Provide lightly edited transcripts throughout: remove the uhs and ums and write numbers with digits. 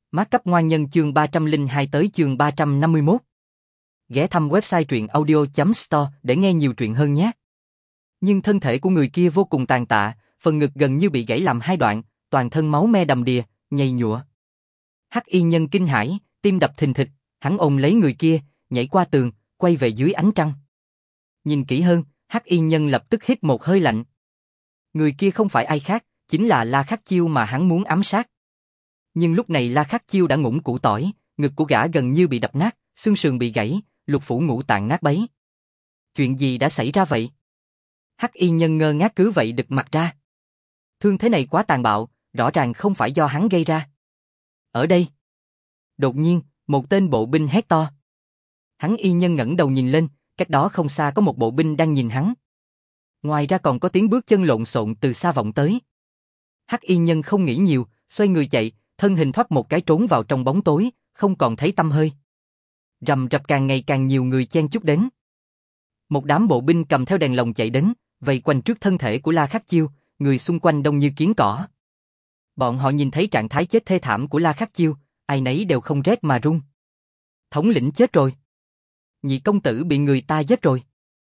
Mác cấp ngoan nhân chương 302 tới chương 351. Ghé thăm website truyện audio.store để nghe nhiều truyện hơn nhé. Nhưng thân thể của người kia vô cùng tàn tạ, phần ngực gần như bị gãy làm hai đoạn, toàn thân máu me đầm đìa, nhầy nhụa. Hắc y nhân kinh hãi, tim đập thình thịch, hắn ôm lấy người kia, nhảy qua tường, quay về dưới ánh trăng. Nhìn kỹ hơn, hắc y nhân lập tức hít một hơi lạnh. Người kia không phải ai khác, chính là La Khắc Chiêu mà hắn muốn ám sát. Nhưng lúc này La Khắc Chiêu đã ngủm củ tỏi, ngực của gã gần như bị đập nát, xương sườn bị gãy, lục phủ ngũ tạng nát bấy. Chuyện gì đã xảy ra vậy? Hắc y nhân ngơ ngác cứ vậy đực mặt ra. Thương thế này quá tàn bạo, rõ ràng không phải do hắn gây ra. Ở đây. Đột nhiên, một tên bộ binh hét to. Hắn y nhân ngẩng đầu nhìn lên, cách đó không xa có một bộ binh đang nhìn hắn. Ngoài ra còn có tiếng bước chân lộn xộn từ xa vọng tới. Hắc y nhân không nghĩ nhiều, xoay người chạy, thân hình thoát một cái trốn vào trong bóng tối, không còn thấy tăm hơi. Rầm rập càng ngày càng nhiều người chen chúc đến. Một đám bộ binh cầm theo đèn lồng chạy đến, vây quanh trước thân thể của La Khắc Chiêu, người xung quanh đông như kiến cỏ. Bọn họ nhìn thấy trạng thái chết thê thảm của La Khắc Chiêu, ai nấy đều không rét mà run. Thống lĩnh chết rồi. Nhị công tử bị người ta giết rồi.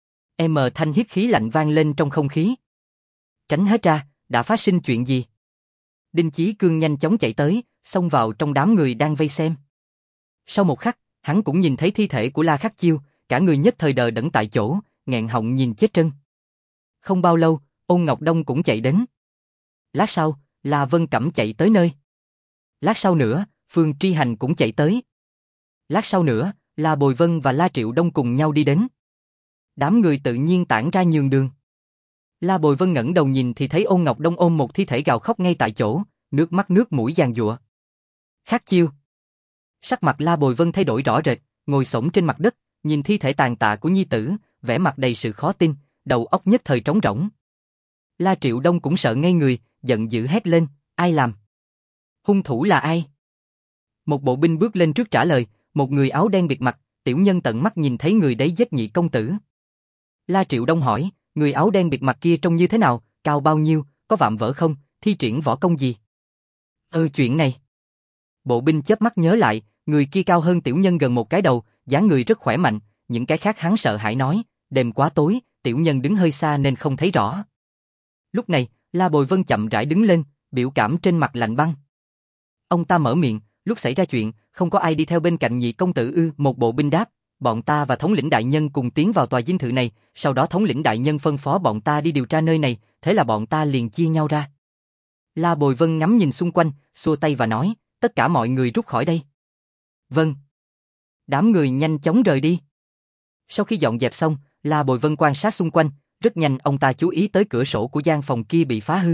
Thanh hít khí lạnh vang lên trong không khí. Tránh hết ra, đã phát sinh chuyện gì? Đinh Chí Cương nhanh chóng chạy tới, xông vào trong đám người đang vây xem. Sau một khắc, hắn cũng nhìn thấy thi thể của La Khắc Chiêu, cả người nhất thời đờ đẫn tại chỗ, nghẹn họng nhìn chết trân. Không bao lâu, Ôn Ngọc Đông cũng chạy đến. Lát sau, La Vân Cẩm chạy tới nơi. Lát sau nữa, Phương Tri Hành cũng chạy tới. Lát sau nữa, La Bồi Vân và La Triệu Đông cùng nhau đi đến. Đám người tự nhiên tản ra nhường đường. La Bồi Vân ngẩng đầu nhìn thì thấy Ôn Ngọc Đông ôm một thi thể gào khóc ngay tại chỗ, nước mắt nước mũi giàn giụa. Khắc Chiêu. Sắc mặt La Bồi Vân thay đổi rõ rệt, ngồi xổm trên mặt đất, nhìn thi thể tàn tạ của nhi tử, vẻ mặt đầy sự khó tin, đầu óc nhất thời trống rỗng. La Triệu Đông cũng sợ ngây người, giận dữ hét lên, ai làm? Hung thủ là ai? Một bộ binh bước lên trước trả lời, một người áo đen bịt mặt, tiểu nhân tận mắt nhìn thấy người đấy giết nhị công tử. La Triệu Đông hỏi, người áo đen bịt mặt kia trông như thế nào, cao bao nhiêu, có vạm vỡ không, thi triển võ công gì? Chuyện này. Bộ binh chớp mắt nhớ lại, người kia cao hơn tiểu nhân gần một cái đầu, dáng người rất khỏe mạnh, những cái khác hắn sợ hãi nói, đêm quá tối, tiểu nhân đứng hơi xa nên không thấy rõ. Lúc này, La Bồi Vân chậm rãi đứng lên, biểu cảm trên mặt lạnh băng. Ông ta mở miệng, lúc xảy ra chuyện, không có ai đi theo bên cạnh nhị công tử ư? Một bộ binh đáp, bọn ta và thống lĩnh đại nhân cùng tiến vào tòa dinh thự này, sau đó thống lĩnh đại nhân phân phó bọn ta đi điều tra nơi này, thế là bọn ta liền chia nhau ra. La Bồi Vân ngắm nhìn xung quanh, xua tay và nói, tất cả mọi người rút khỏi đây. Vâng. Đám người nhanh chóng rời đi. Sau khi dọn dẹp xong, La Bồi Vân quan sát xung quanh, rất nhanh ông ta chú ý tới cửa sổ của gian phòng kia bị phá hư.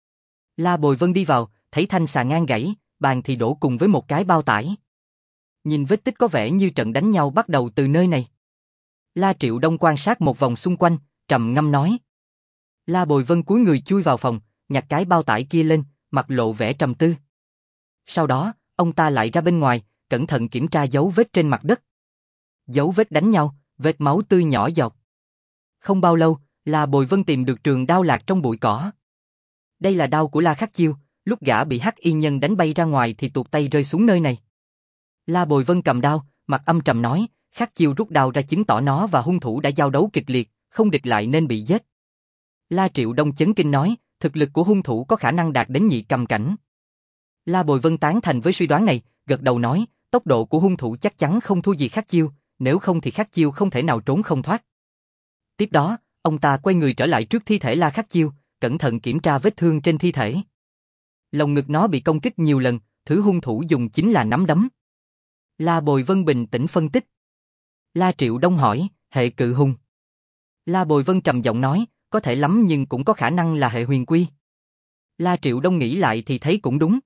La Bồi Vân đi vào, thấy thanh xà ngang gãy, bàn thì đổ cùng với một cái bao tải. Nhìn vết tích có vẻ như trận đánh nhau bắt đầu từ nơi này. La Triệu Đông quan sát một vòng xung quanh, trầm ngâm nói. La Bồi Vân cúi người chui vào phòng, nhặt cái bao tải kia lên, mặt lộ vẻ trầm tư. Sau đó, ông ta lại ra bên ngoài, cẩn thận kiểm tra dấu vết trên mặt đất. Dấu vết đánh nhau, vết máu tươi nhỏ giọt. Không bao lâu, La Bồi Vân tìm được trường đao lạc trong bụi cỏ. Đây là đao của La Khắc Chiêu, lúc gã bị hắc y nhân đánh bay ra ngoài thì tuột tay rơi xuống nơi này. La Bồi Vân cầm đao, mặt âm trầm nói, Khắc Chiêu rút đao ra chứng tỏ nó và hung thủ đã giao đấu kịch liệt, không địch lại nên bị giết. La Triệu Đông chấn kinh nói, thực lực của hung thủ có khả năng đạt đến nhị cầm cảnh. La Bồi Vân tán thành với suy đoán này, gật đầu nói, tốc độ của hung thủ chắc chắn không thua gì Khắc Chiêu, nếu không thì Khắc Chiêu không thể nào trốn không thoát. Tiếp đó, ông ta quay người trở lại trước thi thể La Khắc Chiêu, cẩn thận kiểm tra vết thương trên thi thể. Lồng ngực nó bị công kích nhiều lần, thứ hung thủ dùng chính là nắm đấm. La Bồi Vân bình tĩnh phân tích. La Triệu Đông hỏi, hệ cự hùng. La Bồi Vân trầm giọng nói, có thể lắm nhưng cũng có khả năng là hệ huyền quy. La Triệu Đông nghĩ lại thì thấy cũng đúng.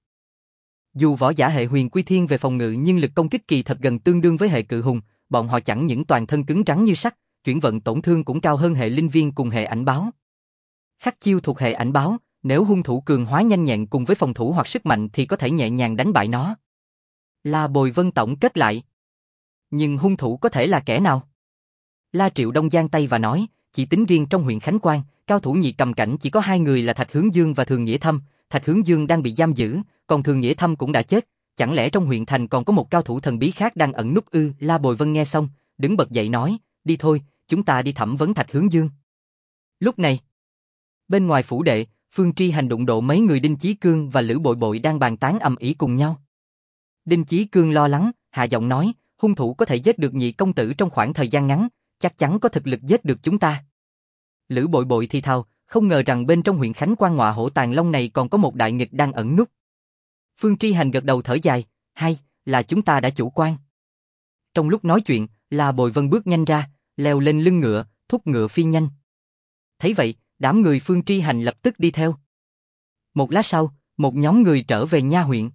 Dù võ giả hệ huyền quy thiên về phòng ngự nhưng lực công kích kỳ thật gần tương đương với hệ cự hùng, bọn họ chẳng những toàn thân cứng rắn như sắt, chuyển vận tổn thương cũng cao hơn hệ linh viên cùng hệ ảnh báo. Khắc Chiêu thuộc hệ ảnh báo, nếu hung thủ cường hóa nhanh nhẹn cùng với phòng thủ hoặc sức mạnh thì có thể nhẹ nhàng đánh bại nó. La Bồi Vân tổng kết lại. Nhưng hung thủ có thể là kẻ nào? La Triệu Đông giang tay và nói, chỉ tính riêng trong huyện Khánh Quang, cao thủ nhị cầm cảnh chỉ có 2 người là Thạch Hướng Dương và Thường Nghĩa Thâm. Thạch Hướng Dương đang bị giam giữ, còn Thường Nghĩa Thâm cũng đã chết, chẳng lẽ trong huyện thành còn có một cao thủ thần bí khác đang ẩn núp ư? La Bồi Vân nghe xong, đứng bật dậy nói, đi thôi, chúng ta đi thẩm vấn Thạch Hướng Dương. Lúc này, bên ngoài phủ đệ, Phương Tri Hành đụng độ mấy người Đinh Chí Cương và Lữ Bội Bội đang bàn tán ầm ĩ cùng nhau. Đinh Chí Cương lo lắng, hạ giọng nói, hung thủ có thể giết được nhị công tử trong khoảng thời gian ngắn, chắc chắn có thực lực giết được chúng ta. Lữ Bội Bội thì thào, không ngờ rằng bên trong huyện Khánh Quan Ngọa Hổ Tàng Long này còn có một đại nghịch đang ẩn núp. Phương Tri Hành gật đầu thở dài, hay là chúng ta đã chủ quan. Trong lúc nói chuyện, La Bồi Vân bước nhanh ra, leo lên lưng ngựa, thúc ngựa phi nhanh. Thấy vậy, đám người Phương Tri Hành lập tức đi theo. Một lát sau, một nhóm người trở về nha huyện.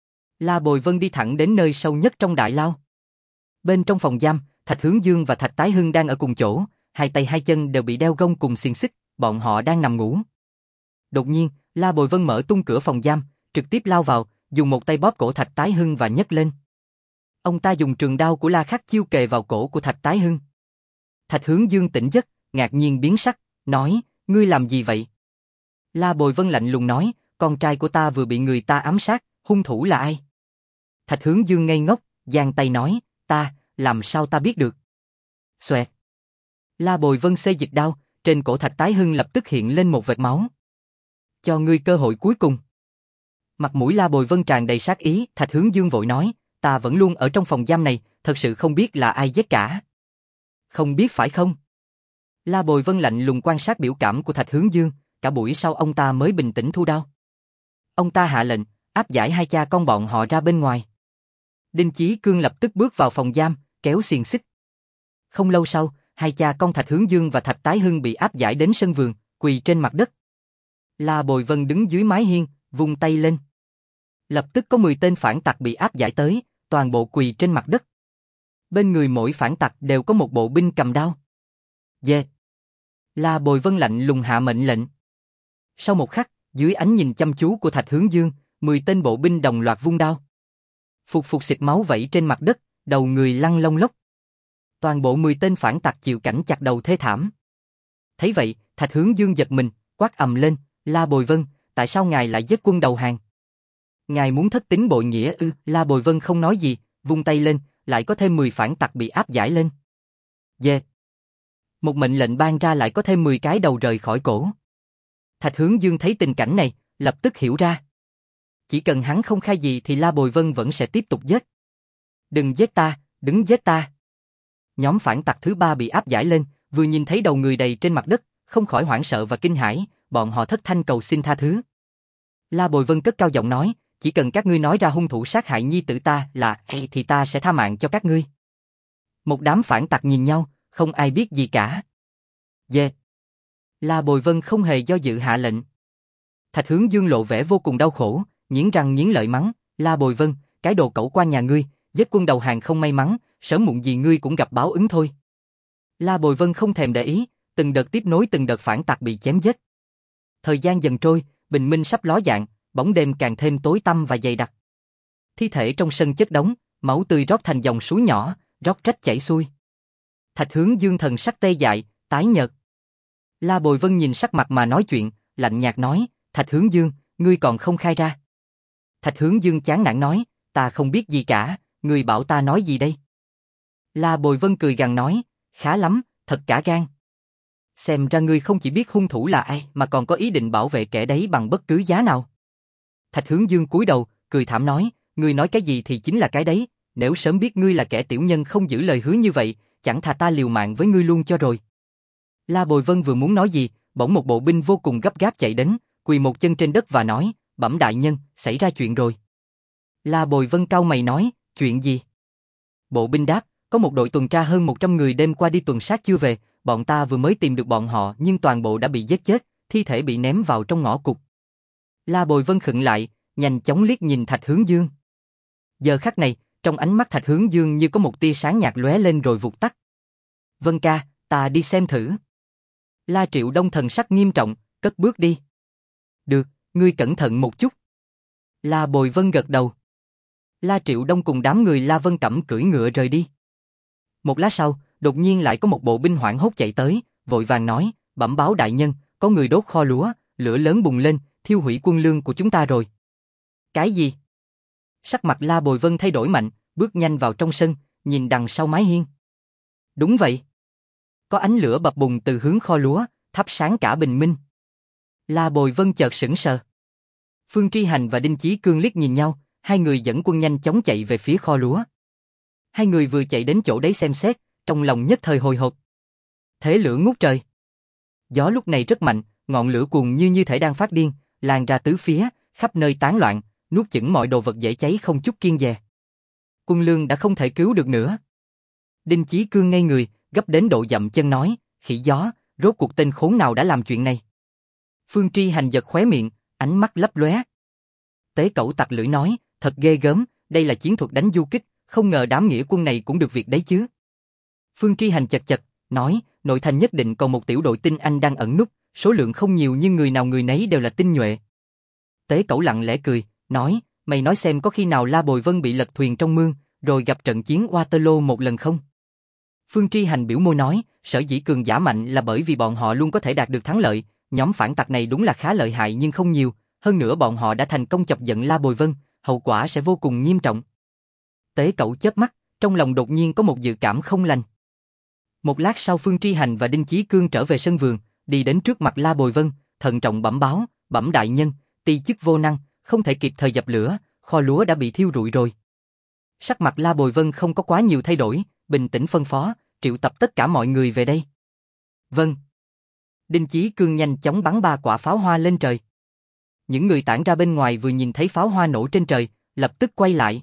La Bồi Vân đi thẳng đến nơi sâu nhất trong đại lao. Bên trong phòng giam, Thạch Hướng Dương và Thạch Tái Hưng đang ở cùng chỗ, hai tay hai chân đều bị đeo gông cùng xiềng xích, bọn họ đang nằm ngủ. Đột nhiên, La Bồi Vân mở tung cửa phòng giam, trực tiếp lao vào, dùng một tay bóp cổ Thạch Tái Hưng và nhấc lên. Ông ta dùng trường đao của La Khắc Chiêu kề vào cổ của Thạch Tái Hưng. Thạch Hướng Dương tỉnh giấc, ngạc nhiên biến sắc, nói, ngươi làm gì vậy? La Bồi Vân lạnh lùng nói, con trai của ta vừa bị người ta ám sát, hung thủ là ai? Thạch Hướng Dương ngây ngốc, giang tay nói, làm sao ta biết được? Xoẹt. La Bồi Vân xê dịch đao, trên cổ Thạch Tái Hưng lập tức hiện lên một vệt máu. Cho ngươi cơ hội cuối cùng. Mặt mũi La Bồi Vân tràn đầy sát ý, Thạch Hướng Dương vội nói, ta vẫn luôn ở trong phòng giam này, thật sự không biết là ai giết cả. Không biết phải không? La Bồi Vân lạnh lùng quan sát biểu cảm của Thạch Hướng Dương, cả buổi sau ông ta mới bình tĩnh thu đao. Ông ta hạ lệnh, áp giải hai cha con bọn họ ra bên ngoài. Đinh Chí Cương lập tức bước vào phòng giam, kéo xiềng xích. Không lâu sau, hai cha con Thạch Hướng Dương và Thạch Tái Hưng bị áp giải đến sân vườn, quỳ trên mặt đất. La Bồi Vân đứng dưới mái hiên, vung tay lên. Lập tức có 10 tên phản tặc bị áp giải tới, toàn bộ quỳ trên mặt đất. Bên người mỗi phản tặc đều có một bộ binh cầm đao. Yeah. La Bồi Vân lạnh lùng hạ mệnh lệnh. Sau một khắc, dưới ánh nhìn chăm chú của Thạch Hướng Dương, 10 tên bộ binh đồng loạt vung đao. Phụt phụt xịt máu vẩy trên mặt đất, đầu người lăn lông lốc. Toàn bộ 10 tên phản tặc chịu cảnh chặt đầu thê thảm. Thấy vậy, Thạch Hướng Dương giật mình, quát ầm lên, La Bồi Vân, tại sao ngài lại giết quân đầu hàng? Ngài muốn thất tín bội nghĩa ư? La Bồi Vân không nói gì, vung tay lên, lại có thêm 10 phản tặc bị áp giải lên. Yeah. Một mệnh lệnh ban ra lại có thêm 10 cái đầu rời khỏi cổ. Thạch Hướng Dương thấy tình cảnh này, lập tức hiểu ra. Chỉ cần hắn không khai gì thì La Bồi Vân vẫn sẽ tiếp tục giết. Đừng giết ta, đừng giết ta. Nhóm phản tặc thứ 3 bị áp giải lên, vừa nhìn thấy đầu người đầy trên mặt đất, không khỏi hoảng sợ và kinh hãi, bọn họ thất thanh cầu xin tha thứ. La Bồi Vân cất cao giọng nói, chỉ cần các ngươi nói ra hung thủ sát hại nhi tử ta là ai thì ta sẽ tha mạng cho các ngươi. Một đám phản tặc nhìn nhau, không ai biết gì cả. Yeah. La Bồi Vân không hề do dự hạ lệnh. Thạch Hướng Dương lộ vẻ vô cùng đau khổ, nghiến răng nghiến lợi mắng, La Bồi Vân, cái đồ cẩu quan nhà ngươi, giết quân đầu hàng không may mắn, sớm muộn gì ngươi cũng gặp báo ứng thôi. La Bồi Vân không thèm để ý, từng đợt tiếp nối từng đợt phản tặc bị chém giết. Thời gian dần trôi, bình minh sắp ló dạng, bóng đêm càng thêm tối tăm và dày đặc. Thi thể trong sân chất đống, máu tươi rót thành dòng suối nhỏ, róc rách chảy xuôi. Thạch Hướng Dương thần sắc tê dại, tái nhợt. La Bồi Vân nhìn sắc mặt mà nói chuyện, lạnh nhạt nói, Thạch Hướng Dương, ngươi còn không khai ra. Thạch Hướng Dương chán nản nói, ta không biết gì cả, ngươi bảo ta nói gì đây? La Bồi Vân cười gằn nói, khá lắm, thật cả gan. Xem ra ngươi không chỉ biết hung thủ là ai mà còn có ý định bảo vệ kẻ đấy bằng bất cứ giá nào. Thạch Hướng Dương cúi đầu, cười thảm nói, ngươi nói cái gì thì chính là cái đấy, nếu sớm biết ngươi là kẻ tiểu nhân không giữ lời hứa như vậy, chẳng thà ta liều mạng với ngươi luôn cho rồi. La Bồi Vân vừa muốn nói gì, bỗng một bộ binh vô cùng gấp gáp chạy đến, quỳ một chân trên đất và nói, bẩm đại nhân, xảy ra chuyện rồi. La Bồi Vân cau mày nói, chuyện gì? Bộ binh đáp, có một đội tuần tra hơn 100 người đêm qua đi tuần sát chưa về, bọn ta vừa mới tìm được bọn họ nhưng toàn bộ đã bị giết chết, thi thể bị ném vào trong ngõ cụt. La Bồi Vân khựng lại, nhanh chóng liếc nhìn Thạch Hướng Dương. Giờ khắc này, trong ánh mắt Thạch Hướng Dương như có một tia sáng nhạt lóe lên rồi vụt tắt. Vân ca, ta đi xem thử. La Triệu Đông thần sắc nghiêm trọng, cất bước đi. Được, ngươi cẩn thận một chút. La Bồi Vân gật đầu. La Triệu Đông cùng đám người La Vân Cẩm cưỡi ngựa rời đi. Một lát sau, đột nhiên lại có một bộ binh hoảng hốt chạy tới, vội vàng nói, bẩm báo đại nhân, có người đốt kho lúa, lửa lớn bùng lên, thiêu hủy quân lương của chúng ta rồi. Cái gì? Sắc mặt La Bồi Vân thay đổi mạnh, bước nhanh vào trong sân, nhìn đằng sau mái hiên. Đúng vậy. Có ánh lửa bập bùng từ hướng kho lúa, thắp sáng cả bình minh. La Bồi Vân chợt sững sờ. Phương Tri Hành và Đinh Chí Cương liếc nhìn nhau, hai người dẫn quân nhanh chóng chạy về phía kho lúa. Hai người vừa chạy đến chỗ đấy xem xét, trong lòng nhất thời hồi hộp. Thế lửa ngút trời. Gió lúc này rất mạnh, ngọn lửa cuồn như thể đang phát điên, lan ra tứ phía, khắp nơi tán loạn, nuốt chửng mọi đồ vật dễ cháy không chút kiêng dè. Quân lương đã không thể cứu được nữa. Đinh Chí Cương ngây người, gấp đến độ dậm chân nói, khỉ gió, rốt cuộc tên khốn nào đã làm chuyện này. Phương Tri Hành giật khóe miệng, ánh mắt lấp lóe. Tế Cẩu tặc lưỡi nói, thật ghê gớm, đây là chiến thuật đánh du kích, không ngờ đám nghĩa quân này cũng được việc đấy chứ. Phương Tri Hành chật chật, nói, nội thành nhất định còn một tiểu đội tinh anh đang ẩn núp, số lượng không nhiều nhưng người nào người nấy đều là tinh nhuệ. Tế Cẩu lặng lẽ cười, nói, mày nói xem có khi nào La Bồi Vân bị lật thuyền trong mương, rồi gặp trận chiến Waterloo một lần không? Phương Tri Hành biểu môi nói, sở dĩ cường giả mạnh là bởi vì bọn họ luôn có thể đạt được thắng lợi, nhóm phản tặc này đúng là khá lợi hại nhưng không nhiều, hơn nữa bọn họ đã thành công chọc giận La Bồi Vân, hậu quả sẽ vô cùng nghiêm trọng. Tế Cẩu chớp mắt, trong lòng đột nhiên có một dự cảm không lành. Một lát sau Phương Tri Hành và Đinh Chí Cương trở về sân vườn, đi đến trước mặt La Bồi Vân, thận trọng bẩm báo, bẩm đại nhân, ti chức vô năng, không thể kịp thời dập lửa, kho lúa đã bị thiêu rụi rồi. Sắc mặt La Bồi Vân không có quá nhiều thay đổi, bình tĩnh phân phó, triệu tập tất cả mọi người về đây. Vâng. Đinh Chí Cương nhanh chóng bắn 3 quả pháo hoa lên trời. Những người tản ra bên ngoài vừa nhìn thấy pháo hoa nổ trên trời, lập tức quay lại.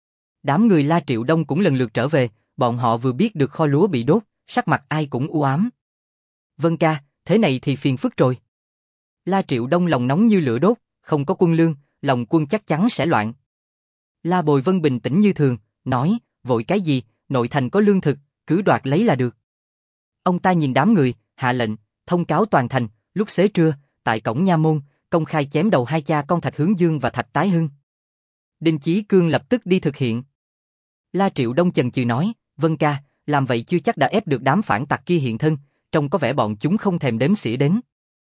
Đám người La Triệu Đông cũng lần lượt trở về, bọn họ vừa biết được kho lúa bị đốt, sắc mặt ai cũng u ám. Vân ca, thế này thì phiền phức rồi. La Triệu Đông lòng nóng như lửa đốt, không có quân lương, lòng quân chắc chắn sẽ loạn. La Bồi Vân bình tĩnh như thường, nói, vội cái gì, nội thành có lương thực, cứ đoạt lấy là được. Ông ta nhìn đám người, hạ lệnh, thông cáo toàn thành, lúc xế trưa, tại cổng nha môn, công khai chém đầu hai cha con Thạch Hướng Dương và Thạch Tái Hưng. Đinh Chí Cương lập tức đi thực hiện. La Triệu Đông chần chừ nói, Vân ca, làm vậy chưa chắc đã ép được đám phản tặc kia hiện thân, trông có vẻ bọn chúng không thèm đếm xỉa đến.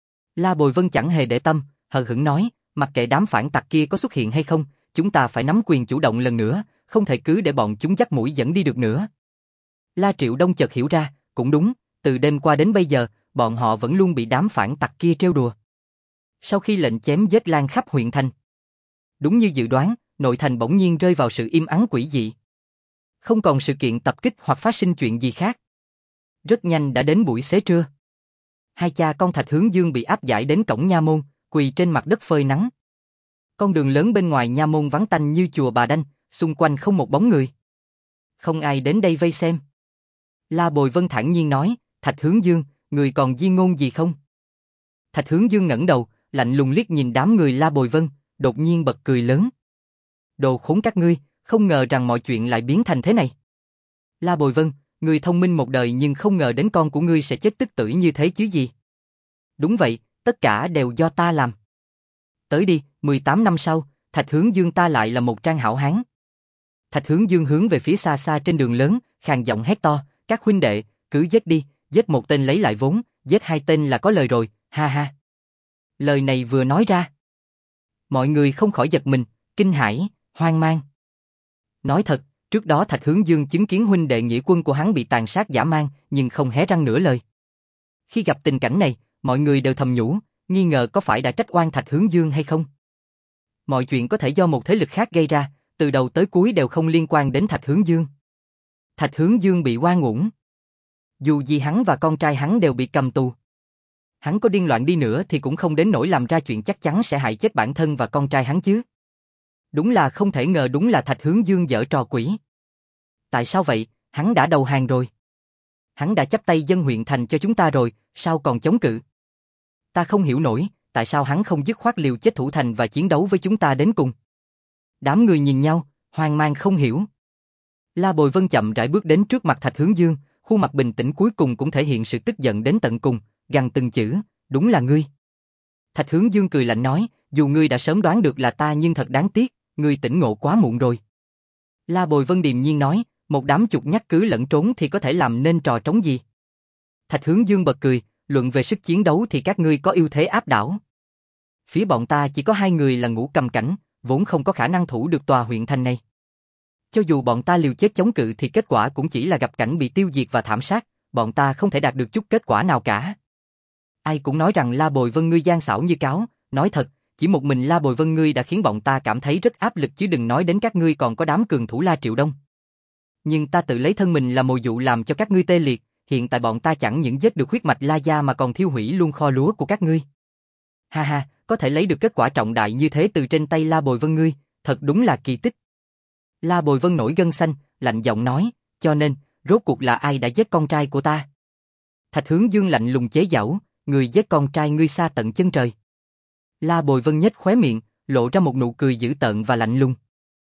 La Bồi Vân chẳng hề để tâm, hờ hững nói, mặc kệ đám phản tặc kia có xuất hiện hay không, chúng ta phải nắm quyền chủ động lần nữa, không thể cứ để bọn chúng dắt mũi dẫn đi được nữa. La Triệu Đông chợt hiểu ra, cũng đúng, từ đêm qua đến bây giờ, bọn họ vẫn luôn bị đám phản tặc kia trêu đùa. Sau khi lệnh chém giết lan khắp huyện thành, đúng như dự đoán, nội thành bỗng nhiên rơi vào sự im ắng quỷ dị. Không còn sự kiện tập kích hoặc phát sinh chuyện gì khác. Rất nhanh đã đến buổi xế trưa. Hai cha con Thạch Hướng Dương bị áp giải đến cổng nha môn, quỳ trên mặt đất phơi nắng. Con đường lớn bên ngoài nha môn vắng tanh như chùa Bà Đanh, xung quanh không một bóng người. Không ai đến đây vây xem. La Bồi Vân thản nhiên nói, Thạch Hướng Dương, người còn di ngôn gì không? Thạch Hướng Dương ngẩng đầu, lạnh lùng liếc nhìn đám người La Bồi Vân, đột nhiên bật cười lớn. Đồ khốn các ngươi, không ngờ rằng mọi chuyện lại biến thành thế này. La Bồi Vân, ngươi thông minh một đời nhưng không ngờ đến con của ngươi sẽ chết tức tử như thế chứ gì. Đúng vậy, tất cả đều do ta làm. Tới đi, 18 năm sau, Thạch Hướng Dương ta lại là một trang hảo hán. Thạch Hướng Dương hướng về phía xa xa trên đường lớn, khàn giọng hét to, các huynh đệ, cứ giết đi, giết một tên lấy lại vốn, giết hai tên là có lời rồi, ha ha. Lời này vừa nói ra, mọi người không khỏi giật mình, kinh hãi, hoang mang. Nói thật, trước đó Thạch Hướng Dương chứng kiến huynh đệ nghĩa quân của hắn bị tàn sát dã man, nhưng không hé răng nửa lời. Khi gặp tình cảnh này, mọi người đều thầm nhủ, nghi ngờ có phải đã trách oan Thạch Hướng Dương hay không. Mọi chuyện có thể do một thế lực khác gây ra, từ đầu tới cuối đều không liên quan đến Thạch Hướng Dương. Thạch Hướng Dương bị oan uổng. Dù gì hắn và con trai hắn đều bị cầm tù. Hắn có điên loạn đi nữa thì cũng không đến nỗi làm ra chuyện chắc chắn sẽ hại chết bản thân và con trai hắn chứ. Đúng là không thể ngờ, đúng là Thạch Hướng Dương giở trò quỷ. Tại sao vậy? Hắn đã đầu hàng rồi. Hắn đã chắp tay dâng huyện thành cho chúng ta rồi, sao còn chống cự? Ta không hiểu nổi, tại sao hắn không dứt khoát liều chết thủ thành và chiến đấu với chúng ta đến cùng? Đám người nhìn nhau, hoang mang không hiểu. La Bồi Vân chậm rãi bước đến trước mặt Thạch Hướng Dương, khuôn mặt bình tĩnh cuối cùng cũng thể hiện sự tức giận đến tận cùng, gằn từng chữ, đúng là ngươi. Thạch Hướng Dương cười lạnh nói, dù ngươi đã sớm đoán được là ta nhưng thật đáng tiếc, ngươi tỉnh ngộ quá muộn rồi. La Bồi Vân điềm nhiên nói, một đám chuột nhắt cứ lẫn trốn thì có thể làm nên trò trống gì. Thạch Hướng Dương bật cười, luận về sức chiến đấu thì các ngươi có ưu thế áp đảo. Phía bọn ta chỉ có hai người là Ngũ Cầm Cảnh, vốn không có khả năng thủ được tòa huyện thành này. Cho dù bọn ta liều chết chống cự thì kết quả cũng chỉ là gặp cảnh bị tiêu diệt và thảm sát, bọn ta không thể đạt được chút kết quả nào cả. Ai cũng nói rằng La Bồi Vân ngươi gian xảo như cáo, nói thật, chỉ một mình La Bồi Vân ngươi đã khiến bọn ta cảm thấy rất áp lực chứ đừng nói đến các ngươi còn có đám cường thủ La Triệu Đông. Nhưng ta tự lấy thân mình là mồi dụ làm cho các ngươi tê liệt, hiện tại bọn ta chẳng những giết được huyết mạch La Gia mà còn thiêu hủy luôn kho lúa của các ngươi. Ha ha, có thể lấy được kết quả trọng đại như thế từ trên tay La Bồi Vân ngươi, thật đúng là kỳ tích. La Bồi Vân nổi gân xanh, lạnh giọng nói, cho nên, rốt cuộc là ai đã giết con trai của ta? Thạch Hướng Dương lạnh lùng chế giễu, người giết con trai ngươi xa tận chân trời. La Bồi Vân nhếch khóe miệng, lộ ra một nụ cười dữ tợn và lạnh lùng.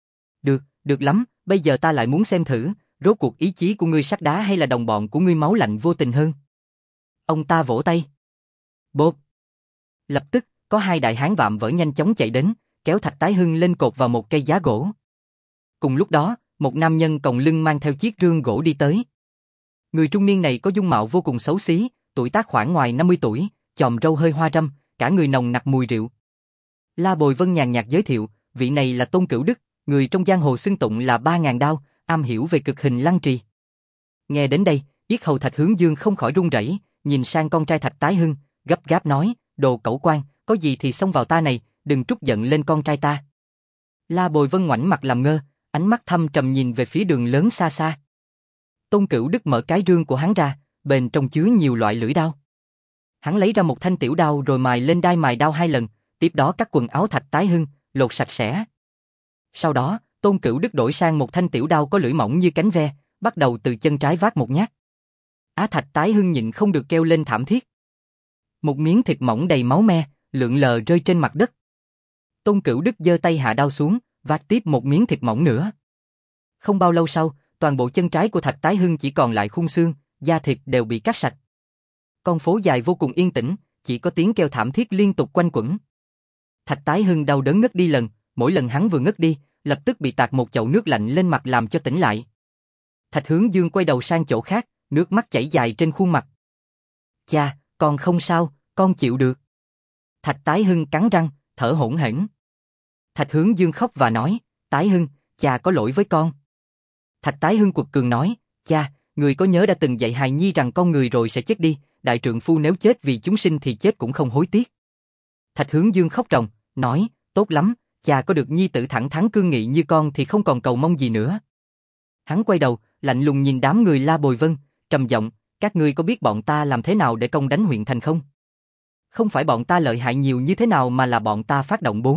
Được lắm, bây giờ ta lại muốn xem thử, rốt cuộc ý chí của ngươi sắt đá hay là đồng bọn của ngươi máu lạnh vô tình hơn. Ông ta vỗ tay. Bốp. Lập tức, có hai đại hán vạm vỡ nhanh chóng chạy đến, kéo Thạch Tái Hưng lên cột vào một cây giá gỗ. Cùng lúc đó, một nam nhân còng lưng mang theo chiếc rương gỗ đi tới. Người trung niên này có dung mạo vô cùng xấu xí, tuổi tác khoảng ngoài 50 tuổi, chòm râu hơi hoa râm, cả người nồng nặc mùi rượu. La Bồi Vân nhàn nhạt giới thiệu, vị này là Tôn Cửu Đức, người trong giang hồ xưng tụng là 3000 đao, am hiểu về cực hình lăng trì. Nghe đến đây, yết hầu Thạch Hướng Dương không khỏi run rẩy, nhìn sang con trai Thạch Tái Hưng, gấp gáp nói, đồ cẩu quan, có gì thì xông vào ta này, đừng trút giận lên con trai ta. La Bồi Vân ngoảnh mặt làm ngơ, ánh mắt thâm trầm nhìn về phía đường lớn xa xa. Tôn Cửu Đức mở cái rương của hắn ra, bên trong chứa nhiều loại lưỡi đao. Hắn lấy ra một thanh tiểu đao rồi mài lên đai mài đao 2 lần, tiếp đó cắt quần áo Thạch Tái Hưng, lột sạch sẽ. Sau đó, Tôn Cửu Đức đổi sang một thanh tiểu đao có lưỡi mỏng như cánh ve, bắt đầu từ chân trái vác một nhát. Thạch Tái Hưng nhịn không được kêu lên thảm thiết. Một miếng thịt mỏng đầy máu me, lượn lờ rơi trên mặt đất. Tôn Cửu Đức giơ tay hạ đao xuống, vác tiếp một miếng thịt mỏng nữa. Không bao lâu sau, toàn bộ chân trái của Thạch Tái Hưng chỉ còn lại khung xương, da thịt đều bị cắt sạch. Con phố dài vô cùng yên tĩnh, chỉ có tiếng kêu thảm thiết liên tục quanh quẩn. Thạch Tái Hưng đau đớn ngất đi mỗi lần hắn vừa ngất đi, lập tức bị tạt một chậu nước lạnh lên mặt làm cho tỉnh lại. Thạch Hướng Dương quay đầu sang chỗ khác, nước mắt chảy dài trên khuôn mặt. Cha, con không sao, con chịu được. Thạch Tái Hưng cắn răng, thở hổn hển. Thạch Hướng Dương khóc và nói, Tái Hưng, cha có lỗi với con. Thạch Tái Hưng quật cường nói, cha, người có nhớ đã từng dạy hài nhi rằng con người rồi sẽ chết đi, đại trượng phu nếu chết vì chúng sinh thì chết cũng không hối tiếc. Thạch Hướng Dương khóc ròng, nói, tốt lắm, cha có được nhi tử thẳng thắn cương nghị như con thì không còn cầu mong gì nữa. Hắn quay đầu, lạnh lùng nhìn đám người La Bồi Vân, trầm giọng, các ngươi có biết bọn ta làm thế nào để công đánh huyện thành không? Không phải bọn ta lợi hại nhiều như thế nào mà là bọn ta phát động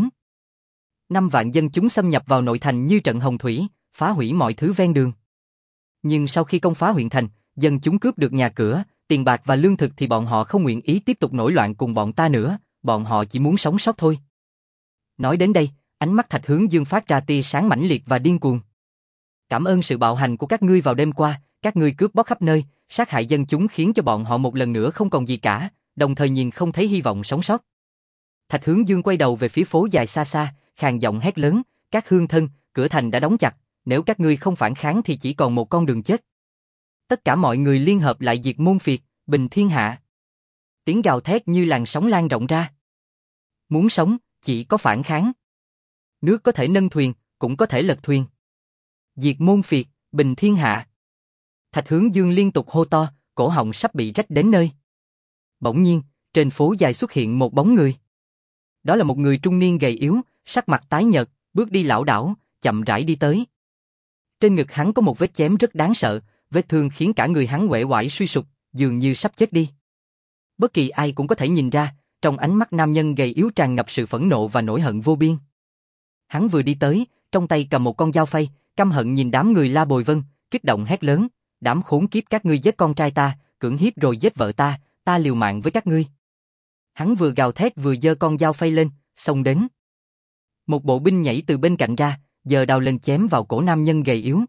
5 vạn dân chúng xâm nhập vào nội thành như trận hồng thủy, phá hủy mọi thứ ven đường. Nhưng sau khi công phá huyện thành, dân chúng cướp được nhà cửa, tiền bạc và lương thực thì bọn họ không nguyện ý tiếp tục nổi loạn cùng bọn ta nữa, bọn họ chỉ muốn sống sót thôi. Nói đến đây, ánh mắt Thạch Hướng Dương phát ra tia sáng mãnh liệt và điên cuồng. Cảm ơn sự bạo hành của các ngươi vào đêm qua, các ngươi cướp bóc khắp nơi, sát hại dân chúng khiến cho bọn họ một lần nữa không còn gì cả, đồng thời nhìn không thấy hy vọng sống sót. Thạch Hướng Dương quay đầu về phía phố dài xa xa, khàn giọng hét lớn, các hương thân, cửa thành đã đóng chặt, nếu các ngươi không phản kháng thì chỉ còn một con đường chết. Tất cả mọi người liên hợp lại diệt môn phiệt, bình thiên hạ. Tiếng gào thét như làn sóng lan rộng ra. Muốn sống, chỉ có phản kháng. Nước có thể nâng thuyền, cũng có thể lật thuyền. Diệt môn phiệt, bình thiên hạ. Thạch Hướng Dương liên tục hô to, cổ họng sắp bị rách đến nơi. Bỗng nhiên, trên phố dài xuất hiện một bóng người. Đó là một người trung niên gầy yếu, sắc mặt tái nhợt, bước đi lảo đảo, chậm rãi đi tới. Trên ngực hắn có một vết chém rất đáng sợ, vết thương khiến cả người hắn uể oải suy sụp, dường như sắp chết đi. Bất kỳ ai cũng có thể nhìn ra, trong ánh mắt nam nhân gầy yếu tràn ngập sự phẫn nộ và nỗi hận vô biên. Hắn vừa đi tới, trong tay cầm một con dao phay, căm hận nhìn đám người La Bồi Vân, kích động hét lớn, đám khốn kiếp các ngươi giết con trai ta, cưỡng hiếp rồi giết vợ ta, ta liều mạng với các ngươi. Hắn vừa gào thét vừa giơ con dao phay lên, xông đến. Một bộ binh nhảy từ bên cạnh ra, giơ đao lên chém vào cổ nam nhân gầy yếu.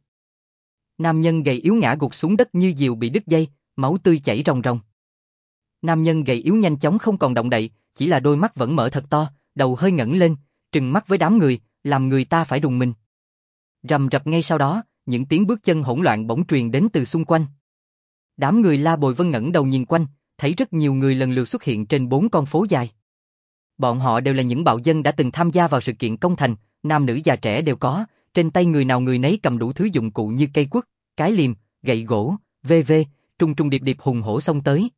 Nam nhân gầy yếu ngã gục xuống đất như diều bị đứt dây, máu tươi chảy ròng ròng. Nam nhân gầy yếu nhanh chóng không còn động đậy, chỉ là đôi mắt vẫn mở thật to, đầu hơi ngẩng lên, trừng mắt với đám người, làm người ta phải rùng mình. Rầm rập ngay sau đó, những tiếng bước chân hỗn loạn bỗng truyền đến từ xung quanh. Đám người La Bồi Vân ngẩng đầu nhìn quanh, thấy rất nhiều người lần lượt xuất hiện trên 4 con phố dài. Bọn họ đều là những bạo dân đã từng tham gia vào sự kiện công thành, nam nữ già trẻ đều có, trên tay người nào người nấy cầm đủ thứ dụng cụ như cây quất, cái liềm, gậy gỗ, v.v, trùng trùng điệp điệp hùng hổ xông tới.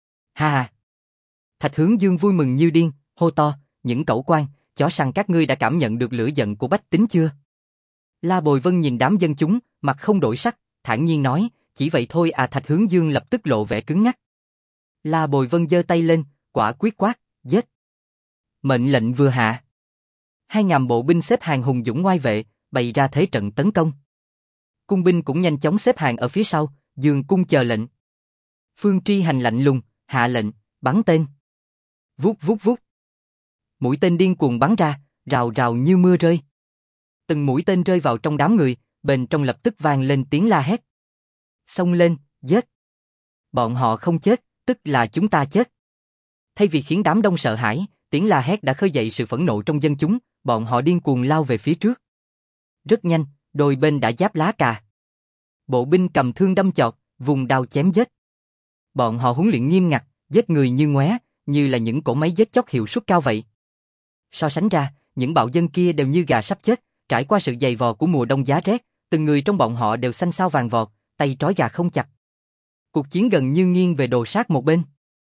Ha ha! Thạch Hướng Dương vui mừng như điên, hô to, những cẩu quan, chó săn các ngươi đã cảm nhận được lửa giận của bách tính chưa? La Bồi Vân nhìn đám dân chúng, mặt không đổi sắc, thản nhiên nói, chỉ vậy thôi à. Thạch Hướng Dương lập tức lộ vẻ cứng ngắc. La Bồi Vân giơ tay lên, quả quyết quát, giết. Mệnh lệnh vừa hạ. 2.000 bộ binh xếp hàng hùng dũng ngoai vệ, bày ra thế trận tấn công. Cung binh cũng nhanh chóng xếp hàng ở phía sau, dường cung chờ lệnh. Phương Tri Hành lạnh lùng, hạ lệnh, bắn tên. Vút vút vút. Mũi tên điên cuồng bắn ra, rào rào như mưa rơi. Từng mũi tên rơi vào trong đám người, bên trong lập tức vang lên tiếng la hét. Xông lên, giết. Bọn họ không chết, tức là chúng ta chết. Thay vì khiến đám đông sợ hãi, tiếng la hét đã khơi dậy sự phẫn nộ trong dân chúng, bọn họ điên cuồng lao về phía trước. Rất nhanh, đôi bên đã giáp lá cà. Bộ binh cầm thương đâm chọt, vùng đao chém giết. Bọn họ huấn luyện nghiêm ngặt, giết người như ngoé, như là những cỗ máy giết chóc hiệu suất cao vậy. So sánh ra, những bạo dân kia đều như gà sắp chết, trải qua sự dày vò của mùa đông giá rét, từng người trong bọn họ đều xanh xao vàng vọt, tay trói gà không chặt. Cuộc chiến gần như nghiêng về đồ sát một bên.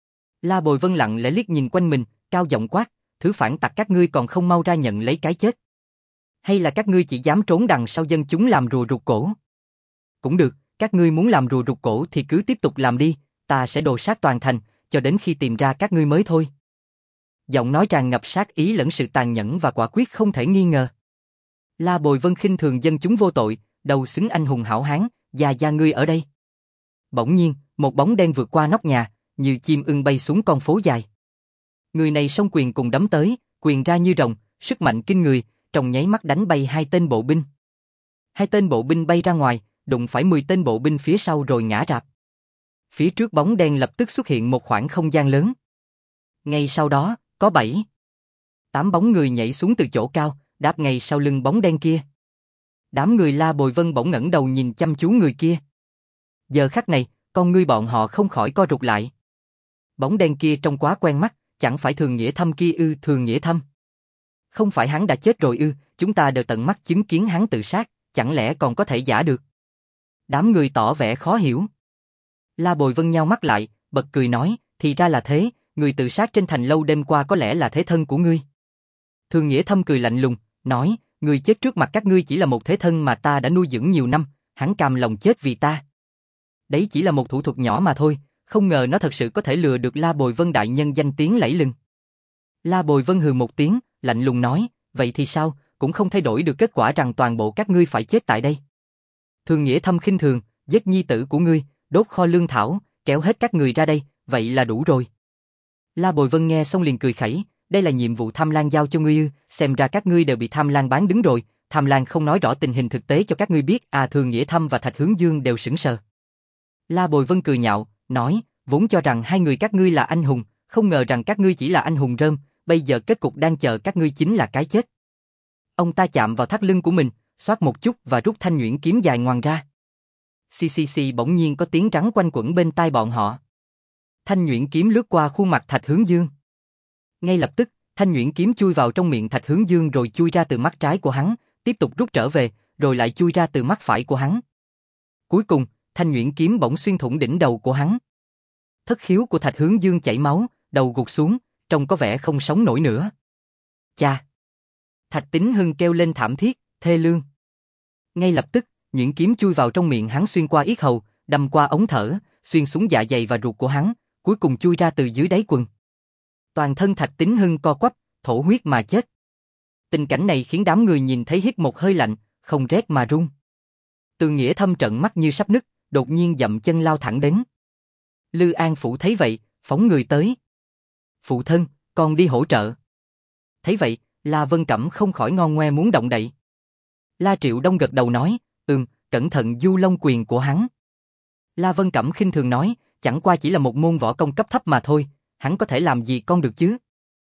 La Bồi Vân lặng lẽ liếc nhìn quanh mình, cao giọng quát, thứ phản tặc các ngươi còn không mau ra nhận lấy cái chết. Hay là các ngươi chỉ dám trốn đằng sau dân chúng làm rùa rụt cổ? Cũng được, các ngươi muốn làm rùa rụt cổ thì cứ tiếp tục làm đi, ta sẽ đồ sát toàn thành, cho đến khi tìm ra các ngươi mới thôi. Giọng nói tràn ngập sát ý lẫn sự tàn nhẫn và quả quyết không thể nghi ngờ. La Bồi Vân khinh thường dân chúng vô tội, đầu xứng anh hùng hảo hán, già ngươi ở đây. Bỗng nhiên, một bóng đen vượt qua nóc nhà, như chim ưng bay xuống con phố dài. Người này xông quyền cùng đấm tới, quyền ra như rồng, sức mạnh kinh người, trong nháy mắt đánh bay 2 tên bộ binh. 2 tên bộ binh bay ra ngoài, đụng phải 10 tên bộ binh phía sau rồi ngã rạp. Phía trước bóng đen lập tức xuất hiện một khoảng không gian lớn. Ngay sau đó, có 7, 8 bóng người nhảy xuống từ chỗ cao, đáp ngay sau lưng bóng đen kia. Đám người La Bồi Vân bỗng ngẩng đầu nhìn chăm chú người kia. Giờ khắc này, con ngươi bọn họ không khỏi co rụt lại. Bóng đen kia trông quá quen mắt, chẳng phải Thường Nghĩa Thâm kia ư? Thường Nghĩa Thâm? Không phải hắn đã chết rồi ư? Chúng ta đều tận mắt chứng kiến hắn tự sát, chẳng lẽ còn có thể giả được? Đám người tỏ vẻ khó hiểu. La Bồi Vân nheo mắt lại, bật cười nói, thì ra là thế, người tự sát trên thành lâu đêm qua có lẽ là thế thân của ngươi. Thường Nghĩa Thâm cười lạnh lùng, nói, người chết trước mặt các ngươi chỉ là một thế thân mà ta đã nuôi dưỡng nhiều năm, hắn cam lòng chết vì ta. Đấy chỉ là một thủ thuật nhỏ mà thôi, không ngờ nó thật sự có thể lừa được La Bồi Vân đại nhân danh tiếng lẫy lừng. La Bồi Vân hừ một tiếng, lạnh lùng nói, vậy thì sao, cũng không thay đổi được kết quả rằng toàn bộ các ngươi phải chết tại đây. Thường Nghĩa Thâm khinh thường, giết nhi tử của ngươi, đốt kho lương thảo, kéo hết các người ra đây, vậy là đủ rồi. La Bồi Vân nghe xong liền cười khẩy, đây là nhiệm vụ Tham Lang giao cho ngươi ư? Xem ra các ngươi đều bị Tham Lang bán đứng rồi, Tham Lang không nói rõ tình hình thực tế cho các ngươi biết à? Thường Nghĩa Thâm và Thạch Hướng Dương đều sững sờ. La Bồi Vân cười nhạo, nói, vốn cho rằng hai người các ngươi là anh hùng, không ngờ rằng các ngươi chỉ là anh hùng rơm, bây giờ kết cục đang chờ các ngươi chính là cái chết. Ông ta chạm vào thắt lưng của mình, xoát một chút và rút thanh nhuyễn kiếm dài ngoằng ra. Xì xì xì, bỗng nhiên có tiếng rắn quanh quẩn bên tai bọn họ. Thanh nhuyễn kiếm lướt qua khuôn mặt Thạch Hướng Dương. Ngay lập tức, thanh nhuyễn kiếm chui vào trong miệng Thạch Hướng Dương rồi chui ra từ mắt trái của hắn, tiếp tục rút trở về, rồi lại chui ra từ mắt phải của hắn. Cuối cùng, thanh nhuyễn kiếm bỗng xuyên thủng đỉnh đầu của hắn. Thất khiếu của Thạch Hướng Dương chảy máu, đầu gục xuống, trông có vẻ không sống nổi nữa. Cha! Thạch Tín Hưng kêu lên thảm thiết, thê lương. Ngay lập tức, nhuyễn kiếm chui vào trong miệng hắn, xuyên qua yết hầu, đâm qua ống thở, xuyên xuống dạ dày và ruột của hắn, cuối cùng chui ra từ dưới đáy quần. Toàn thân Thạch Tín Hưng co quắp, thổ huyết mà chết. Tình cảnh này khiến đám người nhìn thấy hít một hơi lạnh, không rét mà run. Thường Nghĩa Thâm trợn mắt như sắp nứt, đột nhiên dậm chân lao thẳng đến. Lư An Phủ thấy vậy, phóng người tới. Phụ thân, con đi hỗ trợ. Thấy vậy, La Vân Cẩm không khỏi ngon ngoe muốn động đậy. La Triệu Đông gật đầu nói, cẩn thận du long quyền của hắn. La Vân Cẩm khinh thường nói, chẳng qua chỉ là một môn võ công cấp thấp mà thôi, hắn có thể làm gì con được chứ?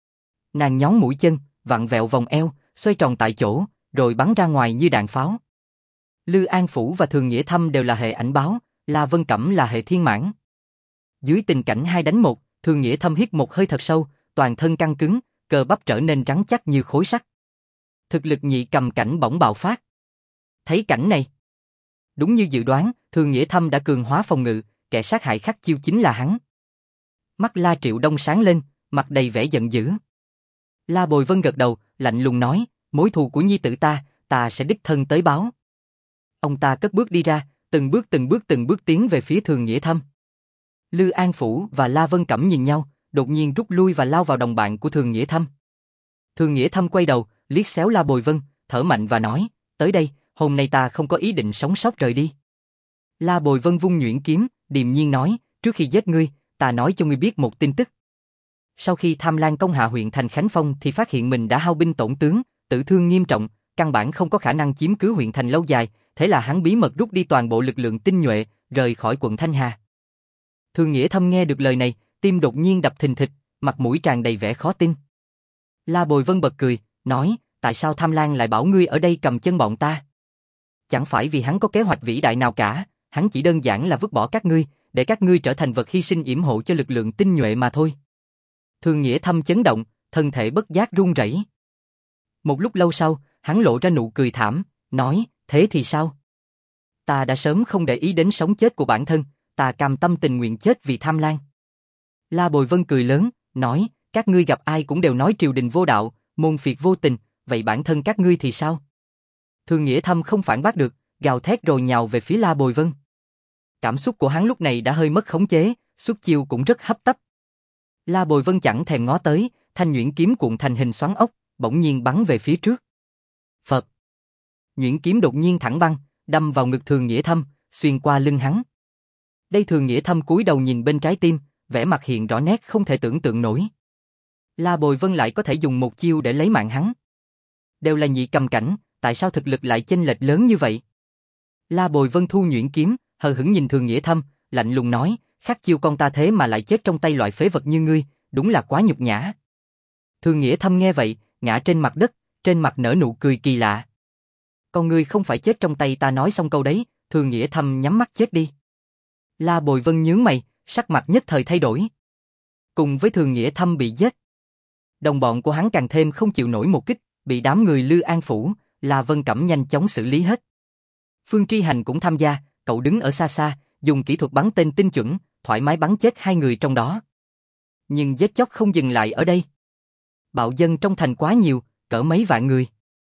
Nàng nhón mũi chân, vặn vẹo vòng eo, xoay tròn tại chỗ, rồi bắn ra ngoài như đạn pháo. Lư An Phủ và Thường Nghĩa Thâm đều là hệ ảnh báo, La Vân Cẩm là hệ thiên mãn. Dưới tình cảnh 2 đánh 1, Thường Nghĩa Thâm hít một hơi thật sâu, toàn thân căng cứng, cơ bắp trở nên rắn chắc như khối sắt. Thực lực nhị cầm cảnh bỗng bạo phát. Thấy cảnh này, đúng như dự đoán, Thường Nghĩa Thâm đã cường hóa phòng ngự, kẻ sát hại Khắc Chiêu chính là hắn. Mắt La Triệu Đông sáng lên, mặt đầy vẻ giận dữ. La Bồi Vân gật đầu, lạnh lùng nói, mối thù của nhi tử ta sẽ đích thân tới báo. Ông ta cất bước đi ra, từng bước tiến về phía Thường Nghĩa Thâm. Lư An Phủ và La Vân Cẩm nhìn nhau, đột nhiên rút lui và lao vào đồng bạn của Thường Nghĩa Thâm. Thường Nghĩa Thâm quay đầu, liếc xéo La Bồi Vân, thở mạnh và nói, tới đây, hôm nay ta không có ý định sống sót rời đi. La Bồi Vân vung nhuyễn kiếm, điềm nhiên nói, trước khi giết ngươi, ta nói cho ngươi biết một tin tức. Sau khi Tham Lang công hạ huyện thành Khánh Phong thì phát hiện mình đã hao binh tổn tướng, tử thương nghiêm trọng, căn bản không có khả năng chiếm cứ huyện thành lâu dài, thế là hắn bí mật rút đi toàn bộ lực lượng tinh nhuệ, rời khỏi quận Thanh Hà. Thường Nghĩa Thâm nghe được lời này, tim đột nhiên đập thình thịch, mặt mũi tràn đầy vẻ khó tin. La Bồi Vân bật cười, nói, tại sao Tham Lang lại bảo ngươi ở đây cầm chân bọn ta? Chẳng phải vì hắn có kế hoạch vĩ đại nào cả, hắn chỉ đơn giản là vứt bỏ các ngươi, để các ngươi trở thành vật hy sinh yểm hộ cho lực lượng tinh nhuệ mà thôi. Thường Nghĩa Thâm chấn động, thân thể bất giác run rẩy. Một lúc lâu sau, hắn lộ ra nụ cười thảm, nói, thế thì sao? Ta đã sớm không để ý đến sống chết của bản thân, ta cam tâm tình nguyện chết vì Tham Lang. La Bồi Vân cười lớn, nói, các ngươi gặp ai cũng đều nói triều đình vô đạo, môn phiệt vô tình, vậy bản thân các ngươi thì sao? Thường Nghĩa Thâm không phản bác được, gào thét rồi nhào về phía La Bồi Vân. Cảm xúc của hắn lúc này đã hơi mất khống chế, xuất chiêu cũng rất hấp tấp. La Bồi Vân chẳng thèm ngó tới, thanh nhuyễn kiếm cuộn thành hình xoắn ốc, bỗng nhiên bắn về phía trước. Phật! Nhuyễn kiếm đột nhiên thẳng băng, đâm vào ngực Thường Nghĩa Thâm, xuyên qua lưng hắn. Đây Thường Nghĩa Thâm cúi đầu nhìn bên trái tim, vẻ mặt hiện rõ nét không thể tưởng tượng nổi. La Bồi Vân lại có thể dùng một chiêu để lấy mạng hắn. Đều là nhị cầm cảnh, tại sao thực lực lại chênh lệch lớn như vậy? La Bồi Vân thu nhuyễn kiếm, hờ hững nhìn Thường Nghĩa Thâm, lạnh lùng nói, Khắc Chiêu con ta thế mà lại chết trong tay loại phế vật như ngươi, đúng là quá nhục nhã. Thường Nghĩa Thâm nghe vậy, ngã trên mặt đất, trên mặt nở nụ cười kỳ lạ. Con ngươi không phải chết trong tay ta, nói xong câu đấy, Thường Nghĩa Thâm nhắm mắt chết đi. La Bồi Vân nhướng mày, sắc mặt nhất thời thay đổi. Cùng với Thường Nghĩa Thâm bị giết, đồng bọn của hắn càng thêm không chịu nổi một kích, bị đám người Lư An Phủ, La Vân Cẩm nhanh chóng xử lý hết. Phương Tri Hành cũng tham gia, cậu đứng ở xa xa, dùng kỹ thuật bắn tên tinh chuẩn, thoải mái bắn chết hai người trong đó. Nhưng giết chóc không dừng lại ở đây. Bạo dân trong thành quá nhiều, cỡ mấy vạn người.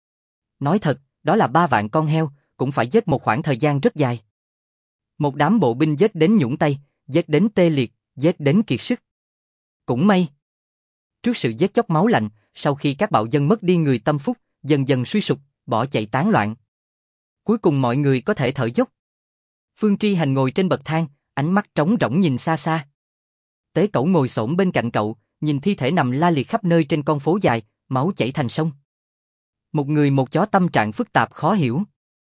Nói thật, đó là 3 vạn con heo, cũng phải giết một khoảng thời gian rất dài. Một đám bộ binh giết đến nhũn tay, giết đến tê liệt, giết đến kiệt sức. Cũng may. Trước sự giết chóc máu lạnh, sau khi các bạo dân mất đi người tâm phúc, dần dần suy sụp, bỏ chạy tán loạn. Cuối cùng mọi người có thể thở dốc. Phương Tri Hành ngồi trên bậc thang, ánh mắt trống rỗng nhìn xa xa. Tế Cẩu ngồi xổm bên cạnh cậu, nhìn thi thể nằm la liệt khắp nơi trên con phố dài, máu chảy thành sông. Một người một chó tâm trạng phức tạp khó hiểu.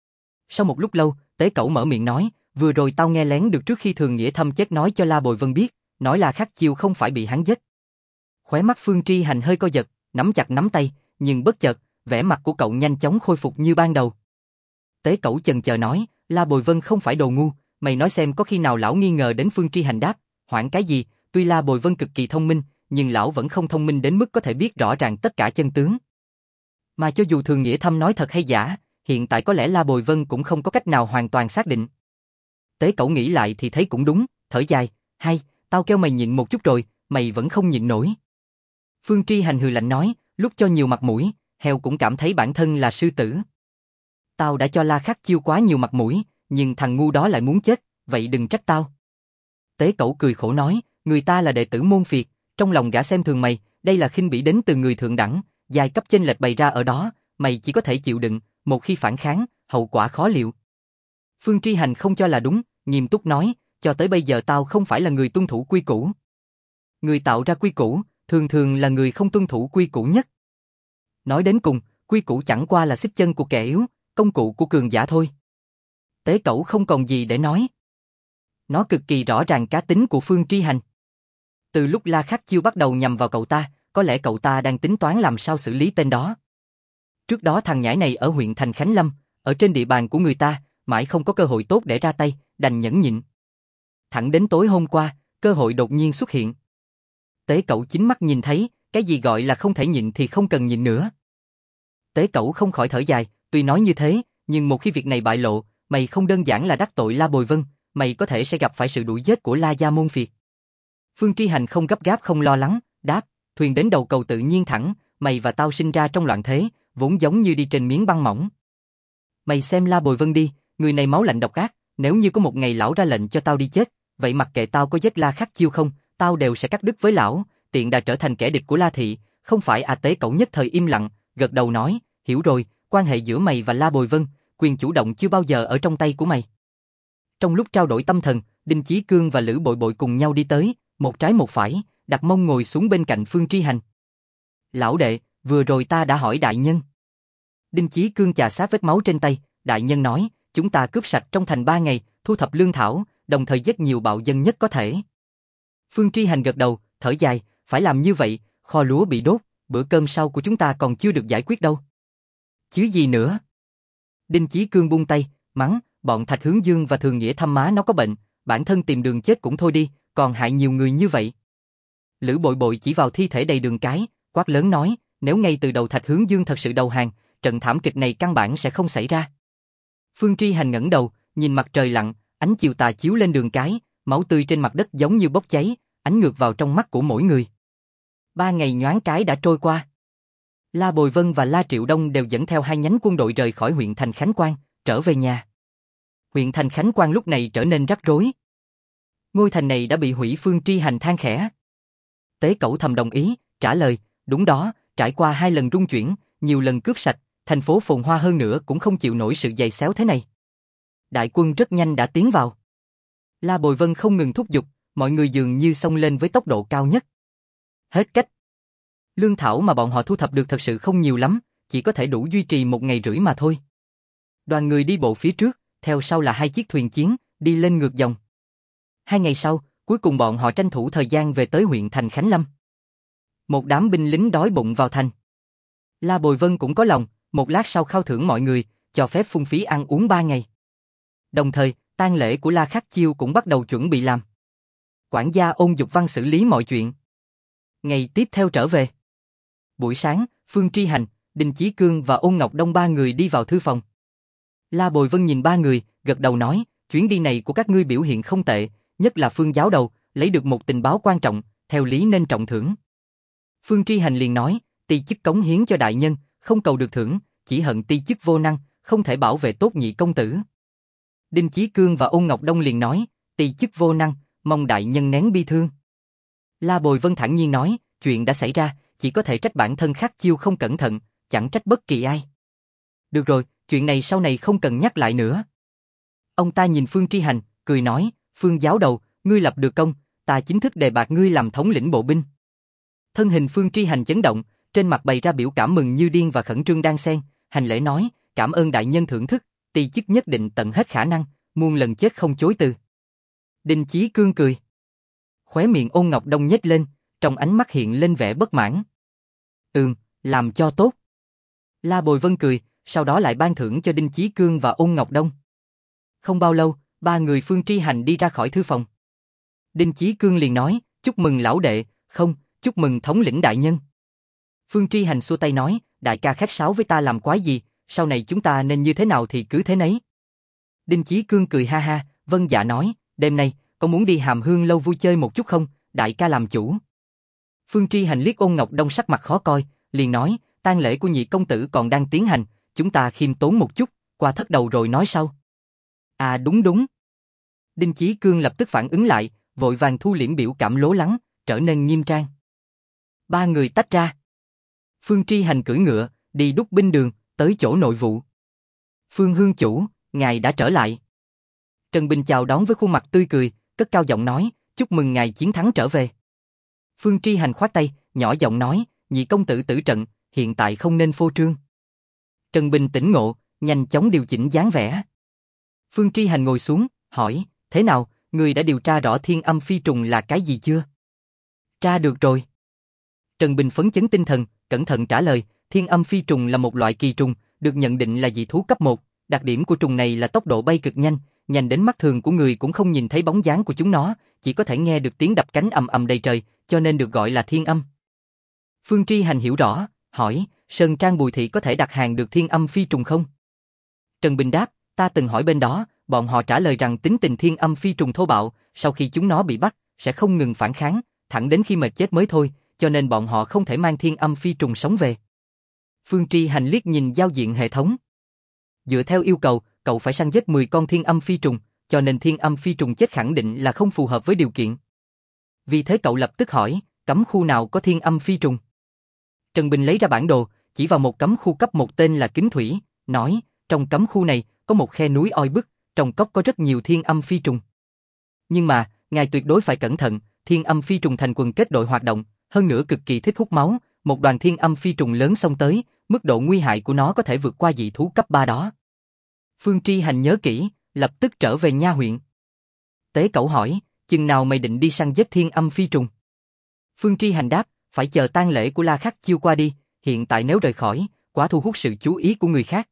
Sau một lúc lâu, Tế Cẩu mở miệng nói, vừa rồi tao nghe lén được trước khi Thường Nghĩa Thâm chết nói cho La Bồi Vân biết, nói là Khắc Chiêu không phải bị hắn giết. Khóe mắt Phương Tri Hành hơi co giật, nắm chặt nắm tay, nhưng bất chợt, vẻ mặt của cậu nhanh chóng khôi phục như ban đầu. Tế Cẩu chần chờ nói, La Bồi Vân không phải đồ ngu, mày nói xem có khi nào lão nghi ngờ đến Phương Tri Hành đáp, hoảng cái gì, tuy La Bồi Vân cực kỳ thông minh, nhưng lão vẫn không thông minh đến mức có thể biết rõ ràng tất cả chân tướng. Mà cho dù Thường Nghĩa Thâm nói thật hay giả, hiện tại có lẽ La Bồi Vân cũng không có cách nào hoàn toàn xác định. Tế Cẩu nghĩ lại thì thấy cũng đúng, thở dài, hay, tao kêu mày nhịn một chút rồi, mày vẫn không nhịn nổi. Phương Tri Hành hừ lạnh nói, lúc cho nhiều mặt mũi, heo cũng cảm thấy bản thân là sư tử. Tao đã cho La Khắc Chiêu quá nhiều mặt mũi, nhưng thằng ngu đó lại muốn chết, vậy đừng trách tao. Tế Cẩu cười khổ nói, người ta là đệ tử môn phiệt, trong lòng gã xem thường mày, đây là khinh bỉ đến từ người thượng đẳng, giai cấp chênh lệch bày ra ở đó, mày chỉ có thể chịu đựng, một khi phản kháng, hậu quả khó liệu. Phương Tri Hành không cho là đúng, nghiêm túc nói, cho tới bây giờ tao không phải là người tuân thủ quy củ. Người tạo ra quy củ, thường thường là người không tuân thủ quy củ nhất. Nói đến cùng, quy củ chẳng qua là xích chân của kẻ yếu, công cụ của cường giả thôi. Tế Cẩu không còn gì để nói. Nó cực kỳ rõ ràng cá tính của Phương Tri Hành. Từ lúc La Khắc Chiêu bắt đầu nhằm vào cậu ta, có lẽ cậu ta đang tính toán làm sao xử lý tên đó. Trước đó thằng nhãi này ở huyện thành Khánh Lâm, ở trên địa bàn của người ta, mãi không có cơ hội tốt để ra tay, đành nhẫn nhịn. Thẳng đến tối hôm qua, cơ hội đột nhiên xuất hiện. Tế Cẩu chính mắt nhìn thấy, cái gì gọi là không thể nhịn thì không cần nhịn nữa. Tế Cẩu không khỏi thở dài, tuy nói như thế, nhưng một khi việc này bại lộ, mày không đơn giản là đắc tội La Bồi Vân, mày có thể sẽ gặp phải sự đuổi giết của La Gia môn phiệt. Phương Tri Hành không gấp gáp không lo lắng, đáp, thuyền đến đầu cầu tự nhiên thẳng, mày và tao sinh ra trong loạn thế, vốn giống như đi trên miếng băng mỏng. Mày xem La Bồi Vân đi, người này máu lạnh độc ác, nếu như có một ngày lão ra lệnh cho tao đi chết, vậy mặc kệ tao có giết La Khắc Chiêu không, tao đều sẽ cắt đứt với lão, tiện đã trở thành kẻ địch của La Thị, không phải à? Tế Cẩu nhất thời im lặng, gật đầu nói, hiểu rồi, quan hệ giữa mày và La Bồi Vân, quyền chủ động chưa bao giờ ở trong tay của mày. Trong lúc trao đổi tâm thần, Đinh Chí Cương và Lữ Bội Bội cùng nhau đi tới, một trái một phải, đặt mông ngồi xuống bên cạnh Phương Tri Hành. Lão đệ, vừa rồi ta đã hỏi đại nhân. Đinh Chí Cương chà sát vết máu trên tay, đại nhân nói, chúng ta cướp sạch trong thành 3 ngày, thu thập lương thảo, đồng thời giết nhiều bạo dân nhất có thể. Phương Tri Hành gật đầu, thở dài, phải làm như vậy, kho lúa bị đốt, bữa cơm sau của chúng ta còn chưa được giải quyết đâu. Chứ gì nữa? Đinh Chí Cương buông tay, mắng, bọn Thạch Hướng Dương và Thường Nghĩa thăm má nó có bệnh, bản thân tìm đường chết cũng thôi đi, còn hại nhiều người như vậy. Lữ Bội Bội chỉ vào thi thể đầy đường cái, quát lớn nói, nếu ngay từ đầu Thạch Hướng Dương thật sự đầu hàng, trận thảm kịch này căn bản sẽ không xảy ra. Phương Tri Hành ngẩng đầu, nhìn mặt trời lặn, ánh chiều tà chiếu lên đường cái, máu tươi trên mặt đất giống như bốc cháy, ánh ngược vào trong mắt của mỗi người. 3 ngày nhoáng cái đã trôi qua. La Bồi Vân và La Triệu Đông đều dẫn theo 2 nhánh quân đội rời khỏi huyện thành Khánh Quang, trở về nhà. Huyện thành Khánh Quang lúc này trở nên rắc rối. Ngôi thành này đã bị hủy. Phương Tri Hành than khẽ. Tế Cẩu thầm đồng ý, trả lời, đúng đó, trải qua 2 lần rung chuyển, nhiều lần cướp sạch, thành phố phồn hoa hơn nữa cũng không chịu nổi sự giày xéo thế này. Đại quân rất nhanh đã tiến vào. La Bồi Vân không ngừng thúc giục, mọi người dường như xông lên với tốc độ cao nhất. Hết cách. Lương thảo mà bọn họ thu thập được thật sự không nhiều lắm, chỉ có thể đủ duy trì 1 ngày rưỡi mà thôi. Đoàn người đi bộ phía trước, theo sau là 2 chiếc thuyền chiến, đi lên ngược dòng. 2 ngày sau, cuối cùng bọn họ tranh thủ thời gian về tới huyện thành Khánh Lâm. Một đám binh lính đói bụng vào thành. La Bồi Vân cũng có lòng, một lát sau khao thưởng mọi người, cho phép phung phí ăn uống 3 ngày. Đồng thời, tang lễ của La Khắc Chiêu cũng bắt đầu chuẩn bị làm. Quản gia Ôn Dục Văn xử lý mọi chuyện. Ngày tiếp theo trở về. Buổi sáng, Phương Tri Hành, Đinh Chí Cương và Ôn Ngọc Đông 3 người đi vào thư phòng. La Bồi Vân nhìn 3 người, gật đầu nói, chuyến đi này của các ngươi biểu hiện không tệ, nhất là Phương giáo đầu, lấy được một tình báo quan trọng, theo lý nên trọng thưởng. Phương Tri Hành liền nói, ti chức cống hiến cho đại nhân, không cầu được thưởng, chỉ hận ti chức vô năng, không thể bảo vệ tốt nhị công tử. Đinh Chí Cương và Ôn Ngọc Đông liền nói, ti chức vô năng, mong đại nhân nén bi thương. La Bồi Vân thản nhiên nói, chuyện đã xảy ra, chỉ có thể trách bản thân Khắc Chiêu không cẩn thận, chẳng trách bất kỳ ai. Được rồi, chuyện này sau này không cần nhắc lại nữa. Ông ta nhìn Phương Tri Hành, cười nói, Phương giáo đầu, ngươi lập được công, ta chính thức đề bạt ngươi làm thống lĩnh bộ binh. Thân hình Phương Tri Hành chấn động, trên mặt bày ra biểu cảm mừng như điên và khẩn trương đan xen, hành lễ nói, cảm ơn đại nhân thưởng thức, ti chức nhất định tận hết khả năng, muôn lần chết không chối từ. Đinh Chí Cương cười. Khóe miệng Ôn Ngọc Đông nhếch lên, trong ánh mắt hiện lên vẻ bất mãn. Làm cho tốt. La Bồi Vân cười, sau đó lại ban thưởng cho Đinh Chí Cương và Ôn Ngọc Đông. Không bao lâu, 3 người Phương Tri Hành đi ra khỏi thư phòng. Đinh Chí Cương liền nói, chúc mừng lão đệ, không, chúc mừng thống lĩnh đại nhân. Phương Tri Hành xua tay nói, đại ca khách sáo với ta làm quái gì, sau này chúng ta nên như thế nào thì cứ thế nấy. Đinh Chí Cương cười ha ha, vâng dạ nói, đêm nay, có muốn đi Hàm Hương lâu vui chơi một chút không, đại ca làm chủ. Phương Tri Hành liếc Ôn Ngọc Đông sắc mặt khó coi, liền nói, tang lễ của nhị công tử còn đang tiến hành, chúng ta khiêm tốn một chút, qua thất đầu rồi nói sau. À đúng. Đinh Chí Cương lập tức phản ứng lại, vội vàng thu liễm biểu cảm lố lắng, trở nên nghiêm trang. 3 người tách ra. Phương Tri Hành cưỡi ngựa, đi đúc binh đường, tới chỗ nội vụ. Phương Hương chủ, ngài đã trở lại. Trần Bình chào đón với khuôn mặt tươi cười, cất cao giọng nói, chúc mừng ngài chiến thắng trở về. Phương Tri Hành khoát tay, nhỏ giọng nói, nhị công tử tử trận, hiện tại không nên phô trương. Trần Bình tỉnh ngộ, nhanh chóng điều chỉnh dáng vẻ. Phương Tri Hành ngồi xuống, hỏi, thế nào, người đã điều tra rõ thiên âm phi trùng là cái gì chưa? Tra được rồi. Trần Bình phấn chấn tinh thần, cẩn thận trả lời, thiên âm phi trùng là một loại kỳ trùng, được nhận định là dị thú cấp 1, đặc điểm của trùng này là tốc độ bay cực nhanh, nhanh đến mắt thường của người cũng không nhìn thấy bóng dáng của chúng nó, chỉ có thể nghe được tiếng đập cánh ầm ầm đầy trời, cho nên được gọi là thiên âm. Phương Tri Hành hiểu rõ, hỏi, Sơn Trang Bùi Thị có thể đặt hàng được Thiên Âm Phi Trùng không? Trần Bình đáp, ta từng hỏi bên đó, bọn họ trả lời rằng tính tình Thiên Âm Phi Trùng thô bạo, sau khi chúng nó bị bắt, sẽ không ngừng phản kháng, thẳng đến khi mệt chết mới thôi, cho nên bọn họ không thể mang Thiên Âm Phi Trùng sống về. Phương Tri Hành liếc nhìn giao diện hệ thống. Dựa theo yêu cầu, cậu phải săn giết 10 con Thiên Âm Phi Trùng, cho nên Thiên Âm Phi Trùng chết khẳng định là không phù hợp với điều kiện. Vì thế cậu lập tức hỏi, cấm khu nào có Thiên Âm Phi Trùng? Trần Bình lấy ra bản đồ, chỉ vào một cấm khu cấp 1 tên là Kính Thủy, nói, trong cấm khu này có một khe núi oi bức, trong cốc có rất nhiều Thiên Âm Phi Trùng. Nhưng mà, ngài tuyệt đối phải cẩn thận, Thiên Âm Phi Trùng thành quần kết đội hoạt động, hơn nữa cực kỳ thích hút máu, một đoàn Thiên Âm Phi Trùng lớn xông tới, mức độ nguy hại của nó có thể vượt qua dị thú cấp 3 đó. Phương Tri Hành nhớ kỹ, lập tức trở về nha huyện. Tế Cẩu hỏi, chừng nào mày định đi săn giết Thiên Âm Phi Trùng? Phương Tri Hành đáp, phải chờ tang lễ của La Khắc Chiêu qua đi, hiện tại nếu rời khỏi, quá thu hút sự chú ý của người khác.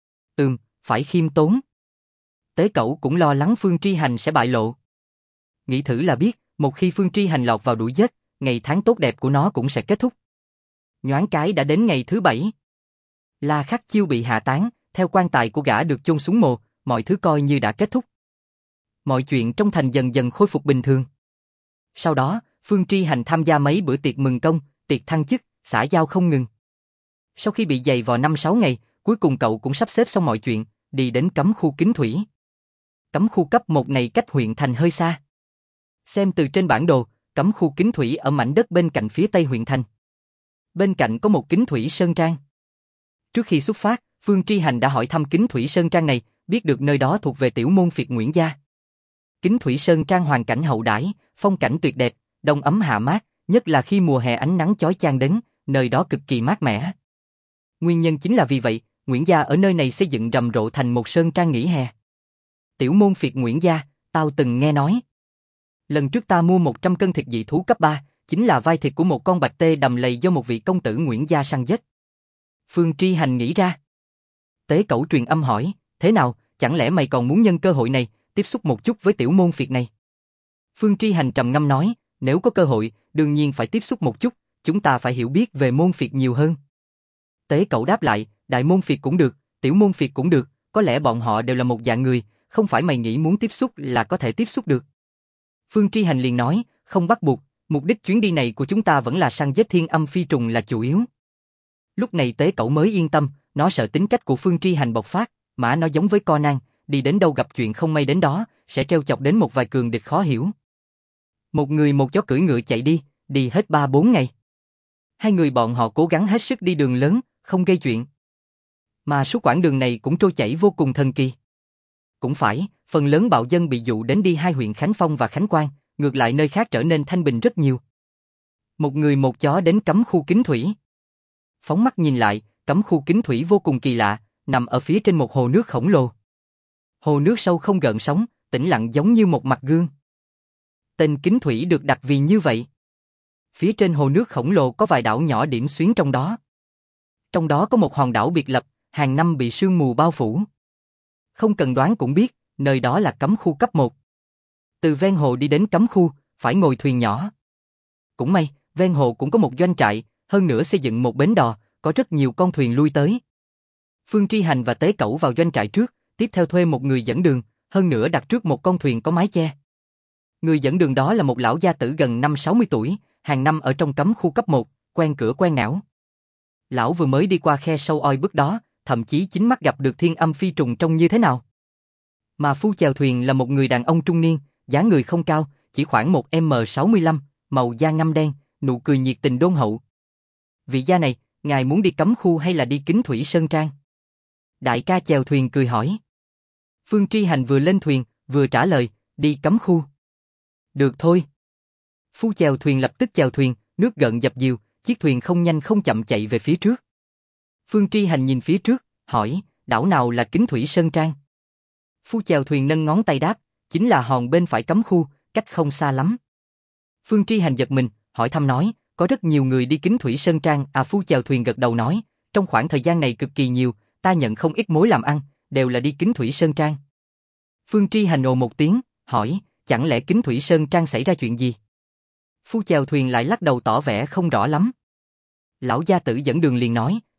Phải khiêm tốn. Tế Cẩu cũng lo lắng Phương Tri Hành sẽ bại lộ. Nghĩ thử là biết, một khi Phương Tri Hành lọt vào đuổi giết, ngày tháng tốt đẹp của nó cũng sẽ kết thúc. Nhoáng cái đã đến ngày thứ 7. La Khắc Chiêu bị hạ táng, theo quan tài của gã được chôn xuống mồ, mọi thứ coi như đã kết thúc. Mọi chuyện trong thành dần dần khôi phục bình thường. Sau đó, Phương Tri Hành tham gia mấy bữa tiệc mừng công, tiệc thăng chức, xã giao không ngừng. Sau khi bị dày vò 5-6 ngày, cuối cùng cậu cũng sắp xếp xong mọi chuyện, đi đến cấm khu Kính Thủy. Cấm khu cấp 1 này cách huyện thành hơi xa. Xem từ trên bản đồ, cấm khu Kính Thủy ở mảnh đất bên cạnh phía tây huyện thành. Bên cạnh có một Kính Thủy Sơn Trang. Trước khi xuất phát, Phương Tri Hành đã hỏi thăm Kính Thủy Sơn Trang này, biết được nơi đó thuộc về tiểu môn phiệt Nguyễn gia. Kính Thủy Sơn Trang hoàn cảnh hậu đãi, phong cảnh tuyệt đẹp, đông ấm hạ mát, nhất là khi mùa hè ánh nắng chói chang đến, nơi đó cực kỳ mát mẻ. Nguyên nhân chính là vì vậy, Nguyễn gia ở nơi này xây dựng rầm rộ thành một sơn trang nghỉ hè. Tiểu môn phiệt Nguyễn gia, tao từng nghe nói. Lần trước ta mua 100 cân thịt dị thú cấp 3, chính là vai thịt của một con bạch tê đầm lầy do một vị công tử Nguyễn gia săn giết. Phương Tri Hành nghĩ ra. Tế Cẩu truyền âm hỏi, thế nào, chẳng lẽ mày còn muốn nhân cơ hội này, tiếp xúc một chút với tiểu môn phiệt này? Phương Tri Hành trầm ngâm nói, nếu có cơ hội, đương nhiên phải tiếp xúc một chút, chúng ta phải hiểu biết về môn phiệt nhiều hơn. Tế Cẩu đáp lại, đại môn phiệt cũng được, tiểu môn phiệt cũng được, có lẽ bọn họ đều là một dạng người, không phải mày nghĩ muốn tiếp xúc là có thể tiếp xúc được. Phương Tri Hành liền nói, không bắt buộc, mục đích chuyến đi này của chúng ta vẫn là săn giết Thiên Âm Phi Trùng là chủ yếu. Lúc này Tế Cẩu mới yên tâm, nó sợ tính cách của Phương Tri Hành bộc phát, mà nó giống với Conan, đi đến đâu gặp chuyện không may đến đó, sẽ trêu chọc đến một vài cường địch khó hiểu. Một người một chó cưỡi ngựa chạy đi hết 3-4 ngày. Hai người bọn họ cố gắng hết sức đi đường lớn, không gây chuyện. Mà suốt quãng đường này cũng trôi chảy vô cùng thần kỳ. Cũng phải, phần lớn bạo dân bị dụ đến đi hai huyện Khánh Phong và Khánh Quang, ngược lại nơi khác trở nên thanh bình rất nhiều. Một người một chó đến cấm khu Kính Thủy. Phóng mắt nhìn lại, cấm khu Kính Thủy vô cùng kỳ lạ, nằm ở phía trên một hồ nước khổng lồ. Hồ nước sâu không gợn sóng, tĩnh lặng giống như một mặt gương. Tên Kính Thủy được đặt vì như vậy. Phía trên hồ nước khổng lồ có vài đảo nhỏ điểm xuyến trong đó. Trong đó có một hòn đảo biệt lập, hàng năm bị sương mù bao phủ. Không cần đoán cũng biết, nơi đó là cấm khu cấp 1. Từ ven hồ đi đến cấm khu, phải ngồi thuyền nhỏ. Cũng may, ven hồ cũng có một doanh trại, hơn nữa xây dựng một bến đò, có rất nhiều con thuyền lui tới. Phương Tri Hành và Tế Cẩu vào doanh trại trước, tiếp theo thuê một người dẫn đường, hơn nữa đặt trước một con thuyền có mái che. Người dẫn đường đó là một lão gia tử gần 50-60 tuổi, hàng năm ở trong cấm khu cấp 1, quen cửa quen nẻo. Lão vừa mới đi qua khe sâu oi bức đó, thậm chí chính mắt gặp được Thiên Âm Phi Trùng trông như thế nào. Mà phu chèo thuyền là một người đàn ông trung niên, dáng người không cao, chỉ khoảng 1m65, màu da ngăm đen, nụ cười nhiệt tình đôn hậu. Vị gia này, ngài muốn đi cấm khu hay là đi Kính Thủy Sơn Trang? Đại ca chèo thuyền cười hỏi. Phương Tri Hành vừa lên thuyền, vừa trả lời, đi cấm khu. Được thôi. Phu chèo thuyền lập tức chèo thuyền, nước gợn dập dìu, chiếc thuyền không nhanh không chậm chạy về phía trước. Phương Tri Hành nhìn phía trước, hỏi, đảo nào là Kính Thủy Sơn Trang? Phu chèo thuyền nâng ngón tay đáp, chính là hòn bên phải cấm khu, cách không xa lắm. Phương Tri Hành giật mình, hỏi thăm nói, có rất nhiều người đi Kính Thủy Sơn Trang. Phu chèo thuyền gật đầu nói, trong khoảng thời gian này cực kỳ nhiều, ta nhận không ít mối làm ăn, đều là đi Kính Thủy Sơn Trang. Phương Tri Hành ồ một tiếng, hỏi, chẳng lẽ Kính Thủy Sơn Trang xảy ra chuyện gì? Phu chèo thuyền lại lắc đầu tỏ vẻ không rõ lắm. Lão gia tử dẫn đường liền nói,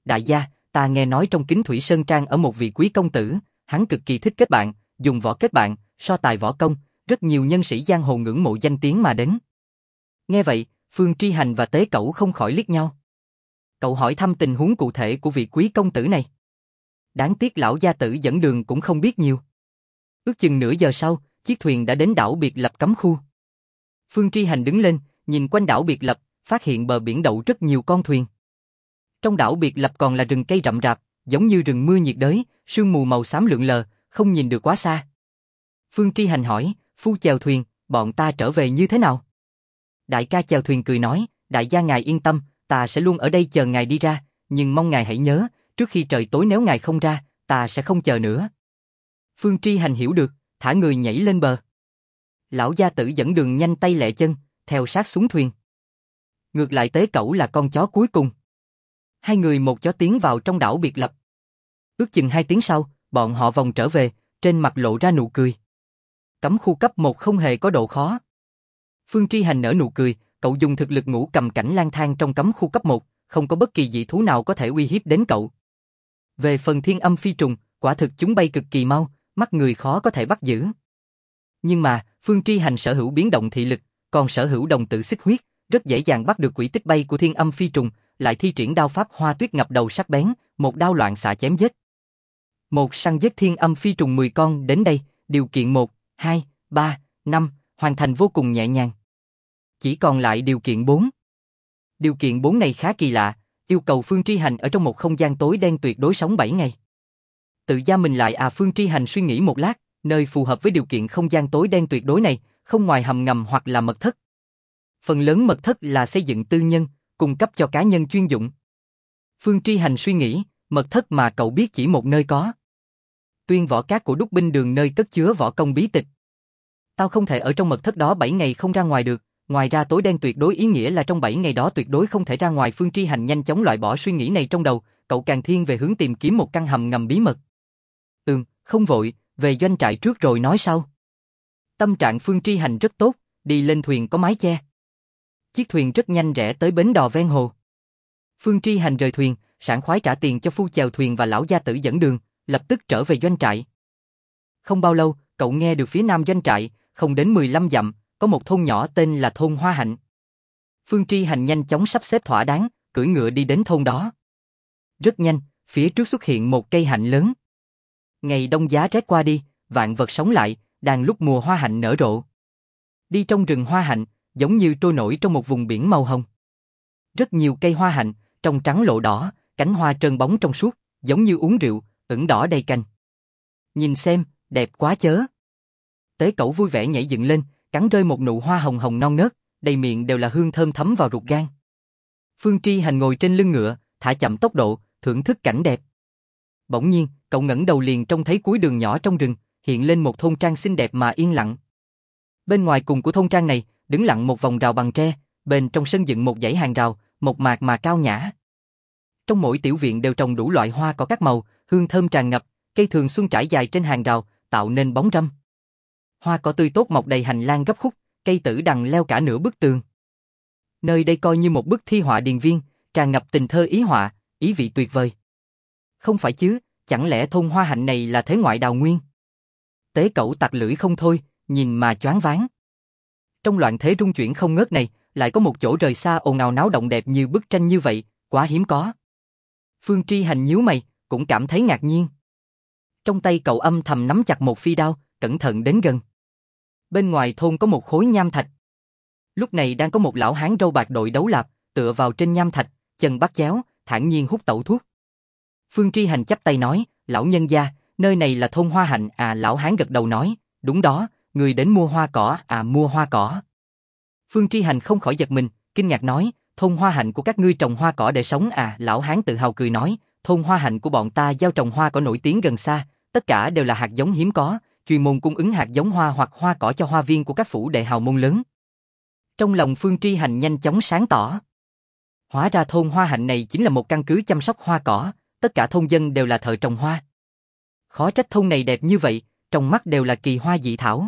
đại gia, ta nghe nói trong Kính Thủy Sơn Trang ở một vị quý công tử, hắn cực kỳ thích kết bạn, dùng võ kết bạn, so tài võ công, rất nhiều nhân sĩ giang hồ ngưỡng mộ danh tiếng mà đến. Nghe vậy, Phương Tri Hành và Tế Cẩu không khỏi liếc nhau. Cậu hỏi thăm tình huống cụ thể của vị quý công tử này. Đáng tiếc lão gia tử dẫn đường cũng không biết nhiều. Ước chừng nửa giờ sau, chiếc thuyền đã đến đảo biệt lập cấm khu. Phương Tri Hành đứng lên, nhìn quanh đảo biệt lập, phát hiện bờ biển đậu rất nhiều con thuyền. Trong đảo biệt lập còn là rừng cây rậm rạp, giống như rừng mưa nhiệt đới, sương mù màu xám lượn lờ, không nhìn được quá xa. Phương Tri Hành hỏi, phu chèo thuyền, bọn ta trở về như thế nào? Đại ca chèo thuyền cười nói, đại gia ngài yên tâm, ta sẽ luôn ở đây chờ ngài đi ra, nhưng mong ngài hãy nhớ, trước khi trời tối nếu ngài không ra, ta sẽ không chờ nữa. Phương Tri Hành hiểu được, thả người nhảy lên bờ. Lão gia tử dẫn đường nhanh tay lẹ chân, theo sát xuống thuyền. Ngược lại Tế Cẩu là con chó cuối cùng. Hai người một chó tiến vào trong đảo biệt lập. Ước chừng 2 tiếng sau, bọn họ vòng trở về, trên mặt lộ ra nụ cười. Cấm khu cấp 1 không hề có độ khó. Phương Tri Hành nở nụ cười, cậu dùng thực lực ngũ cầm cảnh lang thang trong cấm khu cấp 1, không có bất kỳ dị thú nào có thể uy hiếp đến cậu. Về phần thiên âm phi trùng, quả thực chúng bay cực kỳ mau, mắt người khó có thể bắt giữ. Nhưng mà, Phương Tri Hành sở hữu biến động thị lực, còn sở hữu đồng tử xích huyết, rất dễ dàng bắt được quỹ tích bay của thiên âm phi trùng, lại thi triển đao pháp hoa tuyết ngập đầu sắc bén, một đao loạn xạ chém giết. Một săn giết thiên âm phi trùng 10 con đến đây, điều kiện 1, 2, 3, 5, hoàn thành vô cùng nhẹ nhàng. Chỉ còn lại điều kiện 4. Điều kiện 4 này khá kỳ lạ, yêu cầu Phương Tri Hành ở trong một không gian tối đen tuyệt đối sống 7 ngày. Tự gia mình lại Phương Tri Hành suy nghĩ một lát, nơi phù hợp với điều kiện không gian tối đen tuyệt đối này, không ngoài hầm ngầm hoặc là mật thất. Phần lớn mật thất là xây dựng tư nhân, cung cấp cho cá nhân chuyên dụng. Phương Tri Hành suy nghĩ, mật thất mà cậu biết chỉ một nơi có. Tuyên võ cát của Đúc Binh Đường nơi cất chứa võ công bí tịch. Tao không thể ở trong mật thất đó 7 ngày không ra ngoài được, ngoài ra tối đen tuyệt đối ý nghĩa là trong 7 ngày đó tuyệt đối không thể ra ngoài. Phương Tri Hành nhanh chóng loại bỏ suy nghĩ này trong đầu, cậu càng thiên về hướng tìm kiếm một căn hầm ngầm bí mật. Không vội, về doanh trại trước rồi nói sau. Tâm trạng Phương Tri Hành rất tốt, đi lên thuyền có mái che. Chiếc thuyền rất nhanh rẽ tới bến đò ven hồ. Phương Tri Hành rời thuyền, sảng khoái trả tiền cho phu chèo thuyền và lão gia tử dẫn đường, lập tức trở về doanh trại. Không bao lâu, cậu nghe được phía nam doanh trại, không đến 15 dặm, có một thôn nhỏ tên là thôn Hoa Hạnh. Phương Tri Hành nhanh chóng sắp xếp thỏa đáng, cưỡi ngựa đi đến thôn đó. Rất nhanh, phía trước xuất hiện một cây hạnh lớn. Ngày đông giá rét qua đi, vạn vật sống lại, đang lúc mùa hoa hạnh nở rộ. Đi trong rừng hoa hạnh, giống như trôi nổi trong một vùng biển màu hồng. Rất nhiều cây hoa hạnh, trong trắng lộ đỏ, cánh hoa trơn bóng trong suốt, giống như uống rượu, ửng đỏ đầy cành. Nhìn xem, đẹp quá chớ. Tế Cẩu vui vẻ nhảy dựng lên, cắn rơi một nụ hoa hồng hồng non nớt, đầy miệng đều là hương thơm thấm vào ruột gan. Phương Tri Hành ngồi trên lưng ngựa, thả chậm tốc độ, thưởng thức cảnh đẹp. Bỗng nhiên, cậu ngẩng đầu liền trông thấy cuối đường nhỏ trong rừng, hiện lên một thôn trang xinh đẹp mà yên lặng. Bên ngoài cùng của thôn trang này, đứng lặng một vòng rào bằng tre, bên trong sân dựng một dãy hàng rào, mộc mạc mà cao nhã. Trong mỗi tiểu viện đều trồng đủ loại hoa cỏ các màu, hương thơm tràn ngập, cây thường xuân trải dài trên hàng rào, tạo nên bóng râm. Hoa cỏ tươi tốt mọc đầy hành lang gấp khúc, cây tử đằng leo cả nửa bức tường. Nơi đây coi như một bức thi họa điền viên, tràn ngập tình thơ ý họa, ý vị tuyệt vời. Không phải chứ, chẳng lẽ thôn Hoa Hạnh này là thế ngoại đào nguyên? Tế Cẩu tặc lưỡi không thôi, nhìn mà choáng váng. Trong loạn thế rung chuyển không ngớt này, lại có một chỗ rời xa ồn ào náo động đẹp như bức tranh như vậy, quá hiếm có. Phương Tri Hành nhíu mày, cũng cảm thấy ngạc nhiên. Trong tay cậu âm thầm nắm chặt một phi đao, cẩn thận đến gần. Bên ngoài thôn có một khối nham thạch. Lúc này đang có một lão hán râu bạc đội đấu lạp, tựa vào trên nham thạch, chân bắt chéo, thản nhiên hút tẩu thuốc. Phương Tri Hành chắp tay nói, lão nhân gia, nơi này là thôn Hoa Hạnh. Lão hán gật đầu nói, đúng đó, người đến mua hoa cỏ. Mua hoa cỏ. Phương Tri Hành không khỏi giật mình, kinh ngạc nói, thôn Hoa Hạnh của các ngươi trồng hoa cỏ để sống. Lão hán tự hào cười nói, thôn Hoa Hạnh của bọn ta gieo trồng hoa cỏ nổi tiếng gần xa, tất cả đều là hạt giống hiếm có, chuyên môn cung ứng hạt giống hoa hoặc hoa cỏ cho hoa viên của các phủ đệ hào môn lớn. Trong lòng Phương Tri Hành nhanh chóng sáng tỏ. Hóa ra thôn Hoa Hạnh này chính là một căn cứ chăm sóc hoa cỏ, tất cả thôn dân đều là thợ trồng hoa. Khó trách thôn này đẹp như vậy, trong mắt đều là kỳ hoa dị thảo.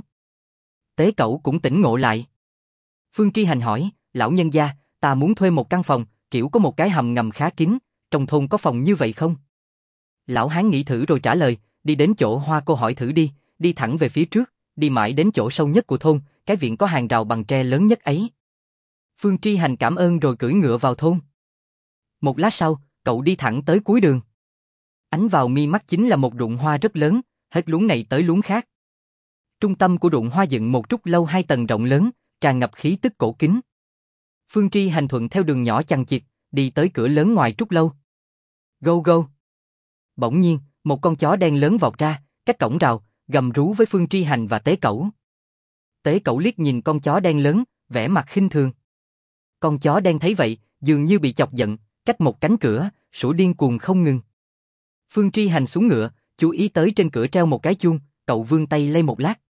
Tế Cẩu cũng tỉnh ngộ lại. Phương Tri Hành hỏi, lão nhân gia, ta muốn thuê một căn phòng, kiểu có một cái hầm ngầm khá kín, trong thôn có phòng như vậy không? Lão hán nghĩ thử rồi trả lời, đi đến chỗ Hoa cô hỏi thử đi, đi thẳng về phía trước, đi mãi đến chỗ sâu nhất của thôn, cái viện có hàng rào bằng tre lớn nhất ấy. Phương Tri Hành cảm ơn rồi cưỡi ngựa vào thôn. Một lát sau, cậu đi thẳng tới cuối đường. Ánh vào mi mắt chính là một ruộng hoa rất lớn, hết luống này tới luống khác. Trung tâm của ruộng hoa dựng một trúc lâu 2 tầng rộng lớn, tràn ngập khí tức cổ kính. Phương Tri Hành thuận theo đường nhỏ chằng chịt, đi tới cửa lớn ngoài trúc lâu. Gâu gâu. Bỗng nhiên, một con chó đen lớn vọt ra, cách cổng rào, gầm rú với Phương Tri Hành và Tế Cẩu. Tế Cẩu liếc nhìn con chó đen lớn, vẻ mặt khinh thường. Con chó đen thấy vậy, dường như bị chọc giận, cách một cánh cửa, sủa điên cuồng không ngừng. Phương Tri Hành xuống ngựa, chú ý tới trên cửa treo một cái chuông, cậu vươn tay lay một lát.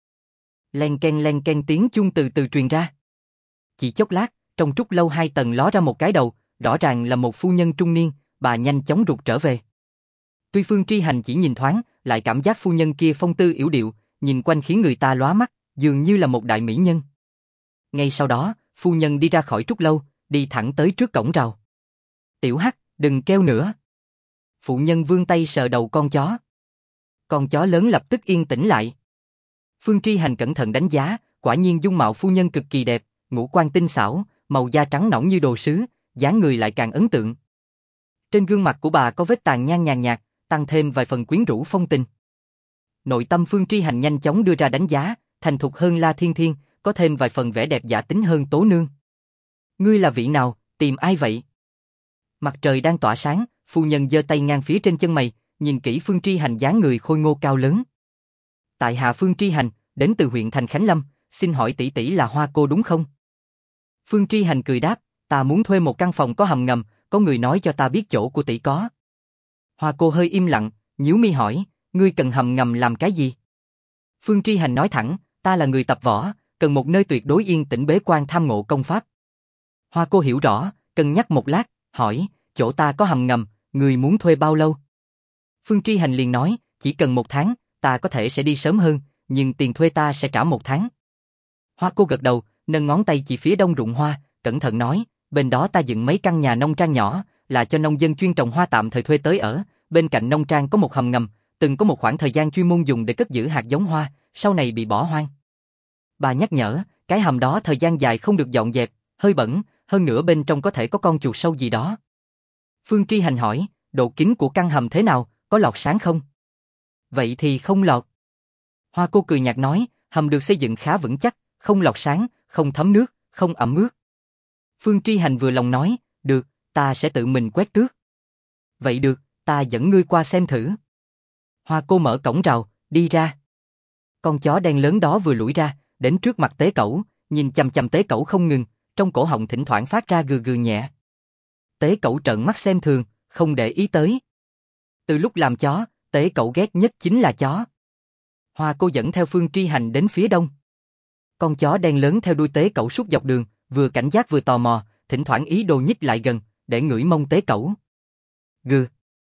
Len ken tiếng chuông từ từ truyền ra. Chỉ chốc lát, trong trúc lâu 2 tầng ló ra một cái đầu, rõ ràng là một phu nhân trung niên, bà nhanh chóng rụt trở về. Tuy Phương Tri Hành chỉ nhìn thoáng, lại cảm giác phu nhân kia phong tư yểu điệu, nhìn quanh khiến người ta lóa mắt, dường như là một đại mỹ nhân. Ngay sau đó, phu nhân đi ra khỏi trúc lâu, đi thẳng tới trước cổng rào. Tiểu Hắc, đừng kêu nữa. Phụ nhân vươn tay sờ đầu con chó. Con chó lớn lập tức yên tĩnh lại. Phương Tri Hành cẩn thận đánh giá, quả nhiên dung mạo phu nhân cực kỳ đẹp, ngũ quan tinh xảo, màu da trắng nõn như đồ sứ, dáng người lại càng ấn tượng. Trên gương mặt của bà có vết tàn nhang nhàn nhạt, tăng thêm vài phần quyến rũ phong tình. Nội tâm Phương Tri Hành nhanh chóng đưa ra đánh giá, thành thục hơn La Thiên Thiên, có thêm vài phần vẻ đẹp giả tính hơn Tố Nương. Ngươi là vị nào, tìm ai vậy? Mặt trời đang tỏa sáng, phu nhân giơ tay ngang phía trên chân mày, nhìn kỹ Phương Tri Hành dáng người khôi ngô cao lớn. Tại hạ Phương Tri Hành, đến từ huyện thành Khánh Lâm, xin hỏi tỷ tỷ là Hoa cô đúng không? Phương Tri Hành cười đáp, ta muốn thuê một căn phòng có hầm ngầm, có người nói cho ta biết chỗ của tỷ có. Hoa cô hơi im lặng, nhíu mi hỏi, ngươi cần hầm ngầm làm cái gì? Phương Tri Hành nói thẳng, ta là người tập võ, cần một nơi tuyệt đối yên tĩnh bế quan tham ngộ công pháp. Hoa cô hiểu rõ, cân nhắc một lát, hỏi, chỗ ta có hầm ngầm, ngươi muốn thuê bao lâu? Phương Tri Hành liền nói, chỉ cần 1 tháng, ta có thể sẽ đi sớm hơn, nhưng tiền thuê ta sẽ trả 1 tháng. Hoa cô gật đầu, nâng ngón tay chỉ phía đông ruộng hoa, cẩn thận nói, bên đó ta dựng mấy căn nhà nông trang nhỏ, là cho nông dân chuyên trồng hoa tạm thời thuê tới ở, bên cạnh nông trang có một hầm ngầm, từng có một khoảng thời gian chuyên môn dùng để cất giữ hạt giống hoa, sau này bị bỏ hoang. Bà nhắc nhở, cái hầm đó thời gian dài không được dọn dẹp, hơi bẩn, hơn nữa bên trong có thể có con chuột sâu gì đó. Phương Tri Hành hỏi, độ kín của căn hầm thế nào, có lọt sáng không? Vậy thì không lọt. Hoa cô cười nhạt nói, hầm được xây dựng khá vững chắc, không lọt sáng, không thấm nước, không ẩm ướt. Phương Tri Hành vừa lòng nói, được, ta sẽ tự mình quét tước. Vậy được, ta dẫn ngươi qua xem thử. Hoa cô mở cổng rào, đi ra. Con chó đen lớn đó vừa lủi ra, đến trước mặt Tế Cẩu, nhìn chằm chằm Tế Cẩu không ngừng, trong cổ họng thỉnh thoảng phát ra gừ gừ nhẹ. Tế Cẩu trợn mắt xem thường, không để ý tới. Từ lúc làm chó, Tế Cẩu ghét nhất chính là chó. Hoa cô dẫn theo Phương Tri Hành đến phía đông. Con chó đen lớn theo đuôi Tế Cẩu suốt dọc đường, vừa cảnh giác vừa tò mò, thỉnh thoảng ý đồ nhích lại gần, để ngửi mông Tế Cẩu. Gừ.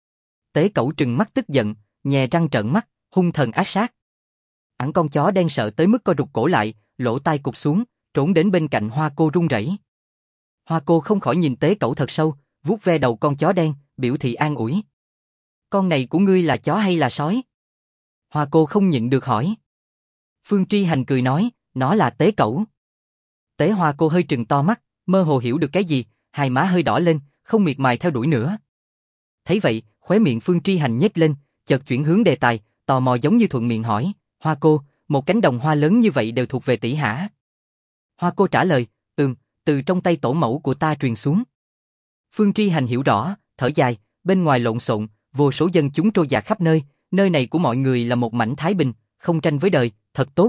Tế Cẩu trừng mắt tức giận, nhè răng trợn mắt, hung thần ác sát. Con chó đen sợ tới mức co rụt cổ lại, lỗ tai cụp xuống, trốn đến bên cạnh Hoa cô run rẩy. Hoa cô không khỏi nhìn Tế Cẩu thật sâu, vuốt ve đầu con chó đen, biểu thị an ủi. Con này của ngươi là chó hay là sói? Hoa cô không nhịn được hỏi. Phương Tri Hành cười nói, nó là Tế Cẩu. Tế Hoa cô hơi trừng to mắt, mơ hồ hiểu được cái gì, hai má hơi đỏ lên, không miệt mài theo đuổi nữa. Thấy vậy, khóe miệng Phương Tri Hành nhếch lên, chợt chuyển hướng đề tài, tò mò giống như thuận miệng hỏi, Hoa cô, một cánh đồng hoa lớn như vậy đều thuộc về tỷ hả? Hoa cô trả lời, từ trong tay tổ mẫu của ta truyền xuống. Phương Tri Hành hiểu rõ, thở dài, bên ngoài lộn xộn, vô số dân chúng trôi dạt khắp nơi, nơi này của mọi người là một mảnh thái bình, không tranh với đời, thật tốt.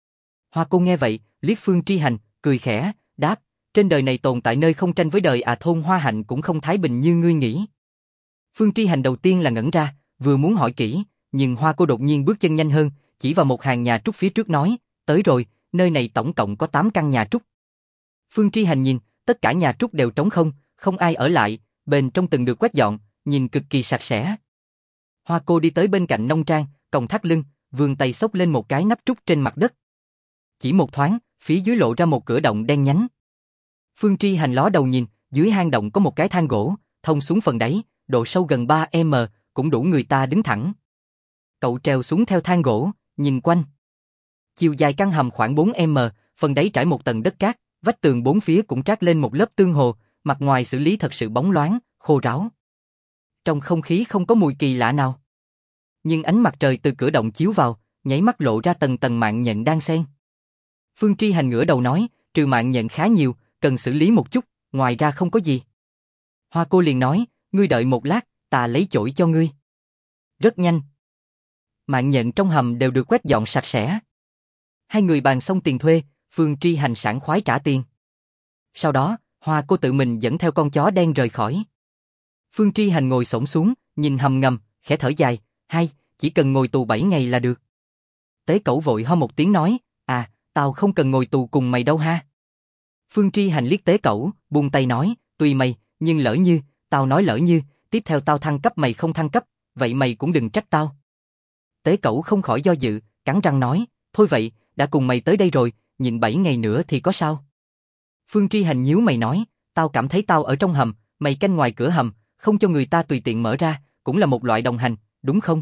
Hoa cô nghe vậy, liếc Phương Tri Hành, cười khẽ, đáp, trên đời này tồn tại nơi không tranh với đời à, thôn Hoa Hạnh cũng không thái bình như ngươi nghĩ. Phương Tri Hành đầu tiên là ngẩn ra, vừa muốn hỏi kỹ, nhưng Hoa cô đột nhiên bước chân nhanh hơn, chỉ vào một hàng nhà trúc phía trước nói, tới rồi, nơi này tổng cộng có 8 căn nhà trúc. Phương Tri Hành nhìn, tất cả nhà trúc đều trống không, không ai ở lại, bên trong từng được quét dọn, nhìn cực kỳ sạch sẽ. Hoa cô đi tới bên cạnh nông trang, còng thắt lưng, vươn tay xốc lên một cái nắp trúc trên mặt đất. Chỉ một thoáng, phía dưới lộ ra một cửa động đen nhánh. Phương Tri Hành ló đầu nhìn, dưới hang động có một cái thang gỗ, thông xuống phần đáy, độ sâu gần 3m, cũng đủ người ta đứng thẳng. Cậu trèo xuống theo thang gỗ, nhìn quanh. Chiều dài căn hầm khoảng 4m, phần đáy trải một tầng đất cát, vách tường bốn phía cũng trát lên một lớp tương hồ, mặt ngoài xử lý thật sự bóng loáng, khô ráo. Trong không khí không có mùi kỳ lạ nào. Nhưng ánh mặt trời từ cửa động chiếu vào, nháy mắt lộ ra tầng tầng mạng nhện đan xen. Phương Tri Hành ngửa đầu nói, trừ mạng nhện khá nhiều, cần xử lý một chút, ngoài ra không có gì. Hoa cô liền nói, ngươi đợi một lát, ta lấy chổi cho ngươi. Rất nhanh. Mạng nhện trong hầm đều được quét dọn sạch sẽ. Hai người bàn xong tiền thuê, Phương Tri Hành sảng khoái trả tiền. Sau đó, Hoa cô tự mình dẫn theo con chó đen rời khỏi. Phương Tri Hành ngồi xổm xuống, nhìn hầm ngầm, khẽ thở dài, chỉ cần ngồi tù 7 ngày là được. Tế Cẩu vội ho một tiếng nói, tao không cần ngồi tù cùng mày đâu ha. Phương Tri Hành liếc Tế Cẩu, buông tay nói, tùy mày, nhưng tao nói lỡ như, tiếp theo tao thăng cấp mày không thăng cấp, vậy mày cũng đừng trách tao. Tế Cẩu không khỏi do dự, cắn răng nói, thôi vậy, đã cùng mày tới đây rồi, nhịn 7 ngày nữa thì có sao? Phương Tri Hành nhíu mày nói, tao cảm thấy tao ở trong hầm, mày canh ngoài cửa hầm, không cho người ta tùy tiện mở ra, cũng là một loại đồng hành, đúng không?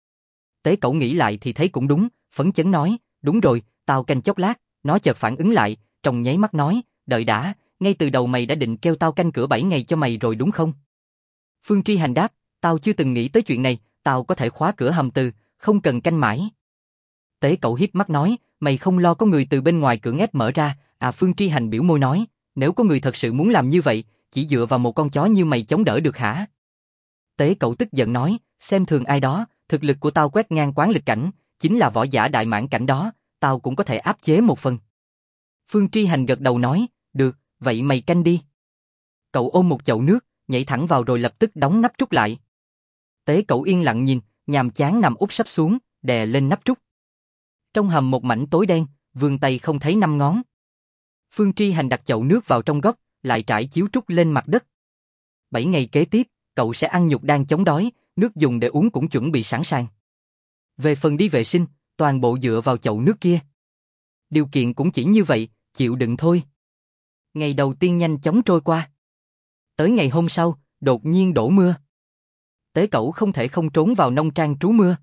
Tế Cẩu nghĩ lại thì thấy cũng đúng, phấn chấn nói, đúng rồi, tao canh chốc lát, nó chợt phản ứng lại, trong nháy mắt nói, đợi đã, ngay từ đầu mày đã định kêu tao canh cửa 7 ngày cho mày rồi đúng không? Phương Tri Hành đáp, tao chưa từng nghĩ tới chuyện này, tao có thể khóa cửa hầm không cần canh mãi. Tế Cẩu híp mắt nói, mày không lo có người từ bên ngoài cưỡng ép mở ra, Phương Tri Hành biểu môi nói, nếu có người thật sự muốn làm như vậy, chỉ dựa vào một con chó như mày chống đỡ được hả? Tế Cẩu tức giận nói, xem thường ai đó, thực lực của tao quét ngang quán lịch cảnh, chính là võ giả đại mãn cảnh đó, tao cũng có thể áp chế một phần. Phương Tri Hành gật đầu nói, được, vậy mày canh đi. Cậu ôm một chậu nước, nhảy thẳng vào rồi lập tức đóng nắp trúc lại. Tế Cẩu yên lặng nhìn, nhàm chán nằm úp sấp xuống, đè lên nắp trúc. Trong hầm một mảnh tối đen, vươn tay không thấy năm ngón. Phương Tri Hành đặt chậu nước vào trong góc, lại trải chiếu trúc lên mặt đất. 7 ngày kế tiếp, cậu sẽ ăn nhục đan chống đói, nước dùng để uống cũng chuẩn bị sẵn sàng. Về phần đi vệ sinh, toàn bộ dựa vào chậu nước kia. Điều kiện cũng chỉ như vậy, chịu đựng thôi. Ngày đầu tiên nhanh chóng trôi qua. Tới ngày hôm sau, đột nhiên đổ mưa. Tế Cẩu không thể không trốn vào nông trang trú mưa.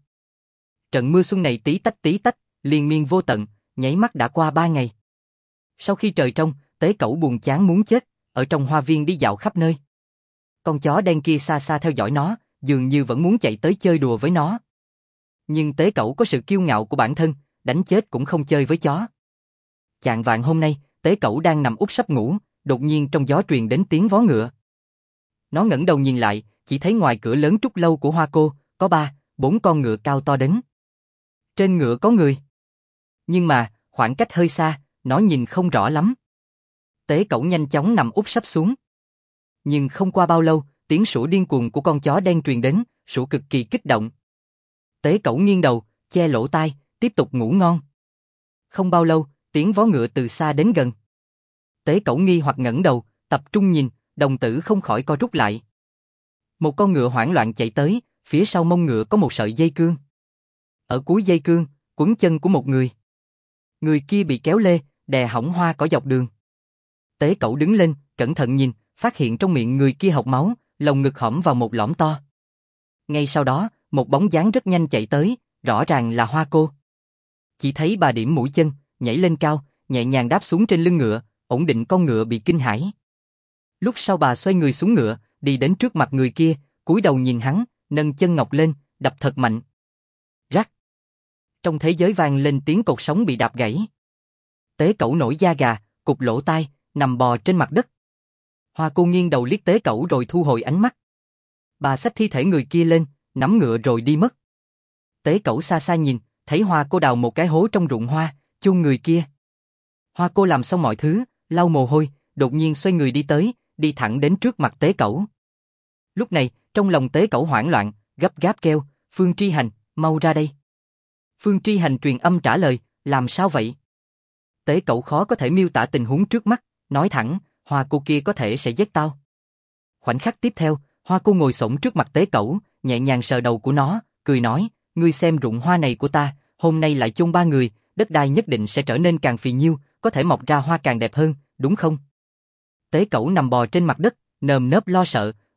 Trận mưa xuân này tí tách, liên miên vô tận, nháy mắt đã qua 3 ngày. Sau khi trời trong, Tế Cẩu buồn chán muốn chết, ở trong hoa viên đi dạo khắp nơi. Con chó đen kia xa xa theo dõi nó, dường như vẫn muốn chạy tới chơi đùa với nó. Nhưng Tế Cẩu có sự kiêu ngạo của bản thân, đánh chết cũng không chơi với chó. Chạng vạng hôm nay, Tế Cẩu đang nằm úp sấp ngủ, đột nhiên trong gió truyền đến tiếng vó ngựa. Nó ngẩng đầu nhìn lại, chỉ thấy ngoài cửa lớn trúc lâu của Hoa cô, có 3-4 con ngựa cao to đến. Trên ngựa có người. Nhưng mà, khoảng cách hơi xa, nó nhìn không rõ lắm. Tế Cẩu nhanh chóng nằm úp sấp xuống. Nhưng không qua bao lâu, tiếng sủa điên cuồng của con chó đen truyền đến, sủa cực kỳ kích động. Tế Cẩu nghiêng đầu, che lỗ tai, tiếp tục ngủ ngon. Không bao lâu, tiếng vó ngựa từ xa đến gần. Tế Cẩu nghi hoặc ngẩng đầu, tập trung nhìn, đồng tử không khỏi co rút lại. Một con ngựa hoảng loạn chạy tới, phía sau mông ngựa có một sợi dây cương. Ở cuối dây cương, quấn chân của một người. Người kia bị kéo lê, đè hỏng hoa cỏ dọc đường. Tế Cẩu đứng lên, cẩn thận nhìn, phát hiện trong miệng người kia hộc máu, lồng ngực hõm vào một lõm to. Ngay sau đó, một bóng dáng rất nhanh chạy tới, rõ ràng là Hoa cô. Chỉ thấy bà điểm mũi chân, nhảy lên cao, nhẹ nhàng đáp xuống trên lưng ngựa, ổn định con ngựa bị kinh hãi. Lúc sau bà xoay người xuống ngựa, đi đến trước mặt người kia, cúi đầu nhìn hắn, nâng chân ngọc lên, đập thật mạnh. Rắc. Trong thế giới vang lên tiếng cột sống bị đạp gãy. Tế Cẩu nổi da gà, cụp lỗ tai, nằm bò trên mặt đất. Hoa cô nghiêng đầu liếc Tế Cẩu rồi thu hồi ánh mắt. Bà xách thi thể người kia lên, nắm ngựa rồi đi mất. Tế Cẩu xa xa nhìn, thấy Hoa cô đào một cái hố trong ruộng hoa, chôn người kia. Hoa cô làm xong mọi thứ, lau mồ hôi, đột nhiên xoay người đi tới, đi thẳng đến trước mặt Tế Cẩu. Lúc này, trong lòng Tế Cẩu hoảng loạn, gấp gáp kêu, Phương Tri Hành, mau ra đây. Phương Tri Hành truyền âm trả lời, làm sao vậy? Tế Cẩu khó có thể miêu tả tình huống trước mắt, nói thẳng, Hoa cô kia có thể sẽ giết tao. Khoảnh khắc tiếp theo, Hoa cô ngồi xổm trước mặt Tế Cẩu, nhẹ nhàng sờ đầu của nó, cười nói, ngươi xem ruộng hoa này của ta, hôm nay lại chôn 3 người, đất đai nhất định sẽ trở nên càng phì nhiêu, có thể mọc ra hoa càng đẹp hơn, đúng không? Tế Cẩu nằm bò trên mặt đất, nơm nớp lo sợ,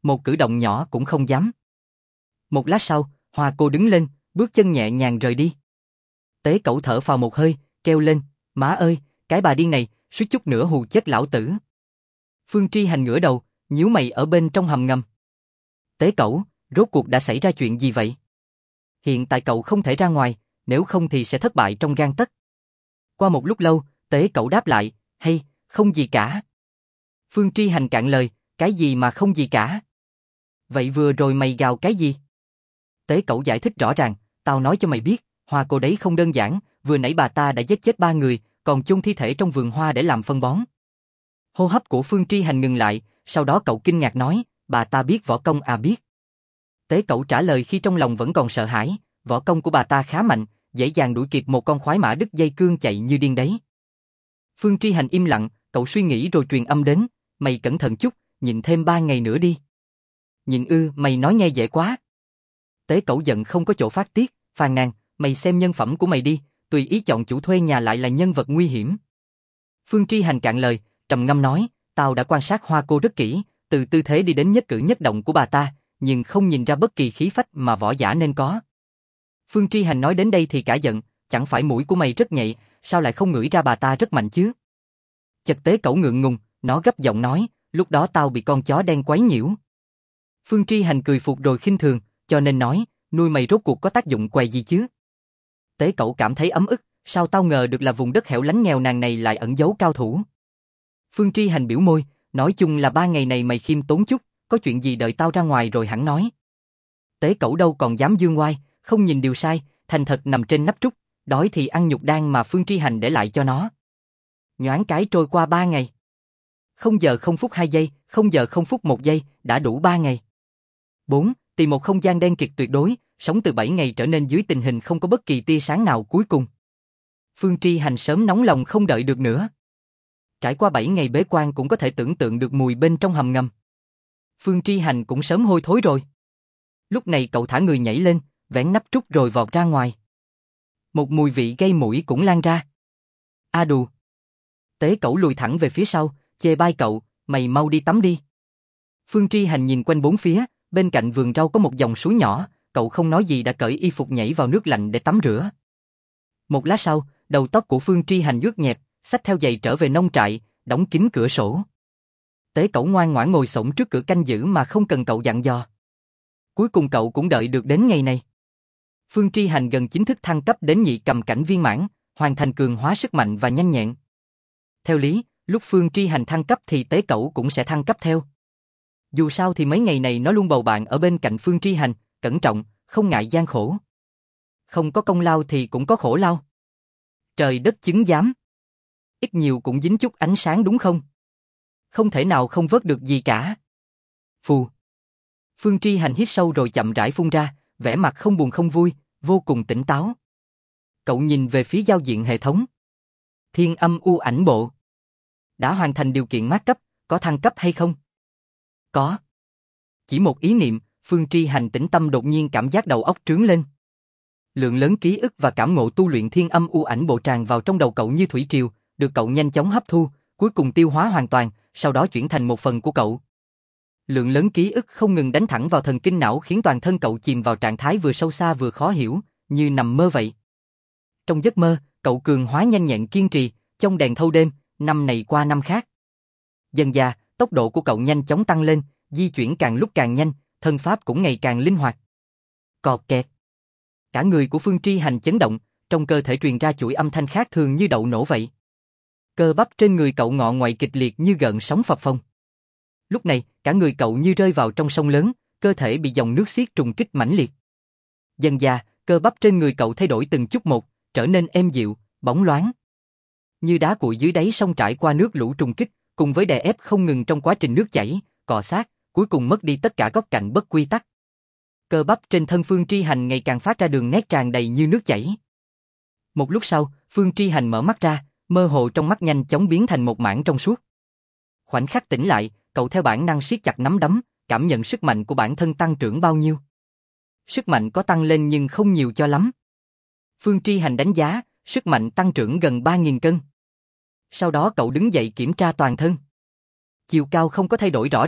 một cử động nhỏ cũng không dám. Một lát sau, Hoa cô đứng lên, bước chân nhẹ nhàng rời đi. Tế Cẩu thở phào một hơi, kêu lên, má ơi, cái bà điên này, suýt chút nữa hù chết lão tử. Phương Tri Hành ngửa đầu, nhíu mày ở bên trong hầm ngầm. Tế Cẩu, rốt cuộc đã xảy ra chuyện gì vậy? Hiện tại cậu không thể ra ngoài, nếu không thì sẽ thất bại trong gang tấc. Qua một lúc lâu, Tế Cẩu đáp lại, hay, không gì cả. Phương Tri Hành cạn lời, cái gì mà không gì cả? Vậy vừa rồi mày gào cái gì? Tế Cẩu giải thích rõ ràng, tao nói cho mày biết, Hoa cô đấy không đơn giản, vừa nãy bà ta đã giết chết 3 người, còn chôn thi thể trong vườn hoa để làm phân bón. Hô hấp của Phương Tri Hành ngừng lại, sau đó cậu kinh ngạc nói, bà ta biết võ công à? Biết. Tế Cẩu trả lời khi trong lòng vẫn còn sợ hãi, võ công của bà ta khá mạnh, dễ dàng đuổi kịp một con khoái mã đứt dây cương chạy như điên đấy. Phương Tri Hành im lặng, cậu suy nghĩ rồi truyền âm đến, mày cẩn thận chút, nhịn thêm 3 ngày nữa đi. Nhịn ư, mày nói nghe dễ quá. Tế Cẩu giận không có chỗ phát tiết, phàn nàn, mày xem nhân phẩm của mày đi, tùy ý chọn chủ thuê nhà lại là nhân vật nguy hiểm. Phương Tri Hành cạn lời, trầm ngâm nói, tao đã quan sát Hoa cô rất kỹ, từ tư thế đi đến nhất cử nhất động của bà ta, nhưng không nhìn ra bất kỳ khí phách mà võ giả nên có. Phương Tri Hành nói đến đây thì cả giận, chẳng phải mũi của mày rất nhạy, sao lại không ngửi ra bà ta rất mạnh chứ? Chợt Tế Cẩu ngượng ngùng, nó gấp giọng nói, lúc đó tao bị con chó đen quấy nhiễu. Phương Tri Hành cười phục rồi khinh thường, cho nên nói, nuôi mày rốt cuộc có tác dụng què gì chứ? Tế Cẩu cảm thấy ấm ức, sao tao ngờ được là vùng đất hẻo lánh nghèo nàn này lại ẩn giấu cao thủ. Phương Tri Hành biểu môi, nói chung là 3 ngày này mày khiêm tốn chút, có chuyện gì đợi tao ra ngoài rồi hẳn nói. Tế Cẩu đâu còn dám dương oai, không nhìn điều sai, thành thật nằm trên nắp trúc, đói thì ăn nhục đan mà Phương Tri Hành để lại cho nó. Nhoáng cái trôi qua 3 ngày. 0 giờ 0 phút 2 giây, 0 giờ 0 phút 1 giây, đã đủ 3 ngày. 4. Tìm một không gian đen kịt tuyệt đối, sống từ 7 ngày trở nên dưới tình hình không có bất kỳ tia sáng nào cuối cùng. Phương Tri Hành sớm nóng lòng không đợi được nữa. Trải qua 7 ngày bế quan cũng có thể tưởng tượng được mùi bên trong hầm ngầm. Phương Tri Hành cũng sớm hôi thối rồi. Lúc này cậu thả người nhảy lên, vén nắp trúc rồi vọt ra ngoài. Một mùi vị gây mũi cũng lan ra. A đù. Tế Cẩu lùi thẳng về phía sau, chê bai cậu, mày mau đi tắm đi. Phương Tri Hành nhìn quanh bốn phía, bên cạnh vườn rau có một dòng suối nhỏ, cậu không nói gì đã cởi y phục nhảy vào nước lạnh để tắm rửa. Một lát sau, đầu tóc của Phương Tri Hành ướt nhẹp, xách theo giày trở về nông trại, đóng kín cửa sổ. Tế Cẩu ngoan ngoãn ngồi xổm trước cửa canh giữ mà không cần cậu dặn dò. Cuối cùng cậu cũng đợi được đến ngày này. Phương Tri Hành gần chính thức thăng cấp đến nhị cầm cảnh viên mãn, hoàn thành cường hóa sức mạnh và nhanh nhẹn. Theo lý, lúc Phương Tri Hành thăng cấp thì Tế Cẩu cũng sẽ thăng cấp theo. Dù sao thì mấy ngày này nó luôn bầu bạn ở bên cạnh Phương Tri Hành, cẩn trọng, không ngại gian khổ. Không có công lao thì cũng có khổ lao. Trời đất chứng giám. Ít nhiều cũng dính chút ánh sáng đúng không? Không thể nào không vớt được gì cả. Phù. Phương Tri Hành hít sâu rồi chậm rãi phun ra, vẻ mặt không buồn không vui, vô cùng tỉnh táo. Cậu nhìn về phía giao diện hệ thống. Thiên Âm U Ảnh Bộ. Đã hoàn thành điều kiện mát cấp, có thăng cấp hay không? Có. Chỉ một ý niệm, Phương Tri Hành tĩnh tâm đột nhiên cảm giác đầu óc trướng lên. Lượng lớn ký ức và cảm ngộ tu luyện Thiên Âm U Ảnh Bộ tràn vào trong đầu cậu như thủy triều, được cậu nhanh chóng hấp thu, cuối cùng tiêu hóa hoàn toàn, sau đó chuyển thành một phần của cậu. Lượng lớn ký ức không ngừng đánh thẳng vào thần kinh não khiến toàn thân cậu chìm vào trạng thái vừa sâu xa vừa khó hiểu, như nằm mơ vậy. Trong giấc mơ, cậu cường hóa nhanh nhẹn kiên trì, trong đèn thâu đêm, năm này qua năm khác. Dần dà, tốc độ của cậu nhanh chóng tăng lên, di chuyển càng lúc càng nhanh, thân pháp cũng ngày càng linh hoạt. Cọt kẹt. Cả người của Phương Tri Hành chấn động, trong cơ thể truyền ra chuỗi âm thanh khác thường như đậu nổ vậy. Cơ bắp trên người cậu ngọ ngoại kịch liệt như gợn sóng phập phồng. Lúc này, cả người cậu như rơi vào trong sông lớn, cơ thể bị dòng nước xiết trùng kích mãnh liệt. Dần dà, cơ bắp trên người cậu thay đổi từng chút một, trở nên êm dịu, bóng loáng. Như đá cuội dưới đáy sông trải qua nước lũ trùng kích, cùng với đè ép không ngừng trong quá trình nước chảy, cọ sát, cuối cùng mất đi tất cả góc cạnh bất quy tắc. Cơ bắp trên thân Phương Tri Hành ngày càng phát ra đường nét tràn đầy như nước chảy. Một lúc sau, Phương Tri Hành mở mắt ra, mơ hồ trong mắt nhanh chóng biến thành một mảng trong suốt. Khoảnh khắc tỉnh lại, cậu theo bản năng siết chặt nắm đấm, cảm nhận sức mạnh của bản thân tăng trưởng bao nhiêu. Sức mạnh có tăng lên nhưng không nhiều cho lắm. Phương Tri Hành đánh giá, sức mạnh tăng trưởng gần 3.000 cân. Sau đó cậu đứng dậy kiểm tra toàn thân. Chiều cao không có thay đổi rõ ràng,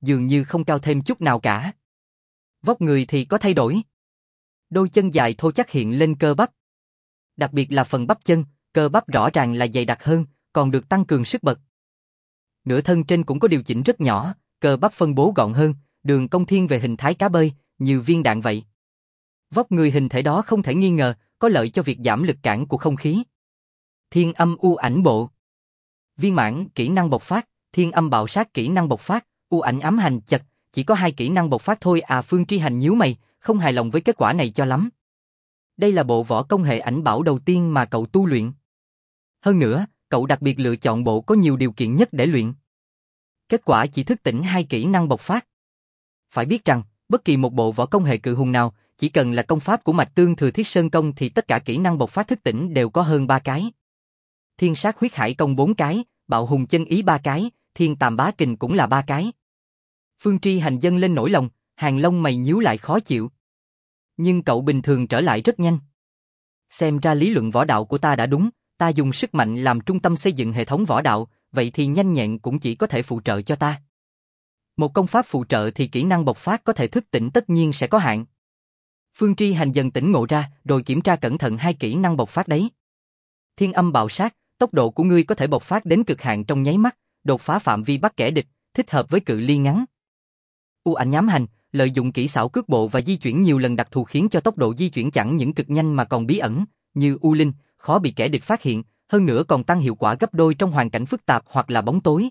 dường như không cao thêm chút nào cả. Vóc người thì có thay đổi. Đôi chân dài thô chắc hiện lên cơ bắp. Đặc biệt là phần bắp chân, cơ bắp rõ ràng là dày đặc hơn, còn được tăng cường sức bật. Nửa thân trên cũng có điều chỉnh rất nhỏ, cơ bắp phân bố gọn hơn, đường cong thiên về hình thái cá bơi, như viên đạn vậy. Vóc người hình thể đó không thể nghi ngờ, có lợi cho việc giảm lực cản của không khí. Thiên âm u ảnh bộ. Viên mãn, kỹ năng bộc phát, thiên âm bạo sát kỹ năng bộc phát, u ảnh ám hành chật, chỉ có 2 kỹ năng bộc phát thôi à. Phương Tri Hành nhíu mày, không hài lòng với kết quả này cho lắm. Đây là bộ võ công hệ ảnh bảo đầu tiên mà cậu tu luyện. Hơn nữa, cậu đặc biệt lựa chọn bộ có nhiều điều kiện nhất để luyện. Kết quả chỉ thức tỉnh 2 kỹ năng bộc phát. Phải biết rằng, bất kỳ một bộ võ công hệ cự hùng nào, chỉ cần là công pháp của mạch tương thừa Thiết Sơn Công thì tất cả kỹ năng bộc phát thức tỉnh đều có hơn 3 cái. Thiên sát huyết hải công 4 cái, bạo hùng chân ý 3 cái, thiên tàm bá kình cũng là 3 cái. Phương Tri Hành dâng lên nỗi lòng, hàng lông mày nhíu lại khó chịu. Nhưng cậu bình thường trở lại rất nhanh. Xem ra lý luận võ đạo của ta đã đúng, ta dùng sức mạnh làm trung tâm xây dựng hệ thống võ đạo, vậy thì nhanh nhẹn cũng chỉ có thể phụ trợ cho ta. Một công pháp phụ trợ thì kỹ năng bộc phát có thể thức tỉnh tất nhiên sẽ có hạn. Phương Tri Hành dần tỉnh ngộ ra, rồi kiểm tra cẩn thận 2 kỹ năng bộc phát đấy. Thiên âm bạo sát, tốc độ của ngươi có thể bộc phát đến cực hạn trong nháy mắt, đột phá phạm vi bắt kẻ địch, thích hợp với cự ly ngắn. U ảnh ám hành, lợi dụng kỹ xảo cước bộ và di chuyển nhiều lần đặc thù khiến cho tốc độ di chuyển chẳng những cực nhanh mà còn bí ẩn, như u linh, khó bị kẻ địch phát hiện, hơn nữa còn tăng hiệu quả gấp đôi trong hoàn cảnh phức tạp hoặc là bóng tối.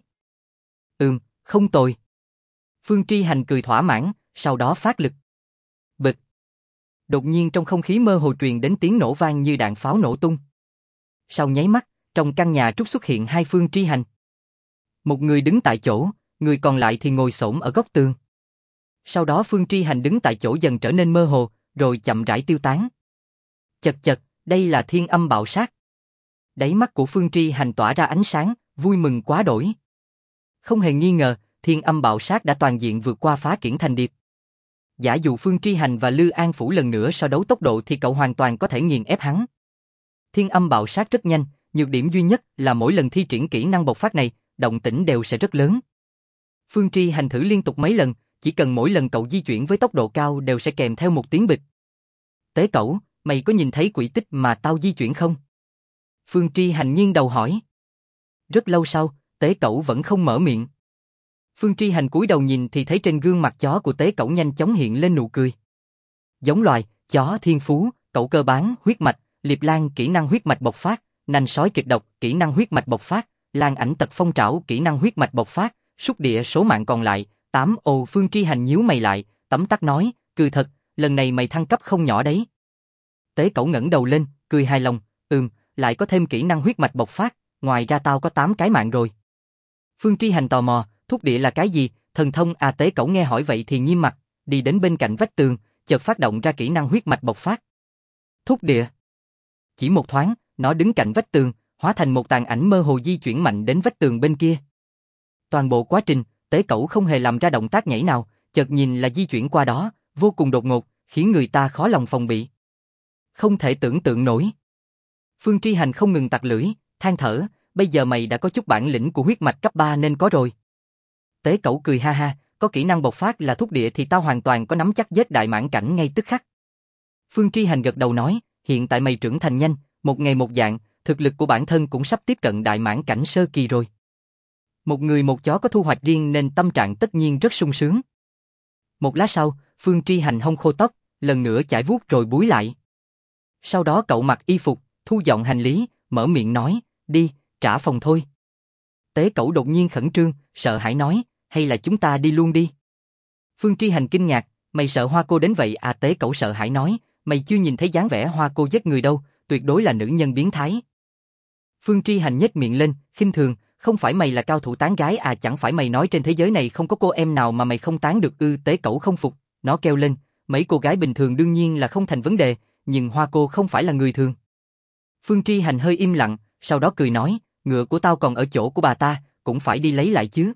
Không tồi. Phương Tri Hành cười thỏa mãn, sau đó phát lực. Bịch. Đột nhiên trong không khí mơ hồ truyền đến tiếng nổ vang như đạn pháo nổ tung. Sau nháy mắt, trong căn nhà trúc xuất hiện 2 Phương Tri Hành. Một người đứng tại chỗ, người còn lại thì ngồi xổm ở góc tường. Sau đó Phương Tri Hành đứng tại chỗ dần trở nên mơ hồ, rồi chậm rãi tiêu tán. Chật chật, đây là thiên âm bạo sát. Đáy mắt của Phương Tri Hành tỏa ra ánh sáng, vui mừng quá đổi. Không hề nghi ngờ, thiên âm bạo sát đã toàn diện vượt qua Phá Kiển Thành Điệp. Giả dụ Phương Tri Hành và Lư An Phủ lần nữa so đấu tốc độ thì cậu hoàn toàn có thể nghiền ép hắn. Thiên âm bạo sát rất nhanh, nhược điểm duy nhất là mỗi lần thi triển kỹ năng bộc phát này, động tĩnh đều sẽ rất lớn. Phương Tri Hành thử liên tục mấy lần, chỉ cần mỗi lần cậu di chuyển với tốc độ cao đều sẽ kèm theo một tiếng bịch. Tế Cẩu, mày có nhìn thấy quỹ tích mà tao di chuyển không? Phương Tri Hành nghiêng đầu hỏi. Rất lâu sau, Tế Cẩu vẫn không mở miệng. Phương Tri Hành cúi đầu nhìn thì thấy trên gương mặt chó của Tế Cẩu nhanh chóng hiện lên nụ cười. Giống loài, chó thiên phú, cẩu cơ bán, huyết mạch, Liệp Lan kỹ năng huyết mạch bộc phát, nanh sói kịch độc kỹ năng huyết mạch bộc phát, Lan ảnh tật phong trảo kỹ năng huyết mạch bộc phát, súc địa số mạng còn lại, 8 ô. Phương Tri Hành nhíu mày lại, tấm tắc nói, cười thật, lần này mày thăng cấp không nhỏ đấy. Tế Cẩu ngẩng đầu lên, cười hài lòng, lại có thêm kỹ năng huyết mạch bộc phát, ngoài ra tao có 8 cái mạng rồi. Phương Tri Hành tò mò, thúc địa là cái gì, thần thông à? Tế Cẩu nghe hỏi vậy thì nghiêm mặt, đi đến bên cạnh vách tường, chợt phát động ra kỹ năng huyết mạch bộc phát. Thúc địa. Chỉ một thoáng, nó đứng cạnh vách tường, hóa thành một tàn ảnh mơ hồ di chuyển mạnh đến vách tường bên kia. Toàn bộ quá trình, Tế Cẩu không hề làm ra động tác nhảy nào, chợt nhìn là di chuyển qua đó, vô cùng đột ngột, khiến người ta khó lòng phòng bị. Không thể tưởng tượng nổi. Phương Tri Hành không ngừng tặc lưỡi, than thở, bây giờ mày đã có chút bản lĩnh của huyết mạch cấp 3 nên có rồi. Tế Cẩu cười ha ha, có kỹ năng bộc phát là thúc địa thì tao hoàn toàn có nắm chắc giết đại mãn cảnh ngay tức khắc. Phương Tri Hành gật đầu nói, hiện tại mày trưởng thành nhanh, một ngày một dạng, thực lực của bản thân cũng sắp tiếp cận đại mãn cảnh sơ kỳ rồi. Một người một chó có thu hoạch riêng nên tâm trạng tất nhiên rất sung sướng. Một lát sau, Phương Tri Hành hông khô tóc, lần nữa chải vuốt rồi búi lại. Sau đó cậu mặc y phục, thu dọn hành lý, mở miệng nói, đi, trả phòng thôi. Tế Cẩu đột nhiên khẩn trương, sợ hãi nói, hay là chúng ta đi luôn đi. Phương Tri Hành kinh ngạc, mày sợ Hoa Cô đến vậy à? Tế Cẩu sợ hãi nói, mày chưa nhìn thấy dáng vẻ Hoa Cô giết người đâu, tuyệt đối là nữ nhân biến thái. Phương Tri Hành nhếch miệng lên, khinh thường, không phải mày là cao thủ tán gái à? Chẳng phải mày nói trên thế giới này không có cô em nào mà mày không tán được ư? Tế Cẩu không phục, nó kêu lên, mấy cô gái bình thường đương nhiên là không thành vấn đề, nhưng Hoa Cô không phải là người thường. Phương Tri Hành hơi im lặng, sau đó cười nói, ngựa của tao còn ở chỗ của bà ta, cũng phải đi lấy lại chứ.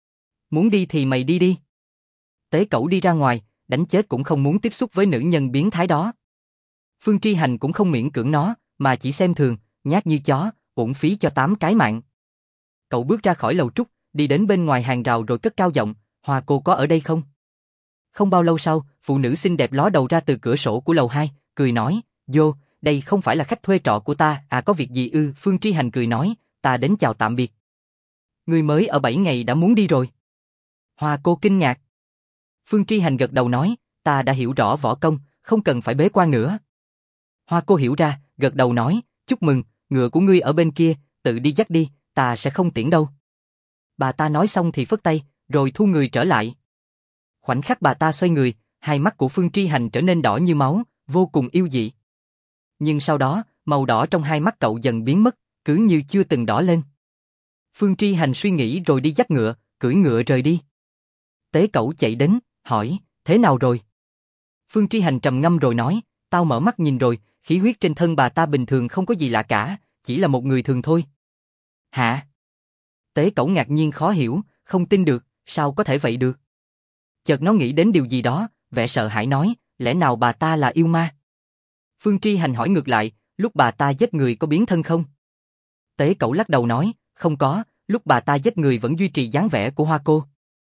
Muốn đi thì mày đi đi. Tế Cẩu đi ra ngoài, đánh chết cũng không muốn tiếp xúc với nữ nhân biến thái đó. Phương Tri Hành cũng không miễn cưỡng nó, mà chỉ xem thường, nhát như chó, uổng phí cho 8 cái mạng. Cậu bước ra khỏi lầu trúc, đi đến bên ngoài hàng rào rồi cất cao giọng, Hoa cô có ở đây không? Không bao lâu sau, phụ nữ xinh đẹp ló đầu ra từ cửa sổ của lầu 2, cười nói, vô, đây không phải là khách thuê trọ của ta, à có việc gì ư? Phương Tri Hành cười nói, ta đến chào tạm biệt. Ngươi mới ở 7 ngày đã muốn đi rồi. Hoa cô kinh ngạc. Phương Tri Hành gật đầu nói, ta đã hiểu rõ võ công, không cần phải bế quan nữa. Hoa cô hiểu ra, gật đầu nói, chúc mừng, ngựa của ngươi ở bên kia, tự đi dắt đi, ta sẽ không tiễn đâu. Bà ta nói xong thì phất tay, rồi thu người trở lại. Khoảnh khắc bà ta xoay người, hai mắt của Phương Tri Hành trở nên đỏ như máu, vô cùng yêu dị. Nhưng sau đó, màu đỏ trong hai mắt cậu dần biến mất, cứ như chưa từng đỏ lên. Phương Tri Hành suy nghĩ rồi đi dắt ngựa, cưỡi ngựa rời đi. Tế Cẩu chạy đến, hỏi, thế nào rồi? Phương Tri Hành trầm ngâm rồi nói, tao mở mắt nhìn rồi, khí huyết trên thân bà ta bình thường không có gì lạ cả, chỉ là một người thường thôi. Hả? Tế Cẩu ngạc nhiên khó hiểu, không tin được, sao có thể vậy được? Chợt nó nghĩ đến điều gì đó, vẻ sợ hãi nói, lẽ nào bà ta là yêu ma? Phương Tri Hành hỏi ngược lại, lúc bà ta giết người có biến thân không? Tế Cẩu lắc đầu nói, không có, lúc bà ta giết người vẫn duy trì dáng vẻ của Hoa cô.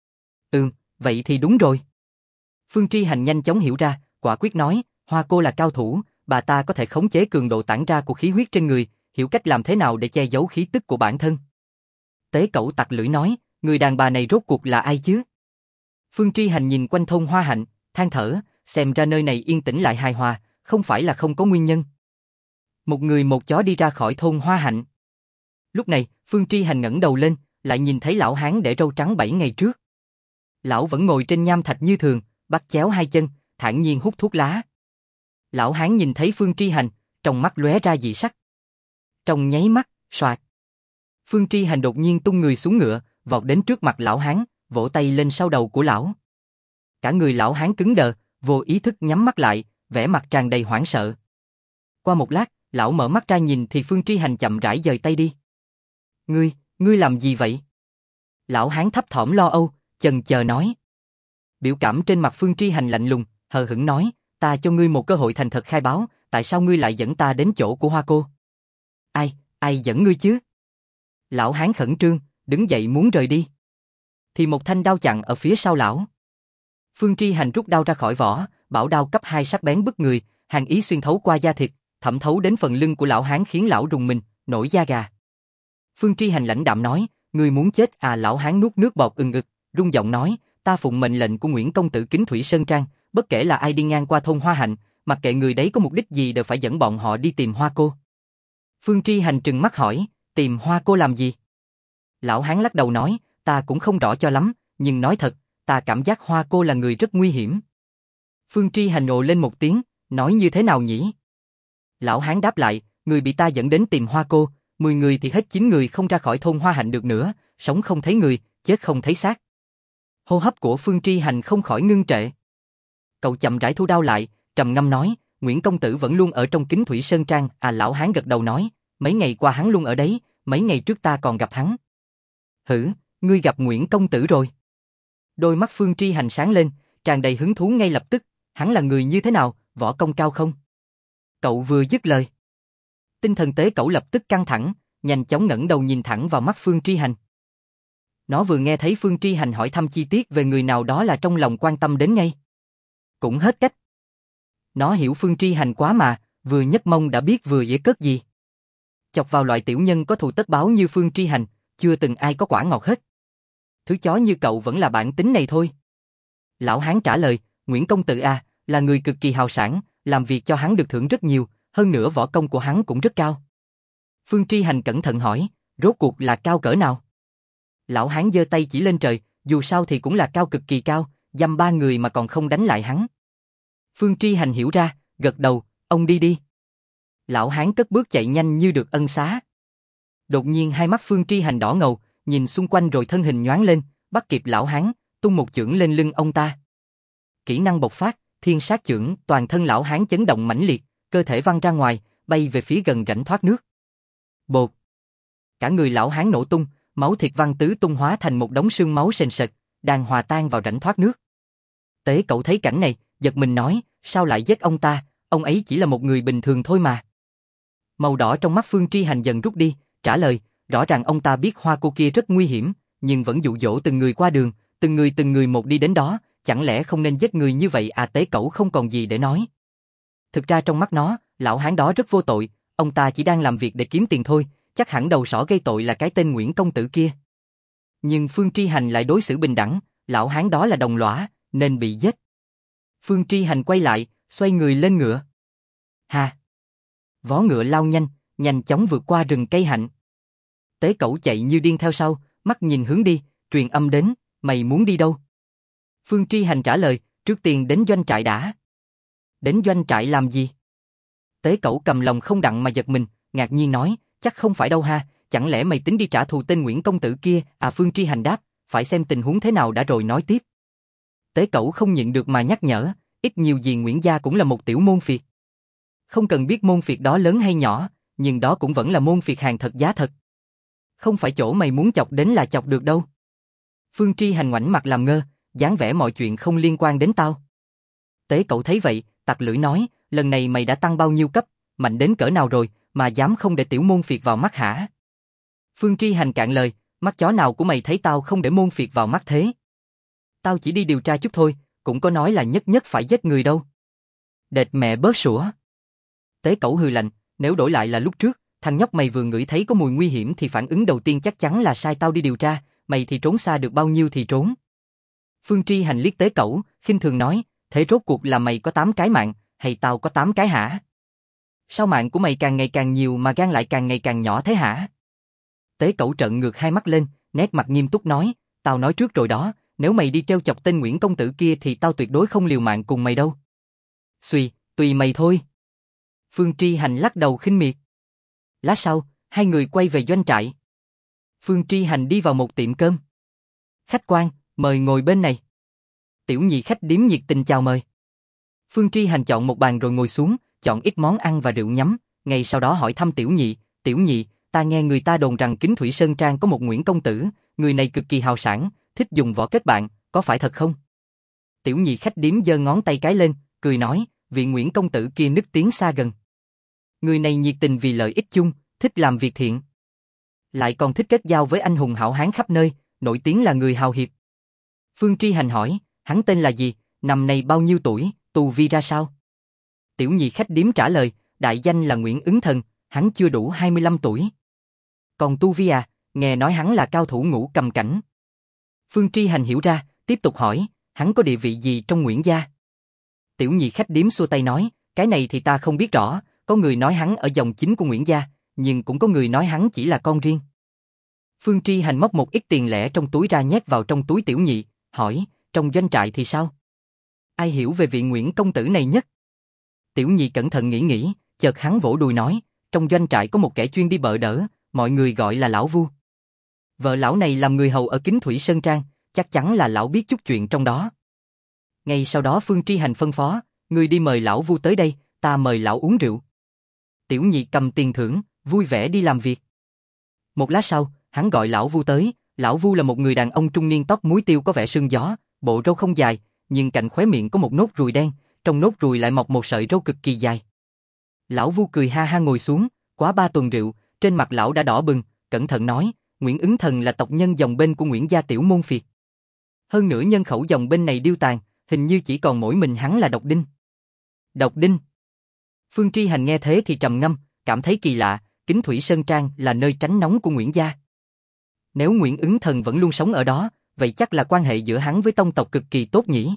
Vậy thì đúng rồi. Phương Tri Hành nhanh chóng hiểu ra, quả quyết nói, Hoa cô là cao thủ, bà ta có thể khống chế cường độ tản ra của khí huyết trên người, hiểu cách làm thế nào để che giấu khí tức của bản thân. Tế Cẩu tặc lưỡi nói, người đàn bà này rốt cuộc là ai chứ? Phương Tri Hành nhìn quanh thôn Hoa Hạnh, than thở, xem ra nơi này yên tĩnh lại hài hòa, không phải là không có nguyên nhân. Một người một chó đi ra khỏi thôn Hoa Hạnh. Lúc này, Phương Tri Hành ngẩng đầu lên, lại nhìn thấy lão hán để râu trắng 7 ngày trước. Lão vẫn ngồi trên nham thạch như thường, bắt chéo hai chân, thản nhiên hút thuốc lá. Lão hán nhìn thấy Phương Tri Hành, trong mắt lóe ra dị sắc. Trong nháy mắt, soạt. Phương Tri Hành đột nhiên tung người xuống ngựa, vọt đến trước mặt lão hán, vỗ tay lên sau đầu của lão. Cả người lão hán cứng đờ, vô ý thức nhắm mắt lại, vẻ mặt tràn đầy hoảng sợ. Qua một lát, lão mở mắt ra nhìn thì Phương Tri Hành chậm rãi dời tay đi. Ngươi làm gì vậy? Lão hán thấp thỏm lo âu, chần chờ nói. Biểu cảm trên mặt Phương Tri Hành lạnh lùng, hờ hững nói, ta cho ngươi một cơ hội thành thật khai báo, tại sao ngươi lại dẫn ta đến chỗ của Hoa cô? Ai dẫn ngươi chứ? Lão hán khẩn trương, đứng dậy muốn rời đi. Thì một thanh đao chặn ở phía sau lão. Phương Tri Hành rút đao ra khỏi vỏ, bảo đao cấp 2 sắc bén bức người, hàn ý xuyên thấu qua da thịt, thẩm thấu đến phần lưng của lão hán khiến lão rùng mình, nổi da gà. Phương Tri Hành lãnh đạm nói, ngươi muốn chết à? Lão hán nuốt nước bọt ực, rung giọng nói, ta phụng mệnh lệnh của Nguyễn công tử Kính Thủy Sơn Trang, bất kể là ai đi ngang qua thôn Hoa Hạnh, mặc kệ người đấy có mục đích gì đều phải dẫn bọn họ đi tìm Hoa cô. Phương Tri Hành trừng mắt hỏi, tìm Hoa cô làm gì? Lão hán lắc đầu nói, ta cũng không rõ cho lắm, nhưng nói thật, ta cảm giác Hoa cô là người rất nguy hiểm. Phương Tri Hành ồ lên một tiếng, nói như thế nào nhỉ? Lão hán đáp lại, người bị ta dẫn đến tìm Hoa cô, 10 người thì hết 9 người không ra khỏi thôn Hoa Hạnh được nữa, sống không thấy người, chết không thấy xác. Hô hấp của Phương Tri Hành không khỏi ngưng trệ. Cậu chậm rãi thu đao lại, trầm ngâm nói, Nguyễn công tử vẫn luôn ở trong Kính Thủy Sơn Trang, à? Lão hán gật đầu nói, mấy ngày qua hắn luôn ở đấy, mấy ngày trước ta còn gặp hắn. Hử, ngươi gặp Nguyễn công tử rồi? Đôi mắt Phương Tri Hành sáng lên, tràn đầy hứng thú ngay lập tức, hắn là người như thế nào, võ công cao không? Cậu vừa dứt lời, tinh thần Tế Cẩu lập tức căng thẳng, nhanh chóng ngẩng đầu nhìn thẳng vào mắt Phương Tri Hành. Nó vừa nghe thấy Phương Tri Hành hỏi thăm chi tiết về người nào đó là trong lòng quan tâm đến ngay. Cũng hết cách. Nó hiểu Phương Tri Hành quá mà, vừa nhấc mông đã biết vừa dễ cất gì. Chọc vào loại tiểu nhân có thù tất báo như Phương Tri Hành, chưa từng ai có quả ngọt hết. Thứ chó như cậu vẫn là bản tính này thôi. Lão hán trả lời, Nguyễn công tử à, là người cực kỳ hào sảng, làm việc cho hắn được thưởng rất nhiều, hơn nữa võ công của hắn cũng rất cao. Phương Tri Hành cẩn thận hỏi, rốt cuộc là cao cỡ nào? Lão hán giơ tay chỉ lên trời, dù sao thì cũng là cao cực kỳ cao, dăm 3 người mà còn không đánh lại hắn. Phương Tri Hành hiểu ra, gật đầu, ông đi đi. Lão hán cất bước chạy nhanh như được ân xá. Đột nhiên hai mắt Phương Tri Hành đỏ ngầu, nhìn xung quanh rồi thân hình nhoáng lên, bắt kịp lão hán, tung một chưởng lên lưng ông ta. Kỹ năng bộc phát, thiên sát chưởng, toàn thân lão hán chấn động mãnh liệt, cơ thể văng ra ngoài, bay về phía gần rãnh thoát nước. Bột. Cả người lão hán nổ tung, máu thịt văng tứ tung hóa thành một đống xương máu sền sệt, đang hòa tan vào rãnh thoát nước. Tế Cẩu thấy cảnh này, giật mình nói, sao lại giết ông ta, ông ấy chỉ là một người bình thường thôi mà. Màu đỏ trong mắt Phương Tri Hành dần rút đi, trả lời, rõ ràng ông ta biết Hoa cô kia rất nguy hiểm, nhưng vẫn dụ dỗ từng người qua đường, từng người một đi đến đó, chẳng lẽ không nên giết người như vậy à? Tế Cẩu không còn gì để nói. Thực ra trong mắt nó, lão hán đó rất vô tội, ông ta chỉ đang làm việc để kiếm tiền thôi, chắc hẳn đầu sỏ gây tội là cái tên Nguyễn công tử kia. Nhưng Phương Tri Hành lại đối xử bình đẳng, lão hán đó là đồng lõa, nên bị giết. Phương Tri Hành quay lại, xoay người lên ngựa. Hà! Vó ngựa lao nhanh, nhanh chóng vượt qua rừng cây hạnh. Tế Cẩu chạy như điên theo sau, mắt nhìn hướng đi, truyền âm đến, mày muốn đi đâu? Phương Tri Hành trả lời, trước tiên đến doanh trại đã. Đến doanh trại làm gì? Tế Cẩu cầm lòng không đặng mà giật mình, ngạc nhiên nói, chắc không phải đâu ha, chẳng lẽ mày tính đi trả thù tên Nguyễn công tử kia? À, Phương Tri Hành đáp, phải xem tình huống thế nào đã rồi nói tiếp. Tế Cẩu không nhịn được mà nhắc nhở, ít nhiều gì Nguyễn gia cũng là một tiểu môn phiệt. Không cần biết môn phiệt đó lớn hay nhỏ, nhưng đó cũng vẫn là môn phiệt hàng thật giá thật. Không phải chỗ mày muốn chọc đến là chọc được đâu. Phương Tri Hành ngoảnh mặt làm ngơ, dáng vẻ mọi chuyện không liên quan đến tao. Tế Cẩu thấy vậy, tặc lưỡi nói, lần này mày đã tăng bao nhiêu cấp, mạnh đến cỡ nào rồi, mà dám không để tiểu môn phiệt vào mắt hả? Phương Tri Hành cạn lời, mắt chó nào của mày thấy tao không để môn phiệt vào mắt thế? Tao chỉ đi điều tra chút thôi, cũng có nói là nhất nhất phải giết người đâu. Đệt mẹ bớt sủa. Tế Cẩu hừ lạnh, nếu đổi lại là lúc trước, thằng nhóc mày vừa ngửi thấy có mùi nguy hiểm thì phản ứng đầu tiên chắc chắn là sai tao đi điều tra, mày thì trốn xa được bao nhiêu thì trốn. Phương Tri Hành liếc Tế Cẩu, khinh thường nói, thế rốt cuộc là mày có 8 cái mạng, hay tao có 8 cái hả? Sao mạng của mày càng ngày càng nhiều mà gan lại càng ngày càng nhỏ thế hả? Tế Cẩu trợn ngược hai mắt lên, nét mặt nghiêm túc nói, tao nói trước rồi đó, nếu mày đi trêu chọc tên Nguyễn công tử kia thì tao tuyệt đối không liều mạng cùng mày đâu. Xuy, tùy mày thôi. Phương Tri Hành lắc đầu khinh miệt. Lát sau, hai người quay về doanh trại. Phương Tri Hành đi vào một tiệm cơm. Khách quan, mời ngồi bên này. Tiểu nhị khách điếm nhiệt tình chào mời. Phương Tri Hành chọn một bàn rồi ngồi xuống, chọn ít món ăn và rượu nhắm, ngay sau đó hỏi thăm tiểu nhị, ta nghe người ta đồn rằng Kính Thủy Sơn Trang có một Nguyễn công tử, người này cực kỳ hào sảng, thích dùng võ kết bạn, có phải thật không? Tiểu nhị khách điếm giơ ngón tay cái lên, cười nói, vị Nguyễn công tử kia nức tiếng xa gần. Người này nhiệt tình vì lợi ích chung, thích làm việc thiện. Lại còn thích kết giao với anh hùng hảo hán khắp nơi, nổi tiếng là người hào hiệp. Phương Tri Hành hỏi, hắn tên là gì, năm nay bao nhiêu tuổi, tu vi ra sao? Tiểu nhị khách điếm trả lời, đại danh là Nguyễn Ứng Thần, hắn chưa đủ 25 tuổi. Còn tu vi à, nghe nói hắn là cao thủ ngũ cầm cảnh. Phương Tri Hành hiểu ra, tiếp tục hỏi, hắn có địa vị gì trong Nguyễn gia? Tiểu nhị khách điếm xua tay nói, cái này thì ta không biết rõ, có người nói hắn ở dòng chính của Nguyễn gia, nhưng cũng có người nói hắn chỉ là con riêng. Phương Tri Hành móc một ít tiền lẻ trong túi ra nhét vào trong túi tiểu nhị, hỏi, trong doanh trại thì sao? Ai hiểu về vị Nguyễn công tử này nhất? Tiểu nhị cẩn thận nghĩ, chợt hắn vỗ đùi nói, trong doanh trại có một kẻ chuyên đi bợ đỡ, mọi người gọi là lão Vu. Vợ lão này làm người hầu ở Kính Thủy Sơn Trang, chắc chắn là lão biết chút chuyện trong đó. Ngay sau đó Phương Tri Hành phân phó, người đi mời lão Vu tới đây, ta mời lão uống rượu. Tiểu nhị cầm tiền thưởng, vui vẻ đi làm việc. Một lát sau, hắn gọi lão Vu tới, lão Vu là một người đàn ông trung niên tóc muối tiêu có vẻ sương gió, bộ râu không dài, nhưng cạnh khóe miệng có một nốt ruồi đen, trong nốt ruồi lại mọc một sợi râu cực kỳ dài. Lão Vu cười ha ha ngồi xuống, quá 3 tuần rượu, trên mặt lão đã đỏ bừng, cẩn thận nói, Nguyễn Ứng Thần là tộc nhân dòng bên của Nguyễn gia tiểu môn phiệt. Hơn nữa nhân khẩu dòng bên này điêu tàn, hình như chỉ còn mỗi mình hắn là độc đinh. Độc đinh? Phương Tri Hành nghe thế thì trầm ngâm, cảm thấy kỳ lạ, Kính Thủy Sơn Trang là nơi tránh nóng của Nguyễn gia. Nếu Nguyễn Ứng Thần vẫn luôn sống ở đó, vậy chắc là quan hệ giữa hắn với tông tộc cực kỳ tốt nhỉ?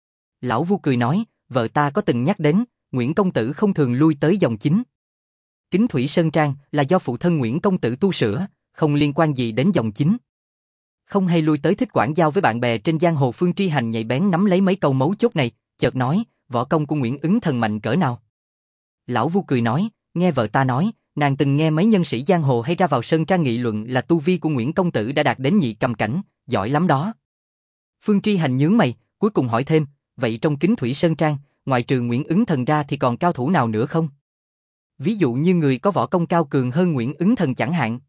Lão Vu cười nói, vợ ta có từng nhắc đến, Nguyễn công tử không thường lui tới dòng chính. Kính Thủy Sơn Trang là do phụ thân Nguyễn công tử tu sửa, không liên quan gì đến dòng chính. Không hay lui tới thích quảng giao với bạn bè trên giang hồ. Phương Tri Hành nhạy bén nắm lấy mấy câu mấu chốt này, chợt nói, võ công của Nguyễn Ứng Thần mạnh cỡ nào? Lão Vu cười nói, nghe vợ ta nói, nàng từng nghe mấy nhân sĩ giang hồ hay ra vào Sơn Trang nghị luận là tu vi của Nguyễn công tử đã đạt đến nhị cầm cảnh, giỏi lắm đó. Phương Tri Hành nhướng mày, cuối cùng hỏi thêm, vậy trong Kính Thủy Sơn Trang, ngoại trừ Nguyễn Ứng Thần ra thì còn cao thủ nào nữa không? Ví dụ như người có võ công cao cường hơn Nguyễn Ứng Thần chẳng hạn.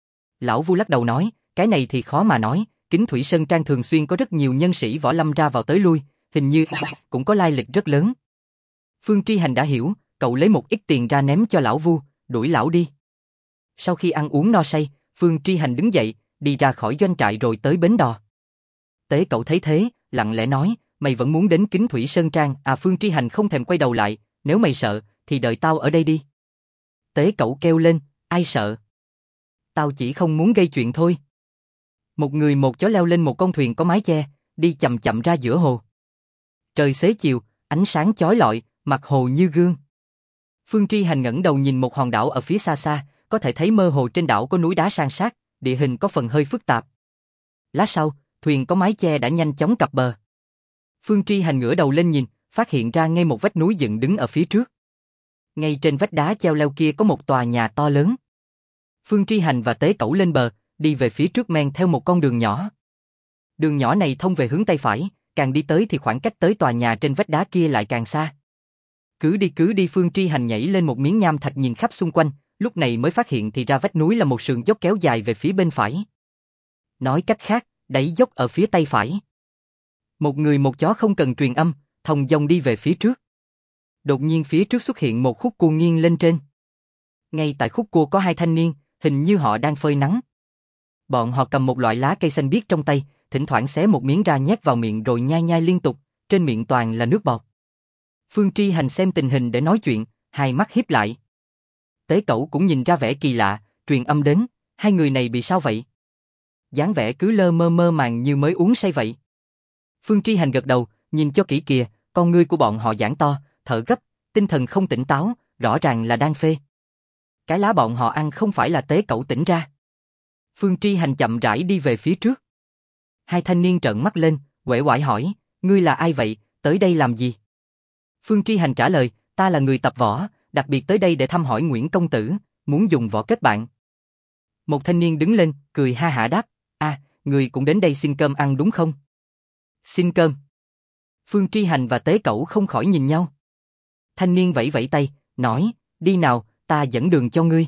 Lão Vu lắc đầu nói, cái này thì khó mà nói, Kính Thủy Sơn Trang thường xuyên có rất nhiều nhân sĩ võ lâm ra vào tới lui, hình như cũng có lai lịch rất lớn. Phương Tri Hành đã hiểu, cậu lấy một ít tiền ra ném cho lão Vu, đuổi lão đi. Sau khi ăn uống no say, Phương Tri Hành đứng dậy, đi ra khỏi doanh trại rồi tới bến đò. Tế Cẩu thấy thế, lặng lẽ nói, mày vẫn muốn đến Kính Thủy Sơn Trang à? Phương Tri Hành không thèm quay đầu lại, nếu mày sợ, thì đợi tao ở đây đi. Tế Cẩu kêu lên, ai sợ? Tao chỉ không muốn gây chuyện thôi. Một người một chó leo lên một con thuyền có mái che, đi chậm chậm ra giữa hồ. Trời xế chiều, ánh sáng chói lọi, mặt hồ như gương. Phương Tri Hành ngẩng đầu nhìn một hòn đảo ở phía xa xa, có thể thấy mơ hồ trên đảo có núi đá san sát, địa hình có phần hơi phức tạp. Lát sau, thuyền có mái che đã nhanh chóng cập bờ. Phương Tri Hành ngửa đầu lên nhìn, phát hiện ra ngay một vách núi dựng đứng ở phía trước. Ngay trên vách đá treo leo kia có một tòa nhà to lớn. Phương Tri Hành và Tế Cẩu lên bờ, đi về phía trước men theo một con đường nhỏ. Đường nhỏ này thông về hướng tây phải, càng đi tới thì khoảng cách tới tòa nhà trên vách đá kia lại càng xa. Cứ đi Phương Tri Hành nhảy lên một miếng nham thạch nhìn khắp xung quanh, lúc này mới phát hiện thì ra vách núi là một sườn dốc kéo dài về phía bên phải. Nói cách khác, đáy dốc ở phía tay phải. Một người một chó không cần truyền âm, thong dong đi về phía trước. Đột nhiên phía trước xuất hiện một khúc cua nghiêng lên trên. Ngay tại khúc cua có hai thanh niên, hình như họ đang phơi nắng. Bọn họ cầm một loại lá cây xanh biếc trong tay, thỉnh thoảng xé một miếng ra nhét vào miệng rồi nhai nhai liên tục, trên miệng toàn là nước bọt. Phương Tri Hành xem tình hình để nói chuyện, hai mắt híp lại. Tế Cẩu cũng nhìn ra vẻ kỳ lạ, truyền âm đến, hai người này bị sao vậy? Dáng vẻ cứ lơ mơ mơ màng như mới uống say vậy. Phương Tri Hành gật đầu, nhìn cho kỹ kìa, con ngươi của bọn họ giãn to, thở gấp, tinh thần không tỉnh táo, rõ ràng là đang phê. Cái lá bọn họ ăn không phải là Tế Cẩu tỉnh ra. Phương Tri Hành chậm rãi đi về phía trước. Hai thanh niên trợn mắt lên, uể oải hỏi, ngươi là ai vậy, tới đây làm gì? Phương Tri Hành trả lời, ta là người tập võ, đặc biệt tới đây để thăm hỏi Nguyễn công tử, muốn dùng võ kết bạn. Một thanh niên đứng lên, cười ha hả đáp, người cũng đến đây xin cơm ăn đúng không? Xin cơm. Phương Tri Hành và Tế Cẩu không khỏi nhìn nhau. Thanh niên vẫy vẫy tay, nói, đi nào, ta dẫn đường cho ngươi.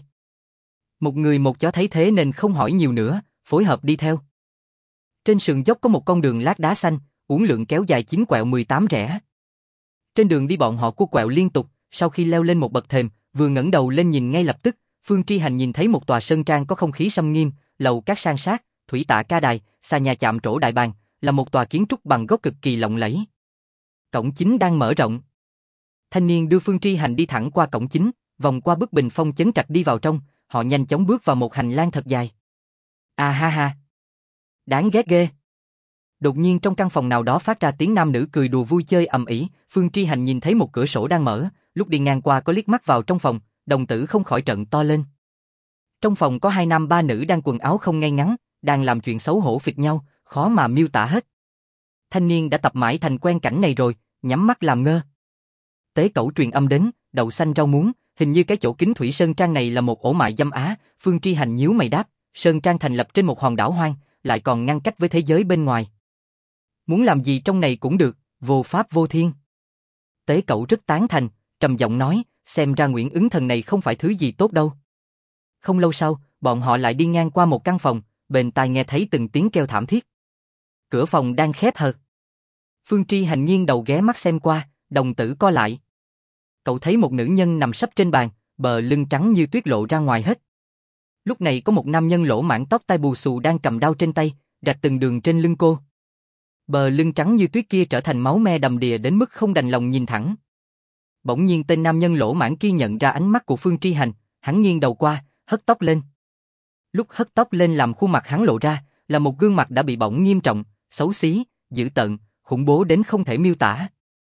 Một người một chó thấy thế nên không hỏi nhiều nữa, phối hợp đi theo. Trên sườn dốc có một con đường lát đá xanh, uốn lượn kéo dài 9 quẹo 18 rẽ. Trên đường đi bọn họ cua quẹo liên tục, sau khi leo lên một bậc thềm, vừa ngẩng đầu lên nhìn ngay lập tức, Phương Tri Hành nhìn thấy một tòa sơn trang có không khí sâm nghiêm, lầu các san sát, thủy tạ ca đài, xà nhà chạm trổ đại bàng, là một tòa kiến trúc bằng gốc cực kỳ lộng lẫy. Cổng chính đang mở rộng. Thanh niên đưa Phương Tri Hành đi thẳng qua cổng chính, vòng qua bức bình phong chấn trạch đi vào trong, họ nhanh chóng bước vào một hành lang thật dài. À ha ha. Đáng ghét ghê. Đột nhiên trong căn phòng nào đó phát ra tiếng nam nữ cười đùa vui chơi ầm ĩ, Phương Tri Hành nhìn thấy một cửa sổ đang mở, lúc đi ngang qua có liếc mắt vào trong phòng, đồng tử không khỏi trợn to lên. Trong phòng có hai nam ba nữ đang quần áo không ngay ngắn, đang làm chuyện xấu hổ phịch nhau, khó mà miêu tả hết. Thanh niên đã tập mãi thành quen cảnh này rồi, nhắm mắt làm ngơ. Tế Cẩu truyền âm đến, đậu xanh rau muống, hình như cái chỗ Kính Thủy Sơn Trang này là một ổ mại dâm á. Phương Tri Hành nhíu mày đáp, Sơn Trang thành lập trên một hòn đảo hoang, lại còn ngăn cách với thế giới bên ngoài. Muốn làm gì trong này cũng được, vô pháp vô thiên. Tế Cẩu rất tán thành, trầm giọng nói, xem ra Nguyễn Ứng Thần này không phải thứ gì tốt đâu. Không lâu sau, bọn họ lại đi ngang qua một căn phòng, bên tai nghe thấy từng tiếng kêu thảm thiết. Cửa phòng đang khép hờ. Phương Tri Hành nghiêng đầu ghé mắt xem qua, đồng tử co lại. Cậu thấy một nữ nhân nằm sấp trên bàn, bờ lưng trắng như tuyết lộ ra ngoài hết. Lúc này có một nam nhân lỗ mãng tóc tai bù xù đang cầm đao trên tay, rạch từng đường trên lưng cô. Bờ lưng trắng như tuyết kia trở thành máu me đầm đìa đến mức không đành lòng nhìn thẳng. Bỗng nhiên tên nam nhân lỗ mãng kia nhận ra ánh mắt của Phương Tri Hành, hắn nghiêng đầu qua, hất tóc lên. Lúc hất tóc lên làm khuôn mặt hắn lộ ra, là một gương mặt đã bị bỏng nghiêm trọng, xấu xí, dữ tợn, khủng bố đến không thể miêu tả.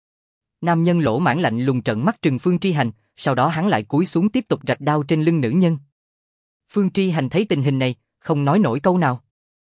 Nam nhân lỗ mãng lạnh lùng trợn mắt trừng Phương Tri Hành, sau đó hắn lại cúi xuống tiếp tục rạch đao trên lưng nữ nhân. Phương Tri Hành thấy tình hình này, không nói nổi câu nào.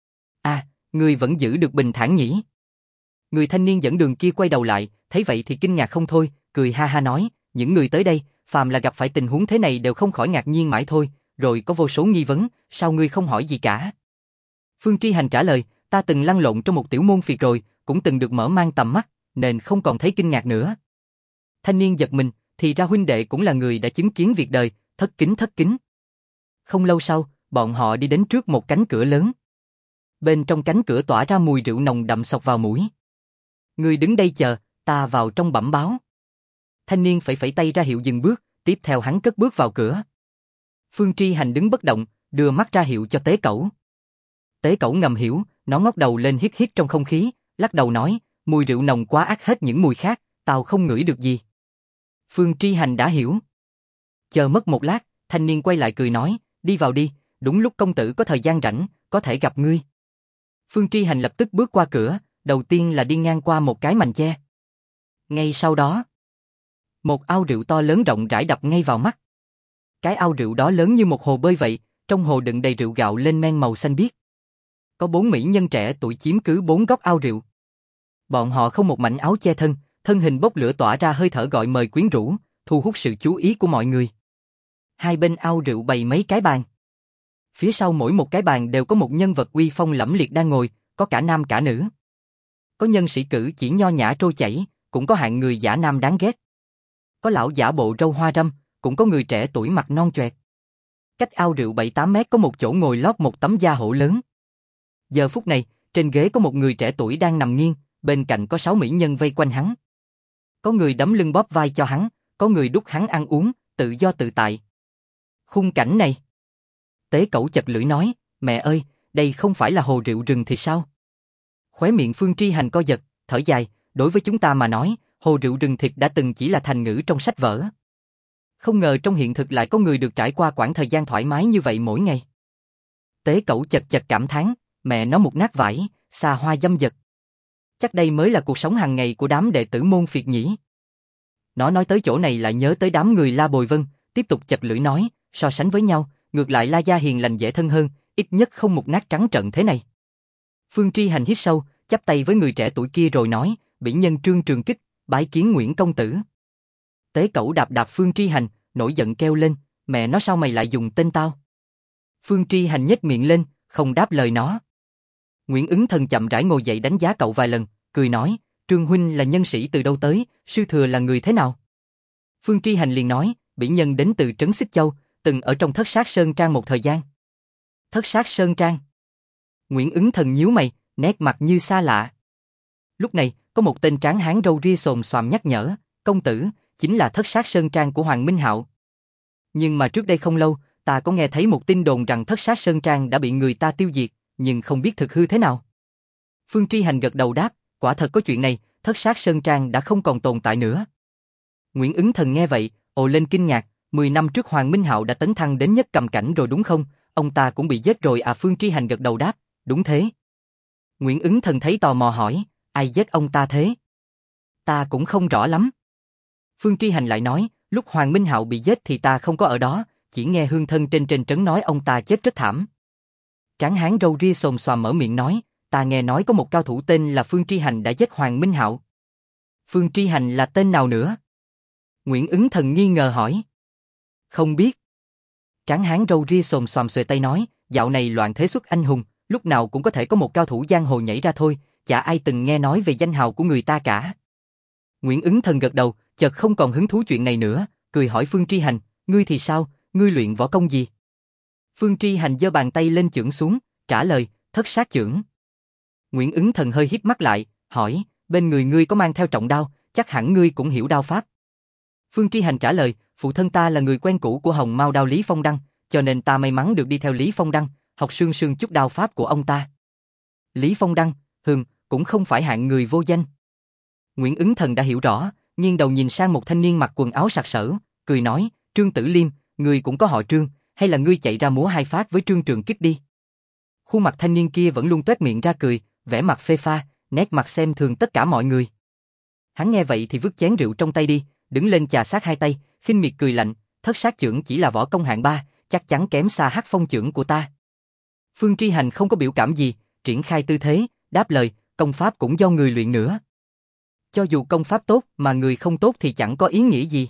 Ngươi vẫn giữ được bình thản nhỉ? Người thanh niên dẫn đường kia quay đầu lại, thấy vậy thì kinh ngạc không thôi, cười ha ha nói, những người tới đây, phàm là gặp phải tình huống thế này đều không khỏi ngạc nhiên mãi thôi, rồi có vô số nghi vấn, sao ngươi không hỏi gì cả? Phương Tri Hành trả lời, ta từng lăn lộn trong một tiểu môn phiệt rồi, cũng từng được mở mang tầm mắt, nên không còn thấy kinh ngạc nữa. Thanh niên giật mình, thì ra huynh đệ cũng là người đã chứng kiến việc đời, thất kính. Không lâu sau, bọn họ đi đến trước một cánh cửa lớn. Bên trong cánh cửa tỏa ra mùi rượu nồng đậm xộc vào mũi. Ngươi đứng đây chờ, ta vào trong bẩm báo. Thanh niên phẩy tay ra hiệu dừng bước, tiếp theo hắn cất bước vào cửa. Phương Tri Hành đứng bất động, đưa mắt ra hiệu cho Tế Cẩu. Tế Cẩu ngầm hiểu, nó ngóc đầu lên hít trong không khí, lắc đầu nói, mùi rượu nồng quá ác hết những mùi khác, tao không ngửi được gì. Phương Tri Hành đã hiểu. Chờ mất một lát, thanh niên quay lại cười nói, đi vào đi, đúng lúc công tử có thời gian rảnh, có thể gặp ngươi. Phương Tri Hành lập tức bước qua cửa, đầu tiên là đi ngang qua một cái mành che. Ngay sau đó, một ao rượu to lớn rộng rãi đập ngay vào mắt. Cái ao rượu đó lớn như một hồ bơi vậy, trong hồ đựng đầy rượu gạo lên men màu xanh biếc. Có 4 mỹ nhân trẻ tuổi chiếm cứ 4 góc ao rượu. Bọn họ không một mảnh áo che thân, thân hình bốc lửa tỏa ra hơi thở gọi mời quyến rũ, thu hút sự chú ý của mọi người. Hai bên ao rượu bày mấy cái bàn. Phía sau mỗi một cái bàn đều có một nhân vật uy phong lẫm liệt đang ngồi, có cả nam cả nữ. Có nhân sĩ cử chỉ nho nhã trôi chảy, cũng có hạng người giả nam đáng ghét. Có lão giả bộ râu hoa râm, cũng có người trẻ tuổi mặt non choẹt. Cách ao rượu 7-8 mét có một chỗ ngồi lót một tấm da hổ lớn. Giờ phút này, trên ghế có một người trẻ tuổi đang nằm nghiêng, bên cạnh có 6 mỹ nhân vây quanh hắn. Có người đấm lưng bóp vai cho hắn, có người đút hắn ăn uống, tự do tự tại. Khung cảnh này. Tế Cẩu chật lưỡi nói, mẹ ơi, đây không phải là hồ rượu rừng thì sao? Khóe miệng Phương Tri Hành co giật, thở dài, đối với chúng ta mà nói, hồ rượu rừng thịt đã từng chỉ là thành ngữ trong sách vở. Không ngờ trong hiện thực lại có người được trải qua quãng thời gian thoải mái như vậy mỗi ngày. Tế Cẩu chật chật cảm thán, mẹ nó một nát vải, xa hoa dâm dật. Chắc đây mới là cuộc sống hàng ngày của đám đệ tử môn phiệt nhỉ. Nó nói tới chỗ này lại nhớ tới đám người La Bồi Vân, tiếp tục chật lưỡi nói, so sánh với nhau, ngược lại La Gia hiền lành dễ thân hơn, ít nhất không một nát trắng trợn thế này. Phương Tri Hành hít sâu, chắp tay với người trẻ tuổi kia rồi nói, bỉ nhân Trương Trường Kích, bái kiến Nguyễn công tử. Tế Cẩu đạp đạp Phương Tri Hành, nổi giận kêu lên, mẹ nó sao mày lại dùng tên tao? Phương Tri Hành nhếch miệng lên, không đáp lời nó. Nguyễn Ứng Thần chậm rãi ngồi dậy đánh giá cậu vài lần, cười nói, Trương huynh là nhân sĩ từ đâu tới, sư thừa là người thế nào? Phương Tri Hành liền nói, bỉ nhân đến từ Trấn Xích Châu, từng ở trong Thất Sát Sơn Trang một thời gian. Thất Sát Sơn Trang? Nguyễn Ứng Thần nhíu mày, nét mặt như xa lạ. Lúc này, có một tên tráng hán râu ria xồm xoàm nhắc nhở, công tử, chính là Thất Sát Sơn Trang của Hoàng Minh Hạo. Nhưng mà trước đây không lâu, ta có nghe thấy một tin đồn rằng Thất Sát Sơn Trang đã bị người ta tiêu diệt, nhưng không biết thực hư thế nào. Phương Tri Hành gật đầu đáp, quả thật có chuyện này, Thất Sát Sơn Trang đã không còn tồn tại nữa. Nguyễn Ứng Thần nghe vậy, ồ lên kinh ngạc, 10 năm trước Hoàng Minh Hạo đã tấn thăng đến nhất cầm cảnh rồi đúng không? Ông ta cũng bị giết rồi à? Phương Tri Hành gật đầu đáp, đúng thế. Nguyễn Ứng Thần thấy tò mò hỏi, ai giết ông ta thế? Ta cũng không rõ lắm. Phương Tri Hành lại nói, lúc Hoàng Minh Hạo bị giết thì ta không có ở đó, chỉ nghe hương thân trên trấn nói ông ta chết rất thảm. Tráng hán râu ria xồm xoàm mở miệng nói, ta nghe nói có một cao thủ tên là Phương Tri Hành đã giết Hoàng Minh Hạo. Phương Tri Hành là tên nào nữa? Nguyễn Ứng Thần nghi ngờ hỏi. Không biết. Tráng hán râu ria xồm xoàm xuề tay nói, dạo này loạn thế xuất anh hùng, lúc nào cũng có thể có một cao thủ giang hồ nhảy ra thôi, chả ai từng nghe nói về danh hào của người ta cả. Nguyễn Ứng Thần gật đầu, chợt không còn hứng thú chuyện này nữa, cười hỏi Phương Tri Hành, ngươi thì sao, ngươi luyện võ công gì? Phương Tri Hành giơ bàn tay lên chưởng xuống, trả lời, thất sát chưởng. Nguyễn Ứng Thần hơi híp mắt lại, hỏi, bên người ngươi có mang theo trọng đao, chắc hẳn ngươi cũng hiểu đao pháp. Phương Tri Hành trả lời, phụ thân ta là người quen cũ của Hồng Mao Đao Lý Phong Đăng, cho nên ta may mắn được đi theo Lý Phong Đăng, học sương sương chút đao pháp của ông ta. Lý Phong Đăng, cũng không phải hạng người vô danh. Nguyễn Ứng Thần đã hiểu rõ, nghiêng đầu nhìn sang một thanh niên mặc quần áo sặc sỡ, cười nói, Trương Tử Liêm, ngươi cũng có họ Trương, hay là ngươi chạy ra múa hai phát với Trương Trường Kích đi. Khuôn mặt thanh niên kia vẫn luôn toét miệng ra cười, vẻ mặt phê pha, nét mặt xem thường tất cả mọi người. Hắn nghe vậy thì vứt chén rượu trong tay đi, đứng lên chà sát hai tay, khinh miệt cười lạnh, thất sát chưởng chỉ là võ công hạng 3, chắc chắn kém xa Hắc Phong chưởng của ta. Phương Tri Hành không có biểu cảm gì, triển khai tư thế, đáp lời, công pháp cũng do người luyện nữa. Cho dù công pháp tốt mà người không tốt thì chẳng có ý nghĩa gì.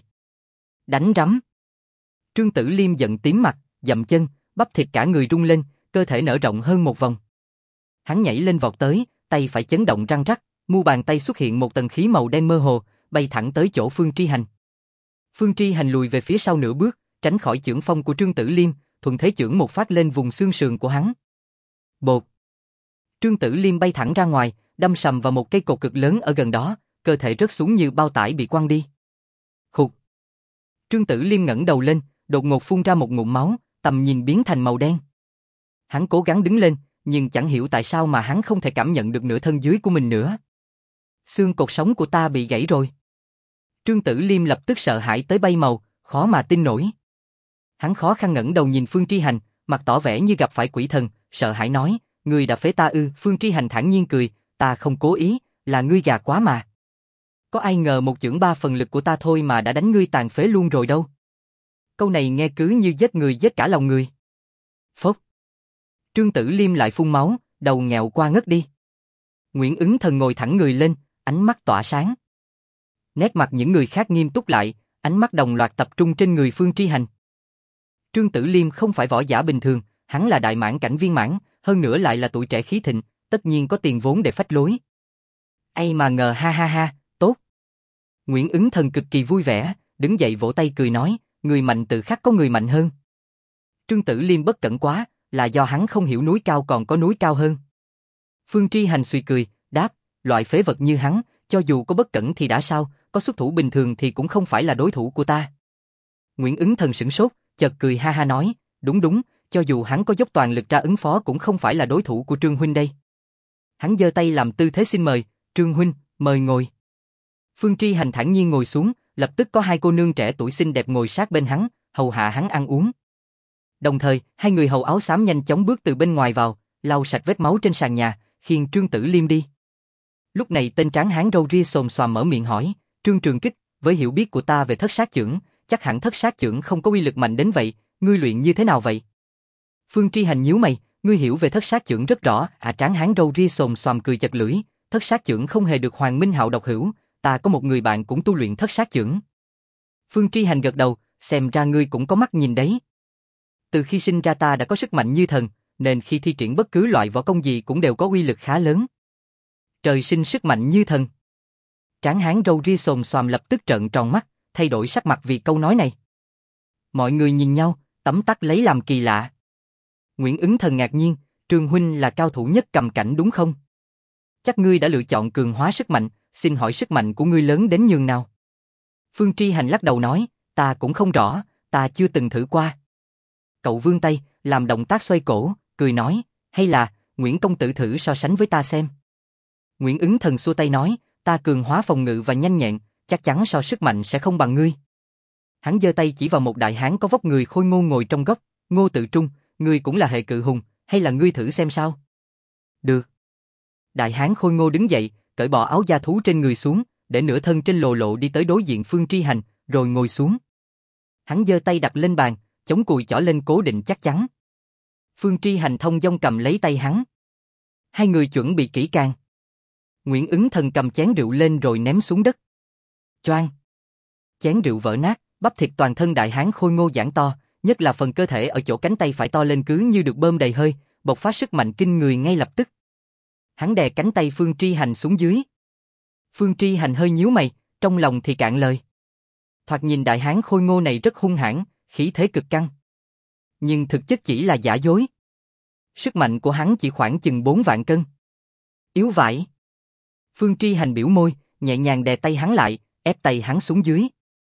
Đánh rắm. Trương Tử Liêm giận tím mặt, dậm chân, bắp thịt cả người rung lên, cơ thể nở rộng hơn một vòng. Hắn nhảy lên vọt tới, tay phải chấn động răng rắc, mu bàn tay xuất hiện một tầng khí màu đen mơ hồ, bay thẳng tới chỗ Phương Tri Hành. Phương Tri Hành lùi về phía sau nửa bước, tránh khỏi chưởng phong của Trương Tử Liêm, thuận thế chưởng một phát lên vùng xương sườn của hắn. Bột. Trương Tử Liêm bay thẳng ra ngoài, đâm sầm vào một cây cột cực lớn ở gần đó, cơ thể rớt xuống như bao tải bị quăng đi. Khục. Trương Tử Liêm ngẩng đầu lên, đột ngột phun ra một ngụm máu, tầm nhìn biến thành màu đen. Hắn cố gắng đứng lên, nhưng chẳng hiểu tại sao mà hắn không thể cảm nhận được nửa thân dưới của mình nữa. Xương cột sống của ta bị gãy rồi. Trương Tử Liêm lập tức sợ hãi tới bay màu, khó mà tin nổi. Hắn khó khăn ngẩng đầu nhìn Phương Tri Hành, mặt tỏ vẻ như gặp phải quỷ thần, sợ hãi nói, ngươi đã phế ta ư? Phương Tri Hành thản nhiên cười, ta không cố ý, là ngươi gà quá mà. Có ai ngờ một chưởng 3 phần lực của ta thôi mà đã đánh ngươi tàn phế luôn rồi đâu. Câu này nghe cứ như giết người giết cả lòng người. Phốc. Trương Tử Liêm lại phun máu, đầu nghẹo qua ngất đi. Nguyễn Ứng Thần ngồi thẳng người lên, ánh mắt tỏa sáng. Nét mặt những người khác nghiêm túc lại, ánh mắt đồng loạt tập trung trên người Phương Tri Hành. Trương Tử Liêm không phải võ giả bình thường, hắn là đại mãn cảnh viên mãn, hơn nữa lại là tuổi trẻ khí thịnh, tất nhiên có tiền vốn để phách lối. Ai mà ngờ, ha ha ha, tốt. Nguyễn Ứng Thần cực kỳ vui vẻ, đứng dậy vỗ tay cười nói, người mạnh tự khắc có người mạnh hơn. Trương Tử Liêm bất cẩn quá, là do hắn không hiểu núi cao còn có núi cao hơn. Phương Tri Hành suy cười, đáp, loại phế vật như hắn, cho dù có bất cẩn thì đã sao, có xuất thủ bình thường thì cũng không phải là đối thủ của ta. Nguyễn Ứng Thần sửng sốt, chợt cười ha ha nói, đúng, cho dù hắn có dốc toàn lực ra ứng phó cũng không phải là đối thủ của Trương huynh đây. Hắn giơ tay làm tư thế xin mời, Trương huynh, mời ngồi. Phương Tri Hành thản nhiên ngồi xuống, lập tức có 2 cô nương trẻ tuổi xinh đẹp ngồi sát bên hắn, hầu hạ hắn ăn uống. Đồng thời, 2 người hầu áo xám nhanh chóng bước từ bên ngoài vào, lau sạch vết máu trên sàn nhà, khiêng Trương Tử Liêm đi. Lúc này tên tráng hán râu ria xồm xoàm mở miệng hỏi, Trương Trường Kích, với hiểu biết của ta về thất sát chưởng, chắc hẳn thất sát chưởng không có uy lực mạnh đến vậy, ngươi luyện như thế nào vậy? Phương Tri Hành nhíu mày, ngươi hiểu về thất sát chưởng rất rõ, tráng hán râu ria xồm xoàm cười chật lưỡi, thất sát chưởng không hề được Hoàng Minh Hạo độc hữu, ta có một người bạn cũng tu luyện thất sát chưởng. Phương Tri Hành gật đầu, xem ra ngươi cũng có mắt nhìn đấy. Từ khi sinh ra ta đã có sức mạnh như thần, nên khi thi triển bất cứ loại võ công gì cũng đều có uy lực khá lớn. Trời sinh sức mạnh như thần. Tráng hán râu ria xồm xoàm lập tức trợn tròn mắt, thay đổi sắc mặt vì câu nói này. Mọi người nhìn nhau, tấm tắc lấy làm kỳ lạ. Nguyễn Ứng Thần ngạc nhiên, Trương huynh là cao thủ nhất cầm cảnh đúng không? Chắc ngươi đã lựa chọn cường hóa sức mạnh, xin hỏi sức mạnh của ngươi lớn đến nhường nào? Phương Tri Hành lắc đầu nói, ta cũng không rõ, ta chưa từng thử qua. Cậu vươn tay, làm động tác xoay cổ, cười nói, hay là, Nguyễn công tử thử so sánh với ta xem. Nguyễn Ứng Thần xua tay nói, ta cường hóa phòng ngự và nhanh nhẹn, chắc chắn so sức mạnh sẽ không bằng ngươi. Hắn giơ tay chỉ vào một đại hán có vóc người khôi ngô ngồi trong góc, Ngô Tự Trung, ngươi cũng là hệ cự hùng, hay là ngươi thử xem sao? Được. Đại hán khôi ngô đứng dậy, cởi bỏ áo da thú trên người xuống, để nửa thân trên lồ lộ đi tới đối diện Phương Tri Hành, rồi ngồi xuống. Hắn giơ tay đặt lên bàn, chống cùi chỏ lên cố định chắc chắn. Phương Tri Hành thông dong cầm lấy tay hắn. 2 người chuẩn bị kỹ càng. Nguyễn Ứng Thần cầm chén rượu lên rồi ném xuống đất. Choang. Chén rượu vỡ nát, bắp thịt toàn thân đại hán khôi ngô giãn to, nhất là phần cơ thể ở chỗ cánh tay phải to lên cứ như được bơm đầy hơi, bộc phát sức mạnh kinh người ngay lập tức. Hắn đè cánh tay Phương Tri Hành xuống dưới. Phương Tri Hành hơi nhíu mày, trong lòng thì cạn lời. Thoạt nhìn đại hán khôi ngô này rất hung hãn, khí thế cực căng. Nhưng thực chất chỉ là giả dối. Sức mạnh của hắn chỉ khoảng chừng 4 vạn cân. Yếu vãi. Phương Tri Hành biểu môi, nhẹ nhàng đè tay hắn lại, ép tay hắn xuống dưới.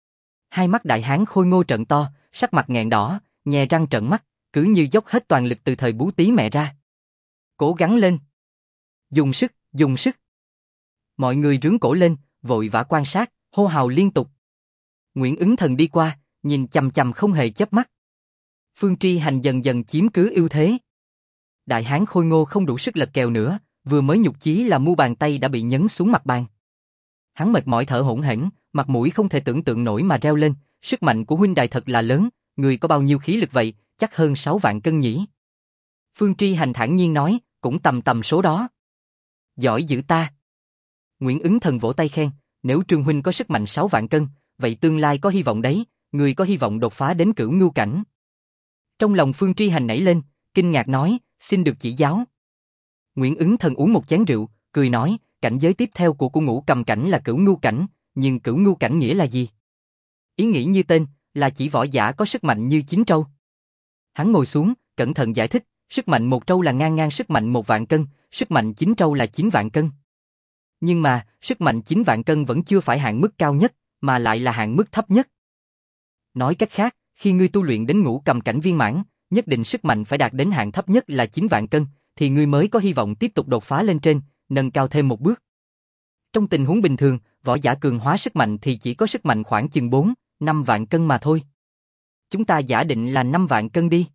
2 mắt đại hán khôi ngô trợn to, sắc mặt nghẹn đỏ, nhè răng trợn mắt, cứ như dốc hết toàn lực từ thời Bú Tý mẹ ra. Cố gắng lên. Dùng sức, dùng sức. Mọi người rướn cổ lên, vội vã quan sát, hô hào liên tục. Nguyễn Ứng Thần đi qua, nhìn chằm chằm không hề chớp mắt. Phương Tri Hành dần dần chiếm cứ ưu thế. Đại hán khôi ngô không đủ sức lật kèo nữa, vừa mới nhục chí là mu bàn tay đã bị nhấn xuống mặt bàn. Hắn mệt mỏi thở hổn hển, mặt mũi không thể tưởng tượng nổi mà reo lên, sức mạnh của huynh đài thật là lớn, người có bao nhiêu khí lực vậy, chắc hơn 6 vạn cân nhỉ. Phương Tri Hành thản nhiên nói, cũng tầm số đó. Giỏi dữ ta. Nguyễn Ứng Thần vỗ tay khen, nếu Trương huynh có sức mạnh 6 vạn cân, vậy tương lai có hy vọng đấy, người có hy vọng đột phá đến cửu ngưu cảnh. Trong lòng Phương Tri Hành nảy lên, kinh ngạc nói, xin được chỉ giáo. Nguyễn Ứng Thần uống một chén rượu, cười nói, cảnh giới tiếp theo của ngũ cầm cảnh là cửu ngưu cảnh, nhưng cửu ngưu cảnh nghĩa là gì? Ý nghĩa như tên, là chỉ võ giả có sức mạnh như 9 trâu. Hắn ngồi xuống, cẩn thận giải thích, sức mạnh 1 trâu là ngang sức mạnh 1 vạn cân, sức mạnh 9 trâu là 9 vạn cân. Nhưng mà, sức mạnh 9 vạn cân vẫn chưa phải hạn mức cao nhất, mà lại là hạn mức thấp nhất. Nói cách khác, khi ngươi tu luyện đến ngũ cầm cảnh viên mãn, nhất định sức mạnh phải đạt đến hạn thấp nhất là 9 vạn cân, thì ngươi mới có hy vọng tiếp tục đột phá lên trên, nâng cao thêm một bước. Trong tình huống bình thường, võ giả cường hóa sức mạnh thì chỉ có sức mạnh khoảng chừng 4, 5 vạn cân mà thôi. Chúng ta giả định là 5 vạn cân đi.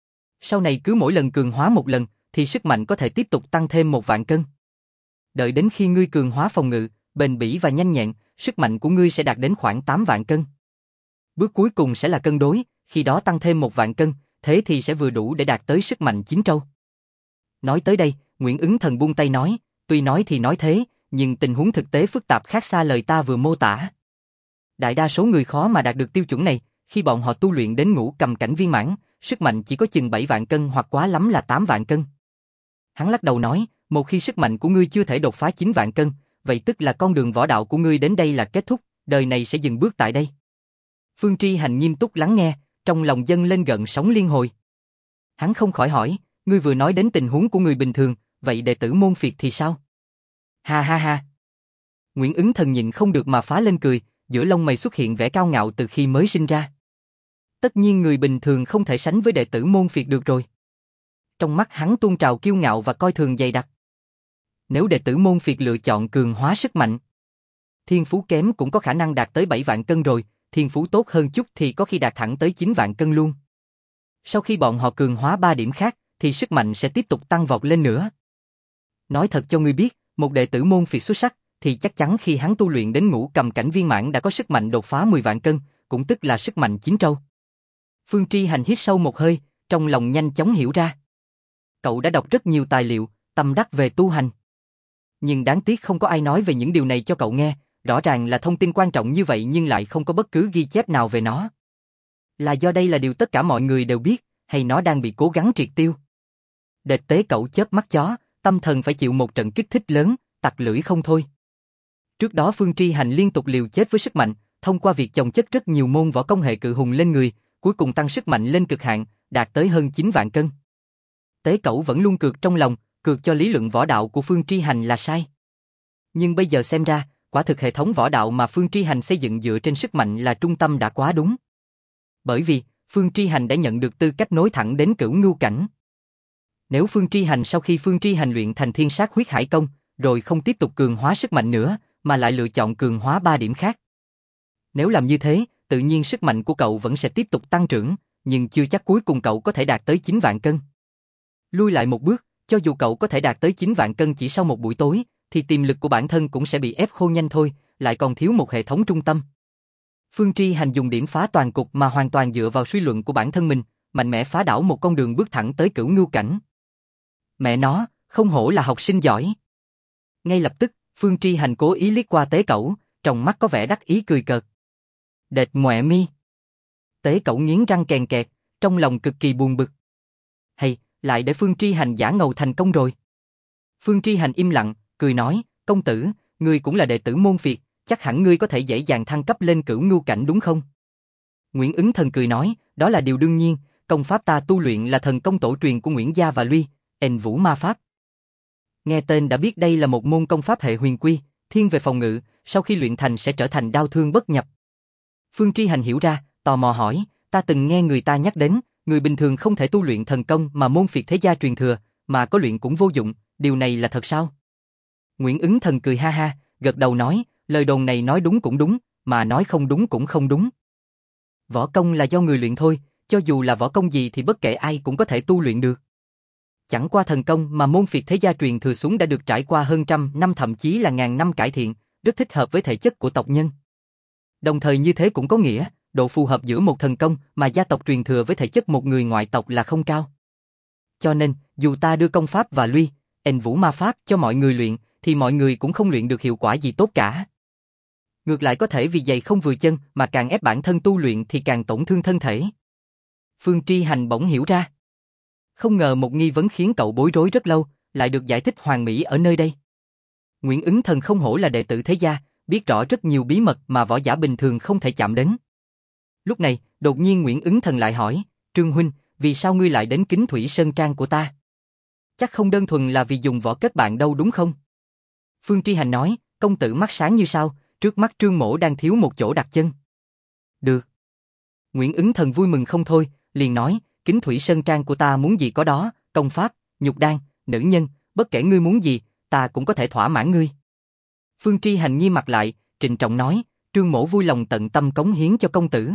Sau này cứ mỗi lần cường hóa một lần, thì sức mạnh có thể tiếp tục tăng thêm 1 vạn cân. Đợi đến khi ngươi cường hóa phòng ngự, bền bỉ và nhanh nhẹn, sức mạnh của ngươi sẽ đạt đến khoảng 8 vạn cân. Bước cuối cùng sẽ là cân đối, khi đó tăng thêm 1 vạn cân, thế thì sẽ vừa đủ để đạt tới sức mạnh 9 trâu. Nói tới đây, Nguyễn Ứng Thần buông tay nói, tuy nói thì nói thế, nhưng tình huống thực tế phức tạp khác xa lời ta vừa mô tả. Đại đa số người khó mà đạt được tiêu chuẩn này, khi bọn họ tu luyện đến ngũ cầm cảnh viên mãn, sức mạnh chỉ có chừng 7 vạn cân hoặc quá lắm là 8 vạn cân. Hắn lắc đầu nói, một khi sức mạnh của ngươi chưa thể đột phá 9 vạn cân, vậy tức là con đường võ đạo của ngươi đến đây là kết thúc, đời này sẽ dừng bước tại đây. Phương Tri Hành nghiêm túc lắng nghe, trong lòng dâng lên gợn sóng liên hồi. Hắn không khỏi hỏi, ngươi vừa nói đến tình huống của người bình thường, vậy đệ tử môn phiệt thì sao? Ha ha ha. Nguyễn Ứng Thần nhịn không được mà phá lên cười, giữa lông mày xuất hiện vẻ cao ngạo từ khi mới sinh ra. Tất nhiên người bình thường không thể sánh với đệ tử môn phiệt được rồi. Trong mắt hắn tuôn trào kiêu ngạo và coi thường dày đặc. Nếu đệ tử môn phiệt lựa chọn cường hóa sức mạnh, thiên phú kém cũng có khả năng đạt tới 7 vạn cân rồi, thiên phú tốt hơn chút thì có khi đạt thẳng tới 9 vạn cân luôn. Sau khi bọn họ cường hóa 3 điểm khác, thì sức mạnh sẽ tiếp tục tăng vọt lên nữa. Nói thật cho ngươi biết, một đệ tử môn phiệt xuất sắc, thì chắc chắn khi hắn tu luyện đến ngũ cầm cảnh viên mãn đã có sức mạnh đột phá 10 vạn cân, cũng tức là sức mạnh 9 trâu. Phương Tri Hành hít sâu một hơi, trong lòng nhanh chóng hiểu ra. Cậu đã đọc rất nhiều tài liệu, tâm đắc về tu hành. Nhưng đáng tiếc không có ai nói về những điều này cho cậu nghe, rõ ràng là thông tin quan trọng như vậy nhưng lại không có bất cứ ghi chép nào về nó. Là do đây là điều tất cả mọi người đều biết, hay nó đang bị cố gắng triệt tiêu? Đệt tế cậu chớp mắt chó, tâm thần phải chịu một trận kích thích lớn, tặc lưỡi không thôi. Trước đó Phương Tri Hành liên tục liều chết với sức mạnh, thông qua việc chồng chất rất nhiều môn võ công hệ cự hùng lên người, cuối cùng tăng sức mạnh lên cực hạn, đạt tới hơn 9 vạn cân. Tế cẩu vẫn luôn cược trong lòng, cược cho lý luận võ đạo của Phương Tri Hành là sai. Nhưng bây giờ xem ra, quả thực hệ thống võ đạo mà Phương Tri Hành xây dựng dựa trên sức mạnh là trung tâm đã quá đúng. Bởi vì, Phương Tri Hành đã nhận được tư cách nối thẳng đến Cửu Ngưu cảnh. Nếu Phương Tri Hành sau khi Phương Tri Hành luyện thành Thiên Sát Huyết Hải Công, rồi không tiếp tục cường hóa sức mạnh nữa, mà lại lựa chọn cường hóa 3 điểm khác. Nếu làm như thế, tự nhiên sức mạnh của cậu vẫn sẽ tiếp tục tăng trưởng, nhưng chưa chắc cuối cùng cậu có thể đạt tới 9 vạn cân. Lui lại một bước, cho dù cậu có thể đạt tới 9 vạn cân chỉ sau một buổi tối, thì tiềm lực của bản thân cũng sẽ bị ép khô nhanh thôi, lại còn thiếu một hệ thống trung tâm. Phương Tri Hành dùng điểm phá toàn cục mà hoàn toàn dựa vào suy luận của bản thân mình, mạnh mẽ phá đảo một con đường bước thẳng tới Cửu Ngưu cảnh. Mẹ nó, không hổ là học sinh giỏi. Ngay lập tức, Phương Tri Hành cố ý liếc qua Tế Cẩu, trong mắt có vẻ đắc ý cười cợt. Đệt ngoẹ mi. Tế Cẩu nghiến răng kèn kẹt, trong lòng cực kỳ buồn bực. Hay, lại để Phương Tri Hành giả ngầu thành công rồi. Phương Tri Hành im lặng, cười nói, công tử, ngươi cũng là đệ tử môn phiệt, chắc hẳn ngươi có thể dễ dàng thăng cấp lên Cửu Ngưu cảnh đúng không? Nguyễn Ứng Thần cười nói, đó là điều đương nhiên, công pháp ta tu luyện là thần công tổ truyền của Nguyễn Gia và Luy, Vũ Ma Pháp. Nghe tên đã biết đây là một môn công pháp hệ huyền quy, thiên về phòng ngự, sau khi luyện thành sẽ trở thành đao thương bất nhập. Phương Tri Hành hiểu ra, tò mò hỏi, ta từng nghe người ta nhắc đến, người bình thường không thể tu luyện thần công mà môn phiệt thế gia truyền thừa, mà có luyện cũng vô dụng, điều này là thật sao? Nguyễn Ứng Thần cười ha ha, gật đầu nói, lời đồn này nói đúng cũng đúng, mà nói không đúng cũng không đúng. Võ công là do người luyện thôi, cho dù là võ công gì thì bất kể ai cũng có thể tu luyện được. Chẳng qua thần công mà môn phiệt thế gia truyền thừa xuống đã được trải qua hơn trăm năm thậm chí là ngàn năm cải thiện, rất thích hợp với thể chất của tộc nhân. Đồng thời như thế cũng có nghĩa, độ phù hợp giữa một thần công mà gia tộc truyền thừa với thể chất một người ngoại tộc là không cao. Cho nên, dù ta đưa công pháp và Luy, Vũ Ma Pháp cho mọi người luyện, thì mọi người cũng không luyện được hiệu quả gì tốt cả. Ngược lại có thể vì giày không vừa chân mà càng ép bản thân tu luyện thì càng tổn thương thân thể. Phương Tri Hành bỗng hiểu ra. Không ngờ một nghi vấn khiến cậu bối rối rất lâu, lại được giải thích hoàn mỹ ở nơi đây. Nguyễn Ứng Thần không hổ là đệ tử thế gia, biết rõ rất nhiều bí mật mà võ giả bình thường không thể chạm đến. Lúc này, đột nhiên Nguyễn Ứng Thần lại hỏi, Trương huynh, vì sao ngươi lại đến Kính Thủy Sơn Trang của ta? Chắc không đơn thuần là vì dùng võ kết bạn đâu đúng không? Phương Tri Hành nói, công tử mắt sáng như sao, trước mắt Trương mỗ đang thiếu một chỗ đặt chân. Được. Nguyễn Ứng Thần vui mừng không thôi, liền nói, Kính Thủy Sơn Trang của ta muốn gì có đó, công pháp, nhục đan, nữ nhân, bất kể ngươi muốn gì, ta cũng có thể thỏa mãn ngươi. Phương Tri Hành nghiêm mặt lại, trịnh trọng nói, Trương mỗ vui lòng tận tâm cống hiến cho công tử.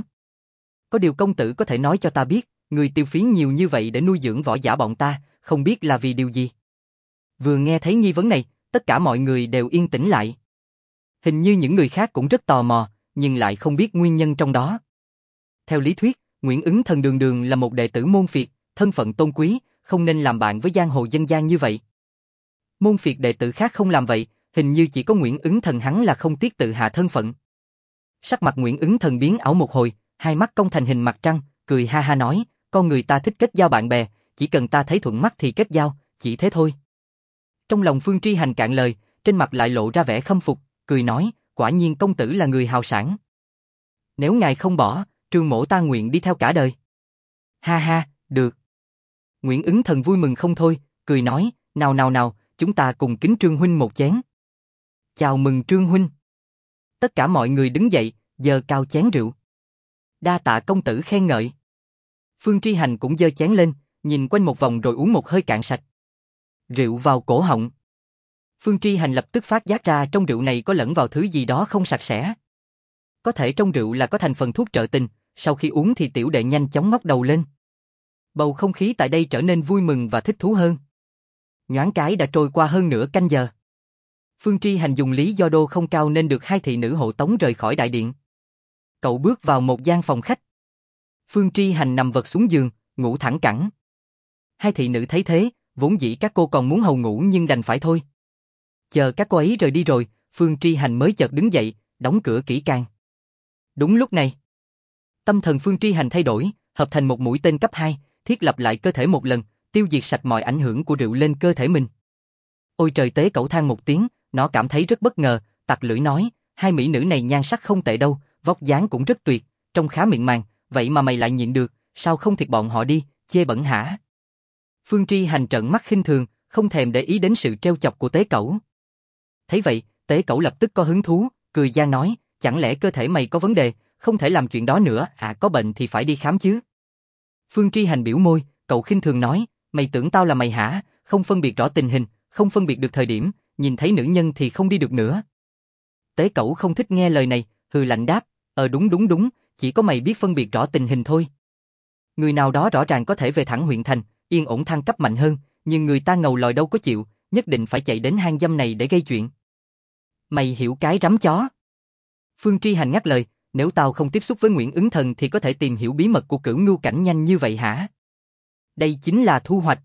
Có điều công tử có thể nói cho ta biết, người tiêu phí nhiều như vậy để nuôi dưỡng võ giả bọn ta, không biết là vì điều gì? Vừa nghe thấy nghi vấn này, tất cả mọi người đều yên tĩnh lại. Hình như những người khác cũng rất tò mò, nhưng lại không biết nguyên nhân trong đó. Theo lý thuyết, Nguyễn Ứng Thần đường đường là một đệ tử môn phiệt, thân phận tôn quý, không nên làm bạn với giang hồ dân gian như vậy. Môn phiệt đệ tử khác không làm vậy, hình như chỉ có Nguyễn Ứng Thần hắn là không tiếc tự hạ thân phận. Sắc mặt Nguyễn Ứng Thần biến ảo một hồi, hai mắt cong thành hình mặt trăng, cười ha ha nói, con người ta thích kết giao bạn bè, chỉ cần ta thấy thuận mắt thì kết giao, chỉ thế thôi. Trong lòng Phương Tri Hành cạn lời, trên mặt lại lộ ra vẻ khâm phục, cười nói, quả nhiên công tử là người hào sảng. Nếu ngài không bỏ, Trương mỗ ta nguyện đi theo cả đời. Ha ha, được. Nguyễn Ứng Thần vui mừng không thôi, cười nói, nào, chúng ta cùng kính Trương huynh một chén. Chào mừng Trương huynh. Tất cả mọi người đứng dậy, giơ cao chén rượu. Đa tạ công tử khen ngợi. Phương Tri Hành cũng giơ chén lên, nhìn quanh một vòng rồi uống một hơi cạn sạch. Rượu vào cổ họng. Phương Tri Hành lập tức phát giác ra trong rượu này có lẫn vào thứ gì đó không sạch sẽ. Có thể trong rượu là có thành phần thuốc trợ tình, sau khi uống thì tiểu đệ nhanh chóng ngóc đầu lên. Bầu không khí tại đây trở nên vui mừng và thích thú hơn. Nhoáng cái đã trôi qua hơn nửa canh giờ. Phương Tri Hành dùng lý do đô không cao nên được hai thị nữ hộ tống rời khỏi đại điện. Cậu bước vào một gian phòng khách. Phương Tri Hành nằm vật xuống giường, ngủ thẳng cẳng. Hai thị nữ thấy thế, vốn dĩ các cô còn muốn hầu ngủ nhưng đành phải thôi. Chờ các cô ấy rời đi rồi, Phương Tri Hành mới chợt đứng dậy, đóng cửa kỹ càng. Đúng lúc này, tâm thần Phương Tri Hành thay đổi, hợp thành một mũi tên cấp 2, thiết lập lại cơ thể một lần, tiêu diệt sạch mọi ảnh hưởng của rượu lên cơ thể mình. Ôi trời, Tế Cẩu than một tiếng, nó cảm thấy rất bất ngờ, tặc lưỡi nói, hai mỹ nữ này nhan sắc không tệ đâu, vóc dáng cũng rất tuyệt, trông khá mịn màng, vậy mà mày lại nhịn được, sao không thịt bọn họ đi, chê bẩn hả? Phương Tri Hành trợn mắt khinh thường, không thèm để ý đến sự trêu chọc của Tế Cẩu. Thấy vậy, Tế Cẩu lập tức có hứng thú, cười gian nói, chẳng lẽ cơ thể mày có vấn đề, không thể làm chuyện đó nữa, có bệnh thì phải đi khám chứ. Phương Tri Hành biểu môi, cậu khinh thường nói, mày tưởng tao là mày hả, không phân biệt rõ tình hình, không phân biệt được thời điểm, nhìn thấy nữ nhân thì không đi được nữa. Tế Cẩu không thích nghe lời này, hừ lạnh đáp, đúng, chỉ có mày biết phân biệt rõ tình hình thôi. Người nào đó rõ ràng có thể về thẳng huyện thành, yên ổn thăng cấp mạnh hơn, nhưng người ta ngầu lòi đâu có chịu, nhất định phải chạy đến hang dâm này để gây chuyện. Mày hiểu cái rắm chó. Phương Tri Hành ngắt lời, nếu tao không tiếp xúc với Nguyễn Ứng Thần thì có thể tìm hiểu bí mật của Cửu Ngưu Cảnh nhanh như vậy hả? Đây chính là thu hoạch.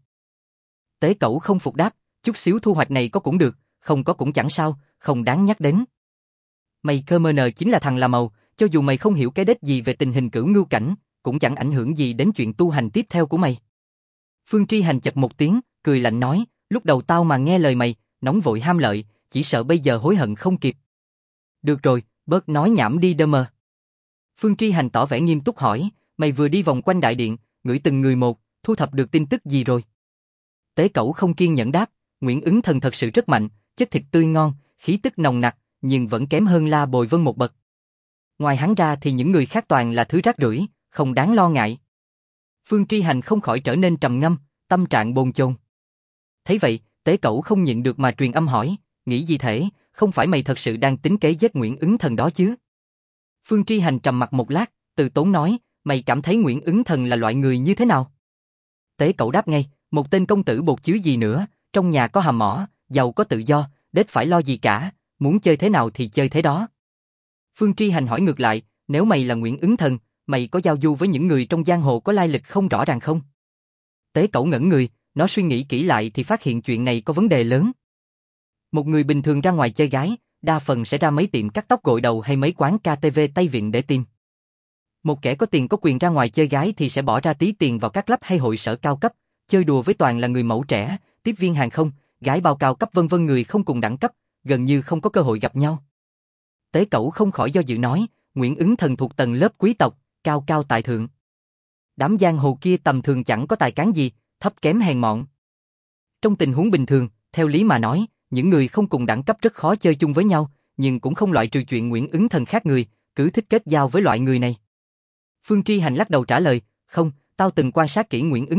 Tế Cẩu không phục đáp, chút xíu thu hoạch này có cũng được, không có cũng chẳng sao, không đáng nhắc đến. Mày cơ mờ nờ chính là thằng làm màu, cho dù mày không hiểu cái đếch gì về tình hình Cửu Ngưu Cảnh, cũng chẳng ảnh hưởng gì đến chuyện tu hành tiếp theo của mày. Phương Tri Hành chật một tiếng, cười lạnh nói, lúc đầu tao mà nghe lời mày, nóng vội ham lợi, chỉ sợ bây giờ hối hận không kịp. Được rồi, bớt nói nhảm đi đơ mờ. Phương Tri Hành tỏ vẻ nghiêm túc hỏi, mày vừa đi vòng quanh đại điện, ngửi từng người một, thu thập được tin tức gì rồi? Tế Cẩu không kiên nhẫn đáp, Nguyễn Ứng Thần thật sự rất mạnh, chất thịt tươi ngon, khí tức nồng nặc, nhưng vẫn kém hơn La Bồi Vân một bậc. Ngoài hắn ra thì những người khác toàn là thứ rác rưởi, không đáng lo ngại. Phương Tri Hành không khỏi trở nên trầm ngâm, tâm trạng bồn chồn. Thấy vậy, Tế Cẩu không nhịn được mà truyền âm hỏi, nghĩ gì thể, không phải mày thật sự đang tính kế giết Nguyễn Ứng Thần đó chứ? Phương Tri Hành trầm mặt một lát, từ tốn nói, mày cảm thấy Nguyễn Ứng Thần là loại người như thế nào? Tế Cẩu đáp ngay, một tên công tử bột chứ gì nữa, trong nhà có hầm mỏ, giàu có tự do, đếch phải lo gì cả, muốn chơi thế nào thì chơi thế đó. Phương Tri Hành hỏi ngược lại, nếu mày là Nguyễn Ứng Thần, mày có giao du với những người trong giang hồ có lai lịch không rõ ràng không? Tế Cẩu ngẩn người, nó suy nghĩ kỹ lại thì phát hiện chuyện này có vấn đề lớn. Một người bình thường ra ngoài chơi gái, đa phần sẽ ra mấy tiệm cắt tóc gội đầu hay mấy quán KTV Tây Viện để tìm. Một kẻ có tiền có quyền ra ngoài chơi gái thì sẽ bỏ ra tí tiền vào các club hay hội sở cao cấp, chơi đùa với toàn là người mẫu trẻ, tiếp viên hàng không, gái bao cao cấp vân vân, người không cùng đẳng cấp, gần như không có cơ hội gặp nhau. Tế Cẩu không khỏi do dự nói, Nguyễn Ứng Thần thuộc tầng lớp quý tộc, cao cao tại thượng. Đám giang hồ kia tầm thường chẳng có tài cán gì, thấp kém hèn mọn. Trong tình huống bình thường, theo lý mà nói, những người không cùng đẳng cấp rất khó chơi chung với nhau, nhưng cũng không loại trừ chuyện Nguyễn Ứng Thần khác người, cứ thích kết giao với loại người này. Phương Tri Hành lắc đầu trả lời, không, tao từng quan sát kỹ Nguyễn Ứng Thần,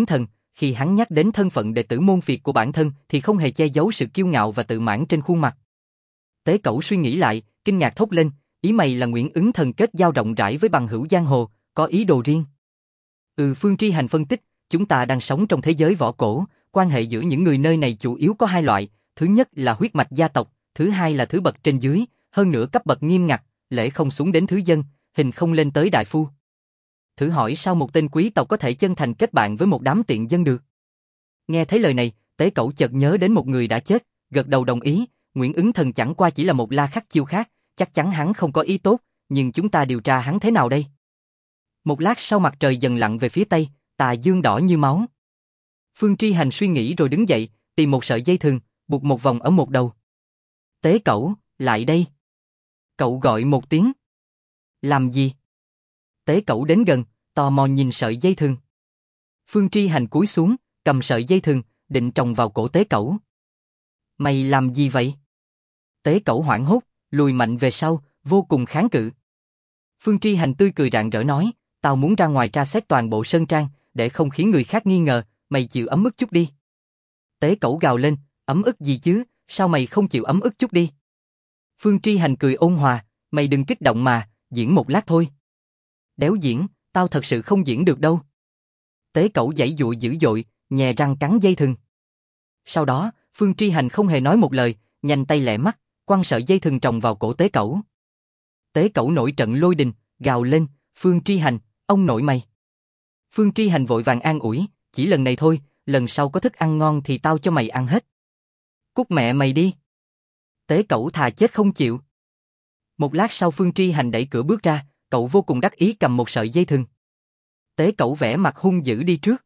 khi hắn nhắc đến thân phận đệ tử môn phiệt của bản thân thì không hề che giấu sự kiêu ngạo và tự mãn trên khuôn mặt. Tế Cẩu suy nghĩ lại, kinh ngạc thốt lên, ý mày là Nguyễn Ứng Thần kết giao rộng rãi với bằng hữu giang hồ, có ý đồ riêng. Phương Tri Hành phân tích, chúng ta đang sống trong thế giới võ cổ, quan hệ giữa những người nơi này chủ yếu có hai loại, thứ nhất là huyết mạch gia tộc, thứ hai là thứ bậc trên dưới, hơn nữa cấp bậc nghiêm ngặt, lễ không xuống đến thứ dân, hình không lên tới đại phu. Thử hỏi sao một tên quý tộc có thể chân thành kết bạn với một đám tiện dân được? Nghe thấy lời này, Tế Cẩu chợt nhớ đến một người đã chết, gật đầu đồng ý, Nguyễn Ứng Thần chẳng qua chỉ là một La Khắc chiêu khác, chắc chắn hắn không có ý tốt, nhưng chúng ta điều tra hắn thế nào đây? Một lát sau mặt trời dần lặn về phía tây, tà dương đỏ như máu. Phương Tri Hành suy nghĩ rồi đứng dậy, tìm một sợi dây thừng, buộc một vòng ở một đầu. Tế Cẩu, lại đây. Cậu gọi một tiếng. Làm gì? Tế Cẩu đến gần, tò mò nhìn sợi dây thừng. Phương Tri Hành cúi xuống, cầm sợi dây thừng, định tròng vào cổ Tế Cẩu. Mày làm gì vậy? Tế Cẩu hoảng hốt, lùi mạnh về sau, vô cùng kháng cự. Phương Tri Hành tươi cười rạng rỡ nói, tao muốn ra ngoài tra xét toàn bộ sơn trang, để không khiến người khác nghi ngờ, mày chịu ấm ức chút đi. Tế Cẩu gào lên, ấm ức gì chứ, sao mày không chịu ấm ức chút đi? Phương Tri Hành cười ôn hòa, mày đừng kích động mà, diễn một lát thôi. Đéo diễn, tao thật sự không diễn được đâu. Tế Cẩu giãy giụa dữ dội, nhè răng cắn dây thừng. Sau đó, Phương Tri Hành không hề nói một lời, nhanh tay lẹ mắt, quăng sợi dây thừng tròng vào cổ Tế Cẩu. Tế Cẩu nổi trận lôi đình, gào lên, Phương Tri Hành, ông nội mày. Phương Tri Hành vội vàng an ủi, chỉ lần này thôi, lần sau có thức ăn ngon thì tao cho mày ăn hết. Cút mẹ mày đi. Tế Cẩu thà chết không chịu. Một lát sau Phương Tri Hành đẩy cửa bước ra, cậu vô cùng đắc ý cầm một sợi dây thừng. Tế Cẩu vẻ mặt hung dữ đi trước.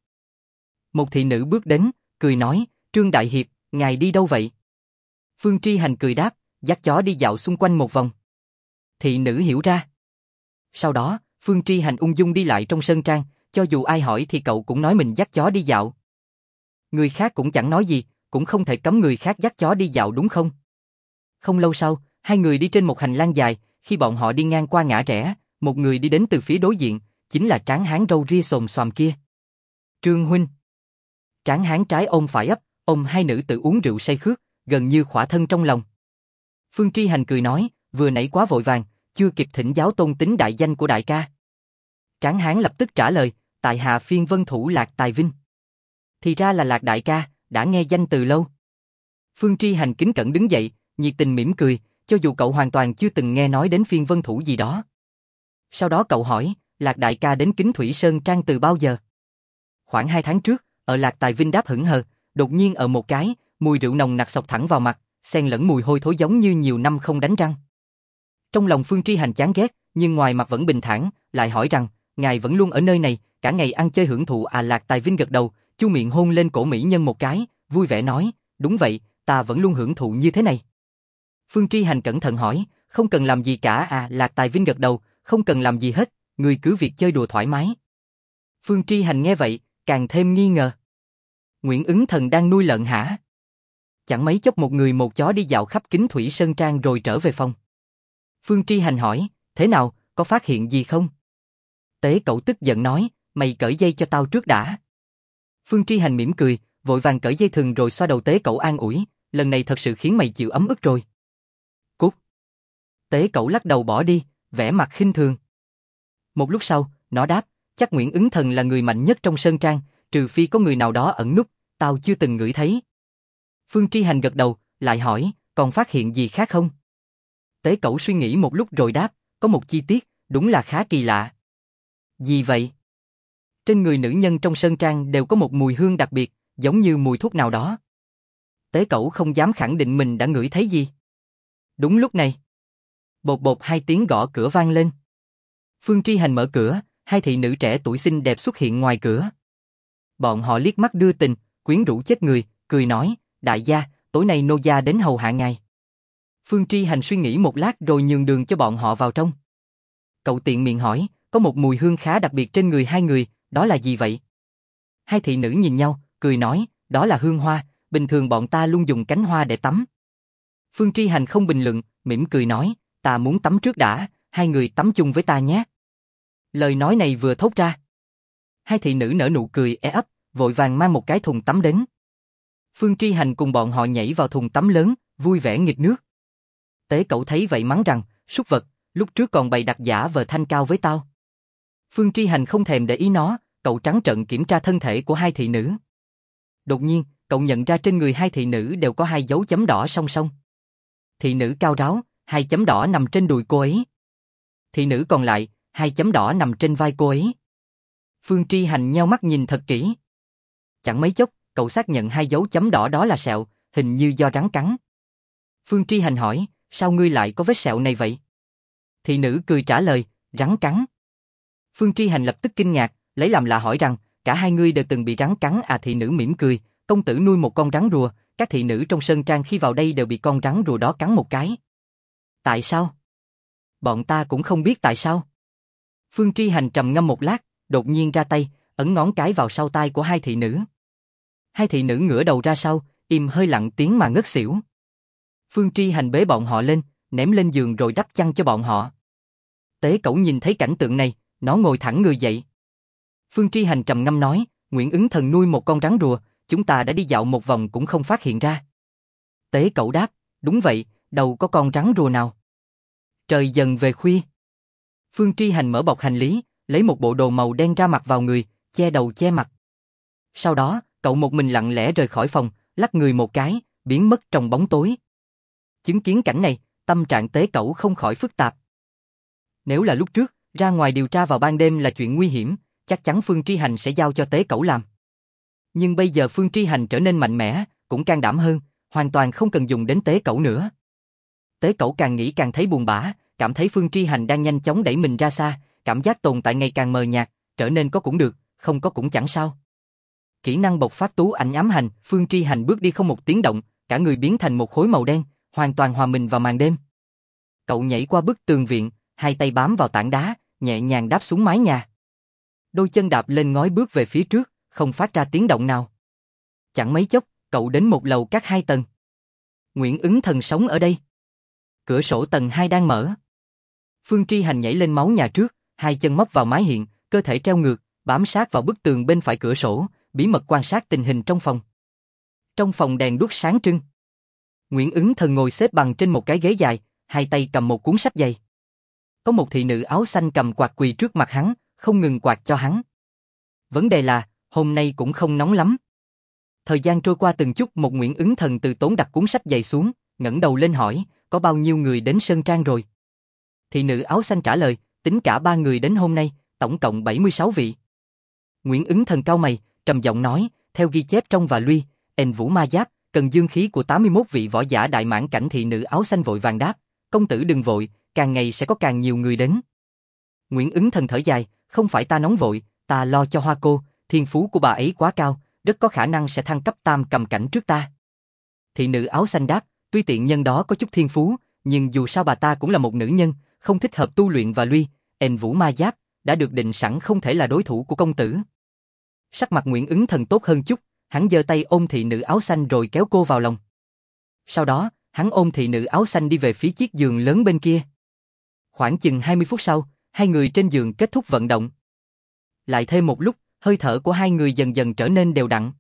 Một thị nữ bước đến, cười nói, Trương Đại Hiệp, ngài đi đâu vậy? Phương Tri Hành cười đáp, dắt chó đi dạo xung quanh một vòng. Thị nữ hiểu ra. Sau đó, Phương Tri Hành ung dung đi lại trong sơn trang, cho dù ai hỏi thì cậu cũng nói mình dắt chó đi dạo. Người khác cũng chẳng nói gì, cũng không thể cấm người khác dắt chó đi dạo đúng không? Không lâu sau, hai người đi trên một hành lang dài, khi bọn họ đi ngang qua ngã rẽ, một người đi đến từ phía đối diện, chính là tráng hán râu ria xồm xoàm kia. Trương huynh. Tráng hán trái ôm phải ấp, ôm hai nữ tử uống rượu say khướt, gần như khỏa thân trong lòng. Phương Tri Hành cười nói, vừa nãy quá vội vàng, chưa kịp thỉnh giáo tôn tính đại danh của đại ca. Tráng hán lập tức trả lời, tại hạ phiên vân thủ Lạc Tài Vinh. Thì ra là Lạc đại ca, đã nghe danh từ lâu. Phương Tri Hành kính cẩn đứng dậy, nhiệt tình mỉm cười, cho dù cậu hoàn toàn chưa từng nghe nói đến phiên vân thủ gì đó. Sau đó cậu hỏi, Lạc đại ca đến Kính Thủy Sơn Trang từ bao giờ? Khoảng 2 tháng trước, ở Lạc Tài Vinh đáp hững hờ, đột nhiên ở một cái, mùi rượu nồng nặc xộc thẳng vào mặt, xen lẫn mùi hôi thối giống như nhiều năm không đánh răng. Trong lòng Phương Tri Hành chán ghét, nhưng ngoài mặt vẫn bình thản, lại hỏi rằng, ngài vẫn luôn ở nơi này, cả ngày ăn chơi hưởng thụ à? Lạc Tài Vinh gật đầu, chu miệng hôn lên cổ mỹ nhân một cái, vui vẻ nói, đúng vậy, ta vẫn luôn hưởng thụ như thế này. Phương Tri Hành cẩn thận hỏi, không cần làm gì cả à? Lạc Tài Vinh gật đầu, không cần làm gì hết, ngươi cứ việc chơi đùa thoải mái. Phương Tri Hành nghe vậy, càng thêm nghi ngờ. Nguyễn Ứng Thần đang nuôi lợn hả? Chẳng mấy chốc một người một chó đi dạo khắp Kính Thủy Sơn Trang rồi trở về phòng. Phương Tri Hành hỏi, thế nào, có phát hiện gì không? Tế Cẩu tức giận nói, mày cởi dây cho tao trước đã. Phương Tri Hành mỉm cười, vội vàng cởi dây thừng rồi xoa đầu Tế Cẩu an ủi, lần này thật sự khiến mày chịu ấm ức rồi. Cút. Tế Cẩu lắc đầu bỏ đi, vẻ mặt khinh thường. Một lúc sau, nó đáp, chắc Nguyễn Ứng Thần là người mạnh nhất trong sơn trang, trừ phi có người nào đó ẩn núp, tao chưa từng ngửi thấy. Phương Tri Hành gật đầu, lại hỏi, còn phát hiện gì khác không? Tế Cẩu suy nghĩ một lúc rồi đáp, có một chi tiết, đúng là khá kỳ lạ. Gì vậy? Trên người nữ nhân trong sơn trang đều có một mùi hương đặc biệt, giống như mùi thuốc nào đó. Tế Cẩu không dám khẳng định mình đã ngửi thấy gì. Đúng lúc này, bột bột 2 tiếng gõ cửa vang lên. Phương Tri Hành mở cửa, hai thị nữ trẻ tuổi xinh đẹp xuất hiện ngoài cửa. Bọn họ liếc mắt đưa tình, quyến rũ chết người, cười nói, đại gia, tối nay nô gia đến hầu hạ ngài. Phương Tri Hành suy nghĩ một lát rồi nhường đường cho bọn họ vào trong. Cậu tiện miệng hỏi, có một mùi hương khá đặc biệt trên người hai người, đó là gì vậy? Hai thị nữ nhìn nhau, cười nói, đó là hương hoa, bình thường bọn ta luôn dùng cánh hoa để tắm. Phương Tri Hành không bình luận, mỉm cười nói, ta muốn tắm trước đã, hai người tắm chung với ta nhé. Lời nói này vừa thốt ra, hai thị nữ nở nụ cười ấp, vội vàng mang một cái thùng tắm đến. Phương Tri Hành cùng bọn họ nhảy vào thùng tắm lớn, vui vẻ nghịch nước. Tế Cẩu thấy vậy mắng rằng, súc vật, lúc trước còn bày đặt giả vờ thanh cao với tao. Phương Tri Hành không thèm để ý nó, cậu trắng trợn kiểm tra thân thể của hai thị nữ. Đột nhiên, cậu nhận ra trên người hai thị nữ đều có hai dấu chấm đỏ song song. Thị nữ cao ráo, hai chấm đỏ nằm trên đùi cô ấy. Thị nữ còn lại, hai chấm đỏ nằm trên vai cô ấy. Phương Tri Hành nheo mắt nhìn thật kỹ. Chẳng mấy chốc, cậu xác nhận hai dấu chấm đỏ đó là sẹo, hình như do rắn cắn. Phương Tri Hành hỏi, sao ngươi lại có vết sẹo này vậy? Thị nữ cười trả lời, rắn cắn. Phương Tri Hành lập tức kinh ngạc, lấy làm lạ hỏi rằng, cả hai ngươi đều từng bị rắn cắn à? Thị nữ mỉm cười, công tử nuôi một con rắn rùa, các thị nữ trong sơn trang khi vào đây đều bị con rắn rùa đó cắn một cái. Tại sao? Bọn ta cũng không biết tại sao. Phương Tri Hành trầm ngâm một lát, đột nhiên ra tay, ấn ngón cái vào sau tai của hai thị nữ. Hai thị nữ ngửa đầu ra sau, im hơi lặng tiếng mà ngất xỉu. Phương Tri Hành bế bọn họ lên, ném lên giường rồi đắp chăn cho bọn họ. Tế Cẩu nhìn thấy cảnh tượng này, nó ngồi thẳng người dậy. Phương Tri Hành trầm ngâm nói, Nguyễn Ứng Thần nuôi một con rắn rùa, chúng ta đã đi dạo một vòng cũng không phát hiện ra. Tế Cẩu đáp, đúng vậy, đâu có con rắn rùa nào. Trời dần về khuya. Phương Tri Hành mở bọc hành lý, lấy một bộ đồ màu đen ra mặc vào người, che đầu che mặt. Sau đó, cậu một mình lặng lẽ rời khỏi phòng, lắc người một cái, biến mất trong bóng tối. Chứng kiến cảnh này, tâm trạng Tế Cẩu không khỏi phức tạp. Nếu là lúc trước, ra ngoài điều tra vào ban đêm là chuyện nguy hiểm, chắc chắn Phương Tri Hành sẽ giao cho Tế Cẩu làm. Nhưng bây giờ Phương Tri Hành trở nên mạnh mẽ, cũng can đảm hơn, hoàn toàn không cần dùng đến Tế Cẩu nữa. Tế Cẩu càng nghĩ càng thấy buồn bã, cảm thấy Phương Tri Hành đang nhanh chóng đẩy mình ra xa, cảm giác tồn tại ngày càng mờ nhạt, trở nên có cũng được, không có cũng chẳng sao. Kỹ năng bộc phát tú ảnh ám hành, Phương Tri Hành bước đi không một tiếng động, cả người biến thành một khối màu đen, hoàn toàn hòa mình vào màn đêm. Cậu nhảy qua bức tường viện, hai tay bám vào tảng đá, nhẹ nhàng đáp xuống mái nhà. Đôi chân đạp lên ngói bước về phía trước, không phát ra tiếng động nào. Chẳng mấy chốc, cậu đến một lầu các 2 tầng. Nguyễn Ứng Thần sống ở đây. Cửa sổ tầng 2 đang mở. Phương Tri Hành nhảy lên máu nhà trước, hai chân móc vào mái hiện, cơ thể treo ngược, bám sát vào bức tường bên phải cửa sổ, bí mật quan sát tình hình trong phòng. Trong phòng đèn đuốc sáng trưng. Nguyễn Ứng Thần ngồi xếp bằng trên một cái ghế dài, hai tay cầm một cuốn sách dày. Có một thị nữ áo xanh cầm quạt quỳ trước mặt hắn, không ngừng quạt cho hắn. Vấn đề là, hôm nay cũng không nóng lắm. Thời gian trôi qua từng chút, một Nguyễn Ứng Thần từ tốn đặt cuốn sách dày xuống, ngẩng đầu lên hỏi, có bao nhiêu người đến sơn trang rồi? Thị nữ áo xanh trả lời, tính cả 3 người đến hôm nay, tổng cộng 76 vị. Nguyễn Ứng Thần cau mày, trầm giọng nói, theo ghi chép trong và luy, Vũ ma giáp, cần dương khí của 81 vị võ giả đại mãn cảnh. Thị nữ áo xanh vội vàng đáp, công tử đừng vội, càng ngày sẽ có càng nhiều người đến. Nguyễn Ứng Thần thở dài, không phải ta nóng vội, ta lo cho Hoa cô, thiên phú của bà ấy quá cao, rất có khả năng sẽ thăng cấp tam cầm cảnh trước ta. Thị nữ áo xanh đáp, tuy tiện nhân đó có chút thiên phú, nhưng dù sao bà ta cũng là một nữ nhân, không thích hợp tu luyện và luy, Vũ ma giáp, đã được định sẵn không thể là đối thủ của công tử. Sắc mặt Nguyễn Ứng Thần tốt hơn chút, hắn giơ tay ôm thị nữ áo xanh rồi kéo cô vào lòng. Sau đó, hắn ôm thị nữ áo xanh đi về phía chiếc giường lớn bên kia. Khoảng chừng 20 phút sau, hai người trên giường kết thúc vận động. Lại thêm một lúc, hơi thở của hai người dần dần trở nên đều đặn.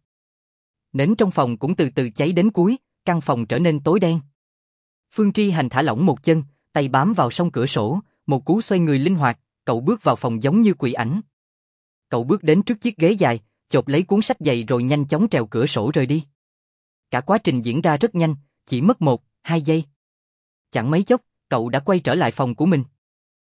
Nến trong phòng cũng từ từ cháy đến cuối, căn phòng trở nên tối đen. Phương Tri Hành thả lỏng một chân, tay bám vào song cửa sổ, một cú xoay người linh hoạt, cậu bước vào phòng giống như quỷ ảnh. Cậu bước đến trước chiếc ghế dài, chộp lấy cuốn sách dày rồi nhanh chóng trèo cửa sổ rời đi. Cả quá trình diễn ra rất nhanh, chỉ mất 1-2 giây. Chẳng mấy chốc, cậu đã quay trở lại phòng của mình.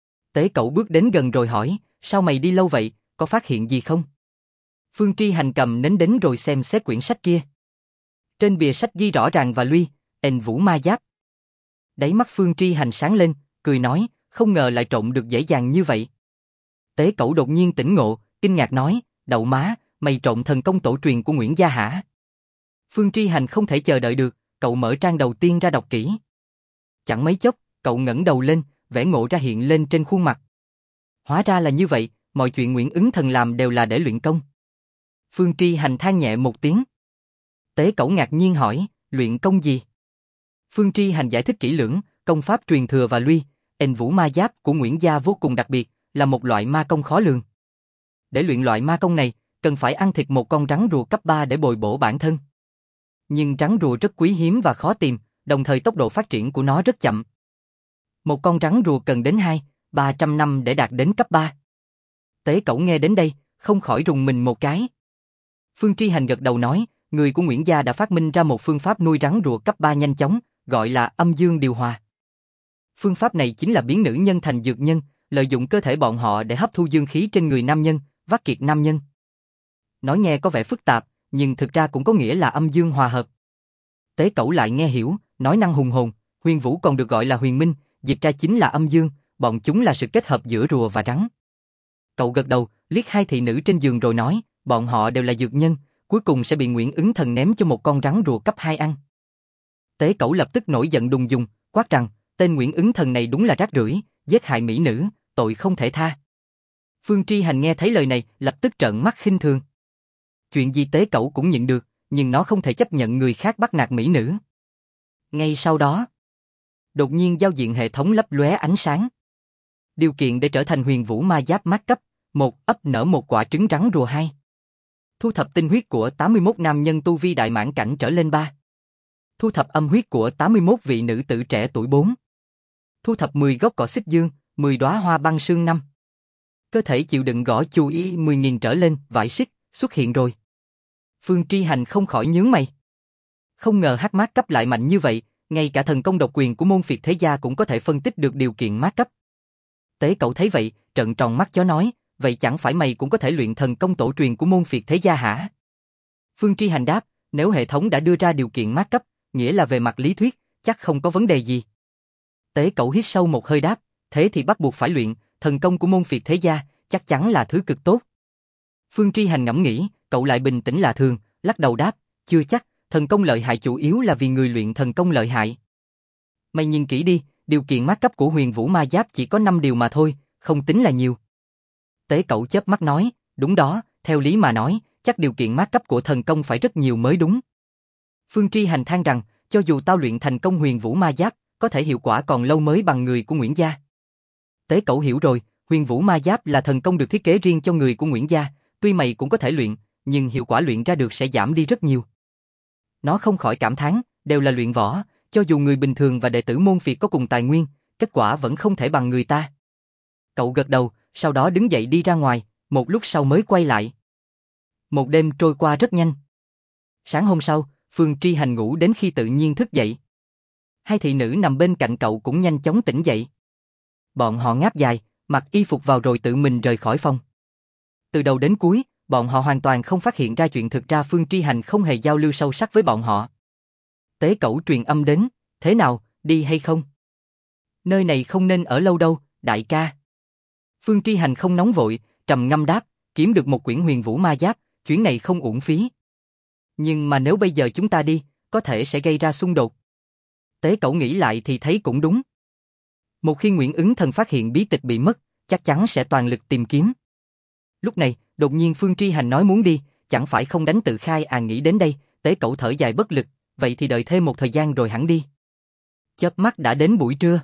Tế Cẩu bước đến gần rồi hỏi, sao mày đi lâu vậy, có phát hiện gì không? Phương Tri Hành cầm nến đến rồi xem xét quyển sách kia. Trên bìa sách ghi rõ ràng và luy, Vũ ma giáp. Đáy mắt Phương Tri Hành sáng lên, cười nói, không ngờ lại trộn được dễ dàng như vậy. Tế Cẩu đột nhiên tỉnh ngộ, kinh ngạc nói, đậu má, mày trộn thần công tổ truyền của Nguyễn gia hả? Phương Tri Hành không thể chờ đợi được, cậu mở trang đầu tiên ra đọc kỹ. Chẳng mấy chốc, cậu ngẩng đầu lên, vẻ ngộ ra hiện lên trên khuôn mặt. Hóa ra là như vậy, mọi chuyện Nguyễn Ứng Thần làm đều là để luyện công. Phương Tri Hành than nhẹ một tiếng. Tế Cẩu ngạc nhiên hỏi, luyện công gì? Phương Tri Hành giải thích kỹ lưỡng, công pháp truyền thừa và luy, Vũ ma giáp của Nguyễn gia vô cùng đặc biệt, là một loại ma công khó lường. Để luyện loại ma công này, cần phải ăn thịt một con rắn rùa cấp 3 để bồi bổ bản thân. Nhưng rắn rùa rất quý hiếm và khó tìm, đồng thời tốc độ phát triển của nó rất chậm. Một con rắn rùa cần đến 200-300 năm để đạt đến cấp 3. Tế Cẩu nghe đến đây, không khỏi rùng mình một cái. Phương Tri Hành gật đầu nói, người của Nguyễn gia đã phát minh ra một phương pháp nuôi rắn rùa cấp 3 nhanh chóng, gọi là âm dương điều hòa. Phương pháp này chính là biến nữ nhân thành dược nhân, lợi dụng cơ thể bọn họ để hấp thu dương khí trên người nam nhân, vắt kiệt nam nhân. Nói nghe có vẻ phức tạp, nhưng thực ra cũng có nghĩa là âm dương hòa hợp. Tế Cẩu lại nghe hiểu, nói năng hùng hồn, huyền vũ còn được gọi là huyền minh, dịch ra chính là âm dương, bọn chúng là sự kết hợp giữa rùa và rắn. Cậu gật đầu, liếc hai thị nữ trên giường rồi nói, bọn họ đều là dược nhân, cuối cùng sẽ bị Nguyễn Ứng Thần ném cho một con rắn rùa cấp 2 ăn. Tế Cẩu lập tức nổi giận đùng đùng, quát rằng, tên Nguyễn Ứng Thần này đúng là rác rưởi, giết hại mỹ nữ, tội không thể tha. Phương Tri Hành nghe thấy lời này, lập tức trợn mắt khinh thường. Chuyện gì Tế Cẩu cũng nhận được, nhưng nó không thể chấp nhận người khác bắt nạt mỹ nữ. Ngay sau đó, đột nhiên giao diện hệ thống lấp lóe ánh sáng. Điều kiện để trở thành huyền vũ ma giáp mát cấp, 1. Ấp nở một quả trứng rắn rùa 2. Thu thập tinh huyết của 81 nam nhân tu vi đại mãn cảnh trở lên 3. Thu thập âm huyết của 81 vị nữ tử trẻ tuổi 4. Thu thập 10 gốc cỏ xích dương, 10 đóa hoa băng sương 5. Cơ thể chịu đựng gõ chú ý 10.000 trở lên, vải xích, xuất hiện rồi. Phương Tri Hành không khỏi nhướng mày. Không ngờ hắc mát cấp lại mạnh như vậy, ngay cả thần công độc quyền của môn phiệt thế gia cũng có thể phân tích được điều kiện mát cấp. Tế Cẩu thấy vậy, trợn tròn mắt chó nói, vậy chẳng phải mày cũng có thể luyện thần công tổ truyền của môn phiệt thế gia hả? Phương Tri Hành đáp, nếu hệ thống đã đưa ra điều kiện mát cấp, nghĩa là về mặt lý thuyết, chắc không có vấn đề gì. Tế Cẩu hít sâu một hơi đáp, thế thì bắt buộc phải luyện, thần công của môn phiệt thế gia, chắc chắn là thứ cực tốt. Phương Tri Hành ngẫm nghĩ, cậu lại bình tĩnh lạ thường, lắc đầu đáp, chưa chắc, thần công lợi hại chủ yếu là vì người luyện thần công lợi hại. Mày nhìn kỹ đi, điều kiện mát cấp của huyền vũ ma giáp chỉ có 5 điều mà thôi, không tính là nhiều. Tế Cẩu chớp mắt nói, đúng đó, theo lý mà nói, chắc điều kiện mát cấp của thần công phải rất nhiều mới đúng. Phương Tri Hành than rằng, cho dù tao luyện thành công huyền vũ ma giáp, có thể hiệu quả còn lâu mới bằng người của Nguyễn gia. Tế Cẩu hiểu rồi, huyền vũ ma giáp là thần công được thiết kế riêng cho người của Nguyễn gia, tuy mày cũng có thể luyện, nhưng hiệu quả luyện ra được sẽ giảm đi rất nhiều. Nó không khỏi cảm thán, đều là luyện võ, cho dù người bình thường và đệ tử môn phiệt có cùng tài nguyên, kết quả vẫn không thể bằng người ta. Cậu gật đầu, sau đó đứng dậy đi ra ngoài, một lúc sau mới quay lại. Một đêm trôi qua rất nhanh. Sáng hôm sau, Phương Tri Hành ngủ đến khi tự nhiên thức dậy. Hai thị nữ nằm bên cạnh cậu cũng nhanh chóng tỉnh dậy. Bọn họ ngáp dài, mặc y phục vào rồi tự mình rời khỏi phòng. Từ đầu đến cuối, bọn họ hoàn toàn không phát hiện ra chuyện thực ra Phương Tri Hành không hề giao lưu sâu sắc với bọn họ. Tế Cẩu truyền âm đến, thế nào, đi hay không? Nơi này không nên ở lâu đâu, đại ca. Phương Tri Hành không nóng vội, trầm ngâm đáp, kiếm được một quyển huyền vũ ma giáp, chuyến này không uổng phí. Nhưng mà nếu bây giờ chúng ta đi, có thể sẽ gây ra xung đột. Tế Cẩu nghĩ lại thì thấy cũng đúng. Một khi Nguyễn Ứng Thần phát hiện bí tịch bị mất, chắc chắn sẽ toàn lực tìm kiếm. Lúc này, đột nhiên Phương Tri Hành nói muốn đi, chẳng phải không đánh tự khai à. Nghĩ đến đây, Tế Cẩu thở dài bất lực, vậy thì đợi thêm một thời gian rồi hẳn đi. Chớp mắt đã đến buổi trưa.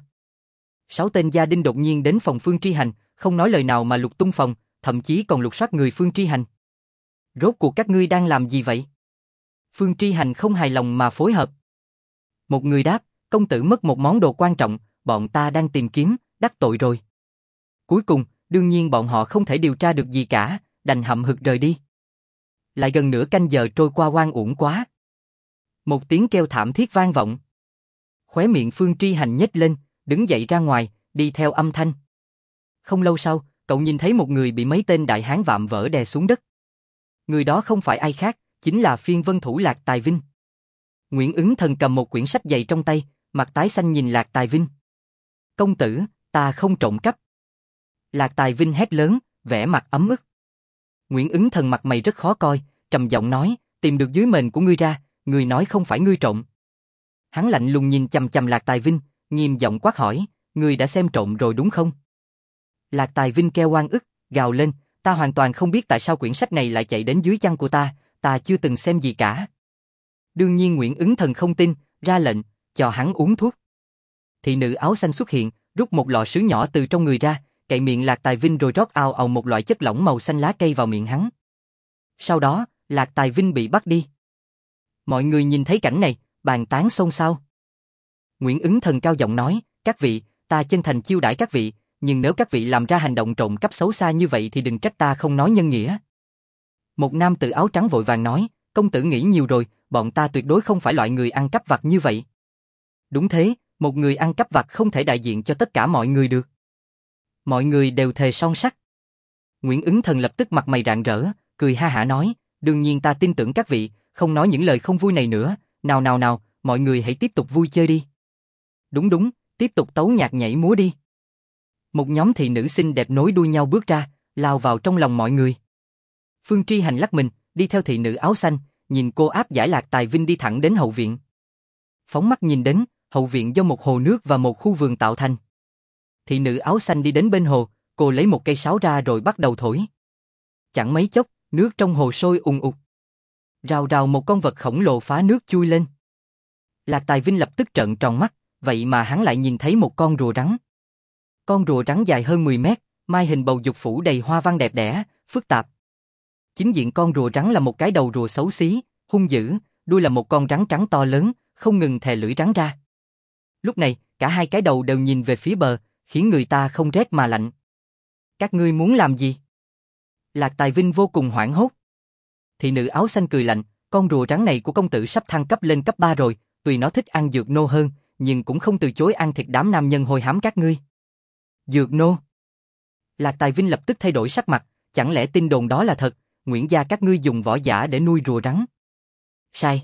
6 tên gia đình đột nhiên đến phòng Phương Tri Hành, không nói lời nào mà lục tung phòng, thậm chí còn lục soát người Phương Tri Hành. Rốt cuộc các ngươi đang làm gì vậy? Phương Tri Hành không hài lòng mà phối hợp. Một người đáp, công tử mất một món đồ quan trọng, bọn ta đang tìm kiếm, đắc tội rồi. Cuối cùng, đương nhiên bọn họ không thể điều tra được gì cả, đành hậm hực rời đi. Lại gần nửa canh giờ trôi qua oan uổng quá. Một tiếng kêu thảm thiết vang vọng. Khóe miệng Phương Tri Hành nhếch lên, đứng dậy ra ngoài, đi theo âm thanh. Không lâu sau, cậu nhìn thấy một người bị mấy tên đại hán vạm vỡ đè xuống đất. Người đó không phải ai khác, chính là phiên vân thủ Lạc Tài Vinh. Nguyễn Ứng Thần cầm một quyển sách dày trong tay, mặt tái xanh nhìn Lạc Tài Vinh. Công tử, ta không trộm cắp. Lạc Tài Vinh hét lớn, vẻ mặt ấm ức. Nguyễn Ứng Thần mặt mày rất khó coi, trầm giọng nói, tìm được dưới mền của ngươi ra, ngươi nói không phải ngươi trộm. Hắn lạnh lùng nhìn chằm chằm Lạc Tài Vinh, nghiêm giọng quát hỏi, ngươi đã xem trộm rồi đúng không? Lạc Tài Vinh kêu oan ức, gào lên, ta hoàn toàn không biết tại sao quyển sách này lại chạy đến dưới chăn của ta chưa từng xem gì cả. Đương nhiên Nguyễn Ứng Thần không tin, ra lệnh, cho hắn uống thuốc. Thị nữ áo xanh xuất hiện, rút một lọ sứ nhỏ từ trong người ra, cạy miệng Lạc Tài Vinh rồi rót ào ào một loại chất lỏng màu xanh lá cây vào miệng hắn. Sau đó, Lạc Tài Vinh bị bắt đi. Mọi người nhìn thấy cảnh này, bàn tán xôn xao. Nguyễn Ứng Thần cao giọng nói, các vị, ta chân thành chiêu đãi các vị, nhưng nếu các vị làm ra hành động trộm cắp xấu xa như vậy thì đừng trách ta không nói nhân nghĩa. Một nam tử áo trắng vội vàng nói, công tử nghĩ nhiều rồi, bọn ta tuyệt đối không phải loại người ăn cắp vặt như vậy. Đúng thế, một người ăn cắp vặt không thể đại diện cho tất cả mọi người được. Mọi người đều thề son sắt. Nguyễn Ứng Thần lập tức mặt mày rạng rỡ, cười ha hả nói, đương nhiên ta tin tưởng các vị, không nói những lời không vui này nữa, nào, mọi người hãy tiếp tục vui chơi đi. Đúng, tiếp tục tấu nhạc nhảy múa đi. Một nhóm thị nữ xinh đẹp nối đuôi nhau bước ra, lao vào trong lòng mọi người. Phương Tri Hành lắc mình, đi theo thị nữ áo xanh, nhìn cô áp giải Lạc Tài Vinh đi thẳng đến hậu viện. Phóng mắt nhìn đến, hậu viện do một hồ nước và một khu vườn tạo thành. Thị nữ áo xanh đi đến bên hồ, cô lấy một cây sáo ra rồi bắt đầu thổi. Chẳng mấy chốc, nước trong hồ sôi ùn ùn. Rào rào một con vật khổng lồ phá nước chui lên. Lạc Tài Vinh lập tức trợn tròn mắt, vậy mà hắn lại nhìn thấy một con rùa rắn. Con rùa rắn dài hơn 10 mét, mai hình bầu dục phủ đầy hoa văn đẹp đẽ, phức tạp. Chính diện con rùa rắn là một cái đầu rùa xấu xí, hung dữ, đuôi là một con rắn trắng to lớn, không ngừng thè lưỡi rắn ra. Lúc này, cả hai cái đầu đều nhìn về phía bờ, khiến người ta không rét mà lạnh. Các ngươi muốn làm gì? Lạc Tài Vinh vô cùng hoảng hốt. Thị nữ áo xanh cười lạnh, con rùa rắn này của công tử sắp thăng cấp lên cấp 3 rồi, tuy nó thích ăn dược nô hơn, nhưng cũng không từ chối ăn thịt đám nam nhân hôi hám các ngươi. Dược nô? Lạc Tài Vinh lập tức thay đổi sắc mặt, chẳng lẽ tin đồn đó là thật, Nguyễn gia các ngươi dùng võ giả để nuôi rùa rắn? Sai.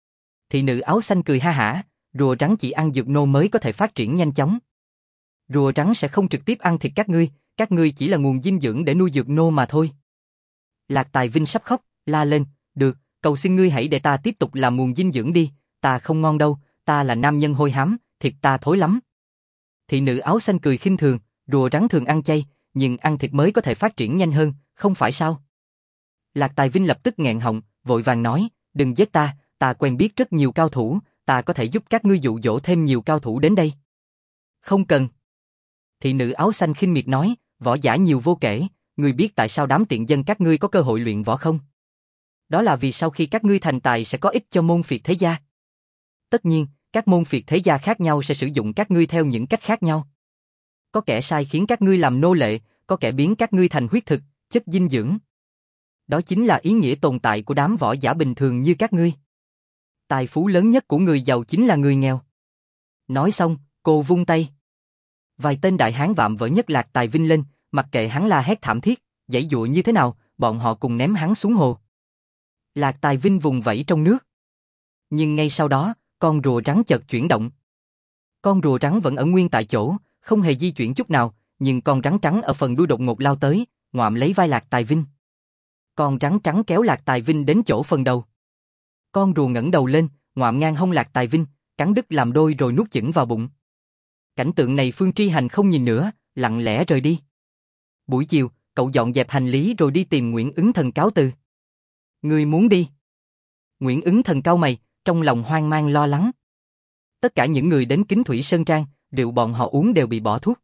Thị nữ áo xanh cười ha hả, rùa rắn chỉ ăn dược nô mới có thể phát triển nhanh chóng. Rùa rắn sẽ không trực tiếp ăn thịt các ngươi chỉ là nguồn dinh dưỡng để nuôi dược nô mà thôi. Lạc Tài Vinh sắp khóc, la lên, được, cầu xin ngươi hãy để ta tiếp tục làm nguồn dinh dưỡng đi, ta không ngon đâu, ta là nam nhân hôi hám, thịt ta thối lắm. Thị nữ áo xanh cười khinh thường, rùa rắn thường ăn chay, nhưng ăn thịt mới có thể phát triển nhanh hơn, không phải sao? Lạc Tài Vinh lập tức nghẹn họng, vội vàng nói, đừng giết ta quen biết rất nhiều cao thủ, ta có thể giúp các ngươi dụ dỗ thêm nhiều cao thủ đến đây. Không cần. Thị nữ áo xanh khinh miệt nói, võ giả nhiều vô kể, ngươi biết tại sao đám tiện dân các ngươi có cơ hội luyện võ không? Đó là vì sau khi các ngươi thành tài sẽ có ích cho môn phiệt thế gia. Tất nhiên, các môn phiệt thế gia khác nhau sẽ sử dụng các ngươi theo những cách khác nhau. Có kẻ sai khiến các ngươi làm nô lệ, có kẻ biến các ngươi thành huyết thực, chất dinh dưỡng. Đó chính là ý nghĩa tồn tại của đám võ giả bình thường như các ngươi. Tài phú lớn nhất của người giàu chính là người nghèo. Nói xong, cô vung tay. Vài tên đại hán vạm vỡ nhất Lạc Tài Vinh lên, mặc kệ hắn la hét thảm thiết, giãy giụa như thế nào, bọn họ cùng ném hắn xuống hồ. Lạc Tài Vinh vùng vẫy trong nước. Nhưng ngay sau đó, con rùa rắn chợt chuyển động. Con rùa rắn vẫn ở nguyên tại chỗ, không hề di chuyển chút nào, nhưng con rắn trắng ở phần đuôi đột ngột lao tới, ngoạm lấy vai Lạc Tài Vinh. Con rắn trắng kéo Lạc Tài Vinh đến chỗ phần đầu. Con rùa ngẩng đầu lên, ngoạm ngang hông Lạc Tài Vinh, cắn đứt làm đôi rồi nuốt chửng vào bụng. Cảnh tượng này Phương Tri Hành không nhìn nữa, lặng lẽ rời đi. Buổi chiều, cậu dọn dẹp hành lý rồi đi tìm Nguyễn Ứng Thần cáo từ. Ngươi muốn đi? Nguyễn Ứng Thần cau mày, trong lòng hoang mang lo lắng. Tất cả những người đến Kính Thủy Sơn Trang, rượu bọn họ uống đều bị bỏ thuốc.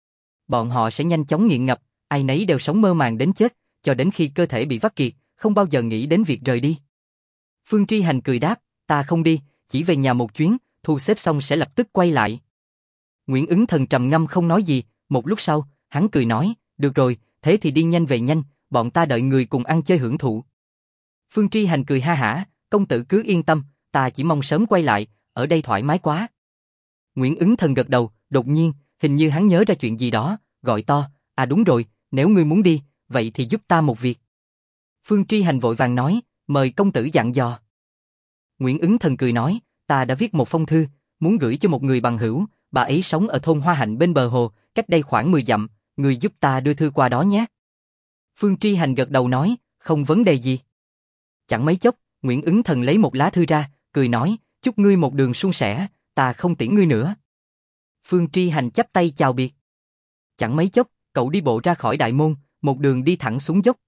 Bọn họ sẽ nhanh chóng nghiện ngập, ai nấy đều sống mơ màng đến chết, cho đến khi cơ thể bị vắt kiệt, không bao giờ nghĩ đến việc rời đi. Phương Tri Hành cười đáp, ta không đi, chỉ về nhà một chuyến, thu xếp xong sẽ lập tức quay lại. Nguyễn Ứng Thần trầm ngâm không nói gì, một lúc sau, hắn cười nói, được rồi, thế thì đi nhanh về nhanh, bọn ta đợi người cùng ăn chơi hưởng thụ. Phương Tri Hành cười ha hả, công tử cứ yên tâm, ta chỉ mong sớm quay lại, ở đây thoải mái quá. Nguyễn Ứng Thần gật đầu, đột nhiên, hình như hắn nhớ ra chuyện gì đó, gọi to, à đúng rồi, nếu ngươi muốn đi, vậy thì giúp ta một việc. Phương Tri Hành vội vàng nói, mời công tử dặn dò. Nguyễn Ứng Thần cười nói, ta đã viết một phong thư, muốn gửi cho một người bằng hữu, bà ấy sống ở thôn Hoa Hạnh bên bờ hồ, cách đây khoảng 10 dặm, người giúp ta đưa thư qua đó nhé. Phương Tri Hành gật đầu nói, không vấn đề gì. Chẳng mấy chốc, Nguyễn Ứng Thần lấy một lá thư ra, cười nói, chúc ngươi một đường suôn sẻ, ta không tiễn ngươi nữa. Phương Tri Hành chắp tay chào biệt. Chẳng mấy chốc, cậu đi bộ ra khỏi đại môn, một đường đi thẳng xuống dốc.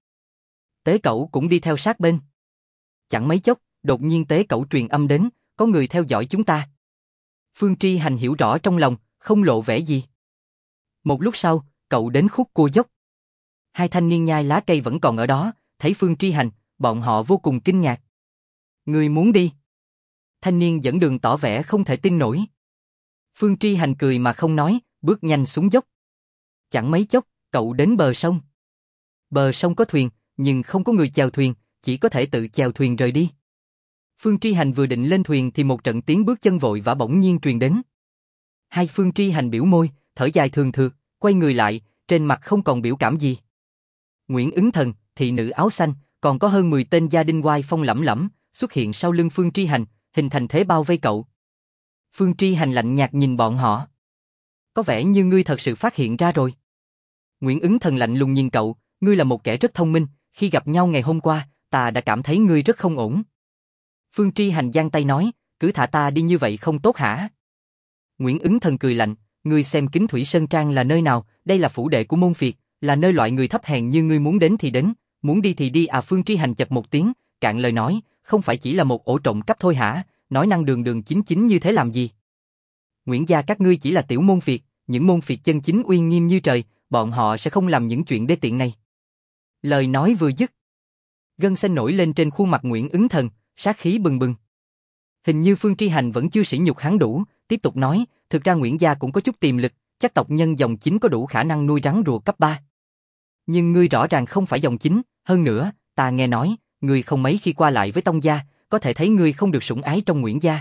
Tế Cẩu cũng đi theo sát bên. Chẳng mấy chốc, đột nhiên Tế Cẩu truyền âm đến, có người theo dõi chúng ta. Phương Tri Hành hiểu rõ trong lòng, không lộ vẻ gì. Một lúc sau, cậu đến khúc cua dốc. Hai thanh niên nhai lá cây vẫn còn ở đó, thấy Phương Tri Hành, bọn họ vô cùng kinh ngạc. Ngươi muốn đi? Thanh niên dẫn đường tỏ vẻ không thể tin nổi. Phương Tri Hành cười mà không nói, bước nhanh xuống dốc. Chẳng mấy chốc, cậu đến bờ sông. Bờ sông có thuyền, nhưng không có người chèo thuyền, chỉ có thể tự chèo thuyền rời đi. Phương Tri Hành vừa định lên thuyền thì một trận tiếng bước chân vội vã bỗng nhiên truyền đến. Hai Phương Tri Hành biểu môi, thở dài thường thượt, quay người lại, trên mặt không còn biểu cảm gì. Nguyễn Ứng Thần, thị nữ áo xanh, còn có hơn 10 tên gia đình oai phong lẫm lẫm, xuất hiện sau lưng Phương Tri Hành, hình thành thế bao vây cậu. Phương Tri Hành lạnh nhạt nhìn bọn họ. Có vẻ như ngươi thật sự phát hiện ra rồi. Nguyễn Ứng Thần lạnh lùng nhìn cậu, ngươi là một kẻ rất thông minh, khi gặp nhau ngày hôm qua, ta đã cảm thấy ngươi rất không ổn. Phương Tri Hành giang tay nói, cứ thả ta đi như vậy không tốt hả? Nguyễn Ứng Thần cười lạnh, ngươi xem Kính Thủy Sơn Trang là nơi nào, đây là phủ đệ của môn phiệt, là nơi loại người thấp hèn như ngươi muốn đến thì đến, muốn đi thì đi à. Phương Tri Hành chật một tiếng, cạn lời nói, không phải chỉ là một ổ trộm cắp thôi hả, nói năng đường đường chính chính như thế làm gì? Nguyễn gia các ngươi chỉ là tiểu môn phiệt, những môn phiệt chân chính uy nghiêm như trời, bọn họ sẽ không làm những chuyện đê tiện này. Lời nói vừa dứt, gân xanh nổi lên trên khuôn mặt Nguyễn Ứng Thần, sát khí bừng bừng. Hình như Phương Tri Hành vẫn chưa sỉ nhục hắn đủ, tiếp tục nói, thực ra Nguyễn gia cũng có chút tiềm lực, chắc tộc nhân dòng chính có đủ khả năng nuôi rắn rùa cấp 3. Nhưng ngươi rõ ràng không phải dòng chính, hơn nữa, ta nghe nói, ngươi không mấy khi qua lại với Tông gia, có thể thấy ngươi không được sủng ái trong Nguyễn gia.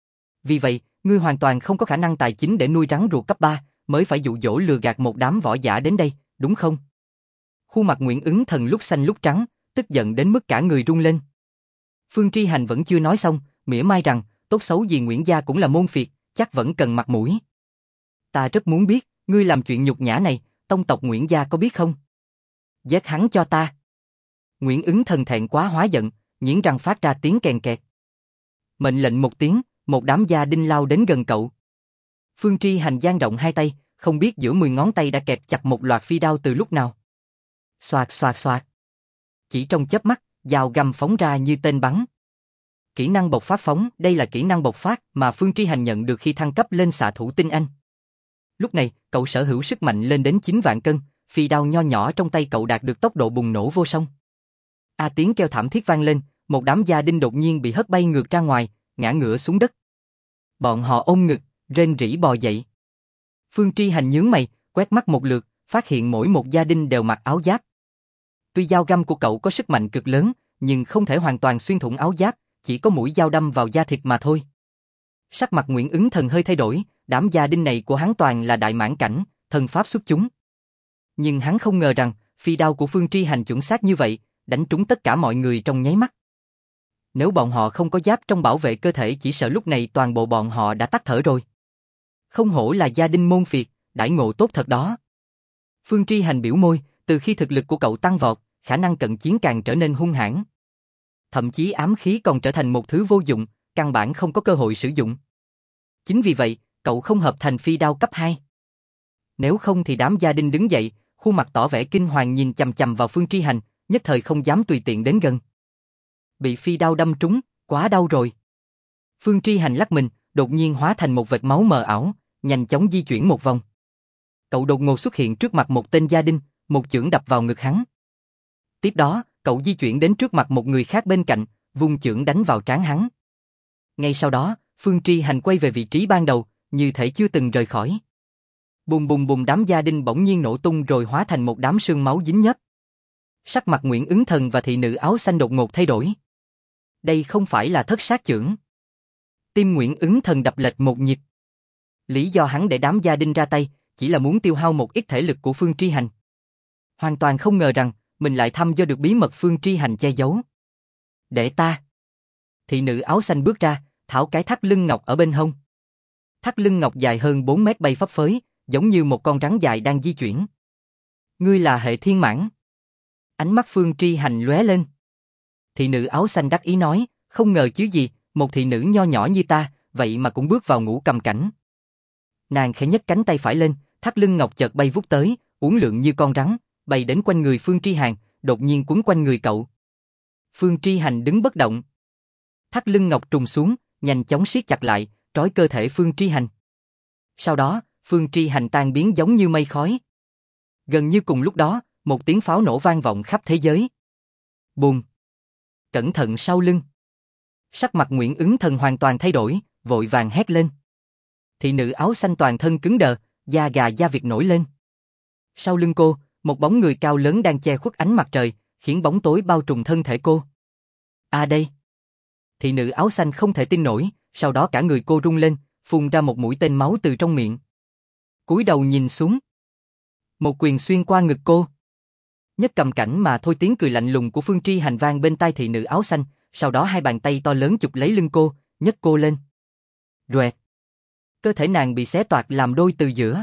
Vì vậy, ngươi hoàn toàn không có khả năng tài chính để nuôi rắn rùa cấp 3, mới phải dụ dỗ lừa gạt một đám võ giả đến đây, đúng không? Khuôn mặt Nguyễn Ứng Thần lúc xanh lúc trắng, tức giận đến mức cả người run lên. Phương Tri Hành vẫn chưa nói xong, mỉa mai rằng, tốt xấu gì Nguyễn gia cũng là môn phiệt, chắc vẫn cần mặt mũi. Ta rất muốn biết, ngươi làm chuyện nhục nhã này, tông tộc Nguyễn gia có biết không? Giết hắn cho ta. Nguyễn Ứng Thần thẹn quá hóa giận, nghiến răng phát ra tiếng kèn kẹt. Mệnh lệnh một tiếng, một đám gia đinh lao đến gần cậu. Phương Tri Hành dang rộng hai tay, không biết giữa 10 ngón tay đã kẹp chặt một loạt phi đao từ lúc nào. Xoạt xoạt xoạt. Chỉ trong chớp mắt, dao găm phóng ra như tên bắn. Kỹ năng bộc phát phóng, đây là kỹ năng bộc phát mà Phương Tri Hành nhận được khi thăng cấp lên xạ thủ tinh anh. Lúc này, cậu sở hữu sức mạnh lên đến 9 vạn cân, phi đao nho nhỏ trong tay cậu đạt được tốc độ bùng nổ vô song. Tiếng kêu thảm thiết vang lên, một đám gia đinh đột nhiên bị hất bay ngược ra ngoài, ngã ngửa xuống đất. Bọn họ ôm ngực, rên rỉ bò dậy. Phương Tri Hành nhướng mày, quét mắt một lượt, phát hiện mỗi một gia đình đều mặc áo giáp. Tuy dao găm của cậu có sức mạnh cực lớn, nhưng không thể hoàn toàn xuyên thủng áo giáp, chỉ có mũi dao đâm vào da thịt mà thôi. Sắc mặt Nguyễn Ứng Thần hơi thay đổi, đám gia đình này của hắn toàn là đại mãn cảnh, thần pháp xuất chúng. Nhưng hắn không ngờ rằng, phi đao của Phương Tri Hành chuẩn xác như vậy, đánh trúng tất cả mọi người trong nháy mắt. Nếu bọn họ không có giáp trong bảo vệ cơ thể, chỉ sợ lúc này toàn bộ bọn họ đã tắt thở rồi. Không hổ là gia đình môn phiệt, đãi ngộ tốt thật đó. Phương Tri Hành biểu môi, từ khi thực lực của cậu tăng vọt, khả năng cận chiến càng trở nên hung hãn. Thậm chí ám khí còn trở thành một thứ vô dụng, căn bản không có cơ hội sử dụng. Chính vì vậy, cậu không hợp thành phi đao cấp 2. Nếu không thì đám gia đình đứng dậy, khuôn mặt tỏ vẻ kinh hoàng nhìn chằm chằm vào Phương Tri Hành, nhất thời không dám tùy tiện đến gần. Bị phi đao đâm trúng, quá đau rồi. Phương Tri Hành lắc mình, đột nhiên hóa thành một vệt máu mờ ảo, nhanh chóng di chuyển một vòng. Cậu đột ngột xuất hiện trước mặt một tên gia đình, một chưởng đập vào ngực hắn. Tiếp đó, cậu di chuyển đến trước mặt một người khác bên cạnh, vung chưởng đánh vào trán hắn. Ngay sau đó, Phương Tri Hành quay về vị trí ban đầu, như thể chưa từng rời khỏi. Bùng bùng bùng, đám gia đình bỗng nhiên nổ tung rồi hóa thành một đám sương máu dính nhớp. Sắc mặt Nguyễn Ứng Thần và thị nữ áo xanh đột ngột thay đổi. Đây không phải là thất sát chưởng. Tim Nguyễn Ứng Thần đập lệch một nhịp. Lý do hắn để đám gia đình ra tay, chỉ là muốn tiêu hao một ít thể lực của Phương Tri Hành. Hoàn toàn không ngờ rằng, mình lại thăm dò được bí mật Phương Tri Hành che giấu. Để ta. Thị nữ áo xanh bước ra, tháo cái thắt lưng ngọc ở bên hông. Thắt lưng ngọc dài hơn 4 mét bay phấp phới, giống như một con rắn dài đang di chuyển. Ngươi là Hệ Thiên Mãn. Ánh mắt Phương Tri Hành lóe lên. Thị nữ áo xanh đắc ý nói, không ngờ chứ gì, một thị nữ nho nhỏ như ta, vậy mà cũng bước vào ngũ cầm cảnh. Nàng khẽ nhấc cánh tay phải lên, thắt lưng ngọc chợt bay vút tới, uốn lượn như con rắn, bay đến quanh người Phương Tri Hành, đột nhiên quấn quanh người cậu. Phương Tri Hành đứng bất động. Thắt lưng ngọc trùng xuống, nhanh chóng siết chặt lại, trói cơ thể Phương Tri Hành. Sau đó, Phương Tri Hành tan biến giống như mây khói. Gần như cùng lúc đó, một tiếng pháo nổ vang vọng khắp thế giới. Bùm! cẩn thận sau lưng. Sắc mặt Nguyễn Ứng Thần hoàn toàn thay đổi, vội vàng hét lên. Thị nữ áo xanh toàn thân cứng đờ, da gà da vịt nổi lên. Sau lưng cô, một bóng người cao lớn đang che khuất ánh mặt trời, khiến bóng tối bao trùm thân thể cô. À đây! Thị nữ áo xanh không thể tin nổi, sau đó cả người cô rung lên, phun ra một mũi tên máu từ trong miệng. Cúi đầu nhìn xuống. Một quyền xuyên qua ngực cô. Nhất cầm cảnh mà thôi, tiếng cười lạnh lùng của Phương Tri Hành vang bên tai thị nữ áo xanh, sau đó hai bàn tay to lớn chụp lấy lưng cô, nhấc cô lên. Roẹt. Cơ thể nàng bị xé toạc làm đôi từ giữa.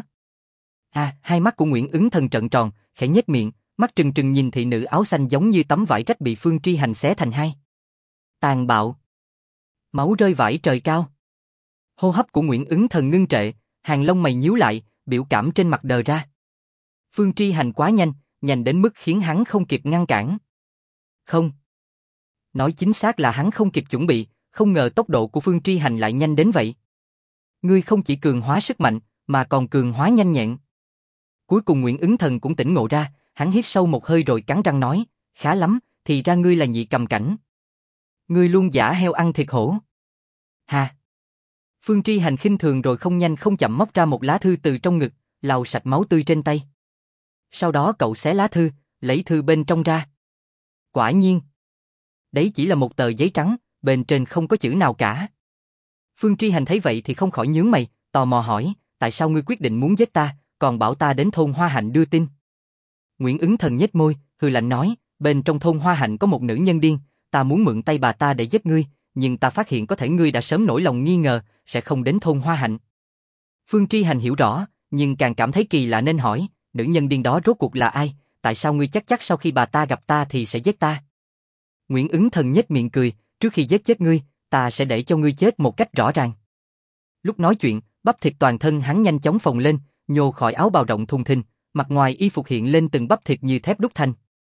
Hai mắt của Nguyễn Ứng Thần trợn tròn, khẽ nhếch miệng, mắt trừng trừng nhìn thị nữ áo xanh giống như tấm vải rách bị Phương Tri Hành xé thành hai. Tàn bạo. Máu rơi vãi trời cao. Hô hấp của Nguyễn Ứng Thần ngưng trệ, hàng lông mày nhíu lại, biểu cảm trên mặt đờ ra. Phương Tri Hành quá nhanh, nhanh đến mức khiến hắn không kịp ngăn cản. Không. Nói chính xác là hắn không kịp chuẩn bị, không ngờ tốc độ của Phương Tri Hành lại nhanh đến vậy. Ngươi không chỉ cường hóa sức mạnh, mà còn cường hóa nhanh nhẹn. Cuối cùng Nguyễn Ứng Thần cũng tỉnh ngộ ra, hắn hít sâu một hơi rồi cắn răng nói, khá lắm, thì ra ngươi là nhị cầm cảnh. Ngươi luôn giả heo ăn thịt hổ. Hà. Phương Tri Hành khinh thường rồi không nhanh không chậm móc ra một lá thư từ trong ngực, lau sạch máu tươi trên tay. Sau đó cậu xé lá thư, lấy thư bên trong ra. Quả nhiên. Đấy chỉ là một tờ giấy trắng, bên trên không có chữ nào cả. Phương Tri Hành thấy vậy thì không khỏi nhướng mày, tò mò hỏi, tại sao ngươi quyết định muốn giết ta, còn bảo ta đến thôn Hoa Hạnh đưa tin? Nguyễn Ứng Thần nhếch môi, hừ lạnh nói, bên trong thôn Hoa Hạnh có một nữ nhân điên, ta muốn mượn tay bà ta để giết ngươi, nhưng ta phát hiện có thể ngươi đã sớm nổi lòng nghi ngờ, sẽ không đến thôn Hoa Hạnh. Phương Tri Hành hiểu rõ, nhưng càng cảm thấy kỳ lạ nên hỏi, nữ nhân điên đó rốt cuộc là ai, tại sao ngươi chắc sau khi bà ta gặp ta thì sẽ giết ta? Nguyễn Ứng Thần nhếch miệng cười, trước khi giết chết ngươi, ta sẽ để cho ngươi chết một cách rõ ràng. Lúc nói chuyện, bắp thịt toàn thân hắn nhanh chóng phồng lên, nhô khỏi áo bào rộng thùng thình, mặt ngoài y phục hiện lên từng bắp thịt như thép đúc thành.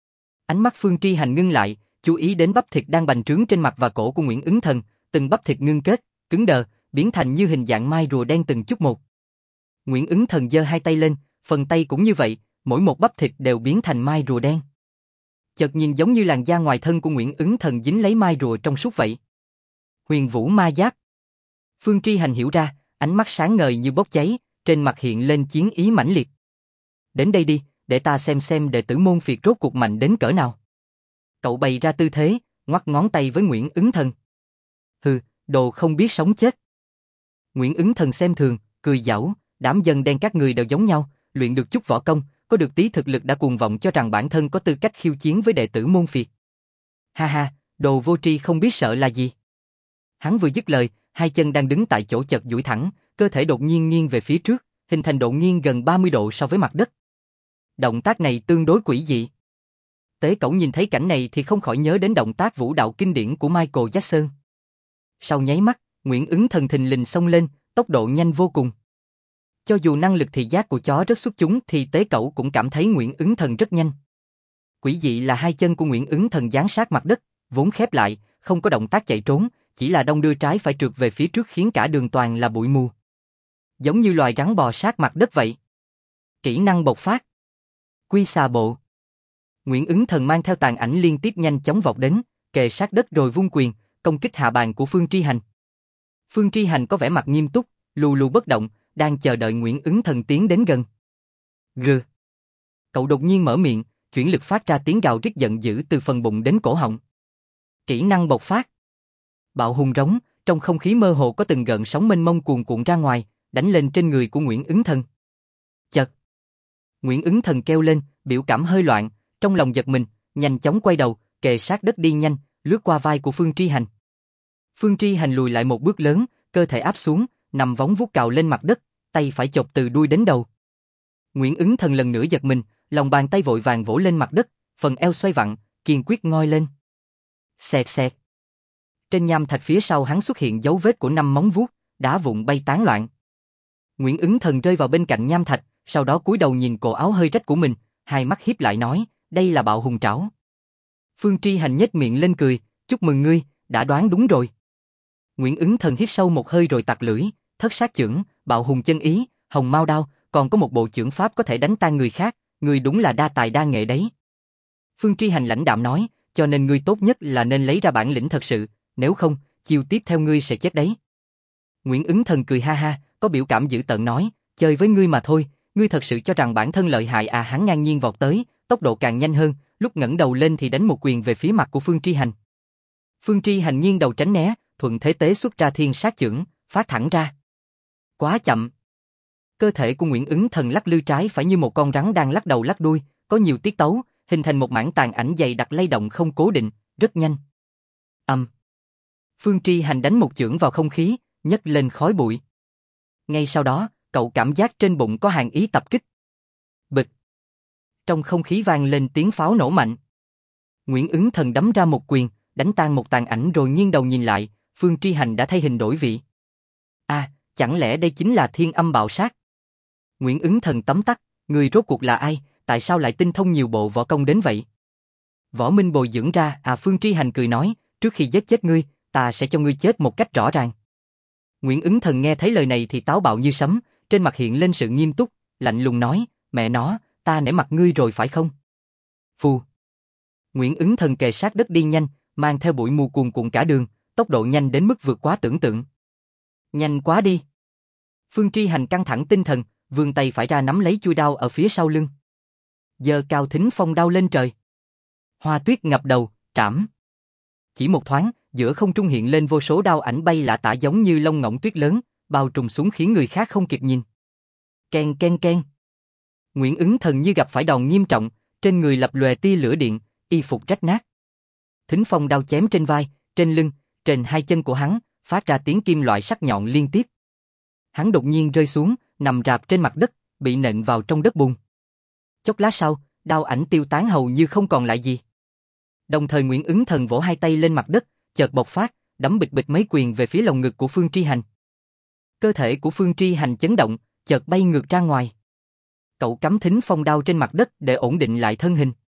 Ánh mắt Phương Tri Hành ngưng lại, chú ý đến bắp thịt đang bành trướng trên mặt và cổ của Nguyễn Ứng Thần, từng bắp thịt ngưng kết, cứng đờ, biến thành như hình dạng mai rùa đen từng chút một. Nguyễn Ứng Thần giơ hai tay lên, phần tay cũng như vậy, mỗi một bắp thịt đều biến thành mai rùa đen. Chợt nhìn giống như làn da ngoài thân của Nguyễn Ứng Thần dính lấy mai rùa trong suốt vậy. Huyền Vũ Ma Giáp. Phương Tri Hành hiểu ra, ánh mắt sáng ngời như bốc cháy, trên mặt hiện lên chiến ý mãnh liệt. Đến đây đi, để ta xem đệ tử môn phiệt rốt cuộc mạnh đến cỡ nào. Cậu bày ra tư thế, ngoắc ngón tay với Nguyễn Ứng Thần. Hừ, đồ không biết sống chết. Nguyễn Ứng Thần xem thường, cười giảo, đám dân đen các người đều giống nhau, luyện được chút võ công, có được tí thực lực đã cuồng vọng cho rằng bản thân có tư cách khiêu chiến với đệ tử môn phiệt. Ha ha, đồ vô tri không biết sợ là gì. Hắn vừa dứt lời, hai chân đang đứng tại chỗ chợt duỗi thẳng, cơ thể đột nhiên nghiêng về phía trước, hình thành độ nghiêng gần 30 độ so với mặt đất. Động tác này tương đối quỷ dị. Tế Cẩu nhìn thấy cảnh này thì không khỏi nhớ đến động tác vũ đạo kinh điển của Michael Jackson. Sau nháy mắt, Nguyễn Ứng Thần thình lình xông lên, tốc độ nhanh vô cùng. Cho dù năng lực thị giác của chó rất xuất chúng thì Tế Cẩu cũng cảm thấy Nguyễn Ứng Thần rất nhanh. Quỷ dị là hai chân của Nguyễn Ứng Thần dán sát mặt đất, vốn khép lại, không có động tác chạy trốn, chỉ là đong đưa trái phải trượt về phía trước khiến cả đường toàn là bụi mù. Giống như loài rắn bò sát mặt đất vậy. Kỹ năng bộc phát. Quy xà bộ. Nguyễn Ứng Thần mang theo tàn ảnh liên tiếp nhanh chóng vọt đến, kề sát đất rồi vung quyền, công kích hạ bàn của Phương Tri Hành. Phương Tri Hành có vẻ mặt nghiêm túc, lù lù bất động, đang chờ đợi Nguyễn Ứng Thần tiến đến gần. Rừ. Cậu đột nhiên mở miệng, chuyển lực phát ra tiếng gào rít giận dữ từ phần bụng đến cổ họng. Kỹ năng bộc phát. Bạo hùng rống, trong không khí mơ hồ có từng gợn sóng mênh mông cuồn cuộn ra ngoài, đánh lên trên người của Nguyễn Ứng Thần. Chật. Nguyễn Ứng Thần kêu lên, biểu cảm hơi loạn, trong lòng giật mình, nhanh chóng quay đầu, kề sát đất đi nhanh, lướt qua vai của Phương Tri Hành. Phương Tri Hành lùi lại một bước lớn, cơ thể áp xuống, nằm vóng vuốt cào lên mặt đất, tay phải chộp từ đuôi đến đầu. Nguyễn Ứng Thần lần nữa giật mình, lòng bàn tay vội vàng vỗ lên mặt đất, phần eo xoay vặn, kiên quyết ngoi lên. Xẹt xẹt. Trên nham thạch phía sau hắn xuất hiện dấu vết của 5 móng vuốt, đá vụn bay tán loạn. Nguyễn Ứng Thần rơi vào bên cạnh nham thạch, sau đó cúi đầu nhìn cổ áo hơi rách của mình, hai mắt híp lại nói, đây là bạo hùng trảo. Phương Tri Hành nhếch miệng lên cười, chúc mừng ngươi, đã đoán đúng rồi. Nguyễn Ứng Thần hít sâu một hơi rồi tặc lưỡi, thất sát chưởng, bạo hùng chân ý, hồng mao đao, còn có một bộ chưởng pháp có thể đánh tan người khác, ngươi đúng là đa tài đa nghệ đấy. Phương Tri Hành lãnh đạm nói, cho nên ngươi tốt nhất là nên lấy ra bản lĩnh thật sự, nếu không, chiêu tiếp theo ngươi sẽ chết đấy. Nguyễn Ứng Thần cười ha ha, có biểu cảm dữ tợn nói, chơi với ngươi mà thôi, ngươi thật sự cho rằng bản thân lợi hại à? Hắn ngang nhiên vọt tới, tốc độ càng nhanh hơn, lúc ngẩng đầu lên thì đánh một quyền về phía mặt của Phương Tri Hành. Phương Tri Hành nghiêng đầu tránh né, thuận thế tế xuất ra thiên sát chưởng, phát thẳng ra. Quá chậm. Cơ thể của Nguyễn Ứng Thần lắc lư trái phải như một con rắn đang lắc đầu lắc đuôi, có nhiều tiết tấu, hình thành một mảng tàn ảnh dày đặc lay động không cố định, rất nhanh. Phương Tri Hành đánh một chưởng vào không khí, nhấc lên khói bụi. Ngay sau đó, cậu cảm giác trên bụng có hàn ý tập kích. Bịch. Trong không khí vang lên tiếng pháo nổ mạnh. Nguyễn Ứng Thần đấm ra một quyền, đánh tan một tàn ảnh rồi nghiêng đầu nhìn lại, Phương Tri Hành đã thay hình đổi vị. À, chẳng lẽ đây chính là Thiên Âm Bạo Sát? Nguyễn Ứng Thần tấm tắc, người rốt cuộc là ai, tại sao lại tinh thông nhiều bộ võ công đến vậy? Võ Minh bồi dưỡng ra, Phương Tri Hành cười nói, trước khi giết chết ngươi, ta sẽ cho ngươi chết một cách rõ ràng. Nguyễn Ứng Thần nghe thấy lời này thì táo bạo như sấm, trên mặt hiện lên sự nghiêm túc, lạnh lùng nói, mẹ nó, ta nể mặt ngươi rồi phải không? Phù. Nguyễn Ứng Thần kề sát đất đi nhanh, mang theo bụi mù cuồn cuộn cả đường, tốc độ nhanh đến mức vượt quá tưởng tượng. Nhanh quá đi. Phương Tri Hành căng thẳng tinh thần, vươn tay phải ra nắm lấy chuôi đao ở phía sau lưng. Giơ cao Thính Phong đao lên trời. Hoa tuyết ngập đầu, trảm. Chỉ một thoáng, giữa không trung hiện lên vô số đao ảnh bay lả tả giống như lông ngỗng tuyết lớn, bao trùm xuống khiến người khác không kịp nhìn. Ken ken ken. Nguyễn Ứng Thần như gặp phải đòn nghiêm trọng, trên người lập lòe tia lửa điện, y phục rách nát. Thính Phong đao chém trên vai, trên lưng, trên hai chân của hắn, phát ra tiếng kim loại sắc nhọn liên tiếp. Hắn đột nhiên rơi xuống, nằm rạp trên mặt đất, bị nện vào trong đất bùn. Chốc lát sau, đao ảnh tiêu tán hầu như không còn lại gì. Đồng thời Nguyễn Ứng Thần vỗ hai tay lên mặt đất, chợt bộc phát, đấm bịch bịch mấy quyền về phía lồng ngực của Phương Tri Hành. Cơ thể của Phương Tri Hành chấn động, chợt bay ngược ra ngoài. Cậu cắm Thính Phong đao trên mặt đất để ổn định lại thân hình.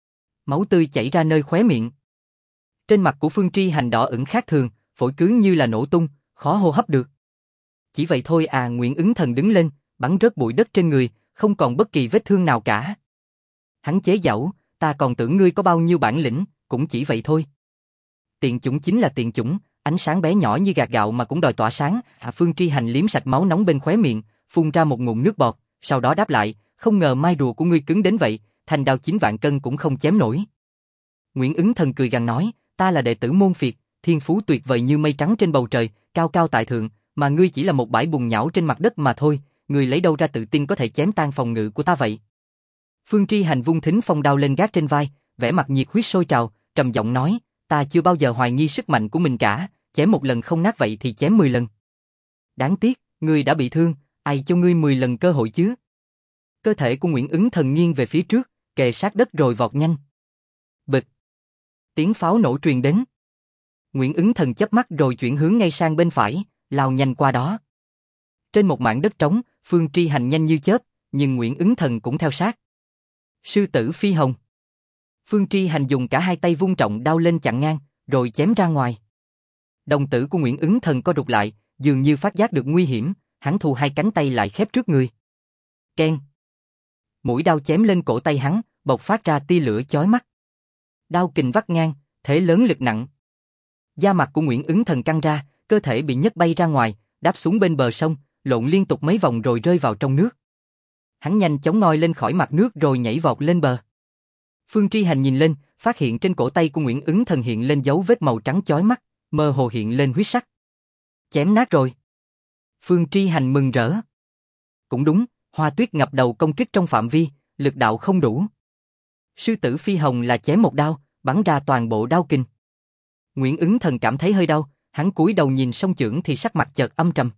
Máu tươi chảy ra nơi khóe miệng. Trên mặt của Phương Tri Hành đỏ ửng khác thường, phổi cứ như là nổ tung, khó hô hấp được. Chỉ vậy thôi à? Nguyễn Ứng Thần đứng lên, bắn rớt bụi đất trên người, không còn bất kỳ vết thương nào cả. Hắn chế giễu, ta còn tưởng ngươi có bao nhiêu bản lĩnh, cũng chỉ vậy thôi. Tiện chủng chính là tiện chủng, ánh sáng bé nhỏ như gạt gạo mà cũng đòi tỏa sáng. Phương Tri Hành liếm sạch máu nóng bên khóe miệng, phun ra một ngụm nước bọt, sau đó đáp lại, không ngờ mai rùa của ngươi cứng đến vậy, thanh đao 9 vạn cân cũng không chém nổi. Nguyễn Ứng Thần cười gằn nói, ta là đệ tử môn phiệt, thiên phú tuyệt vời như mây trắng trên bầu trời, cao cao tại thượng, mà ngươi chỉ là một bãi bùn nhão trên mặt đất mà thôi, ngươi lấy đâu ra tự tin có thể chém tan phòng ngự của ta vậy? Phương Tri Hành vung Thính Phong đao lên gác trên vai, vẻ mặt nhiệt huyết sôi trào, trầm giọng nói, ta chưa bao giờ hoài nghi sức mạnh của mình cả, chém một lần không nát vậy thì chém 10 lần. Đáng tiếc, ngươi đã bị thương, ai cho ngươi 10 lần cơ hội chứ? Cơ thể của Nguyễn Ứng Thần nghiêng về phía trước, kề sát đất rồi vọt nhanh. Bịch. Tiếng pháo nổ truyền đến. Nguyễn Ứng Thần chớp mắt rồi chuyển hướng ngay sang bên phải, lao nhanh qua đó. Trên một mảng đất trống, Phương Tri Hành nhanh như chớp, nhưng Nguyễn Ứng Thần cũng theo sát. Sư tử phi hồng. Phương Tri Hành dùng cả hai tay vung trọng đao lên chặn ngang, rồi chém ra ngoài. Đồng tử của Nguyễn Ứng Thần co rụt lại, dường như phát giác được nguy hiểm, hắn thu hai cánh tay lại khép trước người. Keng. Mũi đao chém lên cổ tay hắn, bộc phát ra tia lửa chói mắt. Đao kình vắt ngang, thế lớn lực nặng. Da mặt của Nguyễn Ứng Thần căng ra, cơ thể bị nhấc bay ra ngoài, đáp xuống bên bờ sông, lộn liên tục mấy vòng rồi rơi vào trong nước. Hắn nhanh chóng ngoi lên khỏi mặt nước rồi nhảy vọt lên bờ. Phương Tri Hành nhìn lên, phát hiện trên cổ tay của Nguyễn Ứng Thần hiện lên dấu vết màu trắng chói mắt, mơ hồ hiện lên huyết sắc. Chém nát rồi. Phương Tri Hành mừng rỡ. Cũng đúng, Hoa Tuyết ngập đầu công kích trong phạm vi, lực đạo không đủ. Sư tử phi hồng là chém một đao, bắn ra toàn bộ đao kình. Nguyễn Ứng Thần cảm thấy hơi đau, hắn cúi đầu nhìn song chưởng thì sắc mặt chợt âm trầm.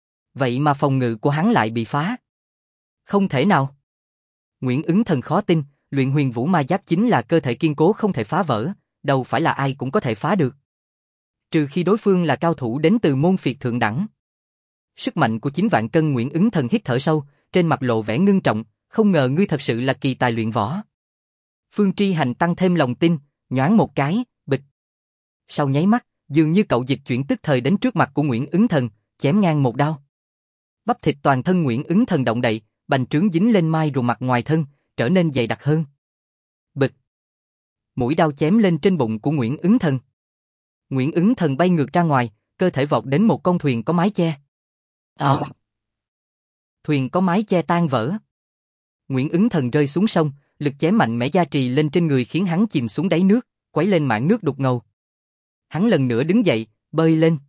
Vậy mà phòng ngự của hắn lại bị phá. Không thể nào. Nguyễn Ứng Thần khó tin, luyện huyền vũ ma giáp chính là cơ thể kiên cố không thể phá vỡ, đâu phải là ai cũng có thể phá được. Trừ khi đối phương là cao thủ đến từ môn phiệt thượng đẳng. Sức mạnh của 9 vạn cân. Nguyễn Ứng Thần hít thở sâu, trên mặt lộ vẻ ngưng trọng, không ngờ ngươi thật sự là kỳ tài luyện võ. Phương Tri Hành tăng thêm lòng tin, nhoáng một cái, bịch. Sau nháy mắt, dường như cậu dịch chuyển tức thời đến trước mặt của Nguyễn Ứng Thần, chém ngang một đao. Bắp thịt toàn thân Nguyễn Ứng Thần động đậy, bành trướng dính lên mai rùa mặt ngoài thân, trở nên dày đặc hơn. Bịch. mũi đao chém lên trên bụng của Nguyễn Ứng Thần. Nguyễn Ứng Thần bay ngược ra ngoài, cơ thể vọt đến một con thuyền có mái che. Thuyền có mái che tan vỡ. Nguyễn Ứng Thần rơi xuống sông, lực chém mạnh mẽ gia trì lên trên người khiến hắn chìm xuống đáy nước, quấy lên mảng nước đục ngầu. Hắn lần nữa đứng dậy, bơi lên.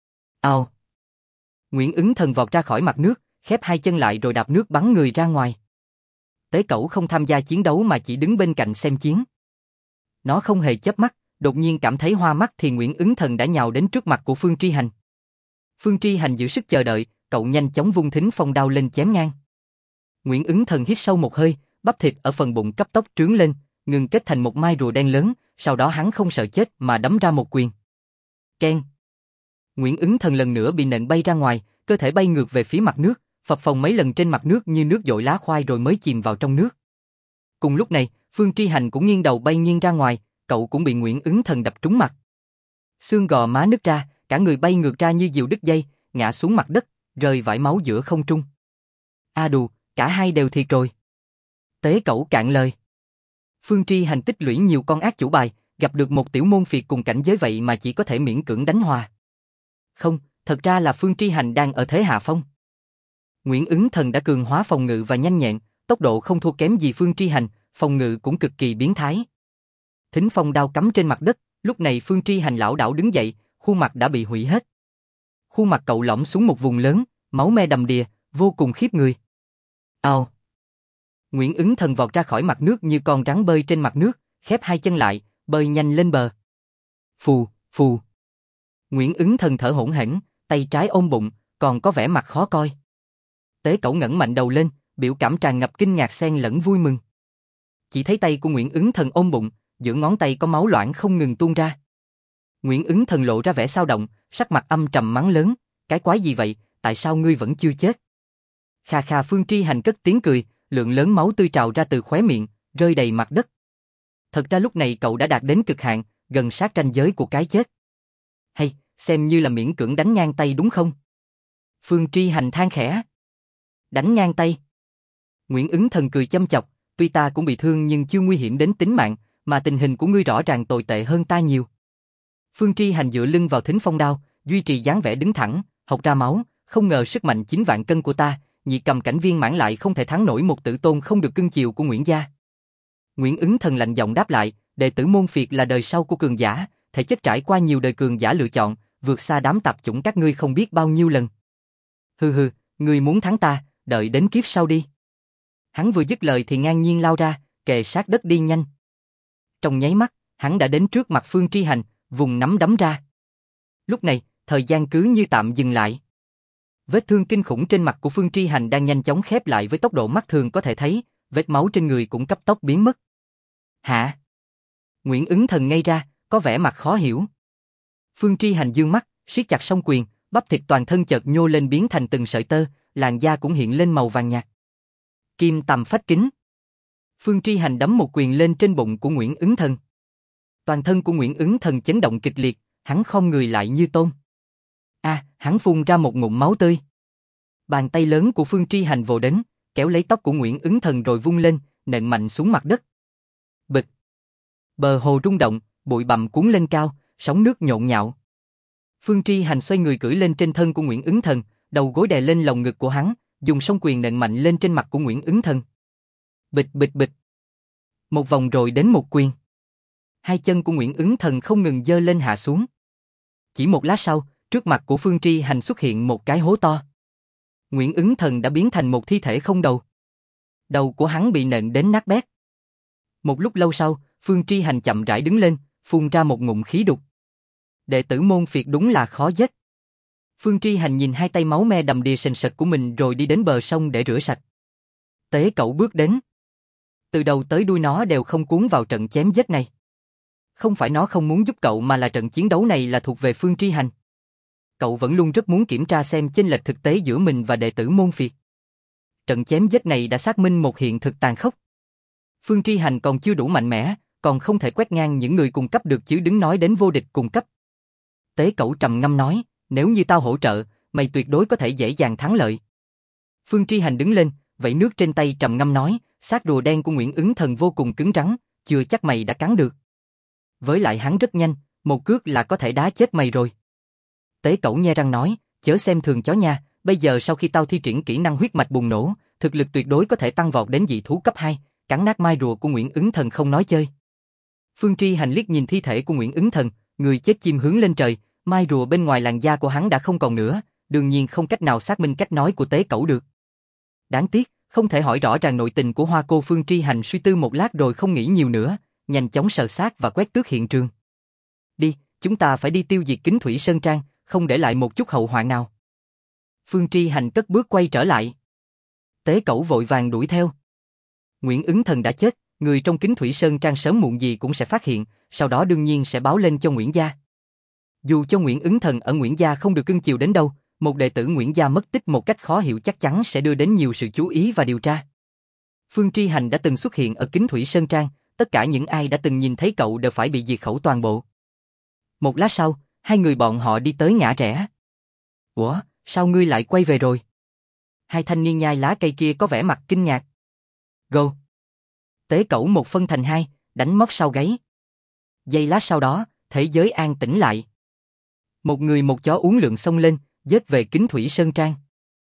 Nguyễn Ứng Thần vọt ra khỏi mặt nước, khép hai chân lại rồi đạp nước bắn người ra ngoài. Tế Cẩu không tham gia chiến đấu mà chỉ đứng bên cạnh xem chiến. Nó không hề chớp mắt, đột nhiên cảm thấy hoa mắt thì Nguyễn Ứng Thần đã nhào đến trước mặt của Phương Tri Hành. Phương Tri Hành giữ sức chờ đợi, cậu nhanh chóng vung Thính Phong đao lên chém ngang. Nguyễn Ứng Thần hít sâu một hơi, bắp thịt ở phần bụng cấp tốc trướng lên, ngừng kết thành một mai rùa đen lớn, sau đó hắn không sợ chết mà đấm ra một quyền. Keng! Nguyễn Ứng Thần lần nữa bị nện bay ra ngoài, cơ thể bay ngược về phía mặt nước, phập phồng mấy lần trên mặt nước như nước dội lá khoai rồi mới chìm vào trong nước. Cùng lúc này, Phương Tri Hành cũng nghiêng đầu bay nghiêng ra ngoài, cậu cũng bị Nguyễn Ứng Thần đập trúng mặt. Xương gò má nứt ra, cả người bay ngược ra như diều đứt dây, ngã xuống mặt đất, rơi vãi máu giữa không trung. A đù, cả hai đều thiệt rồi. Tế Cẩu cạn lời. Phương Tri Hành tích lũy nhiều con ác chủ bài, gặp được một tiểu môn phiệt cùng cảnh giới vậy mà chỉ có thể miễn cưỡng đánh hòa. Không, thật ra là Phương Tri Hành đang ở thế hạ phong. Nguyễn Ứng Thần đã cường hóa phòng ngự và nhanh nhẹn, tốc độ không thua kém gì Phương Tri Hành, phòng ngự cũng cực kỳ biến thái. Thính Phong đao cắm trên mặt đất, lúc này Phương Tri Hành lảo đảo đứng dậy, khuôn mặt đã bị hủy hết. Khuôn mặt cậu lõm xuống một vùng lớn, máu me đầm đìa, vô cùng khiếp người. Nguyễn Ứng Thần vọt ra khỏi mặt nước như con rắn bơi trên mặt nước, khép hai chân lại, bơi nhanh lên bờ. Phù, phù. Nguyễn Ứng Thần thở hổn hển, tay trái ôm bụng, còn có vẻ mặt khó coi. Tế Cẩu ngẩng mạnh đầu lên, biểu cảm tràn ngập kinh ngạc xen lẫn vui mừng. Chỉ thấy tay của Nguyễn Ứng Thần ôm bụng, giữa ngón tay có máu loãng không ngừng tuôn ra. Nguyễn Ứng Thần lộ ra vẻ xao động, sắc mặt âm trầm mắng lớn, cái quái gì vậy, tại sao ngươi vẫn chưa chết? Kha kha. Phương Tri Hành cất tiếng cười, lượng lớn máu tươi trào ra từ khóe miệng, rơi đầy mặt đất. Thật ra lúc này cậu đã đạt đến cực hạn, gần sát ranh giới của cái chết. Hay, xem như là miễn cưỡng đánh ngang tay đúng không? Phương Tri Hành than khẽ. Đánh ngang tay. Nguyễn Ứng Thần cười châm chọc, tuy ta cũng bị thương nhưng chưa nguy hiểm đến tính mạng, mà tình hình của ngươi rõ ràng tồi tệ hơn ta nhiều. Phương Tri Hành dựa lưng vào Thính Phong đao, duy trì dáng vẻ đứng thẳng, học ra máu, không ngờ sức mạnh 9 vạn cân của ta, nhị cầm cảnh viên mãn lại không thể thắng nổi một tử tôn không được cưng chiều của Nguyễn gia. Nguyễn Ứng Thần lạnh giọng đáp lại, đệ tử môn phiệt là đời sau của cường giả, thể chất trải qua nhiều đời cường giả lựa chọn, vượt xa đám tạp chủng các ngươi không biết bao nhiêu lần. Hừ, ngươi muốn thắng ta, đợi đến kiếp sau đi. Hắn vừa dứt lời thì ngang nhiên lao ra, kề sát đất đi nhanh. Trong nháy mắt, hắn đã đến trước mặt Phương Tri Hành, vùng nắm đấm ra. Lúc này, thời gian cứ như tạm dừng lại. Vết thương kinh khủng trên mặt của Phương Tri Hành đang nhanh chóng khép lại với tốc độ mắt thường có thể thấy, vết máu trên người cũng cấp tốc biến mất. Hả? Nguyễn Ứng Thần ngây ra, có vẻ mặt khó hiểu. Phương Tri Hành dương mắt, siết chặt song quyền, bắp thịt toàn thân chợt nhô lên biến thành từng sợi tơ, làn da cũng hiện lên màu vàng nhạt. Kim tầm phách kính. Phương Tri Hành đấm một quyền lên trên bụng của Nguyễn Ứng Thần. Toàn thân của Nguyễn Ứng Thần chấn động kịch liệt, hắn khom người lại như tôm. Hắn phun ra một ngụm máu tươi. Bàn tay lớn của Phương Tri Hành vồ đến, kéo lấy tóc của Nguyễn Ứng Thần rồi vung lên, nện mạnh xuống mặt đất. Bịch. Bờ hồ rung động, bụi bặm cuốn lên cao, sóng nước nhộn nhạo. Phương Tri Hành xoay người cưỡi lên trên thân của Nguyễn Ứng Thần, đầu gối đè lên lồng ngực của hắn, dùng song quyền nện mạnh lên trên mặt của Nguyễn Ứng Thần. Bịch bịch bịch. Một vòng rồi đến một quyền. Hai chân của Nguyễn Ứng Thần không ngừng giơ lên hạ xuống. Chỉ một lát sau, trước mặt của Phương Tri Hành xuất hiện một cái hố to. Nguyễn Ứng Thần đã biến thành một thi thể không đầu. Đầu của hắn bị nện đến nát bét. Một lúc lâu sau, Phương Tri Hành chậm rãi đứng lên, phun ra một ngụm khí đục. Đệ tử môn phiệt đúng là khó giết. Phương Tri Hành nhìn hai tay máu me đầm đìa sền sệt của mình rồi đi đến bờ sông để rửa sạch. Tế Cẩu bước đến. Từ đầu tới đuôi nó đều không cuốn vào trận chém giết này. Không phải nó không muốn giúp cậu mà là trận chiến đấu này là thuộc về Phương Tri Hành. Cậu vẫn luôn rất muốn kiểm tra xem chênh lệch thực tế giữa mình và đệ tử môn phiệt. Trận chém giết này đã xác minh một hiện thực tàn khốc. Phương Tri Hành còn chưa đủ mạnh mẽ, còn không thể quét ngang những người cùng cấp được chứ đừng nói đến vô địch cùng cấp. Tế Cẩu trầm ngâm nói, nếu như tao hỗ trợ, mày tuyệt đối có thể dễ dàng thắng lợi. Phương Tri Hành đứng lên, vẩy nước trên tay trầm ngâm nói, xác rùa đen của Nguyễn Ứng Thần vô cùng cứng rắn, chưa chắc mày đã cắn được. với lại hắn rất nhanh, một cước là có thể đá chết mày rồi. Tế Cẩu nhe răng nói, chớ xem thường chó nha, bây giờ sau khi tao thi triển kỹ năng huyết mạch bùng nổ, thực lực tuyệt đối có thể tăng vọt đến dị thú cấp 2, cắn nát mai rùa của Nguyễn Ứng Thần không nói chơi. Phương Tri Hành liếc nhìn thi thể của Nguyễn Ứng Thần, người chết chim hướng lên trời, mai rùa bên ngoài làn da của hắn đã không còn nữa, đương nhiên không cách nào xác minh cách nói của Tế Cẩu được. Đáng tiếc, không thể hỏi rõ ràng nội tình của Hoa Cô. Phương Tri Hành suy tư một lát rồi không nghĩ nhiều nữa, nhanh chóng sờ xác và quét tước hiện trường. Đi, chúng ta phải đi tiêu diệt Kính Thủy Sơn Trang, không để lại một chút hậu hoạn nào. Phương Tri Hành cất bước quay trở lại. Tế Cẩu vội vàng đuổi theo. Nguyễn Ứng Thần đã chết, người trong Kính Thủy Sơn Trang sớm muộn gì cũng sẽ phát hiện, sau đó đương nhiên sẽ báo lên cho Nguyễn gia. Dù cho Nguyễn Ứng Thần ở Nguyễn gia không được cưng chiều đến đâu, một đệ tử Nguyễn gia mất tích một cách khó hiểu chắc chắn sẽ đưa đến nhiều sự chú ý và điều tra. Phương Tri Hành đã từng xuất hiện ở Kính Thủy Sơn Trang, tất cả những ai đã từng nhìn thấy cậu đều phải bị diệt khẩu toàn bộ. Một lát sau, hai người bọn họ đi tới ngã rẽ. Ủa, sao ngươi lại quay về rồi? Hai thanh niên nhai lá cây kia có vẻ mặt kinh ngạc. Go! Tế Cẩu một phân thành hai, đánh móc sau gáy. Giây lát sau đó, thế giới an tĩnh lại. Một người một chó uốn lượn xông lên, giết về Kính Thủy Sơn Trang.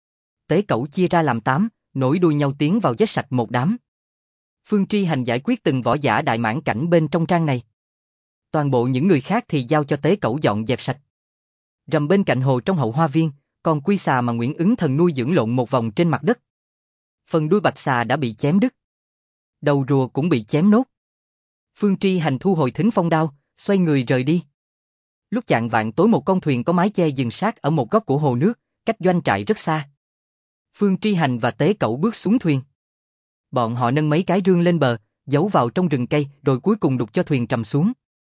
Tế Cẩu chia ra làm 8, nối đuôi nhau tiến vào giết sạch một đám. Phương Tri Hành giải quyết từng võ giả đại mãn cảnh bên trong trang này. Toàn bộ những người khác thì giao cho Tế Cẩu dọn dẹp sạch. Rầm bên cạnh hồ trong hậu hoa viên, con quy xà mà Nguyễn Ứng Thần nuôi dưỡng lộn một vòng trên mặt đất. Phần đuôi bạch xà đã bị chém đứt. Đầu rùa cũng bị chém nốt. Phương Tri Hành thu hồi Thính Phong đao, xoay người rời đi. Lúc chạng vạng tối một con thuyền có mái che dừng sát ở một góc của hồ nước, cách doanh trại rất xa. Phương Tri Hành và Tế Cẩu bước xuống thuyền. Bọn họ nâng mấy cái rương lên bờ, giấu vào trong rừng cây rồi cuối cùng đục cho thuyền trầm xuống.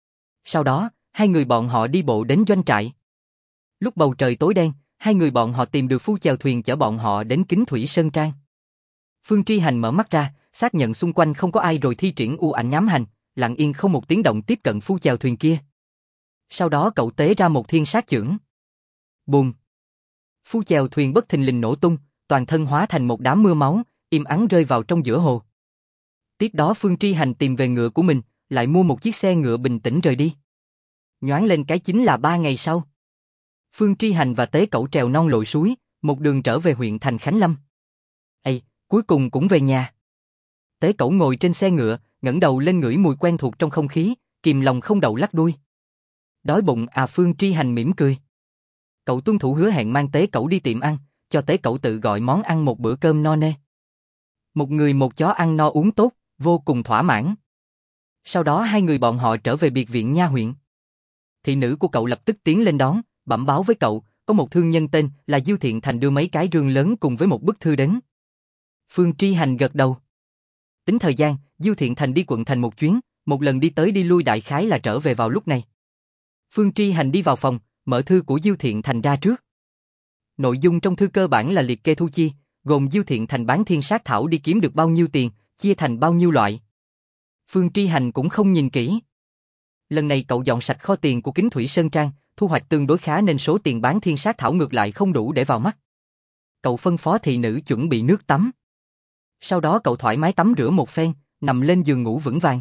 Sau đó, hai người bọn họ đi bộ đến doanh trại. Lúc bầu trời tối đen, hai người bọn họ tìm được phu chèo thuyền chở bọn họ đến Kính Thủy Sơn Trang. Phương Tri Hành mở mắt ra, xác nhận xung quanh không có ai rồi thi triển u ảnh ám hành, lặng yên không một tiếng động tiếp cận phu chèo thuyền kia. Sau đó cậu tế ra một thiên sát chưởng. Bùm! Phu chèo thuyền bất thình lình nổ tung, toàn thân hóa thành một đám mưa máu, im ắng rơi vào trong giữa hồ. Tiếp đó Phương Tri Hành tìm về ngựa của mình, lại mua một chiếc xe ngựa bình tĩnh rời đi. Nhoáng lên cái chính là 3 ngày sau. Phương Tri Hành và Tế Cẩu trèo non lội suối, một đường trở về huyện thành Khánh Lâm. Ây, cuối cùng cũng về nhà. Tế Cẩu ngồi trên xe ngựa, ngẩng đầu lên ngửi mùi quen thuộc trong không khí, kìm lòng không đậu lắc đuôi. Đói bụng à? Phương Tri Hành mỉm cười. Cậu tuân thủ hứa hẹn mang Tế Cẩu đi tiệm ăn, cho Tế Cẩu tự gọi món ăn một bữa cơm no nê. Một người một chó ăn no uống tốt, vô cùng thỏa mãn. Sau đó hai người bọn họ trở về biệt viện nha huyện. Thị nữ của cậu lập tức tiến lên đón, bẩm báo với cậu, có một thương nhân tên là Diêu Thiện Thành đưa mấy cái rương lớn cùng với một bức thư đến. Phương Tri Hành gật đầu. Tính thời gian, Diêu Thiện Thành đi quận thành một chuyến, một lần đi tới đi lui đại khái là trở về vào lúc này. Phương Tri Hành đi vào phòng, mở thư của Diêu Thiện Thành ra trước. Nội dung trong thư cơ bản là liệt kê thu chi, gồm Diêu Thiện Thành bán thiên sát thảo đi kiếm được bao nhiêu tiền, chia thành bao nhiêu loại. Phương Tri Hành cũng không nhìn kỹ. Lần này cậu dọn sạch kho tiền của Kính Thủy Sơn Trang, thu hoạch tương đối khá nên số tiền bán thiên sát thảo ngược lại không đủ để vào mắt. Cậu phân phó thị nữ chuẩn bị nước tắm. Sau đó cậu thoải mái tắm rửa một phen, nằm lên giường ngủ vững vàng.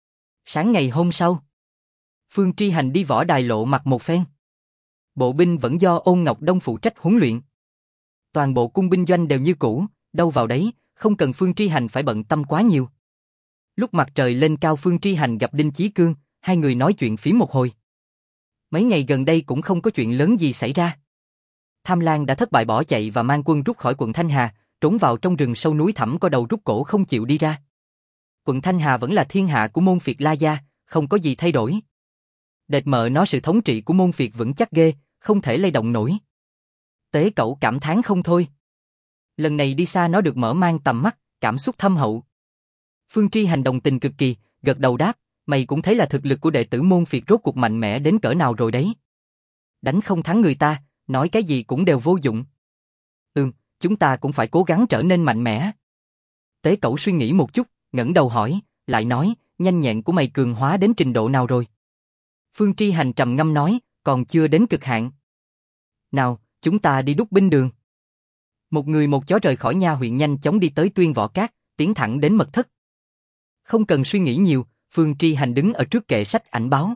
Sáng ngày hôm sau, Phương Tri Hành đi võ đài lộ mặt một phen. Bộ binh vẫn do Ôn Ngọc Đông phụ trách huấn luyện. Toàn bộ cung binh doanh đều như cũ, đâu vào đấy, không cần Phương Tri Hành phải bận tâm quá nhiều. Lúc mặt trời lên cao Phương Tri Hành gặp Đinh Chí Cương, hai người nói chuyện phím một hồi. Mấy ngày gần đây cũng không có chuyện lớn gì xảy ra. Tham Lang đã thất bại bỏ chạy và mang quân rút khỏi quận Thanh Hà, trốn vào trong rừng sâu núi thẳm có đầu rút cổ không chịu đi ra. Quận Thanh Hà vẫn là thiên hạ của môn phiệt La Gia, không có gì thay đổi. Đệt mợ nó sự thống trị của môn phiệt vững chắc ghê, không thể lay động nổi. Tế Cẩu cảm thán không thôi. Lần này đi xa nó được mở mang tầm mắt, cảm xúc thâm hậu. Phương Tri Hành đồng tình cực kỳ, gật đầu đáp, mày cũng thấy là thực lực của đệ tử môn phiệt rốt cuộc mạnh mẽ đến cỡ nào rồi đấy. Đánh không thắng người ta, nói cái gì cũng đều vô dụng. Chúng ta cũng phải cố gắng trở nên mạnh mẽ. Tế Cẩu suy nghĩ một chút, ngẩng đầu hỏi, lại nói, nhanh nhẹn của mày cường hóa đến trình độ nào rồi? Phương Tri Hành trầm ngâm nói, còn chưa đến cực hạn. Nào, chúng ta đi đúc binh đường. Một người một chó rời khỏi nha huyện nhanh chóng đi tới Tuyên Võ Cát, tiến thẳng đến mật thất. Không cần suy nghĩ nhiều, Phương Tri Hành đứng ở trước kệ sách ảnh báo.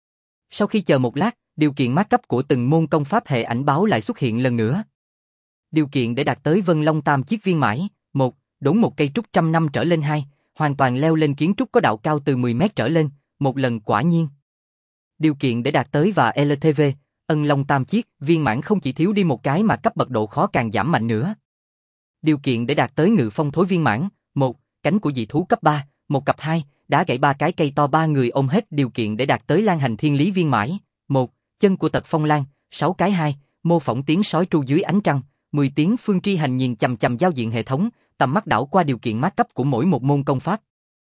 Sau khi chờ một lát, điều kiện mát cấp của từng môn công pháp hệ ảnh báo lại xuất hiện lần nữa. Điều kiện để đạt tới Vân Long Tam Chiết Viên Mãi: 1. Đốn một cây trúc 100 năm trở lên. 2. Hoàn toàn leo lên kiến trúc có đạo cao từ 10 mét trở lên, một lần quả nhiên. Điều kiện để đạt tới và LTV, Ân Long Tam Chiết Viên Mãn không chỉ thiếu đi một cái mà cấp bậc độ khó càng giảm mạnh nữa. Điều kiện để đạt tới Ngự Phong Thối Viên Mãn: 1. Cánh của dị thú cấp 3, một cặp 2, đá gãy 3 cái cây to 3 người ôm hết. Điều kiện để đạt tới Lan Hành Thiên Lý Viên Mãi: 1. Chân của Tật Phong Lan, 6 cái 2, mô phỏng tiếng sói tru dưới ánh trăng, 10 tiếng. Phương Tri Hành nhìn chằm chằm giao diện hệ thống, tầm mắt đảo qua điều kiện mát cấp của mỗi một môn công pháp.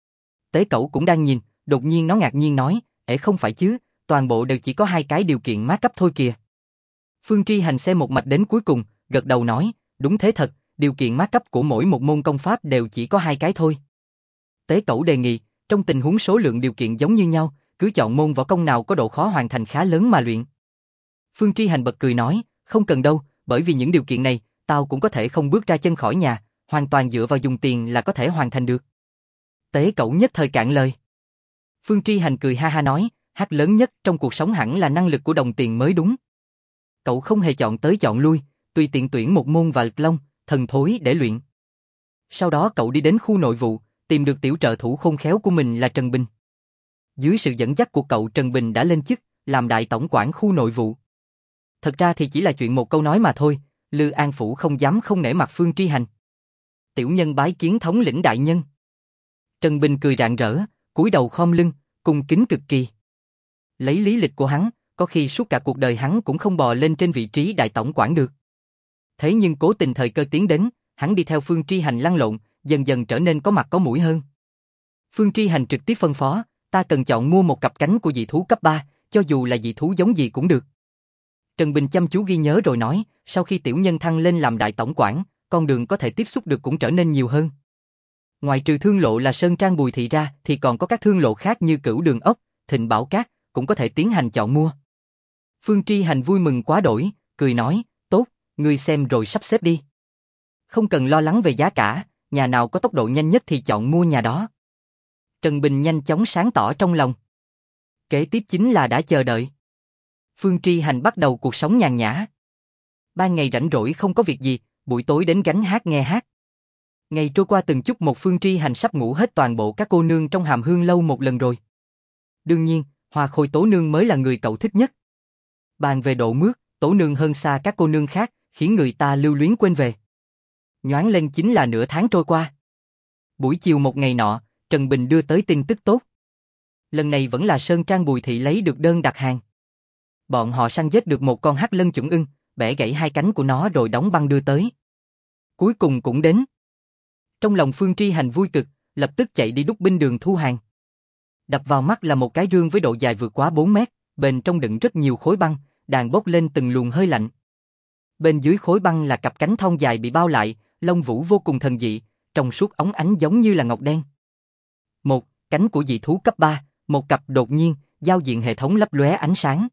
Tế Cẩu cũng đang nhìn, đột nhiên nó ngạc nhiên nói, không phải chứ, toàn bộ đều chỉ có 2 cái điều kiện mát cấp thôi kìa. Phương Tri Hành xem một mạch đến cuối cùng, gật đầu nói, đúng thế thật, điều kiện mát cấp của mỗi một môn công pháp đều chỉ có 2 cái thôi. Tế Cẩu đề nghị, trong tình huống số lượng điều kiện giống như nhau, cứ chọn môn võ công nào có độ khó hoàn thành khá lớn mà luyện. Phương Tri Hành bật cười nói, không cần đâu, bởi vì những điều kiện này, tao cũng có thể không bước ra chân khỏi nhà, hoàn toàn dựa vào dùng tiền là có thể hoàn thành được. Tế Cẩu nhất thời cạn lời. Phương Tri Hành cười ha ha nói, hát lớn nhất trong cuộc sống hẳn là năng lực của đồng tiền mới đúng. Cậu không hề chọn tới chọn lui, tùy tiện tuyển một môn và long, thần thối để luyện. Sau đó cậu đi đến khu nội vụ, tìm được tiểu trợ thủ khôn khéo của mình là Trần Bình. Dưới sự dẫn dắt của cậu, Trần Bình đã lên chức, làm đại tổng quản khu nội vụ. Thật ra thì chỉ là chuyện một câu nói mà thôi, Lư An Phủ không dám không nể mặt Phương Tri Hành. Tiểu nhân bái kiến thống lĩnh đại nhân. Trần Bình cười rạng rỡ, cúi đầu khom lưng, cung kính cực kỳ. Lấy lý lịch của hắn, có khi suốt cả cuộc đời hắn cũng không bò lên trên vị trí đại tổng quản được. Thế nhưng cố tình thời cơ tiến đến, hắn đi theo Phương Tri Hành lăn lộn, dần dần trở nên có mặt có mũi hơn. Phương Tri Hành trực tiếp phân phó, ta cần chọn mua một cặp cánh của dị thú cấp 3, cho dù là dị thú giống gì cũng được. Trần Bình chăm chú ghi nhớ rồi nói, sau khi tiểu nhân thăng lên làm đại tổng quản, con đường có thể tiếp xúc được cũng trở nên nhiều hơn. Ngoài trừ thương lộ là Sơn Trang Bùi Thị ra, thì còn có các thương lộ khác như Cửu Đường Ốc, Thịnh Bảo Cát, cũng có thể tiến hành chọn mua. Phương Tri Hành vui mừng quá đỗi, cười nói, tốt, ngươi xem rồi sắp xếp đi. Không cần lo lắng về giá cả, nhà nào có tốc độ nhanh nhất thì chọn mua nhà đó. Trần Bình nhanh chóng sáng tỏ trong lòng. Kế tiếp chính là đã chờ đợi. Phương Tri Hành bắt đầu cuộc sống nhàn nhã. Ban ngày rảnh rỗi không có việc gì, buổi tối đến gánh hát nghe hát. Ngày trôi qua từng chút một, Phương Tri Hành sắp ngủ hết toàn bộ các cô nương trong Hàm Hương lâu một lần rồi. Đương nhiên, Hoa Khôi Tố Nương mới là người cậu thích nhất. Bàn về độ mướt, Tố Nương hơn xa các cô nương khác, khiến người ta lưu luyến quên về. Nhoáng lên chính là nửa tháng trôi qua. Buổi chiều một ngày nọ, Trần Bình đưa tới tin tức tốt. Lần này vẫn là Sơn Trang Bùi Thị lấy được đơn đặt hàng. Bọn họ săn giết được một con hắc lân chuẩn ưng, bẻ gãy 2 cánh của nó rồi đóng băng đưa tới. Cuối cùng cũng đến. Trong lòng Phương Tri Hành vui cực, lập tức chạy đi đúc binh đường thu hàng. Đập vào mắt là một cái rương với độ dài vượt quá 4 mét, bên trong đựng rất nhiều khối băng, đàn bốc lên từng luồng hơi lạnh. Bên dưới khối băng là cặp cánh thon dài bị bao lại, lông vũ vô cùng thần dị, trong suốt óng ánh giống như là ngọc đen. Một cánh của dị thú cấp 3, một cặp. Đột nhiên, giao diện hệ thống lấp lóe ánh sáng.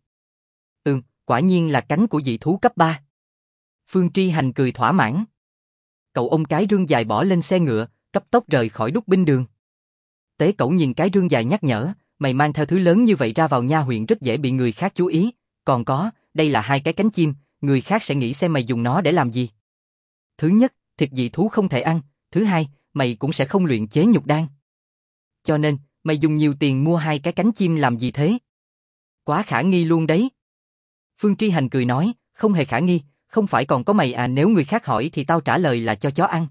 Quả nhiên là cánh của dị thú cấp 3. Phương Tri Hành cười thỏa mãn. Cậu ôm cái rương dài bỏ lên xe ngựa, cấp tốc rời khỏi đúc binh đường. Tế Cẩu nhìn cái rương dài nhắc nhở, mày mang theo thứ lớn như vậy ra vào nha huyện rất dễ bị người khác chú ý. Còn có, đây là 2 cái cánh chim, người khác sẽ nghĩ xem mày dùng nó để làm gì. Thứ nhất, thịt dị thú không thể ăn. Thứ hai, mày cũng sẽ không luyện chế nhục đan. Cho nên, mày dùng nhiều tiền mua 2 cái cánh chim làm gì thế? Quá khả nghi luôn đấy. Phương Tri Hành cười nói, không hề khả nghi, không phải còn có mày à, nếu người khác hỏi thì tao trả lời là cho chó ăn.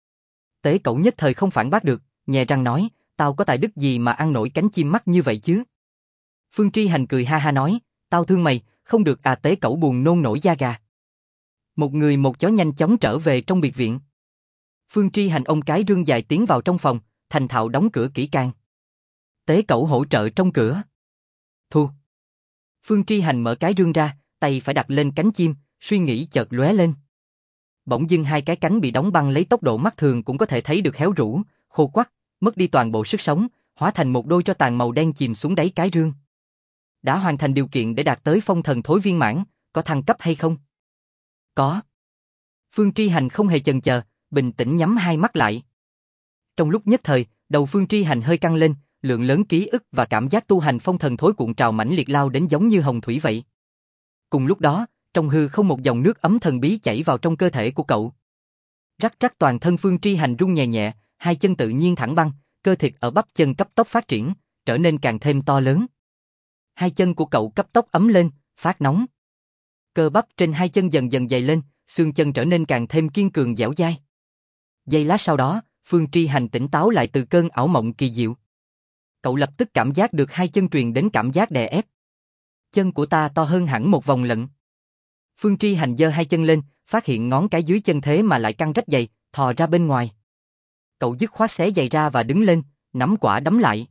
Tế Cẩu nhất thời không phản bác được, nhè răng nói, tao có tài đức gì mà ăn nổi cánh chim mắc như vậy chứ? Phương Tri Hành cười ha ha nói, tao thương mày, không được à. Tế Cẩu buồn nôn nổi da gà. Một người một chó nhanh chóng trở về trong biệt viện. Phương Tri Hành ôm cái rương dài tiến vào trong phòng, thành thạo đóng cửa kỹ càng. Tế Cẩu hỗ trợ trong cửa. Thu. Phương Tri Hành mở cái rương ra, tay phải đặt lên cánh chim, suy nghĩ chợt lóe lên. Bỗng dưng 2 cái cánh bị đóng băng lấy tốc độ mắt thường cũng có thể thấy được héo rũ, khô quắt, mất đi toàn bộ sức sống, hóa thành một đôi tro tàn màu đen chìm xuống đáy cái rương. Đã hoàn thành điều kiện để đạt tới phong thần thối viên mãn, có thăng cấp hay không? Có. Phương Tri Hành không hề chần chờ, bình tĩnh nhắm 2 mắt lại. Trong lúc nhất thời, đầu Phương Tri Hành hơi căng lên, lượng lớn ký ức và cảm giác tu hành phong thần thối cuộn trào mãnh liệt lao đến giống như hồng thủy vậy. Cùng lúc đó, trong hư không một dòng nước ấm thần bí chảy vào trong cơ thể của cậu. Rắc rắc toàn thân Phương Tri Hành rung nhẹ nhẹ, hai chân tự nhiên thẳng băng, cơ thịt ở bắp chân cấp tốc phát triển, trở nên càng thêm to lớn. Hai chân của cậu cấp tốc ấm lên, phát nóng. Cơ bắp trên hai chân dần dần dày lên, xương chân trở nên càng thêm kiên cường dẻo dai. Giây lát sau đó, Phương Tri Hành tỉnh táo lại từ cơn ảo mộng kỳ diệu. Cậu lập tức cảm giác được hai chân truyền đến cảm giác đè ép. Chân của ta to hơn hẳn một vòng lận. Phương Tri Hành giơ hai chân lên, phát hiện ngón cái dưới chân thế mà lại căng rách dày, thò ra bên ngoài. Cậu dứt khoát xé giày ra và đứng lên, nắm quả đấm lại.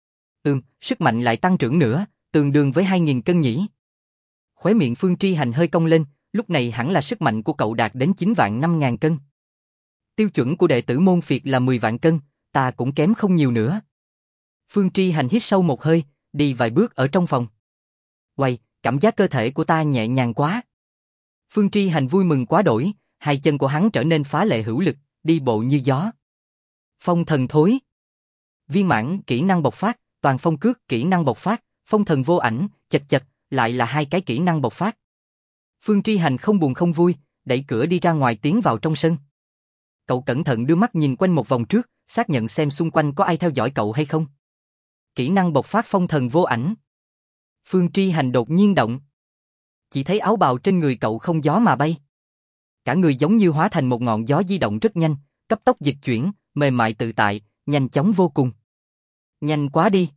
Sức mạnh lại tăng trưởng nữa, tương đương với 2.000 cân nhỉ. Khóe miệng Phương Tri Hành hơi cong lên, lúc này hẳn là sức mạnh của cậu đạt đến 9.500.000 cân. Tiêu chuẩn của đệ tử môn phiệt là 10 vạn cân, ta cũng kém không nhiều nữa. Phương Tri Hành hít sâu một hơi, đi vài bước ở trong phòng. Uầy, cảm giác cơ thể của ta nhẹ nhàng quá. Phương Tri Hành vui mừng quá đổi, hai chân của hắn trở nên phá lệ hữu lực, đi bộ như gió. Phong thần thối. Viên mãn kỹ năng bộc phát, toàn phong cước kỹ năng bộc phát, phong thần vô ảnh, chật chật, lại là hai cái kỹ năng bộc phát. Phương Tri Hành không buồn không vui, đẩy cửa đi ra ngoài tiến vào trong sân. Cậu cẩn thận đưa mắt nhìn quanh một vòng trước, xác nhận xem xung quanh có ai theo dõi cậu hay không. Kỹ năng bộc phát phong thần vô ảnh. Phương Tri Hành đột nhiên động. Chỉ thấy áo bào trên người cậu không gió mà bay. Cả người giống như hóa thành một ngọn gió di động rất nhanh, cấp tốc dịch chuyển, mềm mại tự tại, nhanh chóng vô cùng. Nhanh quá đi.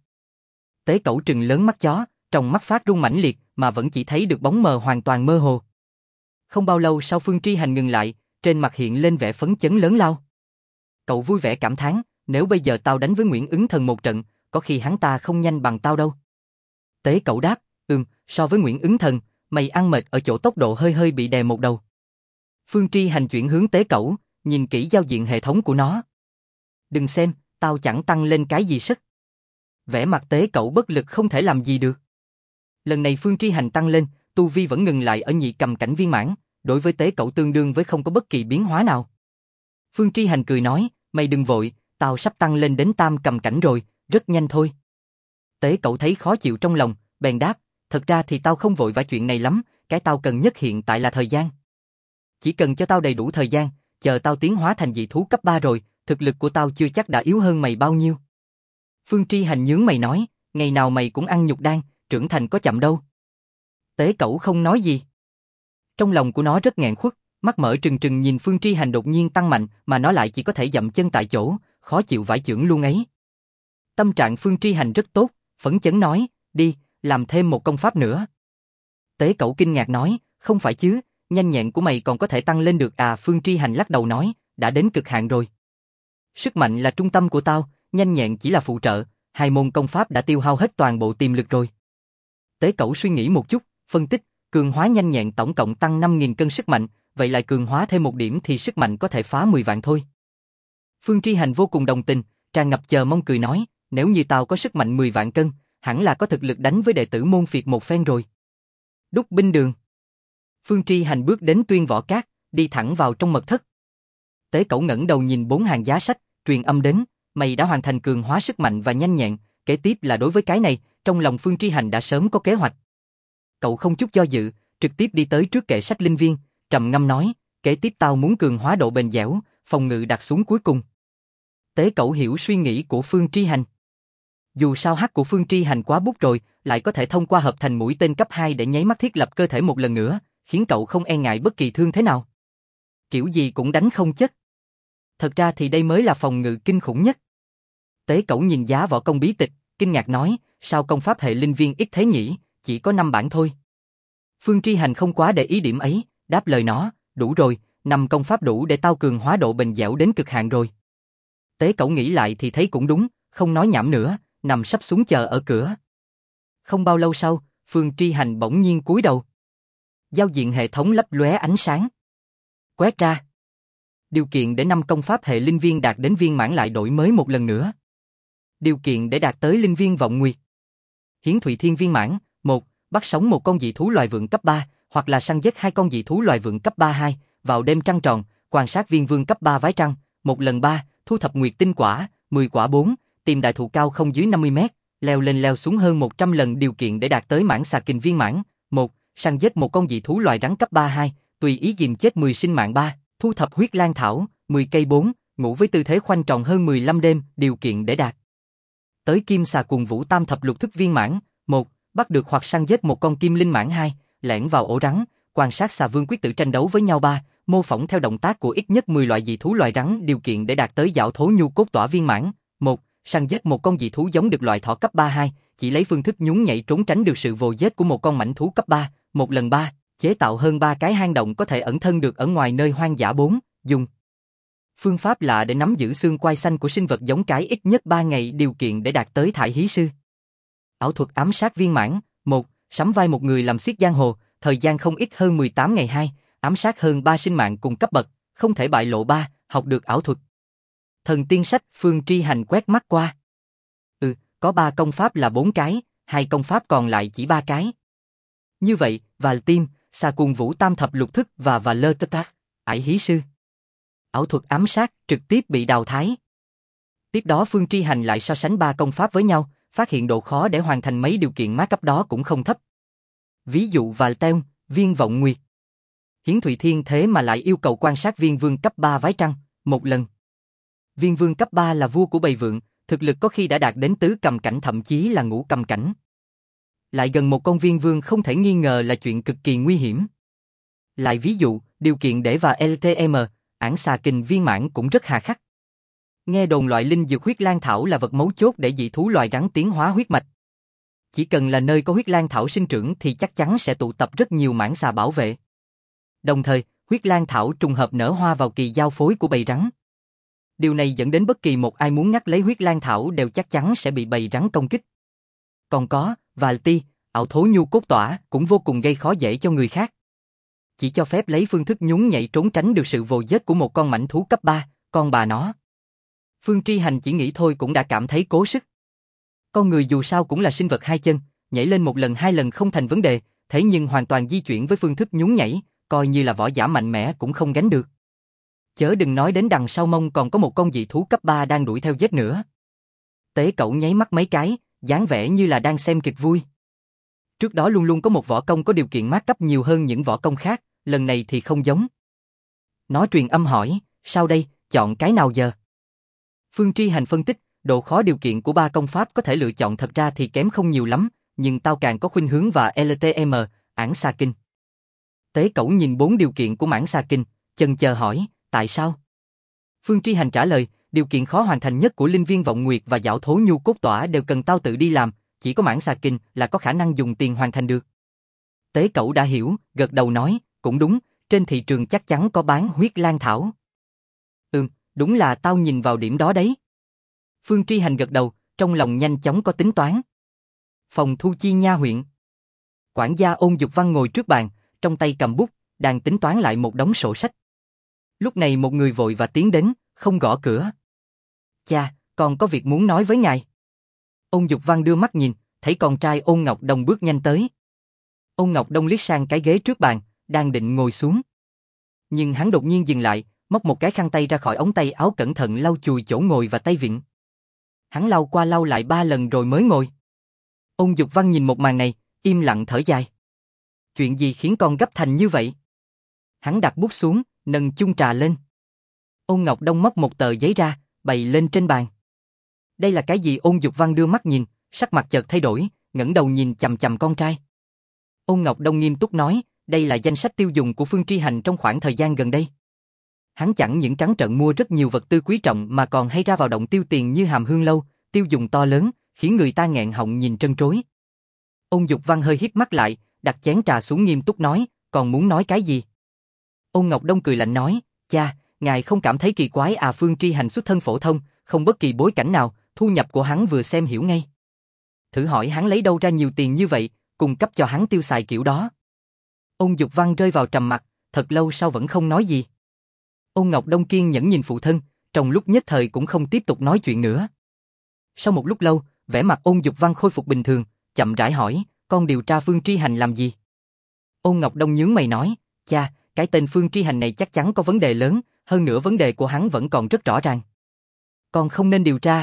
Tế Cẩu trừng lớn mắt chó, trong mắt phát rung mãnh liệt mà vẫn chỉ thấy được bóng mờ hoàn toàn mơ hồ. Không bao lâu sau Phương Tri Hành ngừng lại, trên mặt hiện lên vẻ phấn chấn lớn lao. Cậu vui vẻ cảm thán, nếu bây giờ tao đánh với Nguyễn Ứng Thần một trận, có khi hắn ta không nhanh bằng tao đâu. Tế Cẩu đáp, so với Nguyễn Ứng Thần, mày ăn mệt ở chỗ tốc độ hơi bị đè một đầu. Phương Tri Hành chuyển hướng Tế Cẩu, nhìn kỹ giao diện hệ thống của nó. Đừng xem, tao chẳng tăng lên cái gì sức. Vẻ mặt Tế Cẩu bất lực không thể làm gì được. Lần này Phương Tri Hành tăng lên, tu vi vẫn ngừng lại ở nhị cầm cảnh viên mãn, đối với Tế Cẩu tương đương với không có bất kỳ biến hóa nào. Phương Tri Hành cười nói, mày đừng vội, tao sắp tăng lên đến tam cầm cảnh rồi, rất nhanh thôi. Tế Cẩu thấy khó chịu trong lòng, bèn đáp, thật ra thì tao không vội vã chuyện này lắm, cái tao cần nhất hiện tại là thời gian. Chỉ cần cho tao đầy đủ thời gian, chờ tao tiến hóa thành dị thú cấp 3 rồi, thực lực của tao chưa chắc đã yếu hơn mày bao nhiêu. Phương Tri Hành nhướng mày nói, ngày nào mày cũng ăn nhục đan, trưởng thành có chậm đâu. Tế Cẩu không nói gì. Trong lòng của nó rất nghẹn khuất, mắt mở trừng trừng nhìn Phương Tri Hành đột nhiên tăng mạnh mà nó lại chỉ có thể dậm chân tại chỗ, khó chịu vãi chưởng luôn ấy. Tâm trạng Phương Tri Hành rất tốt, phấn chấn nói, đi, làm thêm một công pháp nữa. Tế Cẩu kinh ngạc nói, không phải chứ, nhanh nhẹn của mày còn có thể tăng lên được à? Phương Tri Hành lắc đầu nói, đã đến cực hạn rồi. Sức mạnh là trung tâm của tao, nhanh nhẹn chỉ là phụ trợ, hai môn công pháp đã tiêu hao hết toàn bộ tiềm lực rồi. Tế Cẩu suy nghĩ một chút, phân tích, cường hóa nhanh nhẹn tổng cộng tăng 5.000 cân sức mạnh, vậy lại cường hóa thêm một điểm thì sức mạnh có thể phá 10 vạn thôi. Phương Tri Hành vô cùng đồng tình, tràn ngập chờ mong cười nói, nếu như tao có sức mạnh 10 vạn cân, hẳn là có thực lực đánh với đệ tử môn phiệt một phen rồi. Đúc binh đường. Phương Tri Hành bước đến Tuyên Võ Cát, đi thẳng vào trong mật thất. Tế Cẩu ngẩng đầu nhìn 4 hàng giá sách, truyền âm đến, mày đã hoàn thành cường hóa sức mạnh và nhanh nhẹn, kế tiếp là đối với cái này, trong lòng Phương Tri Hành đã sớm có kế hoạch. Cậu không chút do dự, trực tiếp đi tới trước kệ sách linh viên, trầm ngâm nói, kế tiếp tao muốn cường hóa độ bền dẻo, phòng ngự đặt xuống cuối cùng. Tế Cẩu hiểu suy nghĩ của Phương Tri Hành. Dù sao hack của Phương Tri Hành quá bút rồi, lại có thể thông qua hợp thành mũi tên cấp 2 để nháy mắt thiết lập cơ thể một lần nữa, khiến cậu không e ngại bất kỳ thương thế nào. Kiểu gì cũng đánh không chết. Thật ra thì đây mới là phòng ngự kinh khủng nhất. Tế Cẩu nhìn giá võ công bí tịch, kinh ngạc nói, sao công pháp hệ linh viên ít thế nhỉ, chỉ có 5 bản thôi. Phương Tri Hành không quá để ý điểm ấy, đáp lời nó, đủ rồi, 5 công pháp đủ để tao cường hóa độ bền dẻo đến cực hạn rồi. Tế Cẩu nghĩ lại thì thấy cũng đúng, không nói nhảm nữa, nằm sắp xuống chờ ở cửa. Không bao lâu sau, Phương Tri Hành bỗng nhiên cúi đầu. Giao diện hệ thống lấp lóe ánh sáng. Quét ra. Điều kiện để 5 công pháp hệ linh viên đạt đến viên mãn lại đổi mới một lần nữa. Điều kiện để đạt tới linh viên vọng nguyệt. Hiến Thụy Thiên viên mãn, 1. Bắt sống một con dị thú loài vượn cấp 3, hoặc là săn giết 2 con dị thú loài vượn cấp 3-2, vào đêm trăng tròn, quan sát viên vương cấp 3 vái trăng, 1 lần 3, thu thập nguyệt tinh quả, 10 quả 4, tìm đại thụ cao không dưới 50 mét, leo lên leo xuống hơn 100 lần điều kiện để đạt tới mãng xà kình viên mãn. 1. Săn giết một con dị thú loài rắn cấp 3. 2. Tùy ý dìm chết 10 sinh mạng. 3. Thu thập huyết lang thảo, 10 cây. 4. Ngủ với tư thế khoanh tròn hơn 15 đêm, điều kiện để đạt tới kim xà cuồng vũ tam thập lục thức viên mãn. 1. Bắt được hoặc săn giết một con kim linh mãn. 2. Lẻn vào ổ rắn, quan sát xà vương quyết tử tranh đấu với nhau. 3. Mô phỏng theo động tác của ít nhất 10 loại dị thú loài rắn, điều kiện để đạt tới giảo thố nhu cốt tỏa viên mãn. 1. Săn giết một con dị thú giống được loại thỏ cấp 3. 2. Chỉ lấy phương thức nhún nhảy trốn tránh được sự vồ giết của một con mãnh thú cấp 3, một lần. 3. Chế tạo hơn 3 cái hang động có thể ẩn thân được ở ngoài nơi hoang dã. 4. Dùng phương pháp lạ để nắm giữ xương quai xanh của sinh vật giống cái ít nhất 3 ngày, điều kiện để đạt tới thải hí sư. Ảo thuật ám sát viên mãn. 1. Sắm vai một người làm xiết giang hồ, thời gian không ít hơn 18 ngày. 2. Ám sát hơn 3 sinh mạng cùng cấp bậc, không thể bại lộ. 3. Học được ảo thuật thần tiên sách. Phương Tri Hành quét mắt qua. Có 3 công pháp là 4 cái, 2 công pháp còn lại chỉ 3 cái. Như vậy, Vài Tim, xà cuồng vũ tam thập lục thức và Lơ Tất Tác, ải hí sư. Ảo thuật ám sát trực tiếp bị đào thải. Tiếp đó Phương Tri Hành lại so sánh 3 công pháp với nhau, phát hiện độ khó để hoàn thành mấy điều kiện má cấp đó cũng không thấp. Ví dụ Vài Teo, Viên Vọng Nguyệt, Hiến Thụy Thiên thế mà lại yêu cầu quan sát viên vương cấp 3 vái trăng, một lần. Viên vương cấp 3 là vua của bầy vượn, thực lực có khi đã đạt đến tứ cầm cảnh, thậm chí là ngũ cầm cảnh. Lại gần một con viên vương không thể nghi ngờ là chuyện cực kỳ nguy hiểm. Lại ví dụ, điều kiện để vào LTM, ảng xà kình viên mãn cũng rất hà khắc. Nghe đồn loại linh dược huyết lang thảo là vật mấu chốt để dị thú loài rắn tiến hóa huyết mạch. Chỉ cần là nơi có huyết lang thảo sinh trưởng thì chắc chắn sẽ tụ tập rất nhiều mãng xà bảo vệ. Đồng thời, huyết lang thảo trùng hợp nở hoa vào kỳ giao phối của bầy rắn. Điều này dẫn đến bất kỳ một ai muốn ngắt lấy huyết lang thảo đều chắc chắn sẽ bị bầy rắn công kích. Còn có, Vài Ti, ảo thố nhu cốt tỏa cũng vô cùng gây khó dễ cho người khác. Chỉ cho phép lấy phương thức nhún nhảy trốn tránh được sự vồ giết của một con mãnh thú cấp 3, con bà nó. Phương Tri Hành chỉ nghĩ thôi cũng đã cảm thấy cố sức. Con người dù sao cũng là sinh vật hai chân, nhảy lên một lần 2 lần không thành vấn đề, thế nhưng hoàn toàn di chuyển với phương thức nhún nhảy, coi như là võ giả mạnh mẽ cũng không gánh được. Chớ đừng nói đến đằng sau mông còn có một con dị thú cấp 3 đang đuổi theo giết nữa. Tế Cẩu nháy mắt mấy cái, dáng vẻ như là đang xem kịch vui. Trước đó luôn luôn có một võ công có điều kiện mát cấp nhiều hơn những võ công khác, lần này thì không giống. Nó truyền âm hỏi, sao đây, chọn cái nào giờ? Phương Tri Hành phân tích, độ khó điều kiện của 3 công pháp có thể lựa chọn thật ra thì kém không nhiều lắm, nhưng tao càng có khuynh hướng và LTM, ảng xà kinh. Tế Cẩu nhìn 4 điều kiện của mãng xà kinh, chần chờ hỏi, tại sao? Phương Tri Hành trả lời, điều kiện khó hoàn thành nhất của Linh Viên Vọng Nguyệt và Giảo Thố Nhu Cốt Tỏa đều cần tao tự đi làm, chỉ có mãng xà kinh là có khả năng dùng tiền hoàn thành được. Tế Cẩu đã hiểu, gật đầu nói, cũng đúng, trên thị trường chắc chắn có bán huyết lang thảo. Đúng là tao nhìn vào điểm đó đấy. Phương Tri Hành gật đầu, trong lòng nhanh chóng có tính toán. Phòng thu chi nha huyện. Quản gia Ôn Dục Văn ngồi trước bàn, trong tay cầm bút, đang tính toán lại một đống sổ sách. Lúc này một người vội và tiến đến, không gõ cửa. Cha, con có việc muốn nói với ngài. Ôn Dục Văn đưa mắt nhìn, thấy con trai Ôn Ngọc Đông bước nhanh tới. Ôn Ngọc Đông liếc sang cái ghế trước bàn, đang định ngồi xuống. Nhưng hắn đột nhiên dừng lại, móc một cái khăn tay ra khỏi ống tay áo cẩn thận lau chùi chỗ ngồi và tay vịn. Hắn lau qua lau lại 3 lần rồi mới ngồi. Ôn Dục Văn nhìn một màn này, im lặng thở dài. Chuyện gì khiến con gấp thành như vậy? Hắn đặt bút xuống, nâng chung trà lên. Ôn Ngọc Đông móc một tờ giấy ra, bày lên trên bàn. Đây là cái gì? Ôn Dục Văn đưa mắt nhìn, sắc mặt chợt thay đổi, ngẩng đầu nhìn chằm chằm con trai. Ôn Ngọc Đông nghiêm túc nói, đây là danh sách tiêu dùng của Phương Tri Hành trong khoảng thời gian gần đây. Hắn chẳng những trắng trợn mua rất nhiều vật tư quý trọng mà còn hay ra vào động tiêu tiền như Hàm Hương Lâu, tiêu dùng to lớn, khiến người ta nghẹn họng nhìn trân trối. Ôn Dục Văn hơi híp mắt lại, đặt chén trà xuống nghiêm túc nói, còn muốn nói cái gì? Ôn Ngọc Đông cười lạnh nói, cha, ngài không cảm thấy kỳ quái à? Phương Tri Hành xuất thân phổ thông, không bất kỳ bối cảnh nào, thu nhập của hắn vừa xem hiểu ngay. Thử hỏi hắn lấy đâu ra nhiều tiền như vậy, cung cấp cho hắn tiêu xài kiểu đó. Ôn Dục Văn rơi vào trầm mặc, thật lâu sau vẫn không nói gì. Ôn Ngọc Đông kiên nhẫn nhìn phụ thân, trong lúc nhất thời cũng không tiếp tục nói chuyện nữa. Sau một lúc lâu, vẻ mặt Ôn Dục Văn khôi phục bình thường, chậm rãi hỏi, con điều tra Phương Tri Hành làm gì? Ôn Ngọc Đông nhướng mày nói, cha, cái tên Phương Tri Hành này chắc chắn có vấn đề lớn, hơn nữa vấn đề của hắn vẫn còn rất rõ ràng. Con không nên điều tra hả?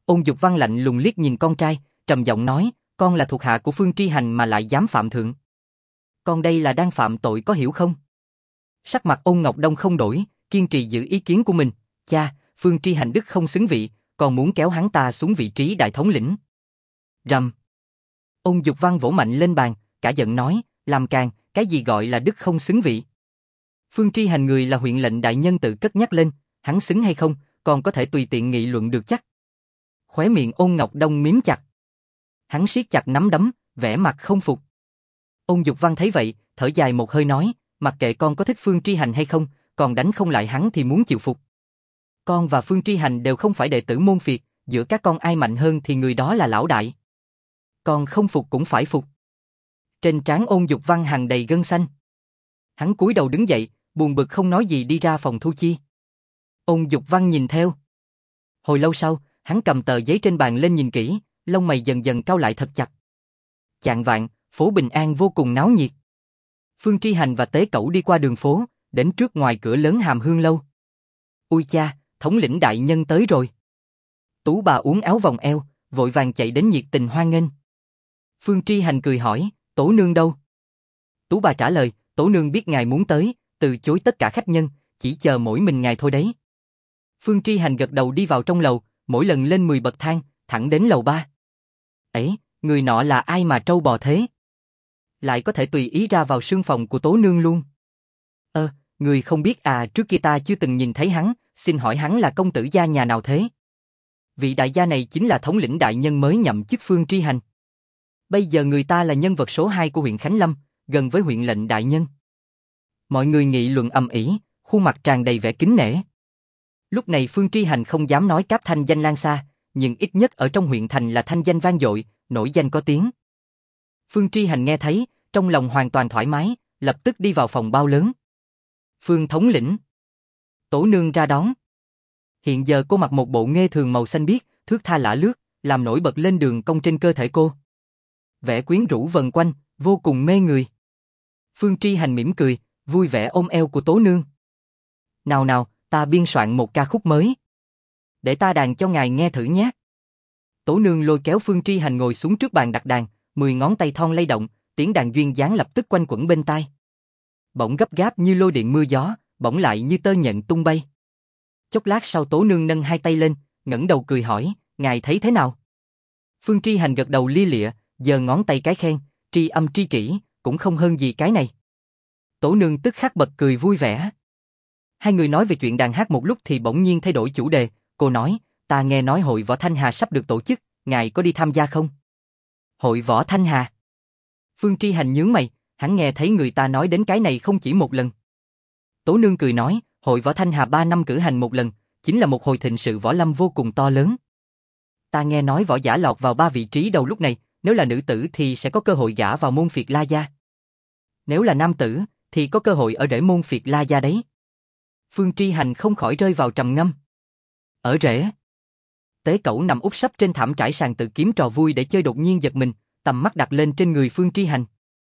Ôn Dục Văn lạnh lùng liếc nhìn con trai, trầm giọng nói, con là thuộc hạ của Phương Tri Hành mà lại dám phạm thượng. Con đây là đang phạm tội có hiểu không? Sắc mặt Ôn Ngọc Đông không đổi, kiên trì giữ ý kiến của mình. Cha, Phương Tri Hành đức không xứng vị, còn muốn kéo hắn ta xuống vị trí đại thống lĩnh. Rầm. Ôn Dục Văn vỗ mạnh lên bàn, cả giận nói, làm càn, cái gì gọi là đức không xứng vị? Phương Tri Hành người là huyện lệnh đại nhân tự cất nhắc lên, hắn xứng hay không, còn có thể tùy tiện nghị luận được chắc. Khóe miệng Ôn Ngọc Đông mím chặt. Hắn siết chặt nắm đấm, vẻ mặt không phục. Ôn Dục Văn thấy vậy, thở dài một hơi nói, mặc kệ con có thích Phương Tri Hành hay không, còn đánh không lại hắn thì muốn chịu phục. Con và Phương Tri Hành đều không phải đệ tử môn phiệt, giữa các con ai mạnh hơn thì người đó là lão đại. Con không phục cũng phải phục. Trên trán Ôn Dục Văn hằn đầy gân xanh. Hắn cúi đầu đứng dậy, buồn bực không nói gì đi ra phòng thu chi. Ôn Dục Văn nhìn theo. Hồi lâu sau, hắn cầm tờ giấy trên bàn lên nhìn kỹ, lông mày dần dần cau lại thật chặt. Chạng vạng, phố Bình An vô cùng náo nhiệt. Phương Tri Hành và Tế Cẩu đi qua đường phố, đến trước ngoài cửa lớn Hàm Hương lâu. Ui cha, thống lĩnh đại nhân tới rồi. Tú bà uốn áo vòng eo, vội vàng chạy đến nhiệt tình hoan nghênh. Phương Tri Hành cười hỏi, tổ nương đâu? Tú bà trả lời, tổ nương biết ngài muốn tới, từ chối tất cả khách nhân, chỉ chờ mỗi mình ngài thôi đấy. Phương Tri Hành gật đầu đi vào trong lầu, mỗi lần lên 10 bậc thang, thẳng đến lầu 3. Ấy, người nọ là ai mà trâu bò thế? Lại có thể tùy ý ra vào sương phòng của tố nương luôn. Người không biết à, trước kia ta chưa từng nhìn thấy hắn, xin hỏi hắn là công tử gia nhà nào thế? Vị đại gia này chính là thống lĩnh đại nhân mới nhậm chức Phương Tri Hành. Bây giờ người ta là nhân vật số 2 của huyện Khánh Lâm, gần với huyện lệnh đại nhân. Mọi người nghị luận ầm ĩ, khuôn mặt tràn đầy vẻ kính nể. Lúc này Phương Tri Hành không dám nói cáp thanh danh lan xa, nhưng ít nhất ở trong huyện thành là thanh danh vang dội, nổi danh có tiếng. Phương Tri Hành nghe thấy, trong lòng hoàn toàn thoải mái, lập tức đi vào phòng bao lớn. Phương thống lĩnh. Tổ nương ra đón. Hiện giờ cô mặc một bộ nghê thường màu xanh biếc, thướt tha lả lướt, làm nổi bật lên đường cong trên cơ thể cô. Vẻ quyến rũ vần quanh, vô cùng mê người. Phương Tri Hành mỉm cười, vui vẻ ôm eo của Tố nương. Nào nào, ta biên soạn một ca khúc mới. Để ta đàn cho ngài nghe thử nhé. Tố nương lôi kéo Phương Tri Hành ngồi xuống trước bàn đặt đàn, 10 ngón tay thon lay động, tiếng đàn duyên dáng lập tức quanh quẩn bên tai. Bỗng gấp gáp như lôi điện mưa gió, bỗng lại như tơ nhện tung bay. Chốc lát sau Tố nương nâng hai tay lên, ngẩng đầu cười hỏi, ngài thấy thế nào? Phương Tri Hành gật đầu lia lịa, giơ ngón tay cái khen, tri âm tri kỷ, cũng không hơn gì cái này. Tố nương tức khắc bật cười vui vẻ. Hai người nói về chuyện đàn hát một lúc thì bỗng nhiên thay đổi chủ đề, cô nói, ta nghe nói hội võ Thanh Hà sắp được tổ chức, ngài có đi tham gia không? Hội võ Thanh Hà? Phương Tri Hành nhướng mày, hắn nghe thấy người ta nói đến cái này không chỉ một lần. Tố nương cười nói, hội võ Thanh Hà 3 năm cử hành một lần, chính là một hồi thịnh sự võ lâm vô cùng to lớn. Ta nghe nói võ giả lọt vào 3 vị trí đầu lúc này, nếu là nữ tử thì sẽ có cơ hội gả vào môn phiệt La Gia. Nếu là nam tử, thì có cơ hội ở rễ môn phiệt La Gia đấy. Phương Tri Hành không khỏi rơi vào trầm ngâm. Ở rễ? Tế Cẩu nằm úp sấp trên thảm trải sàn tự kiếm trò vui để chơi đột nhiên giật mình, tầm mắt đặt lên trên người Phương Tri Hành.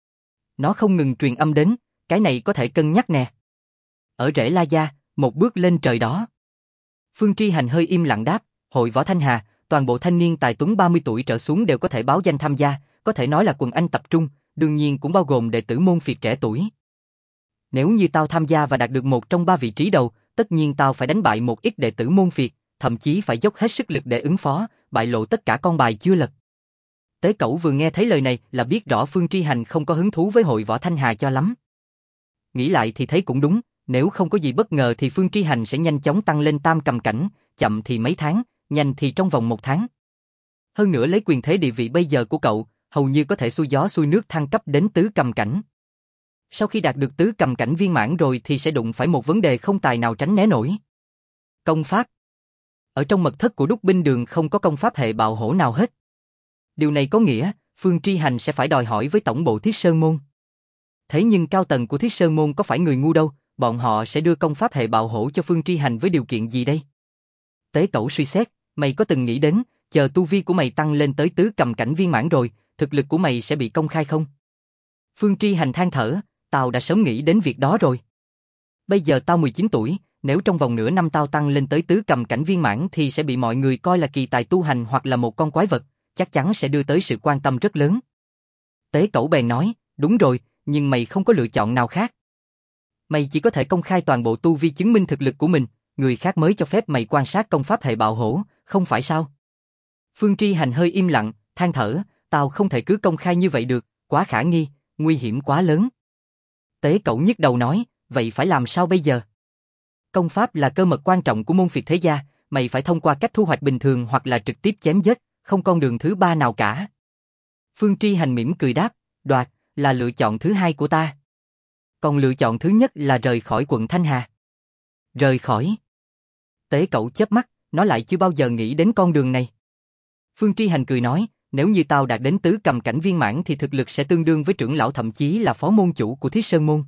Nó không ngừng truyền âm đến, cái này có thể cân nhắc nè. Ở rễ La Gia, một bước lên trời đó. Phương Tri Hành hơi im lặng đáp, hội võ Thanh Hà, toàn bộ thanh niên tài tuấn 30 tuổi trở xuống đều có thể báo danh tham gia, có thể nói là quần anh tập trung, đương nhiên cũng bao gồm đệ tử môn phiệt trẻ tuổi. Nếu như tao tham gia và đạt được một trong 3 vị trí đầu, tất nhiên tao phải đánh bại một ít đệ tử môn phiệt, thậm chí phải dốc hết sức lực để ứng phó, bại lộ tất cả con bài chưa lật. Tế Cẩu vừa nghe thấy lời này là biết rõ Phương Tri Hành không có hứng thú với hội võ Thanh Hà cho lắm. Nghĩ lại thì thấy cũng đúng, nếu không có gì bất ngờ thì Phương Tri Hành sẽ nhanh chóng tăng lên tam cầm cảnh, chậm thì mấy tháng, nhanh thì trong vòng 1 tháng. Hơn nữa lấy quyền thế địa vị bây giờ của cậu, hầu như có thể xuôi gió xuôi nước thăng cấp đến tứ cầm cảnh. Sau khi đạt được tứ cầm cảnh viên mãn rồi thì sẽ đụng phải một vấn đề không tài nào tránh né nổi. Công pháp. Ở trong mật thất của Đúc Binh Đường không có công pháp hệ bạo hổ nào hết. Điều này có nghĩa, Phương Tri Hành sẽ phải đòi hỏi với tổng bộ Thiết Sơn Môn. Thế nhưng cao tầng của Thiết Sơn Môn có phải người ngu đâu, bọn họ sẽ đưa công pháp hệ bạo hổ cho Phương Tri Hành với điều kiện gì đây? Tế Cẩu suy xét, mày có từng nghĩ đến, chờ tu vi của mày tăng lên tới tứ cầm cảnh viên mãn rồi, thực lực của mày sẽ bị công khai không? Phương Tri Hành than thở, tao đã sớm nghĩ đến việc đó rồi. Bây giờ tao 19 tuổi, Nếu trong vòng nửa năm tao tăng lên tới tứ cầm cảnh viên mãn thì sẽ bị mọi người coi là kỳ tài tu hành hoặc là một con quái vật, chắc chắn sẽ đưa tới sự quan tâm rất lớn. Tế Cẩu bèn nói, đúng rồi, nhưng mày không có lựa chọn nào khác. Mày chỉ có thể công khai toàn bộ tu vi chứng minh thực lực của mình, người khác mới cho phép mày quan sát công pháp hệ bạo hổ, không phải sao? Phương Tri Hành hơi im lặng, than thở, tao không thể cứ công khai như vậy được, quá khả nghi, nguy hiểm quá lớn. Tế Cẩu nhức đầu nói, vậy phải làm sao bây giờ? Công pháp là cơ mật quan trọng của môn phiệt thế gia, mày phải thông qua cách thu hoạch bình thường hoặc là trực tiếp chém giết, không con đường thứ ba nào cả. Phương Tri Hành mỉm cười đáp, đoạt, là lựa chọn thứ hai của ta. Còn lựa chọn thứ nhất là rời khỏi quận Thanh Hà. Rời khỏi? Tế Cẩu chớp mắt, nó lại chưa bao giờ nghĩ đến con đường này. Phương Tri Hành cười nói, nếu như tao đạt đến tứ cầm cảnh viên mãn thì thực lực sẽ tương đương với trưởng lão thậm chí là phó môn chủ của Thiết Sơn Môn.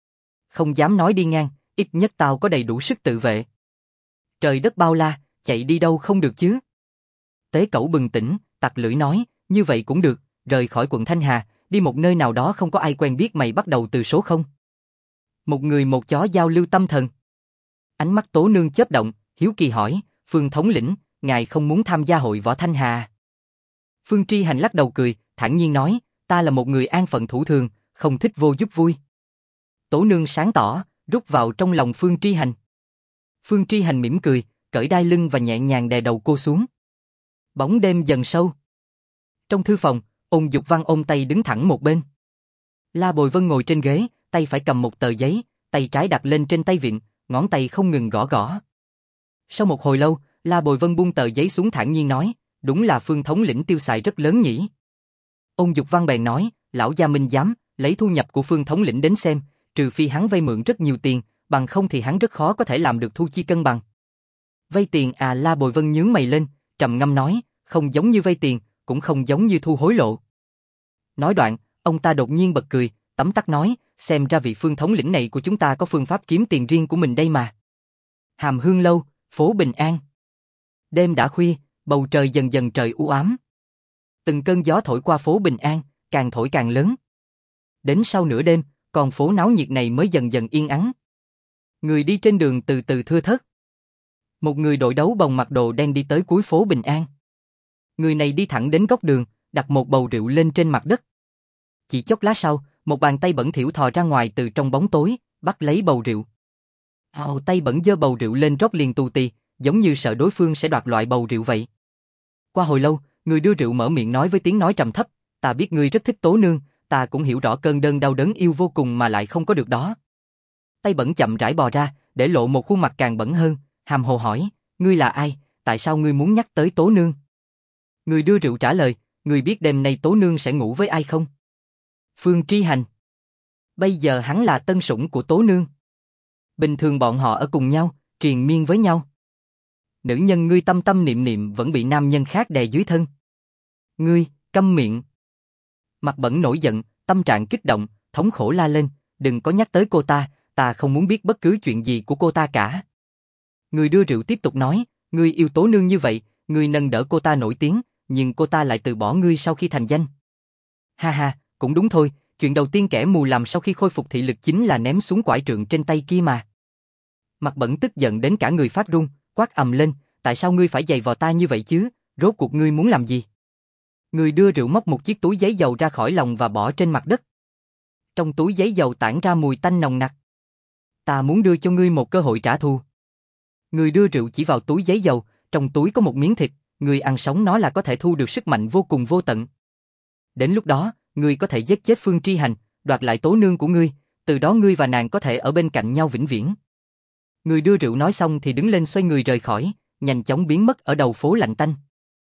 Không dám nói đi ngang, ít nhất tao có đầy đủ sức tự vệ. Trời đất bao la, chạy đi đâu không được chứ? Tế Cẩu bừng tỉnh, tặc lưỡi nói, như vậy cũng được, rời khỏi quận Thanh Hà, đi một nơi nào đó không có ai quen biết mày bắt đầu từ số 0. Một người một chó giao lưu tâm thần. Ánh mắt Tố Nương chớp động, hiếu kỳ hỏi, Phương thống lĩnh, ngài không muốn tham gia hội võ Thanh Hà? Phương Tri Hành lắc đầu cười, thản nhiên nói, ta là một người an phận thủ thường, không thích vô giúp vui. Tố Nương sáng tỏ, rút vào trong lòng Phương Tri Hành. Phương Tri Hành mỉm cười, cởi đai lưng và nhẹ nhàng đè đầu cô xuống. Bóng đêm dần sâu. Trong thư phòng, Ôn Dục Văn ôm tay đứng thẳng một bên. La Bồi Vân ngồi trên ghế, tay phải cầm một tờ giấy, tay trái đặt lên trên tay vịn, ngón tay không ngừng gõ gõ. Sau một hồi lâu, La Bồi Vân buông tờ giấy xuống thản nhiên nói, đúng là Phương thống lĩnh tiêu xài rất lớn nhỉ. Ôn Dục Văn bèn nói, lão gia minh giám, lấy thu nhập của Phương thống lĩnh đến xem, trừ phi hắn vay mượn rất nhiều tiền, bằng không thì hắn rất khó có thể làm được thu chi cân bằng. Vay tiền à? La Bồi Vân nhướng mày lên, trầm ngâm nói, không giống như vay tiền, cũng không giống như thu hối lộ. Nói đoạn, ông ta đột nhiên bật cười, tấm tắc nói, xem ra vị Phương thống lĩnh này của chúng ta có phương pháp kiếm tiền riêng của mình đây mà. Hàm Hương Lâu, phố Bình An. Đêm đã khuya, bầu trời dần dần trời u ám. Từng cơn gió thổi qua phố Bình An, càng thổi càng lớn. Đến sau nửa đêm, con phố náo nhiệt này mới dần dần yên ắng. Người đi trên đường từ từ thưa thớt. Một người đội đấu bồng mặc đồ đen đi tới cuối phố Bình An. Người này đi thẳng đến góc đường, đặt một bầu rượu lên trên mặt đất. Chỉ chốc lát sau, một bàn tay bẩn thỉu thò ra ngoài từ trong bóng tối, bắt lấy bầu rượu. Tay bẩn giơ bầu rượu lên rót liền tù tì, giống như sợ đối phương sẽ đoạt loại bầu rượu vậy. Qua hồi lâu, người đưa rượu mở miệng nói với tiếng nói trầm thấp, ta biết ngươi rất thích Tố Nương, ta cũng hiểu rõ cơn đơn đau đớn yêu vô cùng mà lại không có được đó. Tay bẩn chậm rãi bò ra, để lộ một khuôn mặt càng bẩn hơn, hàm hồ hỏi, ngươi là ai, tại sao ngươi muốn nhắc tới Tố Nương? Người đưa rượu trả lời, ngươi biết đêm nay Tố Nương sẽ ngủ với ai không? Phương Tri Hành. Bây giờ hắn là tân sủng của Tố Nương. Bình thường bọn họ ở cùng nhau, triền miên với nhau. Nữ nhân ngươi tâm tâm niệm niệm vẫn bị nam nhân khác đè dưới thân. Ngươi, câm miệng. Mặt bẩn nổi giận, tâm trạng kích động, thống khổ la lên, đừng có nhắc tới cô ta, ta không muốn biết bất cứ chuyện gì của cô ta cả. Người đưa rượu tiếp tục nói, ngươi yêu Tố Nương như vậy, ngươi nâng đỡ cô ta nổi tiếng, nhưng cô ta lại từ bỏ ngươi sau khi thành danh. Ha ha, cũng đúng thôi, chuyện đầu tiên kẻ mù làm sau khi khôi phục thị lực chính là ném xuống quải trượng trên tay kia mà. Mặt bẩn tức giận đến cả người phát run, quát ầm lên, tại sao ngươi phải giày vò ta như vậy chứ, rốt cuộc ngươi muốn làm gì? Người đưa rượu móc một chiếc túi giấy dầu ra khỏi lòng và bỏ trên mặt đất. Trong túi giấy dầu tản ra mùi tanh nồng nặc. Ta muốn đưa cho ngươi một cơ hội trả thù. Người đưa rượu chỉ vào túi giấy dầu, trong túi có một miếng thịt, ngươi ăn sống nó là có thể thu được sức mạnh vô cùng vô tận. Đến lúc đó, ngươi có thể giết chết Phương Tri Hành, đoạt lại Tố Nương của ngươi, từ đó ngươi và nàng có thể ở bên cạnh nhau vĩnh viễn. Người đưa rượu nói xong thì đứng lên xoay người rời khỏi, nhanh chóng biến mất ở đầu phố lạnh tanh.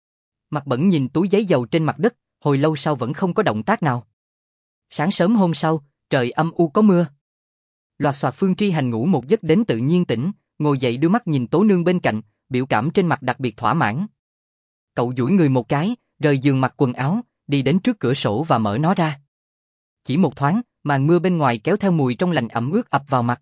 Mặt bẩn nhìn túi giấy dầu trên mặt đất, hồi lâu sau vẫn không có động tác nào. Sáng sớm hôm sau, trời âm u có mưa. Loạt soạt Phương Tri Hành ngủ một giấc đến tự nhiên tỉnh, ngồi dậy đưa mắt nhìn Tố Nương bên cạnh, biểu cảm trên mặt đặc biệt thỏa mãn. Cậu duỗi người một cái, rời giường mặc quần áo, đi đến trước cửa sổ và mở nó ra. Chỉ một thoáng, màn mưa bên ngoài kéo theo mùi trong lành ẩm ướt ập vào mặt.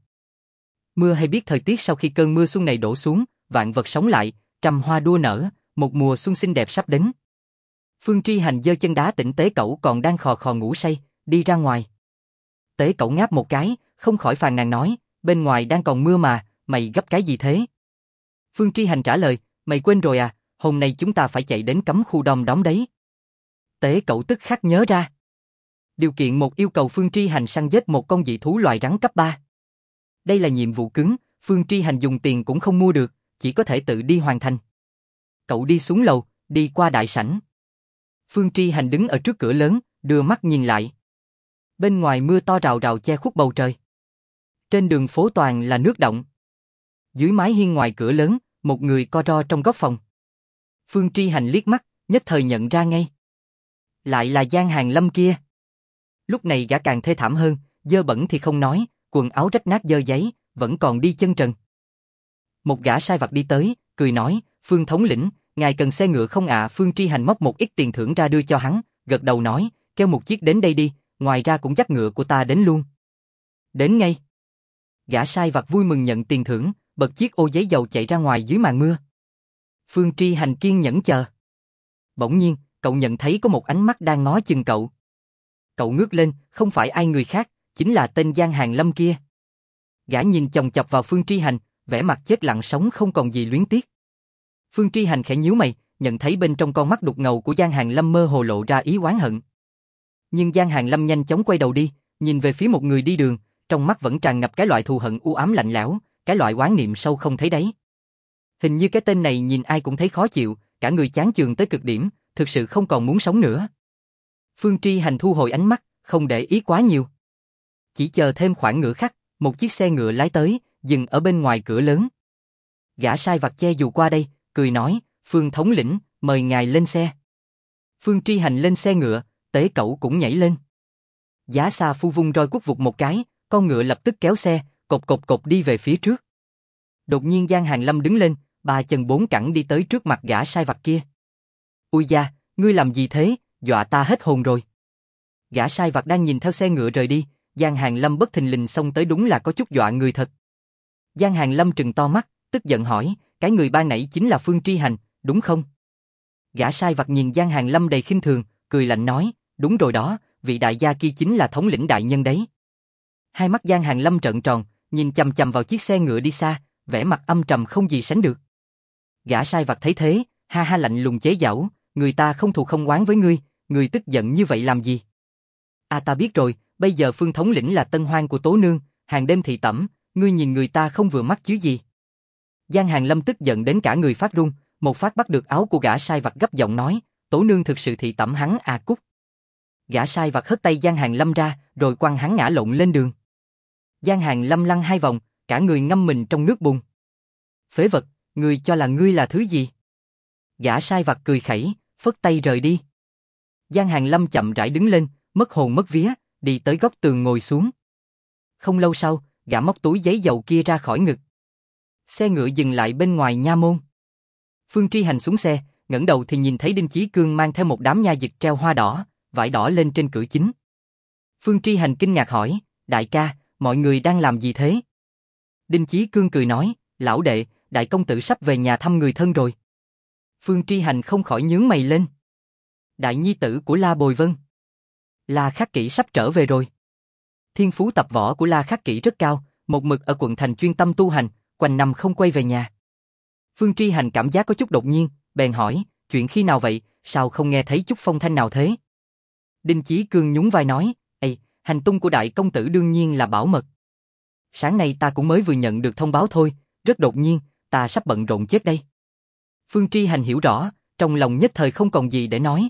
Mưa hay biết thời tiết sau khi cơn mưa xuân này đổ xuống, vạn vật sống lại, trăm hoa đua nở, một mùa xuân xinh đẹp sắp đến. Phương Tri Hành giơ chân đá tỉnh Tế Cẩu còn đang khò khò ngủ say, đi ra ngoài. Tế Cẩu ngáp một cái, không khỏi phàn nàn nói, bên ngoài đang còn mưa mà, mày gấp cái gì thế? Phương Tri Hành trả lời, mày quên rồi à, hôm nay chúng ta phải chạy đến cấm khu Đom Đóm đấy. Tế Cẩu tức khắc nhớ ra. Điều kiện một yêu cầu Phương Tri Hành săn giết một con dị thú loài rắn cấp 3. Đây là nhiệm vụ cứng, Phương Tri Hành dùng tiền cũng không mua được, chỉ có thể tự đi hoàn thành. Cậu đi xuống lầu, đi qua đại sảnh. Phương Tri Hành đứng ở trước cửa lớn, đưa mắt nhìn lại. Bên ngoài mưa to rào rào che khuất bầu trời. Trên đường phố toàn là nước động. Dưới mái hiên ngoài cửa lớn, một người co ro trong góc phòng. Phương Tri Hành liếc mắt, nhất thời nhận ra ngay. Lại là Giang Hàng Lâm kia. Lúc này gã càng thê thảm hơn, dơ bẩn thì không nói, quần áo rách nát dơ giấy, vẫn còn đi chân trần. Một gã sai vặt đi tới, cười nói, Phương thống lĩnh, ngài cần xe ngựa không ạ? Phương Tri Hành móc một ít tiền thưởng ra đưa cho hắn, gật đầu nói, kêu một chiếc đến đây đi, ngoài ra cũng dắt ngựa của ta đến luôn. Đến ngay. Gã sai vặt vui mừng nhận tiền thưởng, bật chiếc ô giấy dầu chạy ra ngoài dưới màn mưa. Phương Tri Hành kiên nhẫn chờ. Bỗng nhiên, cậu nhận thấy có một ánh mắt đang ngó chừng cậu. Cậu ngước lên, không phải ai người khác, chính là tên Giang Hàng Lâm kia. Gã nhìn chòng chọc vào Phương Tri Hành, vẻ mặt chết lặng sống không còn gì luyến tiếc. Phương Tri Hành khẽ nhíu mày, nhận thấy bên trong con mắt đục ngầu của Giang Hàng Lâm mơ hồ lộ ra ý oán hận. Nhưng Giang Hàng Lâm nhanh chóng quay đầu đi, nhìn về phía một người đi đường, trong mắt vẫn tràn ngập cái loại thù hận u ám lạnh lẽo, cái loại oán niệm sâu không thấy đáy. Hình như cái tên này nhìn ai cũng thấy khó chịu, cả người chán chường tới cực điểm, thực sự không còn muốn sống nữa. Phương Tri Hành thu hồi ánh mắt, không để ý quá nhiều. Chỉ chờ thêm khoảng nửa khắc, một chiếc xe ngựa lái tới, dừng ở bên ngoài cửa lớn. Gã sai vặt che dù qua đây, cười nói, Phương thống lĩnh, mời ngài lên xe. Phương Tri Hành lên xe ngựa, Tế Cẩu cũng nhảy lên. Giá Sa Phu vung roi quất vụt một cái, con ngựa lập tức kéo xe, cộc cộc cộc đi về phía trước. Đột nhiên Giang Hàng Lâm đứng lên, ba chân bốn cẳng đi tới trước mặt gã sai vặt kia. Ui da, ngươi làm gì thế, dọa ta hết hồn rồi. Gã sai vặt đang nhìn theo xe ngựa rời đi, Giang Hàng Lâm bất thình lình xông tới đúng là có chút dọa người thật. Giang Hàng Lâm trừng to mắt, tức giận hỏi, cái người ban nãy chính là Phương Tri Hành, đúng không? Gã sai vặt nhìn Giang Hàng Lâm đầy khinh thường, cười lạnh nói, đúng rồi đó, vị đại gia kia chính là thống lĩnh đại nhân đấy. Hai mắt Giang Hàng Lâm trợn tròn, nhìn chằm chằm vào chiếc xe ngựa đi xa, vẻ mặt âm trầm không gì sánh được. Gã sai vặt thấy thế, ha ha lạnh lùng chế giễu, người ta không thù không oán với ngươi tức giận như vậy làm gì? À ta biết rồi, bây giờ Phương thống lĩnh là tân hoan của Tố Nương, hàng đêm thị tẩm, ngươi nhìn người ta không vừa mắt chứ gì? Giang Hàng Lâm tức giận đến cả người phát run, một phát bắt được áo của gã sai vặt gấp giọng nói, Tố Nương thực sự thị tẩm hắn à cút. Gã sai vặt hất tay Giang Hàng Lâm ra, rồi quăng hắn ngã lộn lên đường. Giang Hàng Lâm lăn hai vòng, cả người ngâm mình trong nước bùn. Phế vật, ngươi cho là ngươi là thứ gì? Gã sai vặt cười khẩy, phất tay rời đi. Giang Hàng Lâm chậm rãi đứng lên, mất hồn mất vía, đi tới góc tường ngồi xuống. Không lâu sau, gã móc túi giấy dầu kia ra khỏi ngực. Xe ngựa dừng lại bên ngoài nha môn. Phương Tri Hành xuống xe, ngẩng đầu thì nhìn thấy Đinh Chí Cương mang theo một đám nha dịch treo hoa đỏ, vải đỏ lên trên cửa chính. Phương Tri Hành kinh ngạc hỏi, đại ca, mọi người đang làm gì thế? Đinh Chí Cương cười nói, lão đệ, đại công tử sắp về nhà thăm người thân rồi. Phương Tri Hành không khỏi nhướng mày lên. Đại nhi tử của La Bồi Vân, La Khắc Kỷ sắp trở về rồi. Thiên phú tập võ của La Khắc Kỷ rất cao, một mực ở quận thành chuyên tâm tu hành, quanh năm không quay về nhà. Phương Tri Hành cảm giác có chút đột nhiên, bèn hỏi, chuyện khi nào vậy, sao không nghe thấy chút phong thanh nào thế? Đinh Chí Cương nhún vai nói, ây, hành tung của đại công tử đương nhiên là bảo mật. Sáng nay ta cũng mới vừa nhận được thông báo thôi, rất đột nhiên, ta sắp bận rộn chết đây. Phương Tri Hành hiểu rõ, trong lòng nhất thời không còn gì để nói.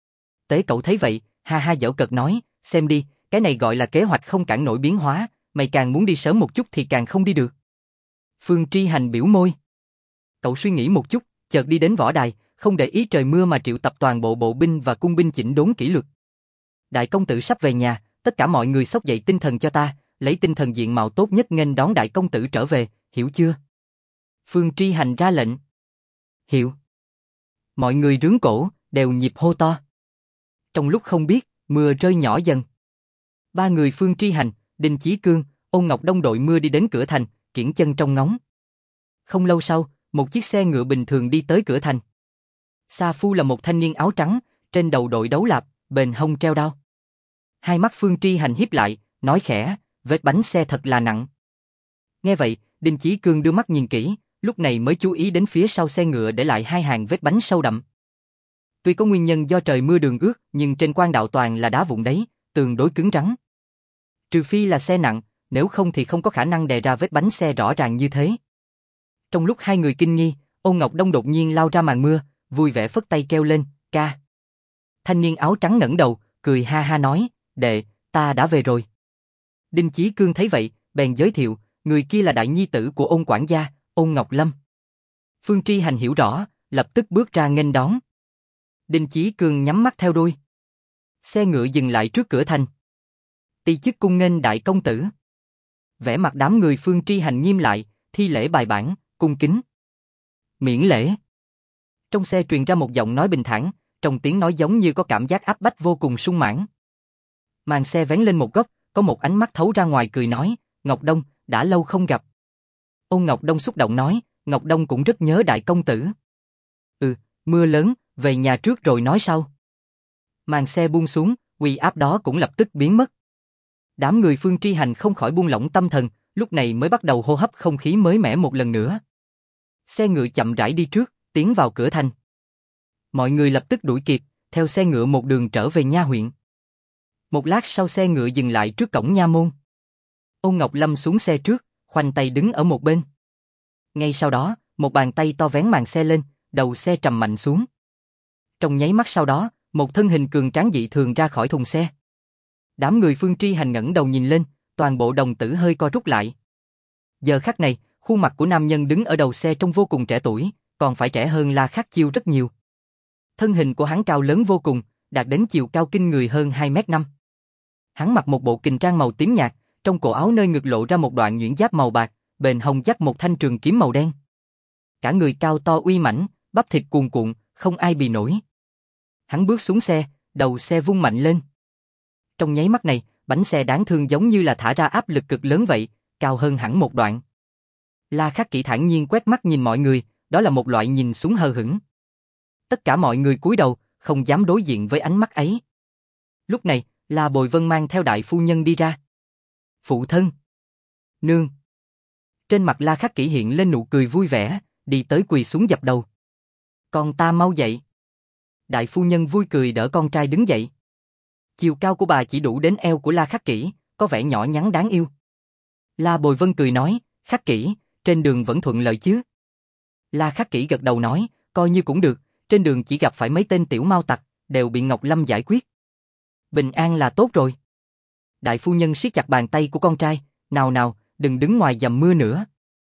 Tế Cẩu thấy vậy, ha ha giễu cợt nói, xem đi, cái này gọi là kế hoạch không cản nổi biến hóa, mày càng muốn đi sớm một chút thì càng không đi được. Phương Tri Hành biểu môi. Cậu suy nghĩ một chút, chợt đi đến võ đài, không để ý trời mưa mà triệu tập toàn bộ bộ binh và cung binh chỉnh đốn kỷ luật. Đại công tử sắp về nhà, tất cả mọi người xốc dậy tinh thần cho ta, lấy tinh thần diện mạo tốt nhất nghênh đón đại công tử trở về, hiểu chưa? Phương Tri Hành ra lệnh. Hiểu. Mọi người rướn cổ, đều nhịp hô to. Trong lúc không biết, mưa rơi nhỏ dần. Ba người Phương Tri Hành, Đinh Chí Cương, Ôn Ngọc Đông đội mưa đi đến cửa thành, kiễng chân trong ngóng. Không lâu sau, một chiếc xe ngựa bình thường đi tới cửa thành. Sa Phu là một thanh niên áo trắng, trên đầu đội đấu lạp, bền hông treo đao. Hai mắt Phương Tri Hành híp lại, nói khẽ, vết bánh xe thật là nặng. Nghe vậy, Đinh Chí Cương đưa mắt nhìn kỹ, lúc này mới chú ý đến phía sau xe ngựa để lại hai hàng vết bánh sâu đậm. Tuy có nguyên nhân do trời mưa đường ướt, nhưng trên quan đạo toàn là đá vụn đấy, tương đối cứng rắn. Trừ phi là xe nặng, nếu không thì không có khả năng đè ra vết bánh xe rõ ràng như thế. Trong lúc hai người kinh nghi, Ôn Ngọc Đông đột nhiên lao ra màn mưa, vui vẻ phất tay kêu lên, ca. Thanh niên áo trắng ngẩng đầu, cười ha ha nói, đệ, ta đã về rồi. Đinh Chí Cương thấy vậy, bèn giới thiệu, người kia là đại nhi tử của Ôn quản gia, Ôn Ngọc Lâm. Phương Tri Hành hiểu rõ, lập tức bước ra nghênh đón. Đinh Chí Cương nhắm mắt theo đuôi. Xe ngựa dừng lại trước cửa thành. Ti chức cung nghênh đại công tử. Vẻ mặt đám người Phương Tri Hành nghiêm lại, thi lễ bài bản, cung kính. Miễn lễ. Trong xe truyền ra một giọng nói bình thản, trong tiếng nói giống như có cảm giác áp bách vô cùng sung mãn. Màn xe vén lên một góc, có một ánh mắt thấu ra ngoài cười nói, Ngọc Đông, đã lâu không gặp. Ôn Ngọc Đông xúc động nói, Ngọc Đông cũng rất nhớ đại công tử. Mưa lớn, về nhà trước rồi nói sau. Màn xe buông xuống, uy áp đó cũng lập tức biến mất. Đám người Phương Tri Hành không khỏi buông lỏng tâm thần, lúc này mới bắt đầu hô hấp không khí mới mẻ một lần nữa. Xe ngựa chậm rãi đi trước, tiến vào cửa thành. Mọi người lập tức đuổi kịp, theo xe ngựa một đường trở về nha huyện. Một lát sau xe ngựa dừng lại trước cổng nha môn. Ôn Ngọc Lâm xuống xe trước, khoanh tay đứng ở một bên. Ngay sau đó, một bàn tay to vén màn xe lên, đầu xe trầm mạnh xuống. Trong nháy mắt sau đó, một thân hình cường tráng dị thường ra khỏi thùng xe. Đám người Phương Tri Hành ngẩng đầu nhìn lên, toàn bộ đồng tử hơi co rút lại. Giờ khắc này, khuôn mặt của nam nhân đứng ở đầu xe trông vô cùng trẻ tuổi, còn phải trẻ hơn La Khắc Chiêu rất nhiều. Thân hình của hắn cao lớn vô cùng, đạt đến chiều cao kinh người hơn 2m5. Hắn mặc một bộ kình trang màu tím nhạt, trong cổ áo nơi ngực lộ ra một đoạn nhuyễn giáp màu bạc, bền hông dắt một thanh trường kiếm màu đen. Cả người cao to uy mãnh, bắp thịt cuồn cuộn, không ai bì nổi. Hắn bước xuống xe, đầu xe vung mạnh lên. Trong nháy mắt này, bánh xe đáng thương giống như là thả ra áp lực cực lớn vậy, cao hơn hẳn một đoạn. La Khắc Kỷ thản nhiên quét mắt nhìn mọi người, đó là một loại nhìn xuống hờ hững. Tất cả mọi người cúi đầu, không dám đối diện với ánh mắt ấy. Lúc này, La Bồi Vân mang theo đại phu nhân đi ra. Phụ thân. Nương. Trên mặt La Khắc Kỷ hiện lên nụ cười vui vẻ, đi tới quỳ xuống dập đầu. Con ta mau dậy. Đại phu nhân vui cười đỡ con trai đứng dậy. Chiều cao của bà chỉ đủ đến eo của La Khắc Kỷ, có vẻ nhỏ nhắn đáng yêu. La Bồi Vân cười nói, Khắc Kỷ, trên đường vẫn thuận lợi chứ? La Khắc Kỷ gật đầu nói, coi như cũng được, trên đường chỉ gặp phải mấy tên tiểu mao tặc, đều bị Ngọc Lâm giải quyết. Bình an là tốt rồi. Đại phu nhân siết chặt bàn tay của con trai, nào nào, đừng đứng ngoài dầm mưa nữa.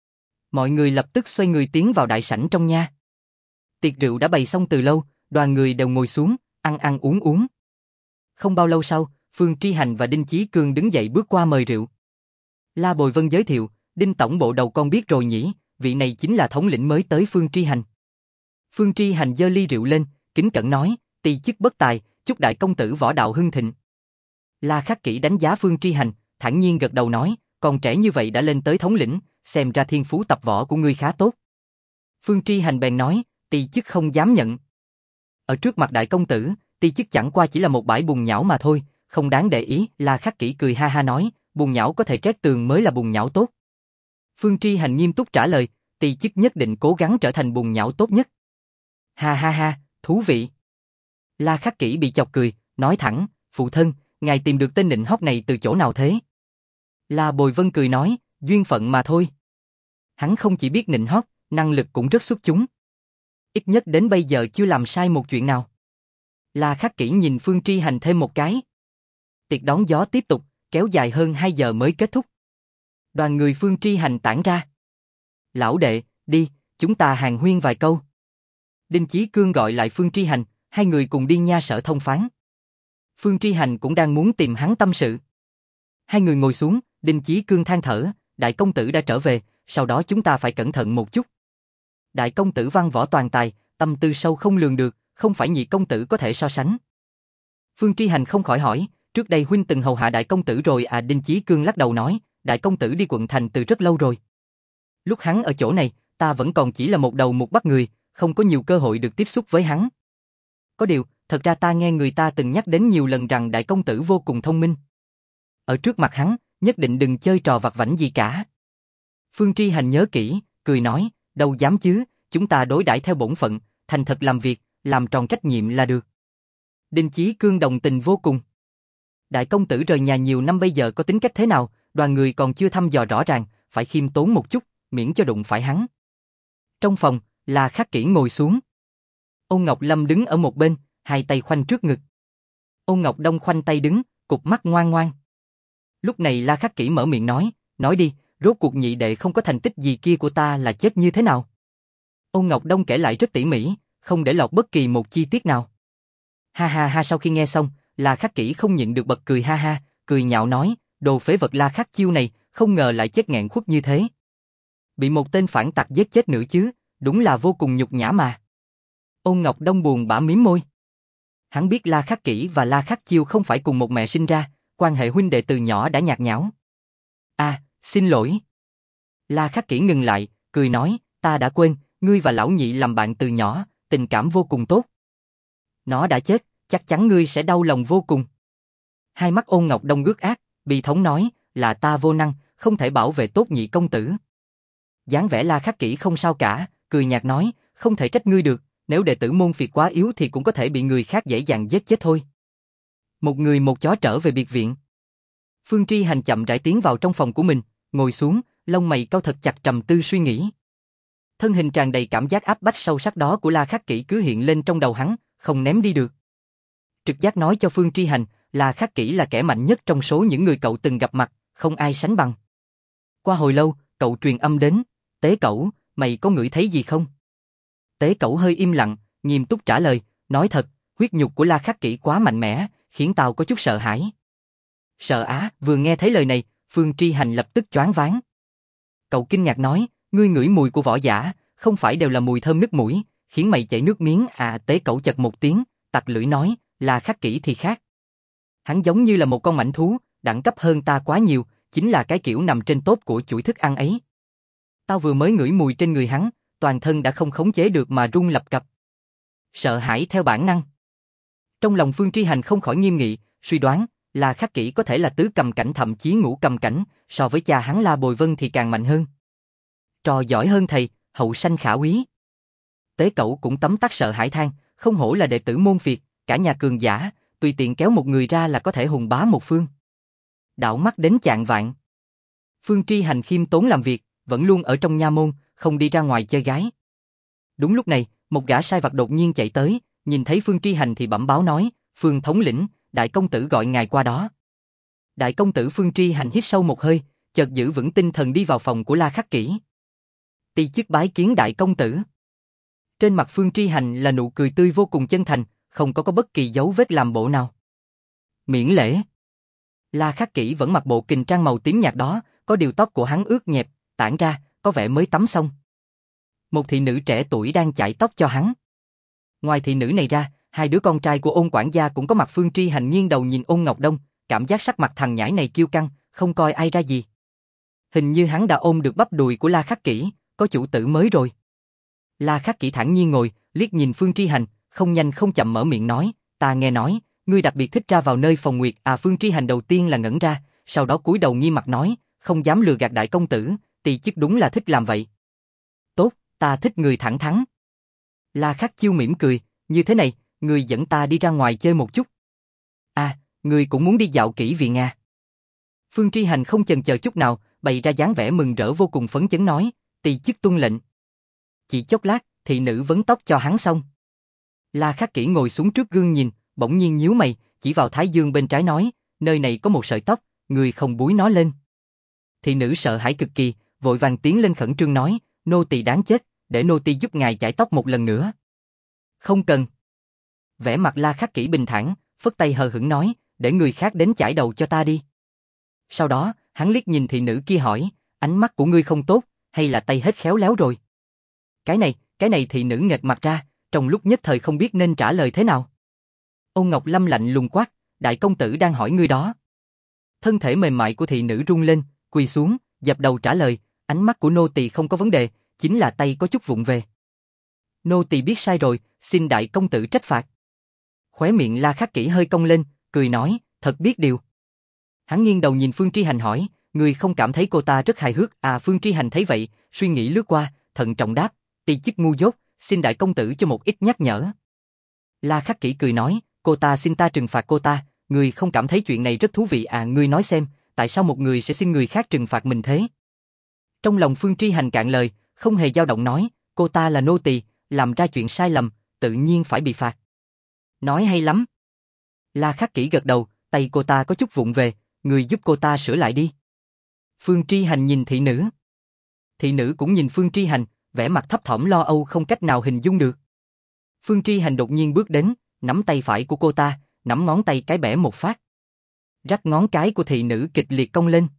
Mọi người lập tức xoay người tiến vào đại sảnh trong nha. Tiệc rượu đã bày xong từ lâu, đoàn người đều ngồi xuống, ăn ăn uống uống. Không bao lâu sau, Phương Tri Hành và Đinh Chí Cương đứng dậy bước qua mời rượu. La Bồi Vân giới thiệu, Đinh tổng bộ đầu con biết rồi nhỉ, vị này chính là thống lĩnh mới tới Phương Tri Hành. Phương Tri Hành giơ ly rượu lên, kính cẩn nói, tỳ chức bất tài, chúc đại công tử võ đạo hưng thịnh. La Khắc Kỷ đánh giá Phương Tri Hành, thản nhiên gật đầu nói, còn trẻ như vậy đã lên tới thống lĩnh, xem ra thiên phú tập võ của ngươi khá tốt. Phương Tri Hành bèn nói, tỳ chức không dám nhận. Ở trước mặt đại công tử, tỳ chức chẳng qua chỉ là một bãi bùn nhão mà thôi, không đáng để ý. La Khắc Kỷ cười ha ha nói, bùn nhão có thể trét tường mới là bùn nhão tốt. Phương Tri Hành nghiêm túc trả lời, tỳ chức nhất định cố gắng trở thành bùn nhão tốt nhất. Ha ha ha, thú vị. La Khắc Kỷ bị chọc cười, nói thẳng, phụ thân, ngài tìm được tên nịnh hót này từ chỗ nào thế? La Bồi Vân cười nói, duyên phận mà thôi. Hắn không chỉ biết nịnh hót, năng lực cũng rất xuất chúng. Ít nhất đến bây giờ chưa làm sai một chuyện nào. La Khắc Kỷ nhìn Phương Tri Hành thêm một cái. Tiệc đón gió tiếp tục, kéo dài hơn 2 giờ mới kết thúc. Đoàn người Phương Tri Hành tản ra. Lão đệ, đi, chúng ta hàn huyên vài câu. Đinh Chí Cương gọi lại Phương Tri Hành, hai người cùng đi nha sở thông phán. Phương Tri Hành cũng đang muốn tìm hắn tâm sự. Hai người ngồi xuống, Đinh Chí Cương than thở, đại công tử đã trở về, sau đó chúng ta phải cẩn thận một chút. Đại công tử văn võ toàn tài, tâm tư sâu không lường được, không phải nhị công tử có thể so sánh. Phương Tri Hành không khỏi hỏi, trước đây huynh từng hầu hạ đại công tử rồi à? Đinh Chí Cương lắc đầu nói, đại công tử đi quận thành từ rất lâu rồi. Lúc hắn ở chỗ này, ta vẫn còn chỉ là một đầu mục bắt người, không có nhiều cơ hội được tiếp xúc với hắn. Có điều, thật ra ta nghe người ta từng nhắc đến nhiều lần rằng đại công tử vô cùng thông minh. Ở trước mặt hắn, nhất định đừng chơi trò vặt vãnh gì cả. Phương Tri Hành nhớ kỹ, cười nói, đâu dám chứ, chúng ta đối đãi theo bổn phận, thành thật làm việc, làm tròn trách nhiệm là được. Đinh Chí Cương đồng tình vô cùng. Đại công tử rời nhà nhiều năm bây giờ có tính cách thế nào, đoàn người còn chưa thăm dò rõ ràng, phải khiêm tốn một chút, miễn cho đụng phải hắn. Trong phòng, La Khắc Kỷ ngồi xuống. Ôn Ngọc Lâm đứng ở một bên, hai tay khoanh trước ngực. Ôn Ngọc Đông khoanh tay đứng, cụp mắt ngoan ngoan. Lúc này La Khắc Kỷ mở miệng nói đi, rốt cuộc nhị đệ không có thành tích gì kia của ta là chết như thế nào? Ôn Ngọc Đông kể lại rất tỉ mỉ, không để lọt bất kỳ một chi tiết nào. Ha ha ha, sau khi nghe xong, La Khắc Kỷ không nhịn được bật cười ha ha, cười nhạo nói, đồ phế vật La Khắc Chiêu này, không ngờ lại chết nghẹn khuất như thế. Bị một tên phản tặc giết chết nữa chứ, đúng là vô cùng nhục nhã mà. Ôn Ngọc Đông buồn bã mím môi. Hắn biết La Khắc Kỷ và La Khắc Chiêu không phải cùng một mẹ sinh ra, quan hệ huynh đệ từ nhỏ đã nhạt nhẽo. Xin lỗi. La Khắc Kỷ ngừng lại, cười nói, ta đã quên, ngươi và lão nhị làm bạn từ nhỏ, tình cảm vô cùng tốt. Nó đã chết, chắc chắn ngươi sẽ đau lòng vô cùng. Hai mắt Ôn Ngọc Đông ướt át, bi thống nói, là ta vô năng, không thể bảo vệ tốt nhị công tử. Dáng vẻ La Khắc Kỷ không sao cả, cười nhạt nói, không thể trách ngươi được, nếu đệ tử môn phiệt quá yếu thì cũng có thể bị người khác dễ dàng giết chết thôi. Một người một chó trở về biệt viện. Phương Tri Hành chậm rãi tiến vào trong phòng của mình, ngồi xuống, lông mày cau thật chặt trầm tư suy nghĩ. Thân hình tràn đầy cảm giác áp bách sâu sắc đó của La Khắc Kỷ cứ hiện lên trong đầu hắn, không ném đi được. Trực giác nói cho Phương Tri Hành, La Khắc Kỷ là kẻ mạnh nhất trong số những người cậu từng gặp mặt, không ai sánh bằng. Qua hồi lâu, cậu truyền âm đến, Tế Cẩu, mày có ngửi thấy gì không? Tế Cẩu hơi im lặng, nghiêm túc trả lời, nói thật, huyết nhục của La Khắc Kỷ quá mạnh mẽ, khiến tao có chút sợ hãi. Sợ á, vừa nghe thấy lời này, Phương Tri Hành lập tức choáng váng. Cậu kinh ngạc nói, ngươi ngửi mùi của võ giả, không phải đều là mùi thơm nức mũi, khiến mày chảy nước miếng à? Tế Cẩu chật một tiếng, tặc lưỡi nói, La Khắc Kỷ thì khác. Hắn giống như là một con mãnh thú, đẳng cấp hơn ta quá nhiều, chính là cái kiểu nằm trên top của chuỗi thức ăn ấy. Tao vừa mới ngửi mùi trên người hắn, toàn thân đã không khống chế được mà run lập cập. Sợ hãi theo bản năng. Trong lòng Phương Tri Hành không khỏi nghiêm nghị, suy đoán, La Khắc Kỷ có thể là tứ cầm cảnh thậm chí ngũ cầm cảnh, so với cha hắn La Bồi Vân thì càng mạnh hơn. Trò giỏi hơn thầy, hậu sanh khả úy. Tế Cẩu cũng tấm tắc sợ hãi than, không hổ là đệ tử môn phiệt, cả nhà cường giả, tùy tiện kéo một người ra là có thể hùng bá một phương. Đảo mắt đến chạng vạn. Phương Tri Hành khiêm tốn làm việc, vẫn luôn ở trong nha môn, không đi ra ngoài chơi gái. Đúng lúc này, một gã sai vặt đột nhiên chạy tới, nhìn thấy Phương Tri Hành thì bẩm báo nói, Phương thống lĩnh, đại công tử gọi ngài qua đó. Đại công tử Phương Tri Hành hít sâu một hơi, chợt giữ vững tinh thần đi vào phòng của La Khắc Kỷ. Ti chức bái kiến đại công tử. Trên mặt Phương Tri Hành là nụ cười tươi vô cùng chân thành, không có bất kỳ dấu vết làm bộ nào. Miễn lễ. La Khắc Kỷ vẫn mặc bộ kình trang màu tím nhạt đó, có điều tóc của hắn ướt nhẹp, tản ra, có vẻ mới tắm xong. Một thị nữ trẻ tuổi đang chải tóc cho hắn. Ngoài thị nữ này ra, hai đứa con trai của Ôn quản gia cũng có mặt. Phương Tri Hành nghiêng đầu nhìn Ôn Ngọc Đông, cảm giác sắc mặt thằng nhãi này kiêu căng, không coi ai ra gì. Hình như hắn đã ôm được bắp đùi của La Khắc Kỷ, có chủ tử mới rồi. La Khắc Kỷ thản nhiên ngồi, liếc nhìn Phương Tri Hành, không nhanh không chậm mở miệng nói, ta nghe nói, ngươi đặc biệt thích ra vào nơi phòng nguyệt à? Phương Tri Hành đầu tiên là ngẩn ra, sau đó cúi đầu nghiêm mặt nói, không dám lừa gạt đại công tử, tỳ chức đúng là thích làm vậy. Tốt, ta thích người thẳng thắn. La Khắc Chiêu mỉm cười, như thế này, ngươi dẫn ta đi ra ngoài chơi một chút. À, ngươi cũng muốn đi dạo kỹ viện à? Phương Tri Hành không chần chờ chút nào, bày ra dáng vẻ mừng rỡ vô cùng phấn chấn nói, tỳ chức tuân lệnh. Chỉ chốc lát, thị nữ vấn tóc cho hắn xong. La Khắc Kỷ ngồi xuống trước gương nhìn, bỗng nhiên nhíu mày, chỉ vào thái dương bên trái nói, nơi này có một sợi tóc, người không búi nó lên. Thị nữ sợ hãi cực kỳ, vội vàng tiến lên khẩn trương nói, nô tỳ đáng chết, để nô tỳ giúp ngài chải tóc một lần nữa. Không cần. Vẻ mặt La Khắc Kỷ bình thản, phất tay hờ hững nói, để người khác đến chải đầu cho ta đi. Sau đó, hắn liếc nhìn thị nữ kia hỏi, ánh mắt của ngươi không tốt, hay là tay hết khéo léo rồi? Cái này thị nữ nghệt mặt ra, trong lúc nhất thời không biết nên trả lời thế nào. Ôn Ngọc Lâm lạnh lùng quát, đại công tử đang hỏi ngươi đó. Thân thể mềm mại của thị nữ rung lên, quỳ xuống, dập đầu trả lời, ánh mắt của nô tỳ không có vấn đề, chính là tay có chút vụng về. Nô tỳ biết sai rồi, xin đại công tử trách phạt. Khóe miệng La Khắc Kỷ hơi cong lên, cười nói, thật biết điều. Hắn nghiêng đầu nhìn Phương Tri Hành hỏi, người không cảm thấy cô ta rất hài hước à? Phương Tri Hành thấy vậy, suy nghĩ lướt qua, thận trọng đáp, ti chức ngu dốt, xin đại công tử cho một ít nhắc nhở. La Khắc Kỷ cười nói, cô ta xin ta trừng phạt cô ta, người không cảm thấy chuyện này rất thú vị à? Ngươi nói xem, tại sao một người sẽ xin người khác trừng phạt mình thế? Trong lòng Phương Tri Hành cạn lời, không hề dao động nói, cô ta là nô tỳ, làm ra chuyện sai lầm, tự nhiên phải bị phạt. Nói hay lắm. La Khắc Kỷ gật đầu, tay cô ta có chút vụng về, người giúp cô ta sửa lại đi. Phương Tri Hành nhìn thị nữ. Thị nữ cũng nhìn Phương Tri Hành, vẻ mặt thấp thỏm lo âu không cách nào hình dung được. Phương Tri Hành đột nhiên bước đến, nắm tay phải của cô ta, nắm ngón tay cái bẻ một phát. Rắc ngón cái của thị nữ kịch liệt cong lên.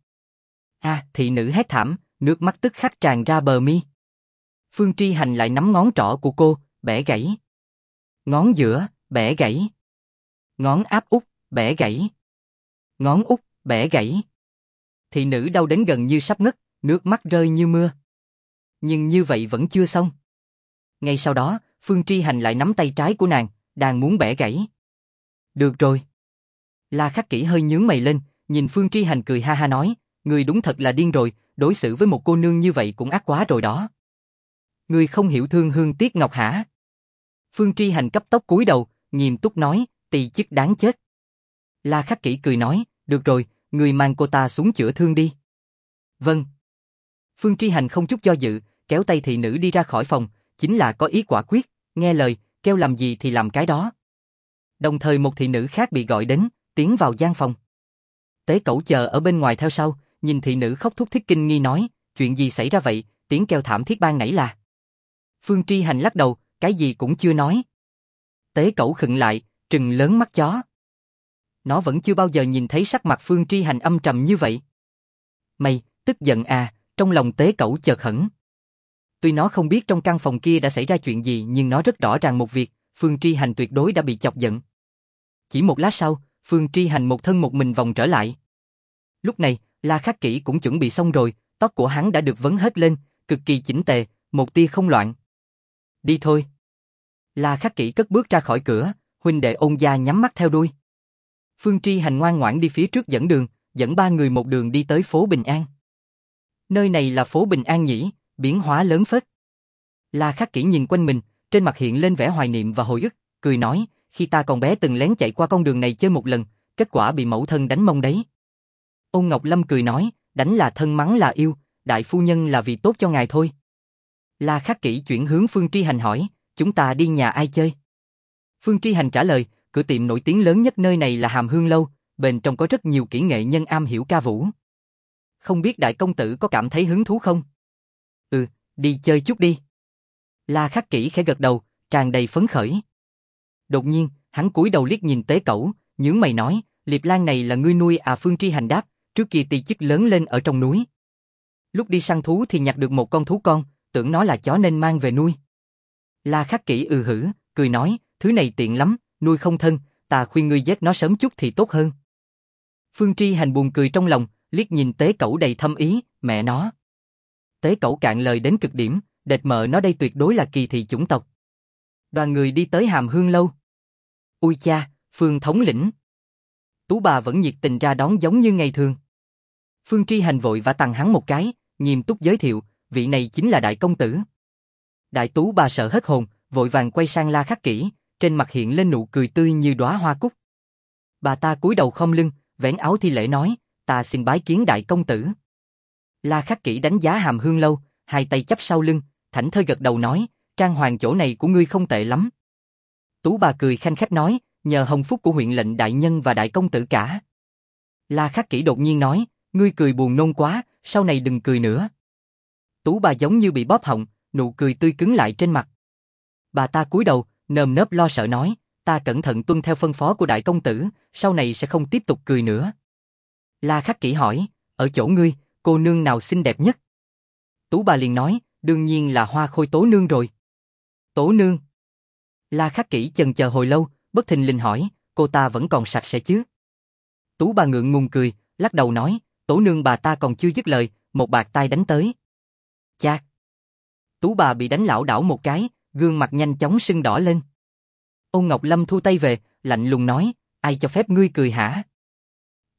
Thị nữ hét thảm, nước mắt tức khắc tràn ra bờ mi. Phương Tri Hành lại nắm ngón trỏ của cô, bẻ gãy. Ngón giữa, bẻ gãy. Ngón áp út, bẻ gãy. Ngón út, bẻ gãy. Thị nữ đau đến gần như sắp ngất, nước mắt rơi như mưa. Nhưng như vậy vẫn chưa xong. Ngay sau đó, Phương Tri Hành lại nắm tay trái của nàng, đang muốn bẻ gãy. Được rồi. La Khắc Kỷ hơi nhướng mày lên, nhìn Phương Tri Hành cười ha ha nói, người đúng thật là điên rồi, đối xử với một cô nương như vậy cũng ác quá rồi đó. Người không hiểu thương hương tiếc ngọc hả? Phương Tri Hành cấp tốc cúi đầu, nghiêm túc nói, tỳ chức đáng chết. La Khắc Kỷ cười nói, được rồi, người mang cô ta xuống chữa thương đi. Vâng. Phương Tri Hành không chút do dự, kéo tay thị nữ đi ra khỏi phòng, chính là có ý quả quyết, nghe lời, kêu làm gì thì làm cái đó. Đồng thời một thị nữ khác bị gọi đến, tiến vào gian phòng. Tế Cẩu chờ ở bên ngoài theo sau, nhìn thị nữ khóc thút thít kinh nghi nói, chuyện gì xảy ra vậy, tiếng kêu thảm thiết ban nãy là. Phương Tri Hành lắc đầu, cái gì cũng chưa nói. Tế Cẩu khựng lại, trừng lớn mắt chó. Nó vẫn chưa bao giờ nhìn thấy sắc mặt Phương Tri Hành âm trầm như vậy. Mày, tức giận à? Trong lòng Tế Cẩu chợt hững. Tuy nó không biết trong căn phòng kia đã xảy ra chuyện gì nhưng nó rất rõ ràng một việc, Phương Tri Hành tuyệt đối đã bị chọc giận. Chỉ một lát sau, Phương Tri Hành một thân một mình vòng trở lại. Lúc này, La Khắc Kỷ cũng chuẩn bị xong rồi, tóc của hắn đã được vấn hết lên, cực kỳ chỉnh tề, một tia không loạn. Đi thôi. La Khắc Kỷ cất bước ra khỏi cửa, huynh đệ Ôn gia nhắm mắt theo đuôi. Phương Tri Hành ngoan ngoãn đi phía trước dẫn đường, dẫn ba người một đường đi tới phố Bình An. Nơi này là phố Bình An nhỉ, biến hóa lớn phết. La Khắc Kỷ nhìn quanh mình, trên mặt hiện lên vẻ hoài niệm và hồi ức, cười nói, khi ta còn bé từng lén chạy qua con đường này chơi một lần, kết quả bị mẫu thân đánh mông đấy. Ôn Ngọc Lâm cười nói, đánh là thân mắng là yêu, đại phu nhân là vì tốt cho ngài thôi. La Khắc Kỷ chuyển hướng Phương Tri Hành hỏi, chúng ta đi nhà ai chơi? Phương Tri Hành trả lời, cửa tiệm nổi tiếng lớn nhất nơi này là Hàm Hương Lâu, bên trong có rất nhiều kỹ nghệ nhân am hiểu ca vũ. Không biết đại công tử có cảm thấy hứng thú không? Đi chơi chút đi. La Khắc Kỷ khẽ gật đầu, tràn đầy phấn khởi. Đột nhiên, hắn cúi đầu liếc nhìn Tế Cẩu, nhướng mày nói, Liệp Lan này là ngươi nuôi à? Phương Tri Hành đáp, trước kia ti chức lớn lên ở trong núi. Lúc đi săn thú thì nhặt được một con thú con, tưởng nó là chó nên mang về nuôi. La Khắc Kỷ hử, cười nói, thứ này tiện lắm, nuôi không thân, ta khuyên ngươi giết nó sớm chút thì tốt hơn. Phương Tri Hành buồn cười trong lòng, liếc nhìn Tế Cẩu đầy thâm ý, mẹ nó. Tế Cẩu cạn lời đến cực điểm, đệt mợ nó đây tuyệt đối là kỳ thị chủng tộc. Đoàn người đi tới Hàm Hương Lâu. Ui cha, Phương thống lĩnh. Tú bà vẫn nhiệt tình ra đón giống như ngày thường. Phương Tri Hành vội vã tằng hắn một cái, nghiêm túc giới thiệu, vị này chính là đại công tử. Đại Tú bà sợ hết hồn, vội vàng quay sang La Khắc Kỷ, trên mặt hiện lên nụ cười tươi như đóa hoa cúc. Bà ta cúi đầu khom lưng, vén áo thi lễ nói, ta xin bái kiến đại công tử. La Khắc Kỷ đánh giá Hàm Hương Lâu, hai tay chắp sau lưng, thảnh thơi gật đầu nói, trang hoàng chỗ này của ngươi không tệ lắm. Tú bà cười khanh khách nói, nhờ hồng phúc của huyện lệnh đại nhân và đại công tử cả. La Khắc Kỷ đột nhiên nói, ngươi cười buồn nôn quá, sau này đừng cười nữa. Tú bà giống như bị bóp họng, nụ cười tươi cứng lại trên mặt. Bà ta cúi đầu, nơm nớp lo sợ nói, ta cẩn thận tuân theo phân phó của đại công tử, sau này sẽ không tiếp tục cười nữa. La Khắc Kỷ hỏi, ở chỗ ngươi, cô nương nào xinh đẹp nhất? Tú bà liền nói, đương nhiên là Hoa Khôi Tố nương rồi. Tố nương? La Khắc Kỷ chần chờ hồi lâu, bất thình lình hỏi, cô ta vẫn còn sạch sẽ chứ? Tú bà ngượng ngùng cười, lắc đầu nói, Tố nương bà ta còn chưa dứt lời, một bạt tai đánh tới. Chát! Tú bà bị đánh lảo đảo một cái, gương mặt nhanh chóng sưng đỏ lên. Ôn Ngọc Lâm thu tay về, lạnh lùng nói, ai cho phép ngươi cười hả?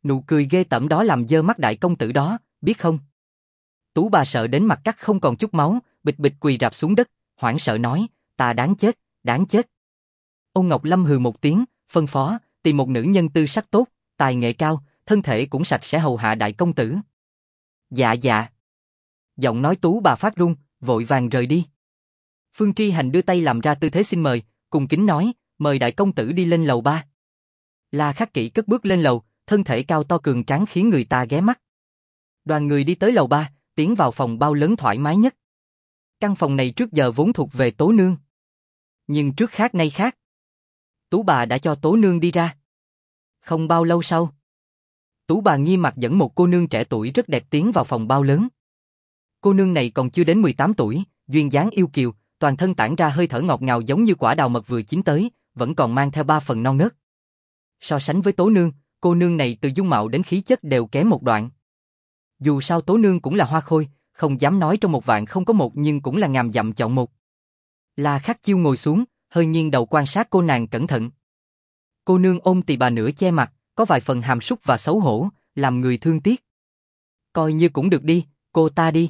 Nụ cười ghê tởm đó làm dơ mắt đại công tử đó, biết không? Tú bà sợ đến mặt cắt không còn chút máu, bịch bịch quỳ rạp xuống đất, hoảng sợ nói, ta đáng chết, đáng chết. Ôn Ngọc Lâm hừ một tiếng, phân phó, tìm một nữ nhân tư sắc tốt, tài nghệ cao, thân thể cũng sạch sẽ hầu hạ đại công tử. Dạ dạ. Giọng nói Tú bà phát run, vội vàng rời đi. Phương Tri Hành đưa tay làm ra tư thế xin mời, cùng kính nói, mời đại công tử đi lên lầu 3. La Khắc Kỷ cất bước lên lầu, thân thể cao to cường tráng khiến người ta ghé mắt. Đoàn người đi tới lầu 3, tiến vào phòng bao lớn thoải mái nhất. Căn phòng này trước giờ vốn thuộc về Tố Nương. Nhưng trước khác nay khác. Tú bà đã cho Tố Nương đi ra. Không bao lâu sau, Tú bà nghiêm mặt dẫn một cô nương trẻ tuổi rất đẹp tiến vào phòng bao lớn. Cô nương này còn chưa đến 18 tuổi, duyên dáng yêu kiều, toàn thân tản ra hơi thở ngọt ngào giống như quả đào mật vừa chín tới, vẫn còn mang theo 3 phần non nớt. So sánh với Tố Nương, cô nương này từ dung mạo đến khí chất đều kém một đoạn. Dù sao Tố Nương cũng là hoa khôi, không dám nói trong 1 vạn không có một nhưng cũng là ngàn dặm chọn một. La Khắc Chiêu ngồi xuống, hơi nghiêng đầu quan sát cô nàng cẩn thận. Cô nương ôm tì bà nửa che mặt, có vài phần hàm súc và xấu hổ, làm người thương tiếc. Coi như cũng được đi, cô ta đi.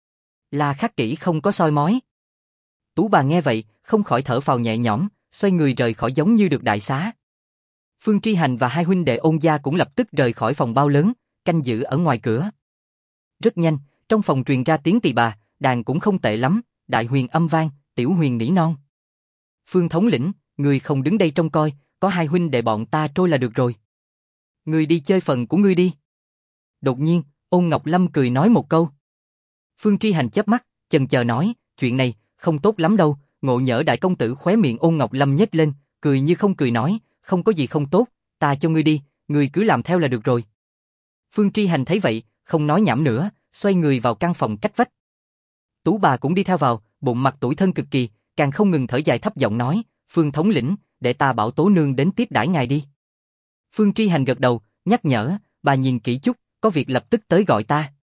La Khắc Kỷ không có soi mói. Tú bà nghe vậy, không khỏi thở phào nhẹ nhõm, xoay người rời khỏi giống như được đại xá. Phương Tri Hành và hai huynh đệ Ôn gia cũng lập tức rời khỏi phòng bao lớn, canh giữ ở ngoài cửa. Rất nhanh, trong phòng truyền ra tiếng tỳ bà, đàn cũng không tệ lắm, đại huyền âm vang, tiểu huyền nỉ non. Phương thống lĩnh, người không đứng đây trông coi, có hai huynh đệ bọn ta trôi là được rồi. Người đi chơi phần của ngươi đi. Đột nhiên, Ôn Ngọc Lâm cười nói một câu. Phương Tri Hành chớp mắt, chần chờ nói, chuyện này không tốt lắm đâu. Ngộ nhỡ đại công tử khóe miệng Ôn Ngọc Lâm nhếch lên, cười như không cười nói, không có gì không tốt, ta cho ngươi đi, ngươi cứ làm theo là được rồi. Phương Tri Hành thấy vậy, không nói nhảm nữa, xoay người vào căn phòng cách vách. Tú bà cũng đi theo vào, bụng mặt tủi thân cực kỳ, càng không ngừng thở dài thấp giọng nói, Phương thống lĩnh, để ta bảo Tố Nương đến tiếp đãi ngài đi. Phương Tri Hành gật đầu, nhắc nhở, bà nhìn kỹ chút, có việc lập tức tới gọi ta.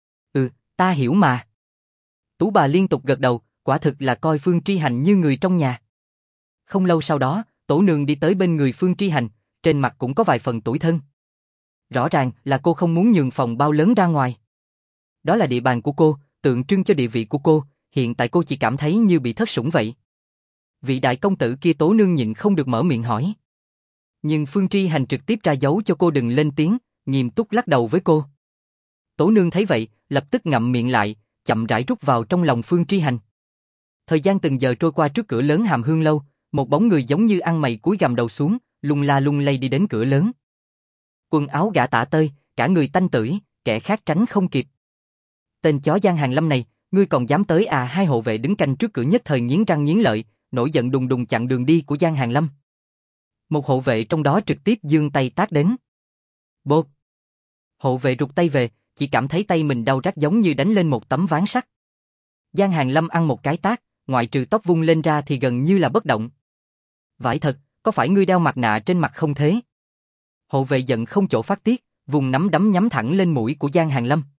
Ta hiểu mà. Tú bà liên tục gật đầu, quả thực là coi Phương Tri Hành như người trong nhà. Không lâu sau đó, Tổ Nương đi tới bên người Phương Tri Hành, trên mặt cũng có vài phần tủi thân. Rõ ràng là cô không muốn nhường phòng bao lớn ra ngoài. Đó là địa bàn của cô, tượng trưng cho địa vị của cô, hiện tại cô chỉ cảm thấy như bị thất sủng vậy. Vị đại công tử kia Tố Nương nhịn không được mở miệng hỏi. Nhưng Phương Tri Hành trực tiếp ra dấu cho cô đừng lên tiếng, nghiêm túc lắc đầu với cô. Tố Nương thấy vậy, lập tức ngậm miệng lại, chậm rãi rút vào trong lòng Phương Tri Hành. Thời gian từng giờ trôi qua trước cửa lớn Hàm Hương lâu, một bóng người giống như ăn mày cúi gằm đầu xuống, lung la lung lay đi đến cửa lớn. Quần áo gã tả tơi, cả người tanh tưởi, kẻ khác tránh không kịp. Tên chó Giang Hàng Lâm này, ngươi còn dám tới à? Hai hộ vệ đứng canh trước cửa nhất thời nghiến răng nghiến lợi, nổi giận đùng đùng chặn đường đi của Giang Hàng Lâm. Một hộ vệ trong đó trực tiếp giương tay tát đến. Bộp! Hộ vệ rụt tay về, chỉ cảm thấy tay mình đau rát giống như đánh lên một tấm ván sắt. Giang Hàng Lâm ăn một cái tát, ngoại trừ tóc vung lên ra thì gần như là bất động. Vãi thật, có phải ngươi đeo mặt nạ trên mặt không thế? Hộ vệ giận không chỗ phát tiết, vùng nắm đấm nhắm thẳng lên mũi của Giang Hàng Lâm.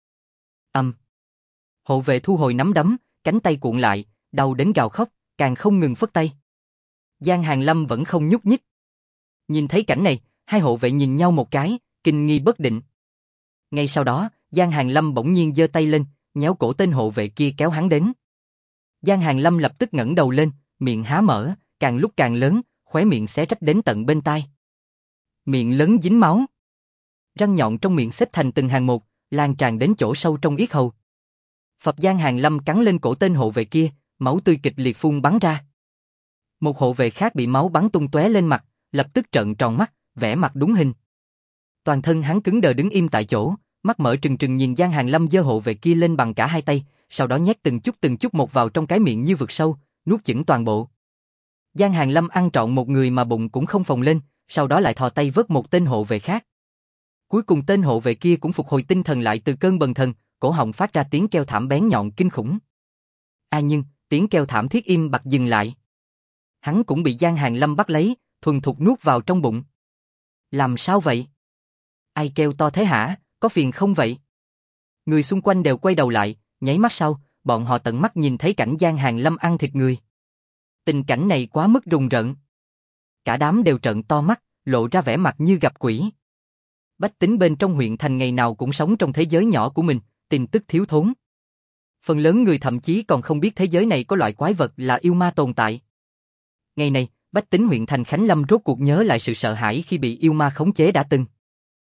Hộ vệ thu hồi nắm đấm, cánh tay cuộn lại, đau đến gào khóc, càng không ngừng phất tay. Giang Hàng Lâm vẫn không nhúc nhích. Nhìn thấy cảnh này, hai hộ vệ nhìn nhau một cái, kinh nghi bất định. Ngay sau đó, Giang Hàng Lâm bỗng nhiên giơ tay lên, nhéo cổ tên hộ vệ kia kéo hắn đến. Giang Hàng Lâm lập tức ngẩng đầu lên, miệng há mở, càng lúc càng lớn, khóe miệng xé rách đến tận bên tai. Miệng lớn dính máu. Răng nhọn trong miệng xếp thành từng hàng một, lan tràn đến chỗ sâu trong yết hầu. Phập Giang Hàng Lâm cắn lên cổ tên hộ vệ kia, máu tươi kịch liệt phun bắn ra. Một hộ vệ khác bị máu bắn tung tóe lên mặt, lập tức trợn tròn mắt, vẻ mặt đúng hình. Toàn thân hắn cứng đờ đứng im tại chỗ, mắt mở trừng trừng nhìn Giang Hàng Lâm giơ hộ vệ kia lên bằng cả hai tay, sau đó nhét từng chút một vào trong cái miệng như vực sâu, nuốt chửng toàn bộ. Giang Hàng Lâm ăn trọn một người mà bụng cũng không phồng lên, sau đó lại thò tay vớt một tên hộ vệ khác. Cuối cùng tên hộ vệ kia cũng phục hồi tinh thần lại từ cơn bần thần, cổ họng phát ra tiếng kêu thảm bén nhọn kinh khủng. Nhưng tiếng kêu thảm thiết im bặt dừng lại. Hắn cũng bị Giang Hàng Lâm bắt lấy, thuần thục nuốt vào trong bụng. Làm sao vậy? Ai kêu to thế hả? Có phiền không vậy? Người xung quanh đều quay đầu lại, nháy mắt sau, bọn họ tận mắt nhìn thấy cảnh Giang Hàng Lâm ăn thịt người. Tình cảnh này quá mức rùng rợn. Cả đám đều trợn to mắt, lộ ra vẻ mặt như gặp quỷ. Bách tính bên trong huyện thành ngày nào cũng sống trong thế giới nhỏ của mình, tin tức thiếu thốn. Phần lớn người thậm chí còn không biết thế giới này có loại quái vật là yêu ma tồn tại. Ngày này, bách tính huyện thành Khánh Lâm rốt cuộc nhớ lại sự sợ hãi khi bị yêu ma khống chế đã từng.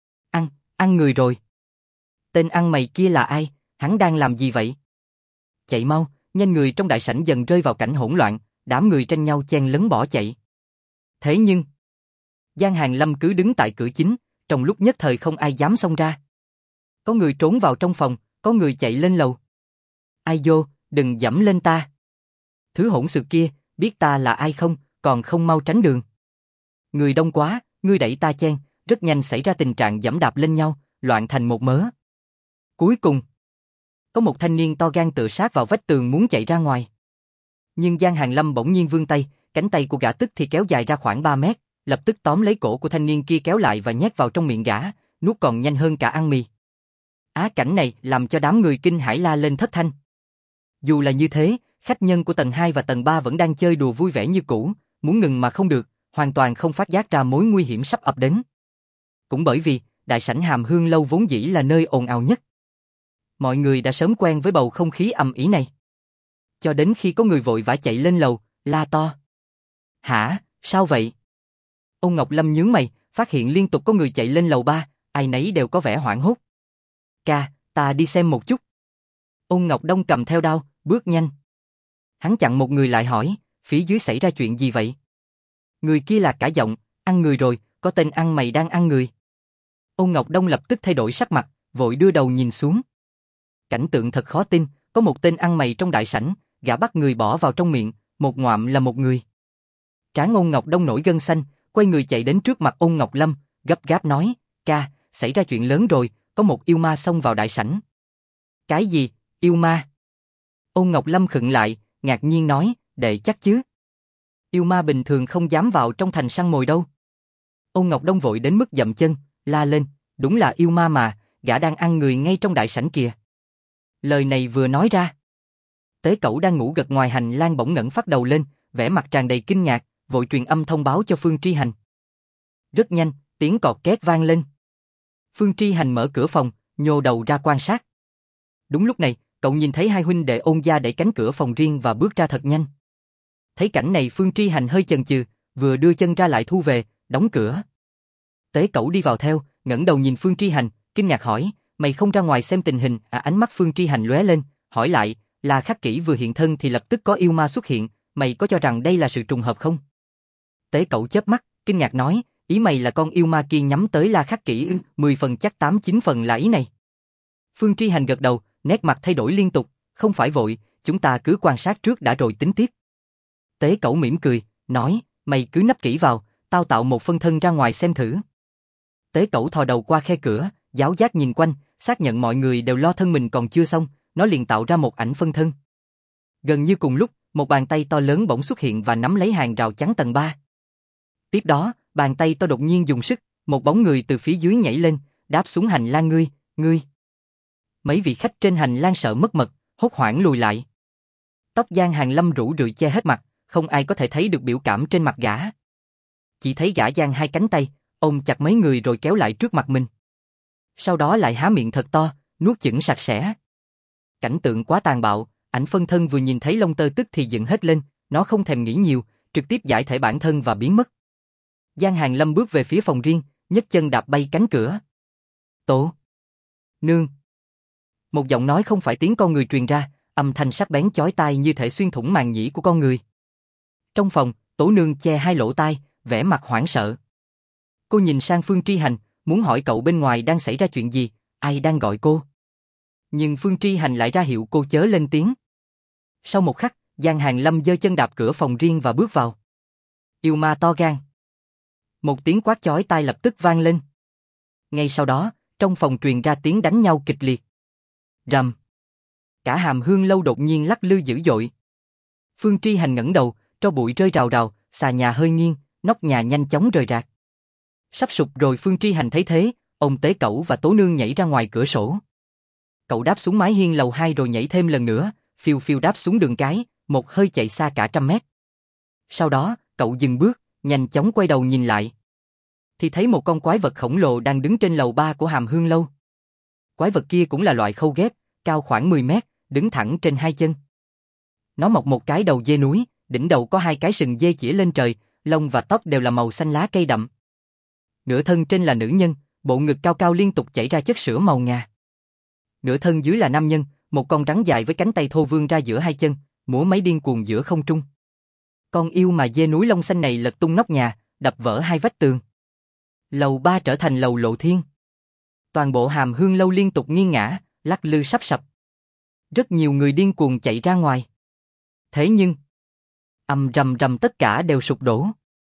Ăn người rồi. Tên ăn mày kia là ai, hắn đang làm gì vậy? Chạy mau, nhanh người trong đại sảnh dần rơi vào cảnh hỗn loạn, đám người tranh nhau chen lấn bỏ chạy. Thế nhưng, Giang Hàng Lâm cứ đứng tại cửa chính, trong lúc nhất thời không ai dám xông ra. Có người trốn vào trong phòng, có người chạy lên lầu. Ai vô, đừng dẫm lên ta. Thứ hỗn xược kia, biết ta là ai không, còn không mau tránh đường. Người đông quá, ngươi đẩy ta chen, rất nhanh xảy ra tình trạng giẫm đạp lên nhau, loạn thành một mớ. Cuối cùng, có một thanh niên to gan tựa sát vào vách tường muốn chạy ra ngoài. Nhưng Giang Hàng Lâm bỗng nhiên vươn tay, cánh tay của gã tức thì kéo dài ra khoảng 3 mét, lập tức tóm lấy cổ của thanh niên kia kéo lại và nhét vào trong miệng gã, nuốt còn nhanh hơn cả ăn mì. Cảnh này làm cho đám người kinh hãi la lên thất thanh. Dù là như thế, khách nhân của tầng 2 và tầng 3 vẫn đang chơi đùa vui vẻ như cũ, muốn ngừng mà không được, hoàn toàn không phát giác ra mối nguy hiểm sắp ập đến. Cũng bởi vì, đại sảnh Hàm Hương lâu vốn dĩ là nơi ồn ào nhất. Mọi người đã sớm quen với bầu không khí ầm ĩ này. Cho đến khi có người vội vã chạy lên lầu, la to. Hả, sao vậy? Ôn Ngọc Lâm nhướng mày, phát hiện liên tục có người chạy lên lầu 3, ai nấy đều có vẻ hoảng hốt. Ca, ta đi xem một chút. Ôn Ngọc Đông cầm theo đao, bước nhanh. Hắn chặn một người lại hỏi, phía dưới xảy ra chuyện gì vậy? Người kia là cả giọng, ăn người rồi, có tên ăn mày đang ăn người. Ôn Ngọc Đông lập tức thay đổi sắc mặt, vội đưa đầu nhìn xuống. Cảnh tượng thật khó tin, có một tên ăn mày trong đại sảnh, gã bắt người bỏ vào trong miệng, một ngoạm là một người. Trán Ôn Ngọc Đông nổi gân xanh, quay người chạy đến trước mặt Ôn Ngọc Lâm, gấp gáp nói, ca, xảy ra chuyện lớn rồi, có một yêu ma xông vào đại sảnh. Cái gì, yêu ma? Ôn Ngọc Lâm khựng lại, ngạc nhiên nói, đệ chắc chứ? Yêu ma bình thường không dám vào trong thành săn mồi đâu. Ôn Ngọc Đông vội đến mức dậm chân, la lên, đúng là yêu ma mà, gã đang ăn người ngay trong đại sảnh kìa. Lời này vừa nói ra, Tế Cẩu đang ngủ gật ngoài hành lang bỗng ngẩng phát đầu lên, vẻ mặt tràn đầy kinh ngạc, vội truyền âm thông báo cho Phương Tri Hành. Rất nhanh, tiếng cọt két vang lên. Phương Tri Hành mở cửa phòng, nhô đầu ra quan sát. Đúng lúc này, cậu nhìn thấy hai huynh đệ Ôn gia đẩy cánh cửa phòng riêng và bước ra thật nhanh. Thấy cảnh này Phương Tri Hành hơi chần chừ, vừa đưa chân ra lại thu về, đóng cửa. Tế Cẩu đi vào theo, ngẩng đầu nhìn Phương Tri Hành, kinh ngạc hỏi, mày không ra ngoài xem tình hình? Ánh mắt Phương Tri Hành lóe lên, hỏi lại, là Khắc Kỷ vừa hiện thân thì lập tức có yêu ma xuất hiện, mày có cho rằng đây là sự trùng hợp không? Tế Cẩu chớp mắt, kinh ngạc nói, ý mày là con yêu ma kia nhắm tới La Khắc Kỷ 10 phần chắc 8-9 phần là ý này. Phương Tri Hành gật đầu, nét mặt thay đổi liên tục, không phải vội, chúng ta cứ quan sát trước đã rồi tính tiếp. Tế Cẩu mỉm cười, nói, mày cứ nấp kỹ vào, tao tạo một phân thân ra ngoài xem thử. Tế Cẩu thò đầu qua khe cửa, giáo giác nhìn quanh, xác nhận mọi người đều lo thân mình còn chưa xong, nó liền tạo ra một ảnh phân thân. Gần như cùng lúc, một bàn tay to lớn bỗng xuất hiện và nắm lấy hàng rào chắn tầng 3. Tiếp đó, bàn tay to đột nhiên dùng sức, một bóng người từ phía dưới nhảy lên, đáp xuống hành lang. Ngươi. Mấy vị khách trên hành lang sợ mất mật, hốt hoảng lùi lại. Tóc Giang Hàng Lâm rủ rượi che hết mặt, không ai có thể thấy được biểu cảm trên mặt gã. Chỉ thấy gã giang hai cánh tay, ôm chặt mấy người rồi kéo lại trước mặt mình. Sau đó lại há miệng thật to, nuốt chửng sạch sẽ. Cảnh tượng quá tàn bạo, ảnh phân thân vừa nhìn thấy lông tơ tức thì dựng hết lên, nó không thèm nghĩ nhiều, trực tiếp giải thể bản thân và biến mất. Giang Hàng Lâm bước về phía phòng riêng, nhấc chân đạp bay cánh cửa. Tổ nương. Một giọng nói không phải tiếng con người truyền ra, âm thanh sắc bén chói tai như thể xuyên thủng màng nhĩ của con người. Trong phòng, Tổ nương che hai lỗ tai, vẻ mặt hoảng sợ. Cô nhìn sang Phương Tri Hành, muốn hỏi cậu bên ngoài đang xảy ra chuyện gì, ai đang gọi cô. Nhưng Phương Tri Hành lại ra hiệu cô chớ lên tiếng. Sau một khắc, Giang Hàng Lâm giơ chân đạp cửa phòng riêng và bước vào. Yêu ma to gan. Một tiếng quát chói tai lập tức vang lên. Ngay sau đó, trong phòng truyền ra tiếng đánh nhau kịch liệt. Rầm. Cả Hàm Hương lâu đột nhiên lắc lư dữ dội. Phương Tri Hành ngẩng đầu, tro bụi rơi rào rào, xà nhà hơi nghiêng, nóc nhà nhanh chóng rời rạc. Sắp sụp rồi. Phương Tri Hành thấy thế, ông Tế Cẩu và Tố nương nhảy ra ngoài cửa sổ. Cậu đáp xuống mái hiên lầu 2 rồi nhảy thêm lần nữa, phiêu phiêu đáp xuống đường cái, một hơi chạy xa cả 100 mét. Sau đó, cậu dừng bước, nhanh chóng quay đầu nhìn lại. thì thấy một con quái vật khổng lồ đang đứng trên lầu 3 của Hàm Hương lâu. Quái vật kia cũng là loại khâu ghép, cao khoảng 10 mét, đứng thẳng trên hai chân. Nó mọc một cái đầu dê núi, đỉnh đầu có hai cái sừng dê chĩa lên trời, lông và tóc đều là màu xanh lá cây đậm. Nửa thân trên là nữ nhân, bộ ngực cao cao liên tục chảy ra chất sữa màu ngà. Nửa thân dưới là nam nhân, một con rắn dài với cánh tay thô vươn ra giữa hai chân, múa máy điên cuồng giữa không trung. Con yêu mà dê núi lông xanh này lật tung nóc nhà, đập vỡ hai vách tường. Lầu 3 trở thành lầu lộ thiên. Toàn bộ Hàm Hương lâu liên tục nghiêng ngã, lắc lư sắp sập. Rất nhiều người điên cuồng chạy ra ngoài. Thế nhưng, ầm rầm rầm tất cả đều sụp đổ.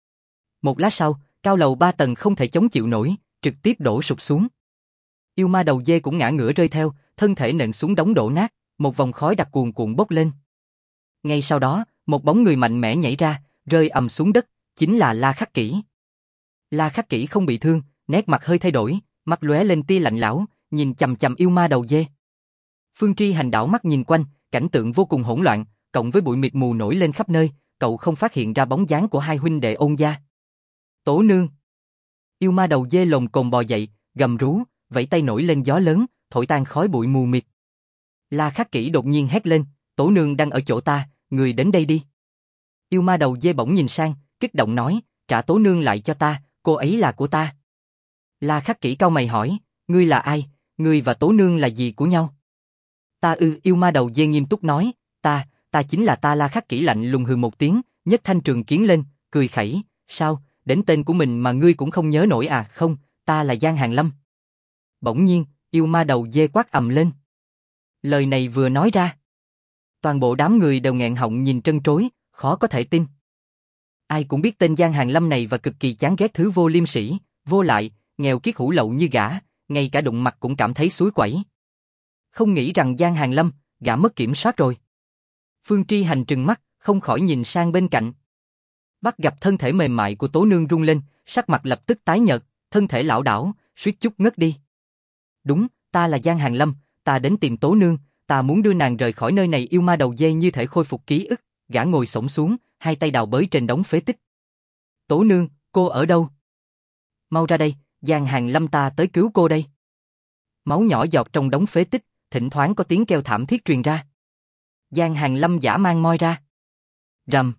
Một lát sau, cao lầu 3 tầng không thể chống chịu nổi, trực tiếp đổ sụp xuống. Yêu ma đầu dê cũng ngã ngửa rơi theo, thân thể nện xuống đống đổ nát, một vòng khói đặc cuồn cuộn bốc lên. Ngay sau đó, một bóng người mạnh mẽ nhảy ra, rơi ầm xuống đất, chính là La Khắc Kỷ. La Khắc Kỷ không bị thương, nét mặt hơi thay đổi, mắt lóe lên tia lạnh lẽo, nhìn chằm chằm yêu ma đầu dê. Phương Tri Hành đảo mắt nhìn quanh, cảnh tượng vô cùng hỗn loạn, cộng với bụi mịt mù nổi lên khắp nơi, cậu không phát hiện ra bóng dáng của hai huynh đệ Ôn gia. Tố nương. Yêu ma đầu dê lồm cồm bò dậy, gầm rú, vẫy tay nổi lên gió lớn, thổi tan khói bụi mù mịt. La Khắc Kỷ đột nhiên hét lên, Tố nương đang ở chỗ ta, người đến đây đi. Yêu ma đầu dê bỗng nhìn sang, kích động nói, trả Tố nương lại cho ta, cô ấy là của ta. La Khắc Kỷ cau mày hỏi, ngươi là ai, ngươi và Tố nương là gì của nhau? Ta yêu ma đầu dê nghiêm túc nói, ta chính là ta. La Khắc Kỷ lạnh lùng hừ một tiếng, nhấc thanh trường kiếm lên, cười khẩy, sao, đến tên của mình mà ngươi cũng không nhớ nổi à? Không, ta là Giang Hàn Lâm. Bỗng nhiên, yêu ma đầu dê quát ầm lên. Lời này vừa nói ra, toàn bộ đám người đều nghẹn họng nhìn trân trối, khó có thể tin. Ai cũng biết tên Giang Hàn Lâm này và cực kỳ chán ghét thứ vô liêm sỉ, vô lại, nghèo kiết hủ lậu như gã, ngay cả đụng mặt cũng cảm thấy suối quẩy. Không nghĩ rằng Giang Hàn Lâm, gã mất kiểm soát rồi. Phương Tri Hành trừng mắt, không khỏi nhìn sang bên cạnh. Bắt gặp thân thể mềm mại của Tố nương rung lên, sắc mặt lập tức tái nhợt, thân thể lảo đảo, suýt chút ngất đi. Đúng, ta là Giang Hàn Lâm, ta đến tìm Tố nương, ta muốn đưa nàng rời khỏi nơi này. Yêu ma đầu dê như thể khôi phục ký ức, gã ngồi xổm xuống, hai tay đào bới trên đống phế tích. Tố nương, cô ở đâu? Mau ra đây, Giang Hàn Lâm ta tới cứu cô đây. Máu nhỏ giọt trong đống phế tích, thỉnh thoảng có tiếng kêu thảm thiết truyền ra. Giang Hàn Lâm giả mang moi ra. Rầm.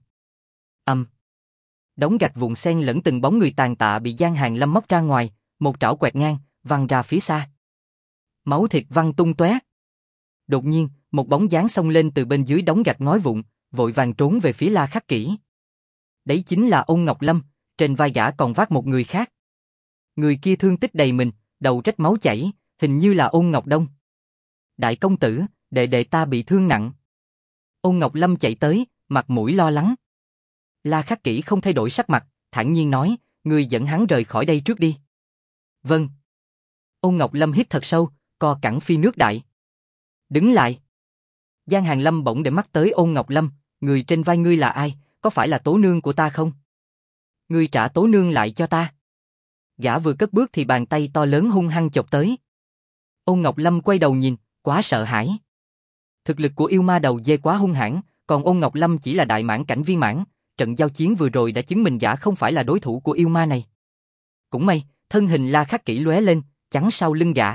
Đống gạch vụn xen lẫn từng bóng người tàn tạ bị Giang Hàn Lâm móc ra ngoài, một trảo quẹt ngang, văng ra phía xa. Máu thịt văng tung tóe. Đột nhiên, một bóng dáng xông lên từ bên dưới đống gạch ngói vụn, vội vàng trốn về phía La Khắc Kỷ. Đấy chính là Ôn Ngọc Lâm, trên vai gã còn vác một người khác. Người kia thương tích đầy mình, đầu rách máu chảy, hình như là Ôn Ngọc Đông. Đại công tử, đệ đệ ta bị thương nặng. Ôn Ngọc Lâm chạy tới, mặt mũi lo lắng. La Khắc Kỷ không thay đổi sắc mặt, thản nhiên nói, ngươi dẫn hắn rời khỏi đây trước đi. Vâng. Ôn Ngọc Lâm hít thật sâu, co cẳng phi nước đại. Đứng lại. Giang Hàn Lâm bỗng để mắt tới Ôn Ngọc Lâm, người trên vai ngươi là ai, có phải là Tố nương của ta không? Ngươi trả Tố nương lại cho ta. Gã vừa cất bước thì bàn tay to lớn hung hăng chộp tới. Ôn Ngọc Lâm quay đầu nhìn, quá sợ hãi. Thực lực của yêu ma đầu dê quá hung hãn, còn Ôn Ngọc Lâm chỉ là đại mãn cảnh viên mãn, trận giao chiến vừa rồi đã chứng minh gã không phải là đối thủ của yêu ma này. Cũng may, thân hình La Khắc Kỷ lóe lên, chắn sau lưng gã.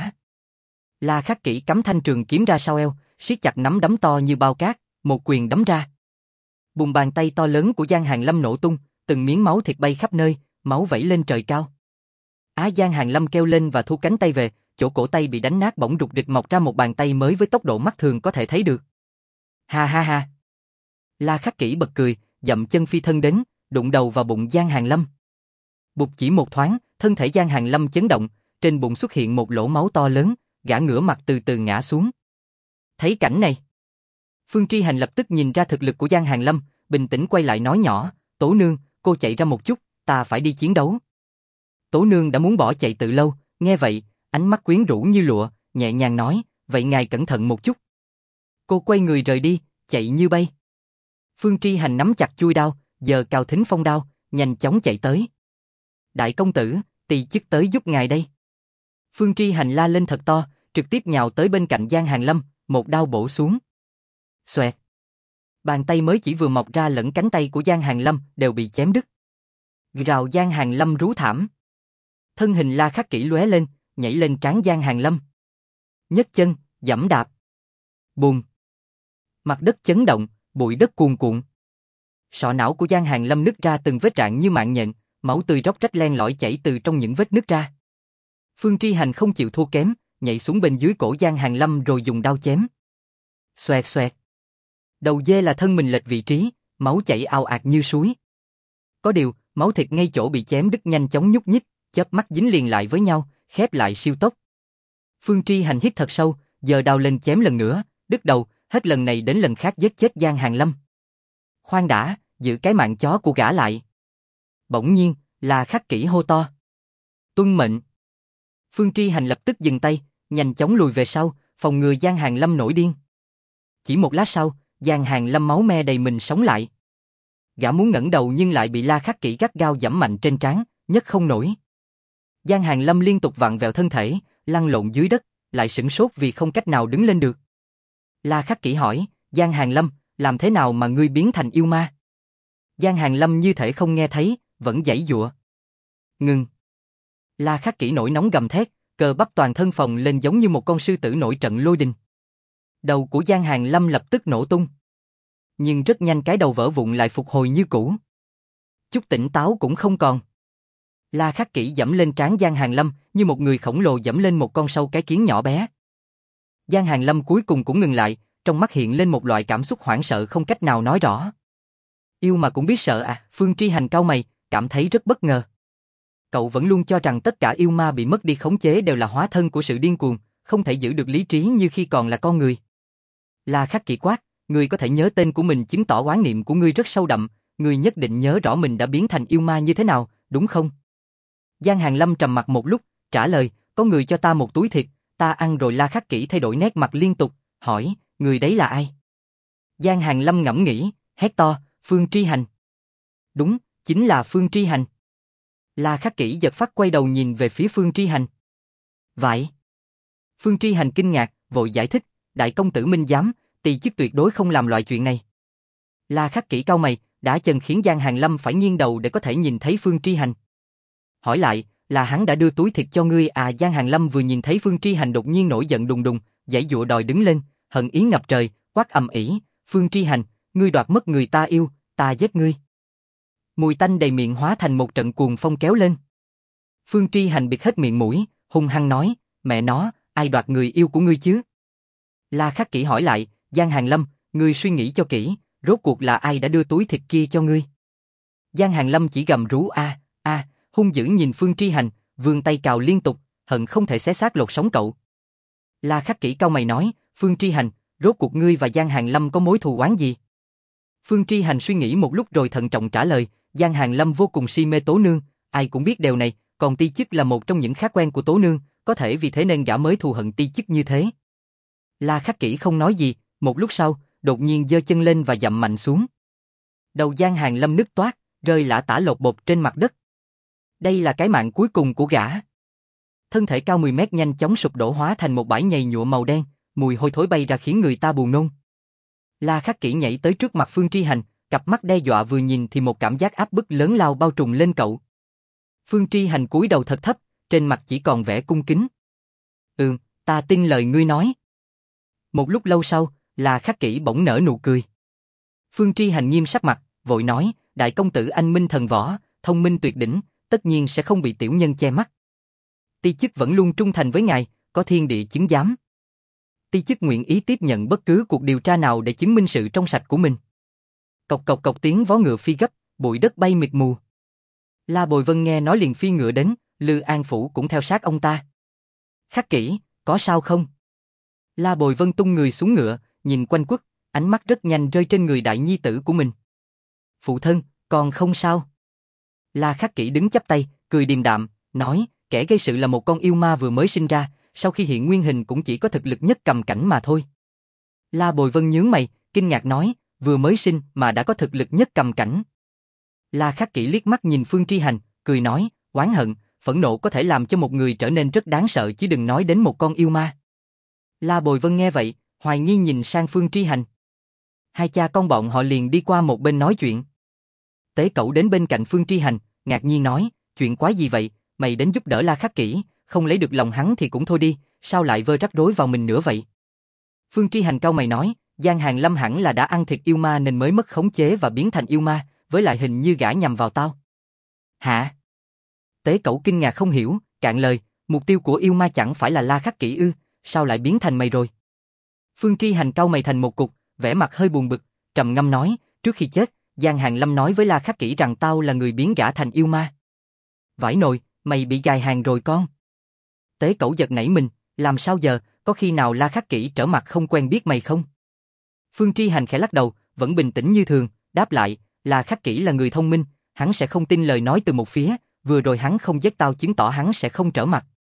La Khắc Kỷ cắm thanh trường kiếm ra sau eo, siết chặt nắm đấm to như bao cát, một quyền đấm ra. Bùng, bàn tay to lớn của Giang Hàn Lâm nổ tung, từng miếng máu thịt bay khắp nơi, máu vẩy lên trời cao. Giang Hàn Lâm kêu lên và thu cánh tay về, chỗ cổ tay bị đánh nát bỗng rục rịch mọc ra một bàn tay mới với tốc độ mắt thường có thể thấy được. Ha ha ha. La Khắc Kỷ bật cười, dậm chân phi thân đến, đụng đầu vào bụng Giang Hàn Lâm. Bụt, chỉ một thoáng, thân thể Giang Hàn Lâm chấn động, trên bụng xuất hiện một lỗ máu to lớn, gã ngửa mặt từ từ ngã xuống. Thấy cảnh này, Phương Tri Hành lập tức nhìn ra thực lực của Giang Hàn Lâm, bình tĩnh quay lại nói nhỏ, Tố nương, cô chạy ra một chút, ta phải đi chiến đấu. Tố nương đã muốn bỏ chạy từ lâu, nghe vậy, ánh mắt quyến rũ như lụa, nhẹ nhàng nói, vậy ngài cẩn thận một chút. Cô quay người rời đi, chạy như bay. Phương Tri Hành nắm chặt chuôi đao, giờ cào thính phong đao, nhanh chóng chạy tới. Đại công tử, tỳ chức tới giúp ngài đây. Phương Tri Hành la lên thật to, trực tiếp nhào tới bên cạnh Giang Hàn Lâm, một đao bổ xuống. Xoẹt. Bàn tay mới chỉ vừa mọc ra lẫn cánh tay của Giang Hàn Lâm đều bị chém đứt. Rào, Giang Hàn Lâm rú thảm. Thân hình La Khắc Kỷ lóe lên, nhảy lên trán Giang Hàn Lâm. Nhấc chân, giẫm đạp. Bùm. Mặt đất chấn động, bụi đất cuồn cuộn. Sọ não của Giang Hàn Lâm nứt ra từng vết rạn như mạng nhện, máu tươi róc rách len lỏi chảy từ trong những vết nứt ra. Phương Tri Hành không chịu thua kém, nhảy xuống bên dưới cổ Giang Hàn Lâm rồi dùng đao chém. Xoẹt xoẹt. Đầu dê là thân mình lệch vị trí, máu chảy ào ạt như suối. Có điều, máu thịt ngay chỗ bị chém đứt nhanh chóng nhúc nhích, chớp mắt dính liền lại với nhau, khép lại siêu tốc. Phương Tri Hành hít thật sâu, giơ đao lên chém lần nữa, đứt đầu, hết lần này đến lần khác giết chết Giang Hàn Lâm. Khoan đã, giữ cái mạng chó của gã lại. Bỗng nhiên, La Khắc Kỷ hô to. Tuân mệnh. Phương Tri Hành lập tức dừng tay, nhanh chóng lùi về sau, phòng ngừa Giang Hàn Lâm nổi điên. Chỉ một lát sau, Giang Hàn Lâm máu me đầy mình sống lại. Gã muốn ngẩng đầu nhưng lại bị La Khắc Kỷ gắt gao giẫm mạnh trên trán, nhấc không nổi. Giang Hàn Lâm liên tục vặn vẹo thân thể, lăn lộn dưới đất, lại sửng sốt vì không cách nào đứng lên được. La Khắc Kỷ hỏi, Giang Hàn Lâm, làm thế nào mà ngươi biến thành yêu ma? Giang Hàn Lâm như thể không nghe thấy, vẫn giãy giụa. Ngừng. La Khắc Kỷ nổi nóng gầm thét, cơ bắp toàn thân phồng lên giống như một con sư tử nổi trận lôi đình. Đầu của Giang Hàn Lâm lập tức nổ tung. Nhưng rất nhanh cái đầu vỡ vụn lại phục hồi như cũ. Chút tỉnh táo cũng không còn. La Khắc Kỷ giẫm lên trán Giang Hàn Lâm như một người khổng lồ giẫm lên một con sâu cái kiến nhỏ bé. Giang Hàn Lâm cuối cùng cũng ngừng lại, trong mắt hiện lên một loại cảm xúc hoảng sợ không cách nào nói rõ. Yêu mà cũng biết sợ à? Phương Tri Hành cau mày, cảm thấy rất bất ngờ. Cậu vẫn luôn cho rằng tất cả yêu ma bị mất đi khống chế đều là hóa thân của sự điên cuồng, không thể giữ được lý trí như khi còn là con người. La Khắc Kỷ quát, ngươi có thể nhớ tên của mình chứng tỏ oán niệm của ngươi rất sâu đậm, ngươi nhất định nhớ rõ mình đã biến thành yêu ma như thế nào, đúng không? Giang Hàn Lâm trầm mặt một lúc, trả lời, có người cho ta một túi thịt, ta ăn rồi. La Khắc Kỷ thay đổi nét mặt liên tục, hỏi, người đấy là ai? Giang Hàn Lâm ngẫm nghĩ, hét to, Phương Tri Hành. Đúng, chính là Phương Tri Hành. La Khắc Kỷ giật phát quay đầu nhìn về phía Phương Tri Hành. Vậy? Phương Tri Hành kinh ngạc, vội giải thích, đại công tử minh giám, tỳ chức tuyệt đối không làm loại chuyện này. La Khắc Kỷ cau mày, đã chần khiến Giang Hàn Lâm phải nghiêng đầu để có thể nhìn thấy Phương Tri Hành. Hỏi lại, là hắn đã đưa túi thịt cho ngươi à? Giang Hàn Lâm vừa nhìn thấy Phương Tri Hành đột nhiên nổi giận đùng đùng, giãy giụa đòi đứng lên, hận ý ngập trời, quát ầm ĩ, Phương Tri Hành, ngươi đoạt mất người ta yêu, ta giết ngươi. Mùi tanh đầy miệng hóa thành một trận cuồng phong kéo lên. Phương Tri Hành bịt hết miệng mũi, hung hăng nói, mẹ nó, ai đoạt người yêu của ngươi chứ? La Khắc Kỷ hỏi lại, Giang Hàn Lâm, ngươi suy nghĩ cho kỹ, rốt cuộc là ai đã đưa túi thịt kia cho ngươi? Giang Hàn Lâm chỉ gầm rú hung dữ nhìn Phương Tri Hành, vươn tay cào liên tục, hận không thể xé xác lột sống cậu. La Khắc Kỷ cau mày nói, Phương Tri Hành, rốt cuộc ngươi và Giang Hàn Lâm có mối thù oán gì? Phương Tri Hành suy nghĩ một lúc rồi thận trọng trả lời, Giang Hàn Lâm vô cùng si mê Tố Nương, ai cũng biết điều này, còn Ti Chức là một trong những khá quen của Tố Nương, có thể vì thế nên gã mới thù hận Ti Chức như thế. La Khắc Kỷ không nói gì, một lúc sau, đột nhiên giơ chân lên và dậm mạnh xuống. Đầu Giang Hàn Lâm nứt toác, rơi lả tả lột bột trên mặt đất. Đây là cái mạng cuối cùng của gã. Thân thể cao 10 mét nhanh chóng sụp đổ hóa thành một bãi nhầy nhụa màu đen, mùi hôi thối bay ra khiến người ta buồn nôn. La Khắc Kỷ nhảy tới trước mặt Phương Tri Hành, cặp mắt đe dọa vừa nhìn thì một cảm giác áp bức lớn lao bao trùm lên cậu. Phương Tri Hành cúi đầu thật thấp, trên mặt chỉ còn vẻ cung kính. Ta tin lời ngươi nói. Một lúc lâu sau, La Khắc Kỷ bỗng nở nụ cười. Phương Tri Hành nghiêm sắc mặt, vội nói, đại công tử anh minh thần võ, thông minh tuyệt đỉnh, tất nhiên sẽ không bị tiểu nhân che mắt. Ti Chức vẫn luôn trung thành với ngài, có thiên địa chứng giám. Ti Chức nguyện ý tiếp nhận bất cứ cuộc điều tra nào để chứng minh sự trong sạch của mình. Cộc cộc cộc tiếng vó ngựa phi gấp, bụi đất bay mịt mù. La Bồi Vân nghe nói liền phi ngựa đến, Lư An Phủ cũng theo sát ông ta. Khắc Kỷ, có sao không? La Bồi Vân tung người xuống ngựa, nhìn quanh quất, ánh mắt rất nhanh rơi trên người đại nhi tử của mình. Phụ thân, còn không sao? La Khắc Kỷ đứng chắp tay, cười điềm đạm, nói, kẻ gây sự là một con yêu ma vừa mới sinh ra, sau khi hiện nguyên hình cũng chỉ có thực lực nhất cầm cảnh mà thôi. La Bồi Vân nhướng mày, kinh ngạc nói, vừa mới sinh mà đã có thực lực nhất cầm cảnh. La Khắc Kỷ liếc mắt nhìn Phương Tri Hành, cười nói, oán hận, phẫn nộ có thể làm cho một người trở nên rất đáng sợ chứ đừng nói đến một con yêu ma. La Bồi Vân nghe vậy, hoài nghi nhìn sang Phương Tri Hành. Hai cha con bọn họ liền đi qua một bên nói chuyện. Tế Cẩu đến bên cạnh Phương Tri Hành, ngạc nhiên nói, chuyện quái gì vậy, mày đến giúp đỡ La Khắc Kỷ, không lấy được lòng hắn thì cũng thôi đi, sao lại vơ rắc rối vào mình nữa vậy? Phương Tri Hành cau mày nói, Giang Hàn Lâm hẳn là đã ăn thịt yêu ma nên mới mất khống chế và biến thành yêu ma, với lại hình như gã nhằm vào tao. Hả? Tế Cẩu kinh ngạc không hiểu, cạn lời, mục tiêu của yêu ma chẳng phải là La Khắc Kỷ ư, sao lại biến thành mày rồi? Phương Tri Hành cau mày thành một cục, vẻ mặt hơi buồn bực, trầm ngâm nói, trước khi chết, Giang Hàn Lâm nói với La Khắc Kỷ rằng tao là người biến gã thành yêu ma. Vãi nồi, mày bị gài hàng rồi con. Tế Cẩu giật nảy mình, làm sao giờ, có khi nào La Khắc Kỷ trở mặt không quen biết mày không? Phương Tri Hành khẽ lắc đầu, vẫn bình tĩnh như thường, đáp lại, La Khắc Kỷ là người thông minh, hắn sẽ không tin lời nói từ một phía, vừa rồi hắn không giết tao chứng tỏ hắn sẽ không trở mặt.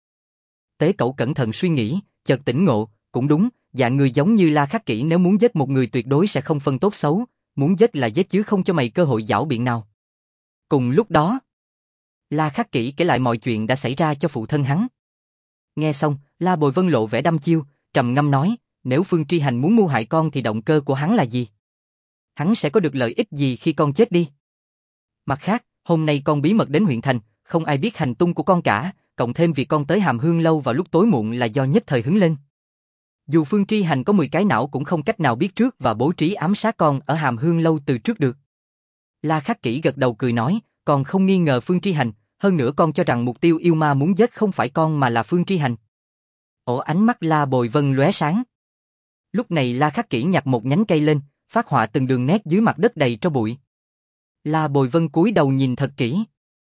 Tế Cẩu cẩn thận suy nghĩ, chợt tỉnh ngộ, cũng đúng, dạng người giống như La Khắc Kỷ nếu muốn giết một người tuyệt đối sẽ không phân tốt xấu, muốn giết là giết chứ không cho mày cơ hội giảo biện nào. Cùng lúc đó, La Khắc Kỷ kể lại mọi chuyện đã xảy ra cho phụ thân hắn. Nghe xong, La Bồi Vân lộ vẻ đăm chiêu, trầm ngâm nói, nếu Phương Tri Hành muốn mưu hại con thì động cơ của hắn là gì? Hắn sẽ có được lợi ích gì khi con chết đi? Mặt khác, hôm nay con bí mật đến huyện thành, không ai biết hành tung của con cả, cộng thêm việc con tới Hàm Hương lâu vào lúc tối muộn là do nhất thời hứng lên. Dù Phương Tri Hành có 10 cái não cũng không cách nào biết trước và bố trí ám sát con ở Hàm Hương lâu từ trước được. La Khắc Kỷ gật đầu cười nói, con không nghi ngờ Phương Tri Hành, hơn nữa con cho rằng mục tiêu yêu ma muốn giết không phải con mà là Phương Tri Hành. Ồ, ánh mắt La Bồi Vân lóe sáng. Lúc này La Khắc Kỷ nhặt một nhánh cây lên, phát họa từng đường nét dưới mặt đất đầy tro bụi. La Bồi Vân cúi đầu nhìn thật kỹ.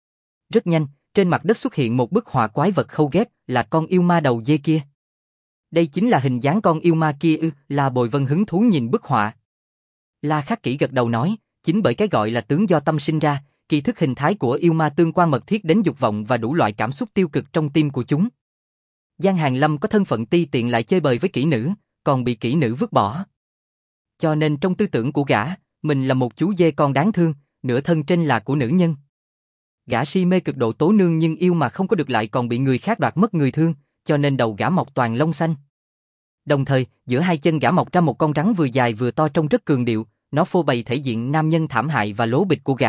Rất nhanh, trên mặt đất xuất hiện một bức họa quái vật khâu ghép, là con yêu ma đầu dê kia. Đây chính là hình dáng con yêu ma kia ư? La Bồi Vân hứng thú nhìn bức họa. La Khắc Kỷ gật đầu nói, chính bởi cái gọi là tướng do tâm sinh ra, kỳ thức hình thái của yêu ma tương quan mật thiết đến dục vọng và đủ loại cảm xúc tiêu cực trong tim của chúng. Giang Hàn Lâm có thân phận ti tiện lại chơi bời với kỹ nữ, còn bị kỹ nữ vứt bỏ. Cho nên trong tư tưởng của gã, mình là một chú dê con đáng thương, nửa thân trên là của nữ nhân. Gã si mê cực độ tố nương nhưng yêu mà không có được lại còn bị người khác đoạt mất người thương, cho nên đầu gã mọc toàn lông xanh. Đồng thời, giữa hai chân gã mọc ra một con rắn vừa dài vừa to trông rất cường điệu, nó phô bày thể diện nam nhân thảm hại và lố bịch của gã.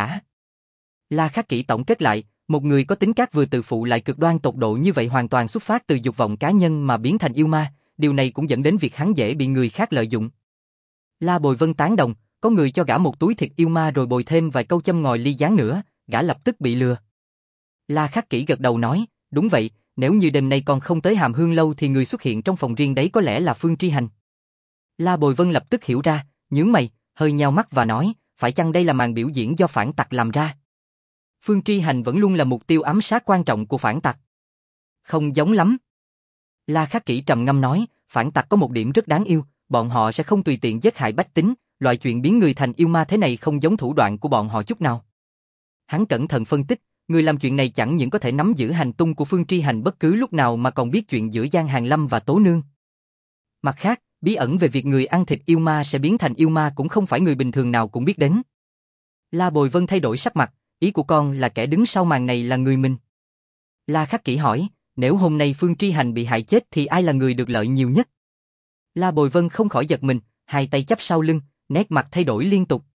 La Khắc Kỷ tổng kết lại, một người có tính cách vừa tự phụ lại cực đoan tột độ như vậy hoàn toàn xuất phát từ dục vọng cá nhân mà biến thành yêu ma, điều này cũng dẫn đến việc hắn dễ bị người khác lợi dụng. La Bồi Vân tán đồng, có người cho gã một túi thịt yêu ma rồi bồi thêm vài câu châm ngòi ly gián nữa, gã lập tức bị lừa. La Khắc Kỷ gật đầu nói, đúng vậy, nếu như đêm nay con không tới Hàm Hương lâu thì người xuất hiện trong phòng riêng đấy có lẽ là Phương Tri Hành. La Bồi Vân lập tức hiểu ra, nhướng mày, hơi nheo mắt và nói, phải chăng đây là màn biểu diễn do phản tặc làm ra? Phương Tri Hành vẫn luôn là mục tiêu ám sát quan trọng của phản tặc. Không giống lắm. La Khắc Kỷ trầm ngâm nói, phản tặc có một điểm rất đáng yêu, bọn họ sẽ không tùy tiện giết hại bách tính, loại chuyện biến người thành yêu ma thế này không giống thủ đoạn của bọn họ chút nào. Hắn cẩn thận phân tích, người làm chuyện này chẳng những có thể nắm giữ hành tung của Phương Tri Hành bất cứ lúc nào mà còn biết chuyện giữa Giang Hàn Lâm và Tố Nương. Mặt khác, bí ẩn về việc người ăn thịt yêu ma sẽ biến thành yêu ma cũng không phải người bình thường nào cũng biết đến. La Bồi Vân thay đổi sắc mặt, ý của con là kẻ đứng sau màn này là người mình. La Khắc Kỷ hỏi, nếu hôm nay Phương Tri Hành bị hại chết thì ai là người được lợi nhiều nhất? La Bồi Vân không khỏi giật mình, hai tay chắp sau lưng, nét mặt thay đổi liên tục.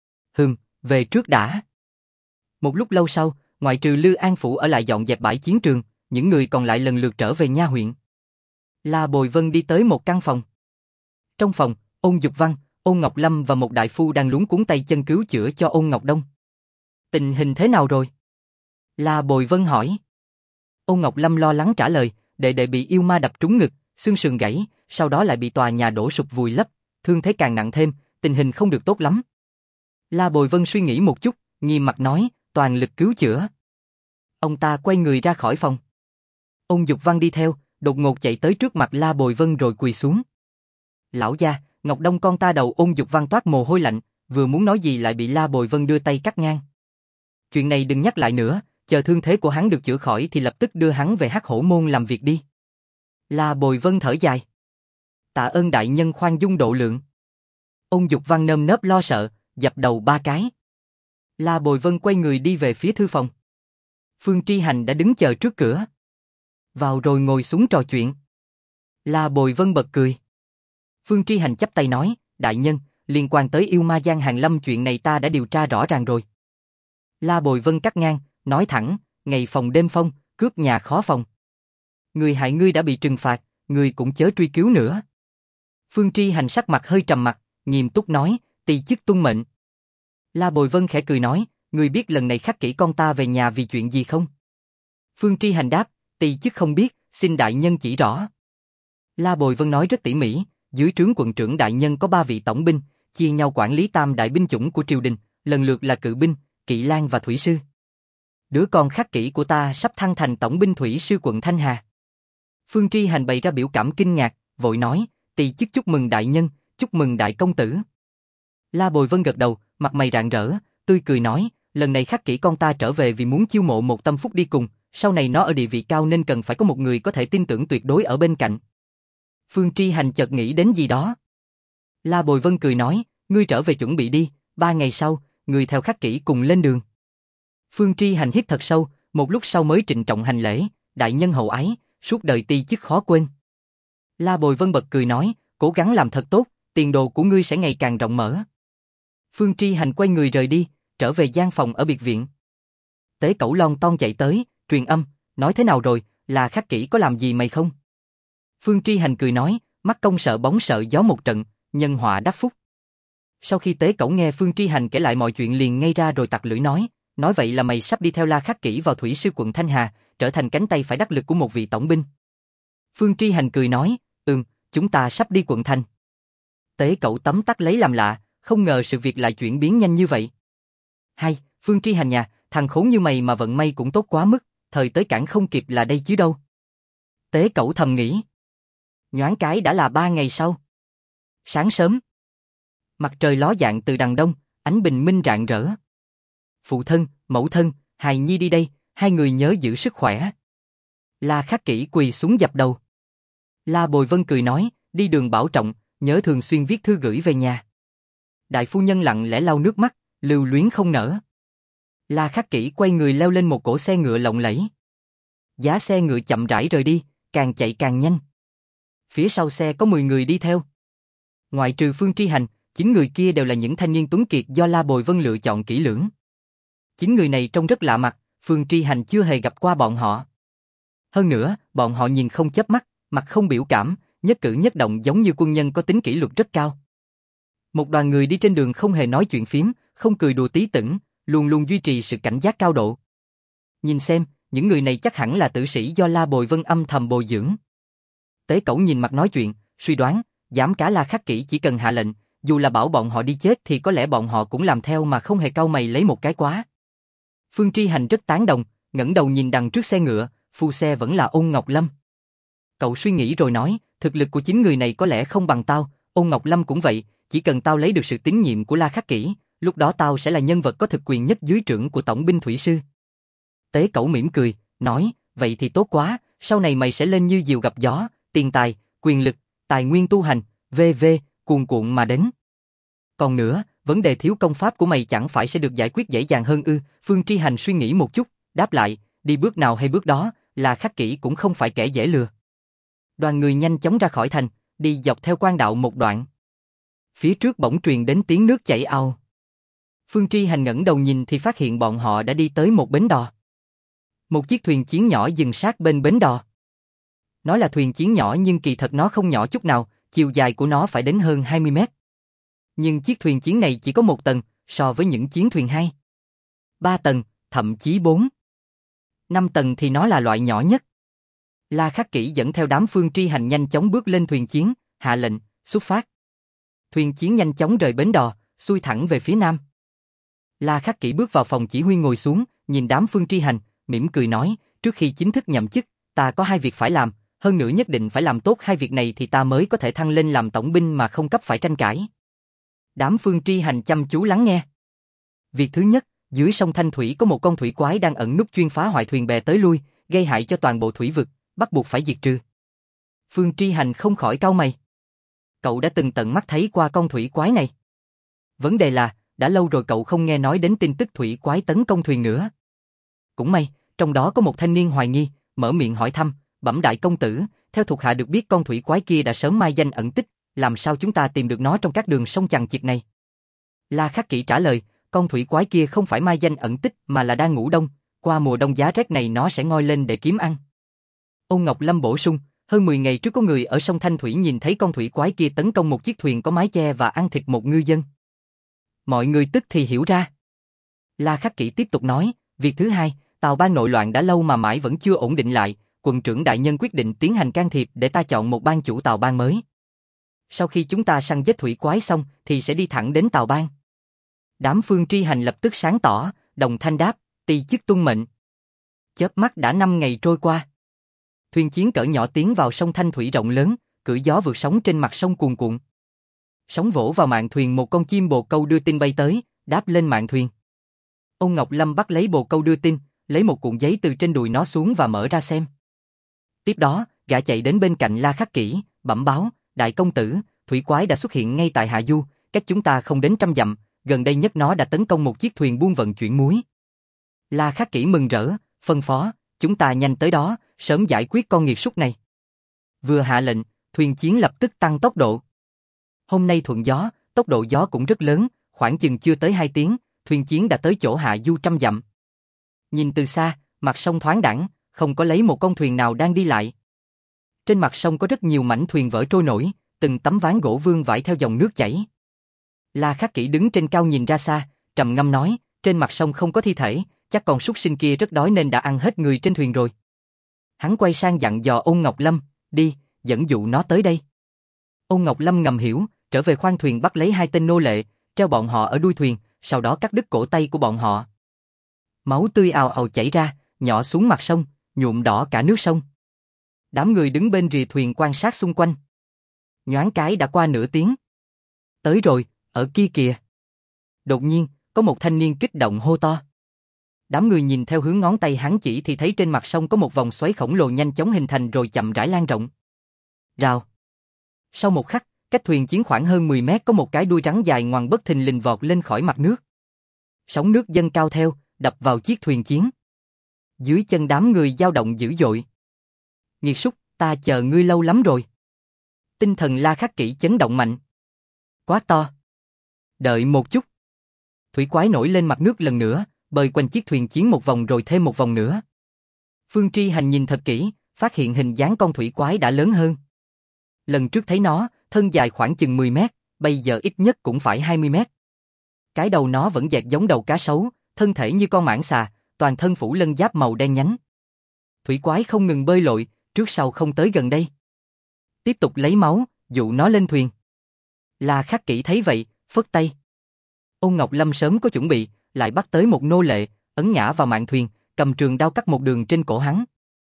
Về trước đã. Một lúc lâu sau, ngoại trừ Lư An Phủ ở lại dọn dẹp bãi chiến trường, những người còn lại lần lượt trở về nha huyện. La Bồi Vân đi tới một căn phòng. Trong phòng, Ôn Dục Văn, Ôn Ngọc Lâm và một đại phu đang luống cuống tay chân cứu chữa cho Ôn Ngọc Đông. Tình hình thế nào rồi? La Bồi Vân hỏi. Ôn Ngọc Lâm lo lắng trả lời, đệ đệ bị yêu ma đập trúng ngực, xương sườn gãy, sau đó lại bị tòa nhà đổ sụp vùi lấp, thương thế càng nặng thêm, tình hình không được tốt lắm. La Bồi Vân suy nghĩ một chút, nghiêm mặt nói, toàn lực cứu chữa. Ông ta quay người ra khỏi phòng. Ôn Dục Văn đi theo, đột ngột chạy tới trước mặt La Bồi Vân rồi quỳ xuống. Lão gia, Ngọc Đông con ta. Đầu Ôn Dục Văn toát mồ hôi lạnh, vừa muốn nói gì lại bị La Bồi Vân đưa tay cắt ngang. Chuyện này đừng nhắc lại nữa, chờ thương thế của hắn được chữa khỏi thì lập tức đưa hắn về Hắc Hổ môn làm việc đi. La Bồi Vân thở dài. Tạ ơn đại nhân khoan dung độ lượng. Ôn Dục Văn nơm nớp lo sợ, dập đầu 3 cái. La Bồi Vân quay người đi về phía thư phòng. Phương Tri Hành đã đứng chờ trước cửa. Vào rồi ngồi xuống trò chuyện. La Bồi Vân bật cười. Phương Tri Hành chắp tay nói, đại nhân, liên quan tới yêu ma Giang Hàn Lâm chuyện này ta đã điều tra rõ ràng rồi. La Bồi Vân cắt ngang, nói thẳng, ngày phòng đêm phong, cướp nhà khó phòng. Người hại ngươi đã bị trừng phạt, ngươi cũng chớ truy cứu nữa. Phương Tri Hành sắc mặt hơi trầm mặc, nghiêm túc nói, tỳ chức tuân mệnh. La Bồi Vân khẽ cười nói, ngươi biết lần này khắc kỹ con ta về nhà vì chuyện gì không? Phương Tri Hành đáp, tỳ chức không biết, xin đại nhân chỉ rõ. La Bồi Vân nói rất tỉ mỉ, dưới trướng quận trưởng đại nhân có 3 vị tổng binh, chia nhau quản lý tam đại binh chủng của triều đình, lần lượt là Cự binh, Kỵ lang và Thủy sư. Đứa con khắc kỹ của ta sắp thăng thành tổng binh thủy sư quận Thanh Hà. Phương Tri Hành bày ra biểu cảm kinh ngạc, vội nói, tỳ chức chúc mừng đại nhân, chúc mừng đại công tử. La Bồi Vân gật đầu, mặt mày rạng rỡ, tươi cười nói, lần này khắc kỹ con ta trở về vì muốn chiêu mộ một tâm phúc đi cùng, sau này nó ở địa vị cao nên cần phải có một người có thể tin tưởng tuyệt đối ở bên cạnh. Phương Tri Hành chợt nghĩ đến gì đó. La Bồi Vân cười nói, ngươi trở về chuẩn bị đi, 3 ngày sau, ngươi theo khắc kỹ cùng lên đường. Phương Tri Hành hít thật sâu, một lúc sau mới trịnh trọng hành lễ, đại nhân hậu ái, suốt đời ti chức khó quên. La Bồi Vân bật cười nói, cố gắng làm thật tốt, tiền đồ của ngươi sẽ ngày càng rộng mở. Phương Tri Hành quay người rời đi, trở về gian phòng ở biệt viện. Tế Cẩu lon ton chạy tới, truyền âm, nói thế nào rồi, là khắc kỹ có làm gì mày không? Phương Tri Hành cười nói, mắt công sợ bóng sợ gió một trận, nhân họa đắc phúc. Sau khi Tế Cẩu nghe Phương Tri Hành kể lại mọi chuyện liền ngây ra rồi tặc lưỡi nói vậy là mày sắp đi theo La Khắc Kỷ vào thủy sư quận Thanh Hà, trở thành cánh tay phải đắc lực của một vị tổng binh. Phương Tri Hành cười nói, chúng ta sắp đi quận thành. Tế Cẩu tấm tắc lấy làm lạ, không ngờ sự việc lại chuyển biến nhanh như vậy. Hay, Phương Tri Hành nhà, thằng khốn như mày mà vận may cũng tốt quá mức, thời tới cản không kịp là đây chứ đâu. Tế Cẩu thầm nghĩ. Nhoáng cái đã là 3 ngày sau. Sáng sớm, mặt trời ló dạng từ đằng đông, ánh bình minh rạng rỡ. Phụ thân, mẫu thân, hài nhi đi đây, hai người nhớ giữ sức khỏe. La Khắc Kỷ quỳ xuống dập đầu. La Bồi Vân cười nói, đi đường bảo trọng, nhớ thường xuyên viết thư gửi về nhà. Đại phu nhân lặng lẽ lau nước mắt, lưu luyến không nở. La Khắc Kỷ quay người leo lên một cỗ xe ngựa lộng lẫy. Giá xe ngựa chậm rãi rời đi, càng chạy càng nhanh. Phía sau xe có 10 người đi theo. Ngoại trừ Phương Tri Hành, 9 người kia đều là những thanh niên tuấn kiệt do La Bồi Vân lựa chọn kỹ lưỡng. 9 người này trông rất lạ mặt, Phương Tri Hành chưa hề gặp qua bọn họ. Hơn nữa, bọn họ nhìn không chớp mắt, mặt không biểu cảm, nhất cử nhất động giống như quân nhân có tính kỷ luật rất cao. Một đoàn người đi trên đường không hề nói chuyện phím, không cười đùa tí tửng, luôn luôn duy trì sự cảnh giác cao độ. Nhìn xem, những người này chắc hẳn là tử sĩ do La Bồi Vân âm thầm bồi dưỡng. Tế Cẩu nhìn mặt nói chuyện, suy đoán, dám cả La Khắc Kỷ chỉ cần hạ lệnh, dù là bảo bọn họ đi chết thì có lẽ bọn họ cũng làm theo mà không hề cau mày lấy một cái quá. Phương Tri Hành rất tán đồng, ngẩng đầu nhìn đằng trước xe ngựa, phu xe vẫn là Ôn Ngọc Lâm. Cậu suy nghĩ rồi nói, thực lực của 9 người này có lẽ không bằng tao, Ôn Ngọc Lâm cũng vậy, chỉ cần tao lấy được sự tín nhiệm của La Khắc Kỷ, lúc đó tao sẽ là nhân vật có thực quyền nhất dưới trướng của tổng binh thủy sư. Tế Cẩu mỉm cười, nói, vậy thì tốt quá, sau này mày sẽ lên như diều gặp gió, tiền tài, quyền lực, tài nguyên tu hành, v.v. cuồn cuộn mà đến. Còn nữa, vấn đề thiếu công pháp của mày chẳng phải sẽ được giải quyết dễ dàng hơn ư? Phương Tri Hành suy nghĩ một chút, đáp lại, đi bước nào hay bước đó, La Khắc Kỷ cũng không phải kẻ dễ lừa. Đoàn người nhanh chóng ra khỏi thành, đi dọc theo quan đạo một đoạn. Phía trước bỗng truyền đến tiếng nước chảy ào. Phương Tri Hành ngẩng đầu nhìn thì phát hiện bọn họ đã đi tới một bến đò. Một chiếc thuyền chiến nhỏ dừng sát bên bến đò. Nói là thuyền chiến nhỏ nhưng kỳ thật nó không nhỏ chút nào, chiều dài của nó phải đến hơn 20 mét. Nhưng chiếc thuyền chiến này chỉ có 1 tầng, so với những chiến thuyền 2, 3 tầng, thậm chí 4, 5 tầng thì nó là loại nhỏ nhất. La Khắc Kỷ dẫn theo đám Phương Tri Hành nhanh chóng bước lên thuyền chiến, hạ lệnh, xuất phát. Thuyền chiến nhanh chóng rời bến đò, xuôi thẳng về phía nam. La Khắc Kỷ bước vào phòng chỉ huy ngồi xuống, nhìn đám Phương Tri Hành, mỉm cười nói, trước khi chính thức nhậm chức, ta có 2 việc phải làm, hơn nữa nhất định phải làm tốt 2 việc này thì ta mới có thể thăng lên làm tổng binh mà không cấp phải tranh cãi. Đám Phương Tri Hành chăm chú lắng nghe. Việc thứ nhất, dưới sông Thanh Thủy có một con thủy quái đang ẩn núp chuyên phá hoại thuyền bè tới lui, gây hại cho toàn bộ thủy vực, bắt buộc phải diệt trừ. Phương Tri Hành không khỏi cau mày. Cậu đã từng tận mắt thấy qua con thủy quái này. Vấn đề là, đã lâu rồi cậu không nghe nói đến tin tức thủy quái tấn công thuyền nữa. Cũng may, trong đó có một thanh niên hoài nghi, mở miệng hỏi thăm, bẩm đại công tử, theo thuộc hạ được biết con thủy quái kia đã sớm mai danh ẩn tích, làm sao chúng ta tìm được nó trong các đường sông chằng chịt này? La Khắc Kỷ trả lời, con thủy quái kia không phải mai danh ẩn tích mà là đang ngủ đông, Qua mùa đông giá rét này nó sẽ ngoi lên để kiếm ăn. Ôn Ngọc Lâm bổ sung, hơn 10 ngày trước có người ở sông Thanh Thủy nhìn thấy con thủy quái kia tấn công một chiếc thuyền có mái che và ăn thịt một ngư dân. Mọi người tức thì hiểu ra. La Khắc Kỷ tiếp tục nói, việc thứ hai, Tào Bang nội loạn đã lâu mà mãi vẫn chưa ổn định lại, quận trưởng đại nhân quyết định tiến hành can thiệp để ta chọn một bang chủ Tào Bang mới. Sau khi chúng ta săn giết thủy quái xong thì sẽ đi thẳng đến Tào Bang. Đám Phương Tri Hành lập tức sáng tỏ, đồng thanh đáp, tỳ chức tuân mệnh. Chớp mắt đã 5 ngày trôi qua. Thuyền chiến cỡ nhỏ tiến vào sông Thanh Thủy rộng lớn, cưỡi gió vượt sóng trên mặt sông cuồn cuộn. Sóng vỗ vào mạn thuyền, một con chim bồ câu đưa tin bay tới, đáp lên mạn thuyền. Ôn Ngọc Lâm bắt lấy bồ câu đưa tin, lấy một cuộn giấy từ trên đùi nó xuống và mở ra xem. Tiếp đó, gã chạy đến bên cạnh La Khắc Kỷ, bẩm báo, đại công tử, thủy quái đã xuất hiện ngay tại Hạ Du, cách chúng ta không đến 100 dặm, gần đây nhất nó đã tấn công một chiếc thuyền buôn vận chuyển muối. La Khắc Kỷ mừng rỡ, phân phó, chúng ta nhanh tới đó, sớm giải quyết con nghiệt súc này. Vừa hạ lệnh, thuyền chiến lập tức tăng tốc độ. Hôm nay thuận gió, tốc độ gió cũng rất lớn, khoảng chừng chưa tới 2 tiếng, thuyền chiến đã tới chỗ Hạ Du 100 dặm. Nhìn từ xa, mặt sông thoáng đãng, không có lấy một con thuyền nào đang đi lại. Trên mặt sông có rất nhiều mảnh thuyền vỡ trôi nổi, từng tấm ván gỗ vương vãi theo dòng nước chảy. La Khắc Kỷ đứng trên cao nhìn ra xa, trầm ngâm nói, trên mặt sông không có thi thể, chắc con súc sinh kia rất đói nên đã ăn hết người trên thuyền rồi. Hắn quay sang dặn dò Ôn Ngọc Lâm, đi, dẫn dụ nó tới đây. Ôn Ngọc Lâm ngầm hiểu, trở về khoang thuyền bắt lấy 2 tên nô lệ, treo bọn họ ở đuôi thuyền, sau đó cắt đứt cổ tay của bọn họ. Máu tươi ào ào chảy ra, nhỏ xuống mặt sông, nhuộm đỏ cả nước sông. Đám người đứng bên rìa thuyền quan sát xung quanh. Nhoáng cái đã qua nửa tiếng. Tới rồi, ở kia kìa. Đột nhiên, có một thanh niên kích động hô to. Đám người nhìn theo hướng ngón tay hắn chỉ thì thấy trên mặt sông có một vòng xoáy khổng lồ nhanh chóng hình thành rồi chậm rãi lan rộng. Rào. Sau một khắc, cách thuyền chiến khoảng hơn 10 mét có một cái đuôi rắn dài ngoằng bất thình lình vọt lên khỏi mặt nước. Sóng nước dâng cao theo, đập vào chiếc thuyền chiến. Dưới chân đám người dao động dữ dội. Nghiệt súc, ta chờ ngươi lâu lắm rồi. Tinh thần La Khắc Kỷ chấn động mạnh. Quá to. Đợi một chút. Thủy quái nổi lên mặt nước lần nữa, bơi quanh chiếc thuyền chiến một vòng rồi thêm một vòng nữa. Phương Tri Hành nhìn thật kỹ, phát hiện hình dáng con thủy quái đã lớn hơn. Lần trước thấy nó, thân dài khoảng chừng 10 mét, bây giờ ít nhất cũng phải 20 mét. Cái đầu nó vẫn dẹt giống đầu cá sấu, thân thể như con mãng xà, toàn thân phủ lân giáp màu đen nhánh. Thủy quái không ngừng bơi lội, trước sau không tới gần đây. Tiếp tục lấy máu, dụ nó lên thuyền. La Khắc Kỷ thấy vậy, phất tay. Ôn Ngọc Lâm sớm có chuẩn bị, lại bắt tới một nô lệ, ấn ngã vào mạn thuyền, cầm trường đao cắt một đường trên cổ hắn.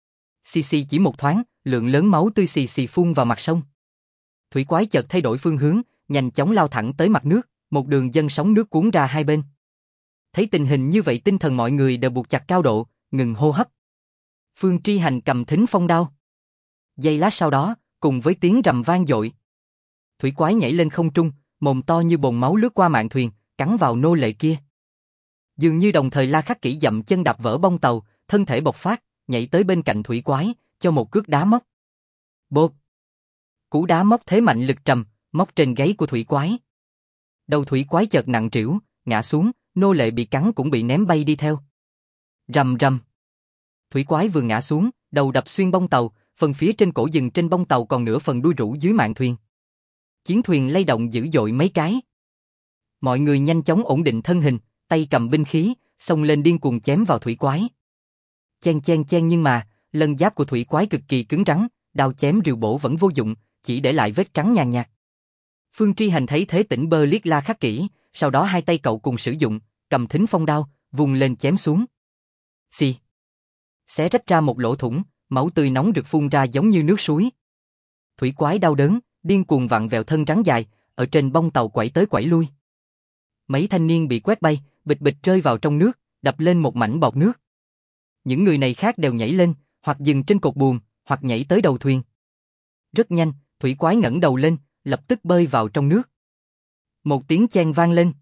Xì xì chỉ một thoáng, lượng lớn máu tươi xì xì phun vào mặt sông. Thủy quái chợt thay đổi phương hướng, nhanh chóng lao thẳng tới mặt nước, một đường dâng sóng nước cuốn ra hai bên. Thấy tình hình như vậy tinh thần mọi người đều buộc chặt cao độ, ngừng hô hấp. Phương Tri Hành cầm thính phong đao. Giây lát sau đó, cùng với tiếng rầm vang dội, thủy quái nhảy lên không trung, mồm to như bồn máu lướt qua mạn thuyền, cắn vào nô lệ kia. Dường như đồng thời La Khắc Kỷ dậm chân đạp vỡ bông tàu, thân thể bộc phát, nhảy tới bên cạnh thủy quái, cho một cước đá móc. Bộp! Cú đá móc thế mạnh lực trầm, móc trên gáy của thủy quái. Đầu thủy quái chợt nặng trĩu, ngã xuống, nô lệ bị cắn cũng bị ném bay đi theo. Rầm rầm! Thủy quái vừa ngã xuống, đầu đập xuyên bông tàu, phần phía trên cổ dừng trên bông tàu còn nửa phần đuôi rũ dưới mạn thuyền. Chiến thuyền lay động dữ dội mấy cái. Mọi người nhanh chóng ổn định thân hình, tay cầm binh khí, xông lên điên cuồng chém vào thủy quái. Chen chen chen, nhưng mà, lân giáp của thủy quái cực kỳ cứng rắn, đao chém rìu bổ vẫn vô dụng, chỉ để lại vết trắng nhàn nhạt. Phương Tri Hành thấy thế tỉnh bơ liếc La Khắc Kỷ, sau đó hai tay cậu cùng sử dụng, cầm thính phong đao, vùng lên chém xuống. Xì! Xé rách ra một lỗ thủng, máu tươi nóng rực phun ra giống như nước suối. Thủy quái đau đớn, điên cuồng vặn vẹo thân rắn dài, ở trên bông tàu quẩy tới quẩy lui. Mấy thanh niên bị quét bay, bịch bịch rơi vào trong nước, đập lên một mảnh bọt nước. Những người này khác đều nhảy lên, hoặc dừng trên cột buồm, hoặc nhảy tới đầu thuyền. Rất nhanh, thủy quái ngẩng đầu lên, lập tức bơi vào trong nước. Một tiếng chen vang lên.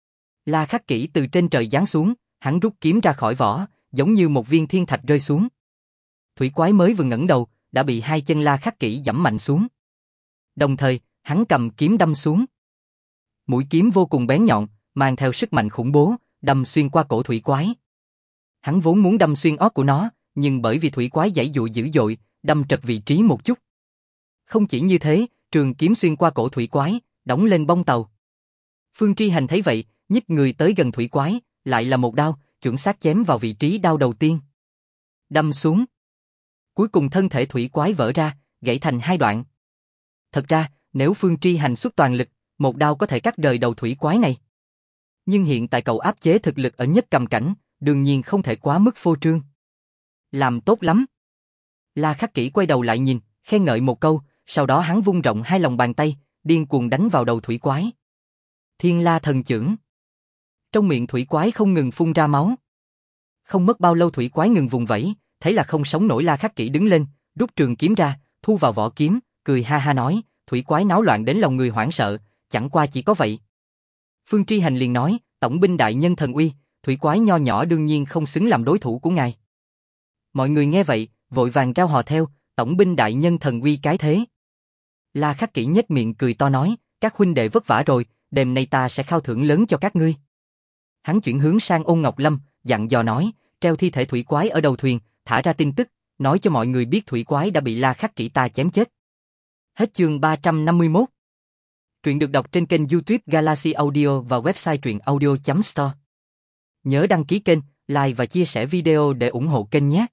La Khắc Kỷ từ trên trời giáng xuống, hắn rút kiếm ra khỏi vỏ, giống như một viên thiên thạch rơi xuống. Thủy quái mới vừa ngẩng đầu, đã bị hai chân La Khắc Kỷ giẫm mạnh xuống. Đồng thời, hắn cầm kiếm đâm xuống. Mũi kiếm vô cùng bén nhọn, mang theo sức mạnh khủng bố, đâm xuyên qua cổ thủy quái. Hắn vốn muốn đâm xuyên ót của nó, nhưng bởi vì thủy quái giãy giụa dữ dội, đâm trật vị trí một chút. Không chỉ như thế, trường kiếm xuyên qua cổ thủy quái, đóng lên bông tàu. Phương Tri Hành thấy vậy, nhích người tới gần thủy quái, lại là một đao, chuẩn xác chém vào vị trí đao đầu tiên. Đâm xuống. Cuối cùng thân thể thủy quái vỡ ra, gãy thành hai đoạn. Thật ra, nếu Phương Tri Hành xuất toàn lực, một đao có thể cắt rời đầu thủy quái này. Nhưng hiện tại cậu áp chế thực lực ở nhất cầm cảnh, đương nhiên không thể quá mức phô trương. Làm tốt lắm. La Khắc Kỷ quay đầu lại nhìn, khen ngợi một câu, sau đó hắn vung rộng hai lòng bàn tay, điên cuồng đánh vào đầu thủy quái. Thiên La thần chưởng. Trong miệng thủy quái không ngừng phun ra máu. Không mất bao lâu thủy quái ngừng vùng vẫy, thấy là không sống nổi La Khắc Kỷ đứng lên, rút trường kiếm ra, thu vào vỏ kiếm, cười ha ha nói, thủy quái náo loạn đến lòng người hoảng sợ, chẳng qua chỉ có vậy. Phương Tri Hành liền nói, tổng binh đại nhân thần uy, thủy quái nho nhỏ đương nhiên không xứng làm đối thủ của ngài. Mọi người nghe vậy, vội vàng rao hò theo, tổng binh đại nhân thần uy cái thế. La Khắc Kỷ nhếch miệng cười to nói, các huynh đệ vất vả rồi, đêm nay ta sẽ khao thưởng lớn cho các ngươi. Hắn chuyển hướng sang Ôn Ngọc Lâm, dặn dò nói, treo thi thể thủy quái ở đầu thuyền, thả ra tin tức, nói cho mọi người biết thủy quái đã bị La Khắc Kỷ ta chém chết. Hết chương 351. Truyện được đọc trên kênh YouTube Galaxy Audio và website truyệnaudio.store. Nhớ đăng ký kênh, like và chia sẻ video để ủng hộ kênh nhé.